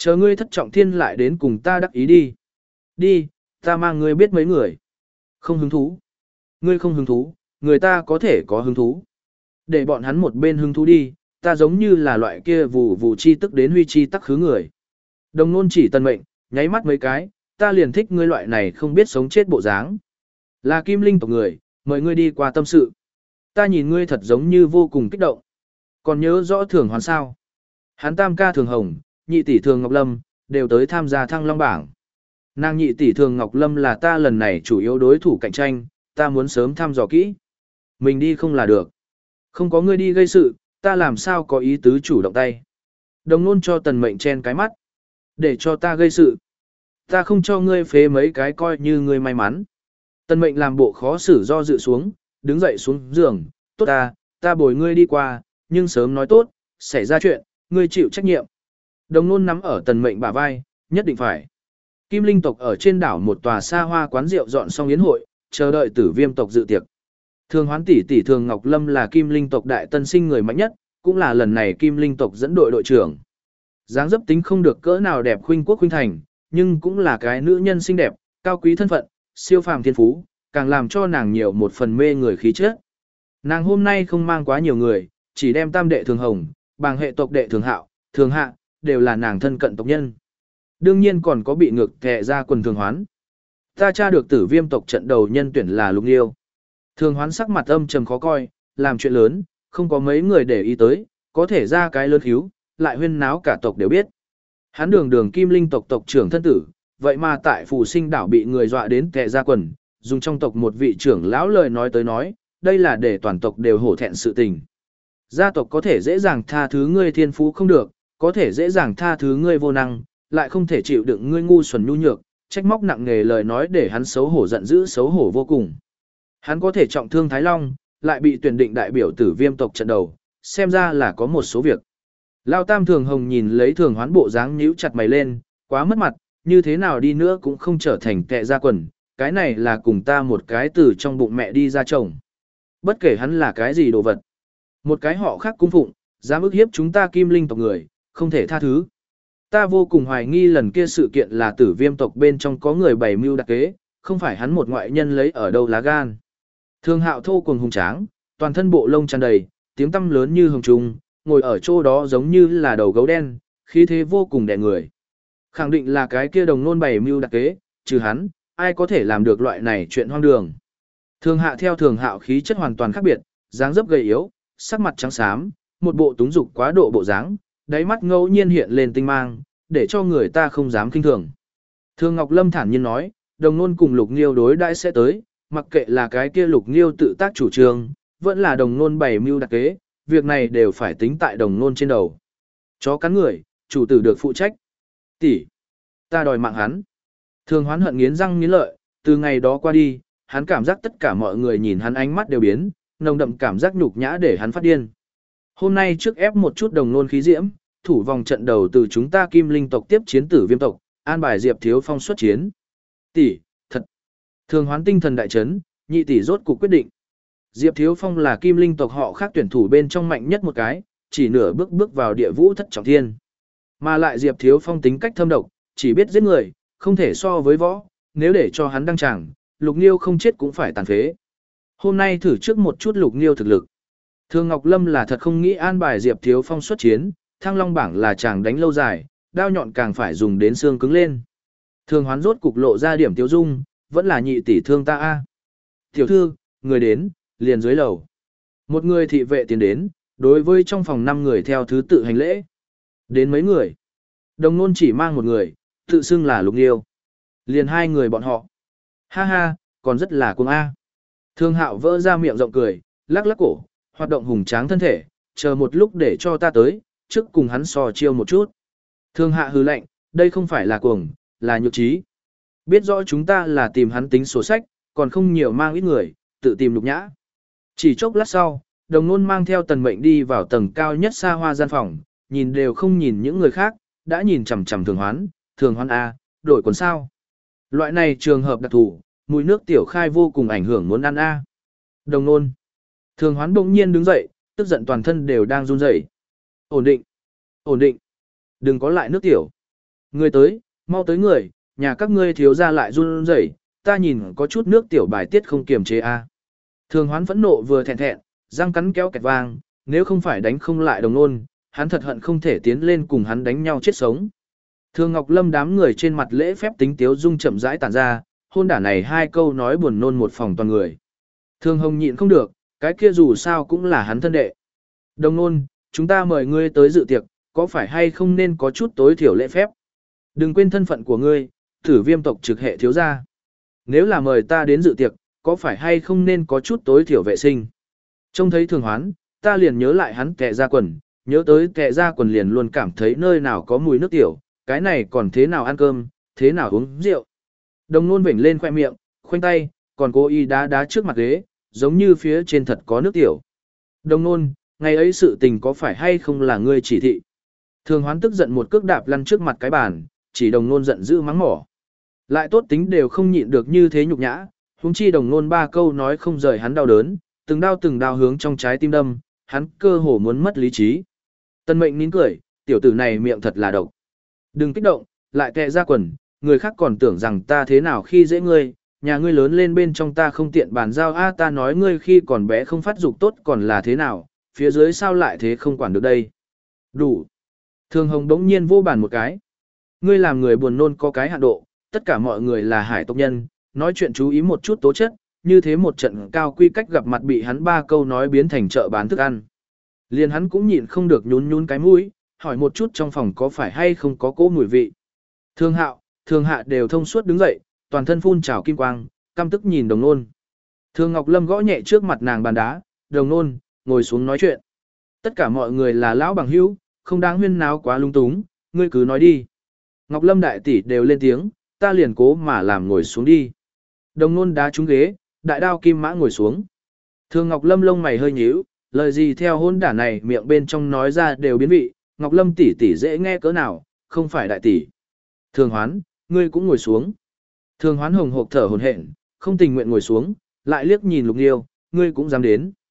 Chờ ngươi thất trọng thiên lại đến cùng ta đắc ý đi. Đi, ta mang ngươi biết mấy người. Không hứng thú. Ngươi không hứng thú, người ta có thể có hứng thú. Để bọn hắn một bên hứng thú đi, ta giống như là loại kia vù vù chi tức đến huy chi tắc khứ người. Đồng nôn chỉ tần mệnh, nháy mắt mấy cái, ta liền thích ngươi loại này không biết sống chết bộ dáng. Là kim linh tộc người, mời ngươi đi qua tâm sự. Ta nhìn ngươi thật giống như vô cùng kích động. Còn nhớ rõ thường hoàn sao. Hắn tam ca thường hồng, nhị tỷ thường Ngọc Lâm, đều tới tham gia thăng long bảng. Nàng nhị tỷ thường Ngọc Lâm là ta lần này chủ yếu đối thủ cạnh tranh, ta muốn sớm thăm dò kỹ. Mình đi không là được. Không có ngươi đi gây sự, ta làm sao có ý tứ chủ động tay. Đồng nôn cho tần mệnh chen cái mắt. Để cho ta gây sự. Ta không cho ngươi phế mấy cái coi như ngươi may mắn. Tần mệnh làm bộ khó xử do dự xuống, đứng dậy xuống giường. Tốt ta, ta bồi ngươi đi qua, nhưng sớm nói tốt, xảy ra chuyện, ngươi chịu trách nhiệm. Đồng nôn nắm ở tần mệnh bả vai, nhất định phải. Kim linh tộc ở trên đảo một tòa xa hoa quán rượu dọn xong yến hội, chờ đợi tử viêm tộc dự tiệc. Thường hoán tỷ tỷ thường Ngọc Lâm là kim linh tộc đại tân sinh người mạnh nhất, cũng là lần này kim linh tộc dẫn đội đội trưởng. Dáng dấp tính không được cỡ nào đẹp khuynh quốc khuynh thành, nhưng cũng là cái nữ nhân xinh đẹp, cao quý thân phận, siêu phàm thiên phú, càng làm cho nàng nhiều một phần mê người khí chất. Nàng hôm nay không mang quá nhiều người, chỉ đem tam đệ thường hồng, bàng hệ tộc đệ thường hạo, thường hạ, đều là nàng thân cận tộc nhân. Đương nhiên còn có bị ngược kẹ ra quần thường hoán. Ta tra được tử viêm tộc trận đầu nhân tuyển là Lục Nghiêu. Thường hoán sắc mặt âm trầm khó coi, làm chuyện lớn, không có mấy người để ý tới, có thể ra cái lớn hiếu, lại huyên náo cả tộc đều biết. Hắn đường đường kim linh tộc tộc trưởng thân tử, vậy mà tại phù sinh đảo bị người dọa đến kẹ ra quần, dùng trong tộc một vị trưởng lão lời nói tới nói, đây là để toàn tộc đều hổ thẹn sự tình. Gia tộc có thể dễ dàng tha thứ ngươi thiên phú không được, có thể dễ dàng tha thứ ngươi vô năng, lại không thể chịu đựng ngươi ngu xuẩn nhu nhược, trách móc nặng nề lời nói để hắn xấu hổ giận dữ xấu hổ vô cùng. Hắn có thể trọng thương Thái Long, lại bị tuyển định đại biểu tử viêm tộc trận đầu, xem ra là có một số việc. Lao Tam Thường Hồng nhìn lấy Thường Hoán bộ dáng nhíu chặt mày lên, quá mất mặt, như thế nào đi nữa cũng không trở thành kẹ ra quần, cái này là cùng ta một cái từ trong bụng mẹ đi ra chồng. Bất kể hắn là cái gì đồ vật. Một cái họ khác cung phụng, dám ức hiếp chúng ta kim linh tộc người, không thể tha thứ. Ta vô cùng hoài nghi lần kia sự kiện là tử viêm tộc bên trong có người bày mưu đặc kế, không phải hắn một ngoại nhân lấy ở đâu lá gan. Thường hạo thô cùng hùng tráng, toàn thân bộ lông tràn đầy, tiếng tăm lớn như hồng trùng, ngồi ở chỗ đó giống như là đầu gấu đen, khí thế vô cùng đè người. Khẳng định là cái kia đồng nôn bày mưu đặc kế, trừ hắn, ai có thể làm được loại này chuyện hoang đường. Thường hạ theo thường hạo khí chất hoàn toàn khác biệt, dáng dấp gầy yếu, sắc mặt trắng xám, một bộ túng dục quá độ bộ dáng, đáy mắt ngẫu nhiên hiện lên tinh mang, để cho người ta không dám kinh thường. Thường Ngọc Lâm thản nhiên nói, đồng nôn cùng Lục Nghiêu đối đãi sẽ tới, mặc kệ là cái kia Lục Nghiêu tự tác chủ trương, vẫn là đồng nôn bày mưu đặc kế, việc này đều phải tính tại đồng nôn trên đầu. Chó cắn người, chủ tử được phụ trách. Tỷ, ta đòi mạng hắn. Thường Hoán hận nghiến răng nghiến lợi, từ ngày đó qua đi, hắn cảm giác tất cả mọi người nhìn hắn ánh mắt đều biến, nồng đậm cảm giác nhục nhã để hắn phát điên. Hôm nay trước ép một chút đồng nôn khí diễm, thủ vòng trận đầu từ chúng ta kim linh tộc tiếp chiến tử viêm tộc, an bài Diệp Thiếu Phong xuất chiến. Tỷ, thật. Thường Hoán tinh thần đại chấn, nhị tỷ rốt cuộc quyết định. Diệp Thiếu Phong là kim linh tộc họ khác tuyển thủ bên trong mạnh nhất một cái, chỉ nửa bước bước vào địa vũ thất trọng thiên. Mà lại Diệp Thiếu Phong tính cách thâm độc, chỉ biết giết người, không thể so với võ, nếu để cho hắn đăng tràng, Lục Nghiêu không chết cũng phải tàn phế. Hôm nay thử trước một chút Lục Nghiêu thực lực. Thường Ngọc Lâm là thật không nghĩ an bài Diệp Thiếu Phong xuất chiến, Thăng Long bảng là chàng đánh lâu dài, đao nhọn càng phải dùng đến xương cứng lên. Thường Hoán rốt cục lộ ra điểm tiêu dung, vẫn là nhị tỷ thương ta a. Tiểu thư, người đến, liền dưới lầu. Một người thị vệ tiến đến, đối với trong phòng năm người theo thứ tự hành lễ. Đến mấy người. Đồng nôn chỉ mang một người, tự xưng là Lục Nghiêu. Liền hai người bọn họ. Ha ha, còn rất là cuồng a. Thương Hạo vỡ ra miệng rộng cười, lắc lắc cổ, hoạt động hùng tráng thân thể, chờ một lúc để cho ta tới, trước cùng hắn sò chiêu một chút. Thương Hạ hừ lạnh, đây không phải là cuồng, là nhược trí. Biết rõ chúng ta là tìm hắn tính sổ sách, còn không nhiều mang ít người, tự tìm lục nhã. Chỉ chốc lát sau, đồng nôn mang theo tần mệnh đi vào tầng cao nhất xa hoa gian phòng, nhìn đều không nhìn những người khác, đã nhìn chằm chằm thường hoán, thường hoán A, đổi quần sao. Loại này trường hợp đặc thù, mùi nước tiểu khai vô cùng ảnh hưởng muốn ăn A. Đồng nôn. Thường hoán bỗng nhiên đứng dậy, tức giận toàn thân đều đang run rẩy. Ổn định. Ổn định. Đừng có lại nước tiểu. Người tới, mau tới người, nhà các ngươi thiếu ra lại run rẩy, ta nhìn có chút nước tiểu bài tiết không kiềm chế a. Thường Hoán phẫn nộ vừa thẹn thẹn, răng cắn kéo kẹt vang, nếu không phải đánh không lại Đồng Nôn, hắn thật hận không thể tiến lên cùng hắn đánh nhau chết sống. Thường Ngọc Lâm đám người trên mặt lễ phép tính tiếu dung chậm rãi tản ra, hôn đả này hai câu nói buồn nôn một phòng toàn người. Thường Hồng nhịn không được, cái kia dù sao cũng là hắn thân đệ. Đồng Nôn, chúng ta mời ngươi tới dự tiệc, có phải hay không nên có chút tối thiểu lễ phép? Đừng quên thân phận của ngươi, Tử Viêm tộc trực hệ thiếu gia. Nếu là mời ta đến dự tiệc, có phải hay không nên có chút tối thiểu vệ sinh? Trông thấy Thường Hoán, ta liền nhớ lại hắn kẹ ra quần, nhớ tới kẹ ra quần liền luôn cảm thấy nơi nào có mùi nước tiểu, cái này còn thế nào ăn cơm, thế nào uống rượu. Đồng Nôn vểnh lên khoe miệng, khoanh tay, còn cô y đá đá trước mặt ghế, giống như phía trên thật có nước tiểu. Đồng Nôn, ngày ấy sự tình có phải hay không là ngươi chỉ thị? Thường Hoán tức giận một cước đạp lăn trước mặt cái bàn, chỉ Đồng Nôn giận dữ mắng mỏ. Lại tốt tính đều không nhịn được như thế nhục nhã, huống chi Đồng Nôn ba câu nói không rời hắn đau đớn, từng đao từng đao hướng trong trái tim đâm, hắn cơ hồ muốn mất lý trí. Tân Mệnh nín cười, tiểu tử này miệng thật là độc. Đừng kích động, lại tè ra quần, người khác còn tưởng rằng ta thế nào khi dễ ngươi, nhà ngươi lớn lên bên trong ta không tiện bàn giao a ta nói ngươi khi còn bé không phát dục tốt còn là thế nào, phía dưới sao lại thế không quản được đây. Đủ. Thường Hồng đống nhiên vô bàn một cái. Ngươi làm người buồn nôn có cái hạn độ, tất cả mọi người là hải tộc nhân, nói chuyện chú ý một chút tố chất, như thế một trận cao quy cách gặp mặt bị hắn ba câu nói biến thành chợ bán thức ăn. Liền hắn cũng nhịn không được nhún nhún cái mũi, hỏi một chút trong phòng có phải hay không có cỗ mùi vị. Thương Hạo, Thường Hạ đều thông suốt đứng dậy, toàn thân phun trào kim quang, căm tức nhìn Đồng Nôn. Thường Ngọc Lâm gõ nhẹ trước mặt nàng bàn đá, Đồng Nôn, ngồi xuống nói chuyện. Tất cả mọi người là lão bằng hữu, không đáng huyên náo quá lung túng, ngươi cứ nói đi. Ngọc Lâm đại tỷ đều lên tiếng, ta liền cố mà làm ngồi xuống đi. Đồng Nôn đá trúng ghế, đại đao kim mã ngồi xuống. Thường Ngọc Lâm lông mày hơi nhíu, lời gì theo hôn đả này miệng bên trong nói ra đều biến vị, Ngọc Lâm tỷ tỷ dễ nghe cỡ nào, không phải đại tỷ. Thường Hoán, ngươi cũng ngồi xuống. Thường Hoán hồng hộc thở hổn hển, không tình nguyện ngồi xuống, lại liếc nhìn Lục Nghiêu, ngươi cũng dám đến.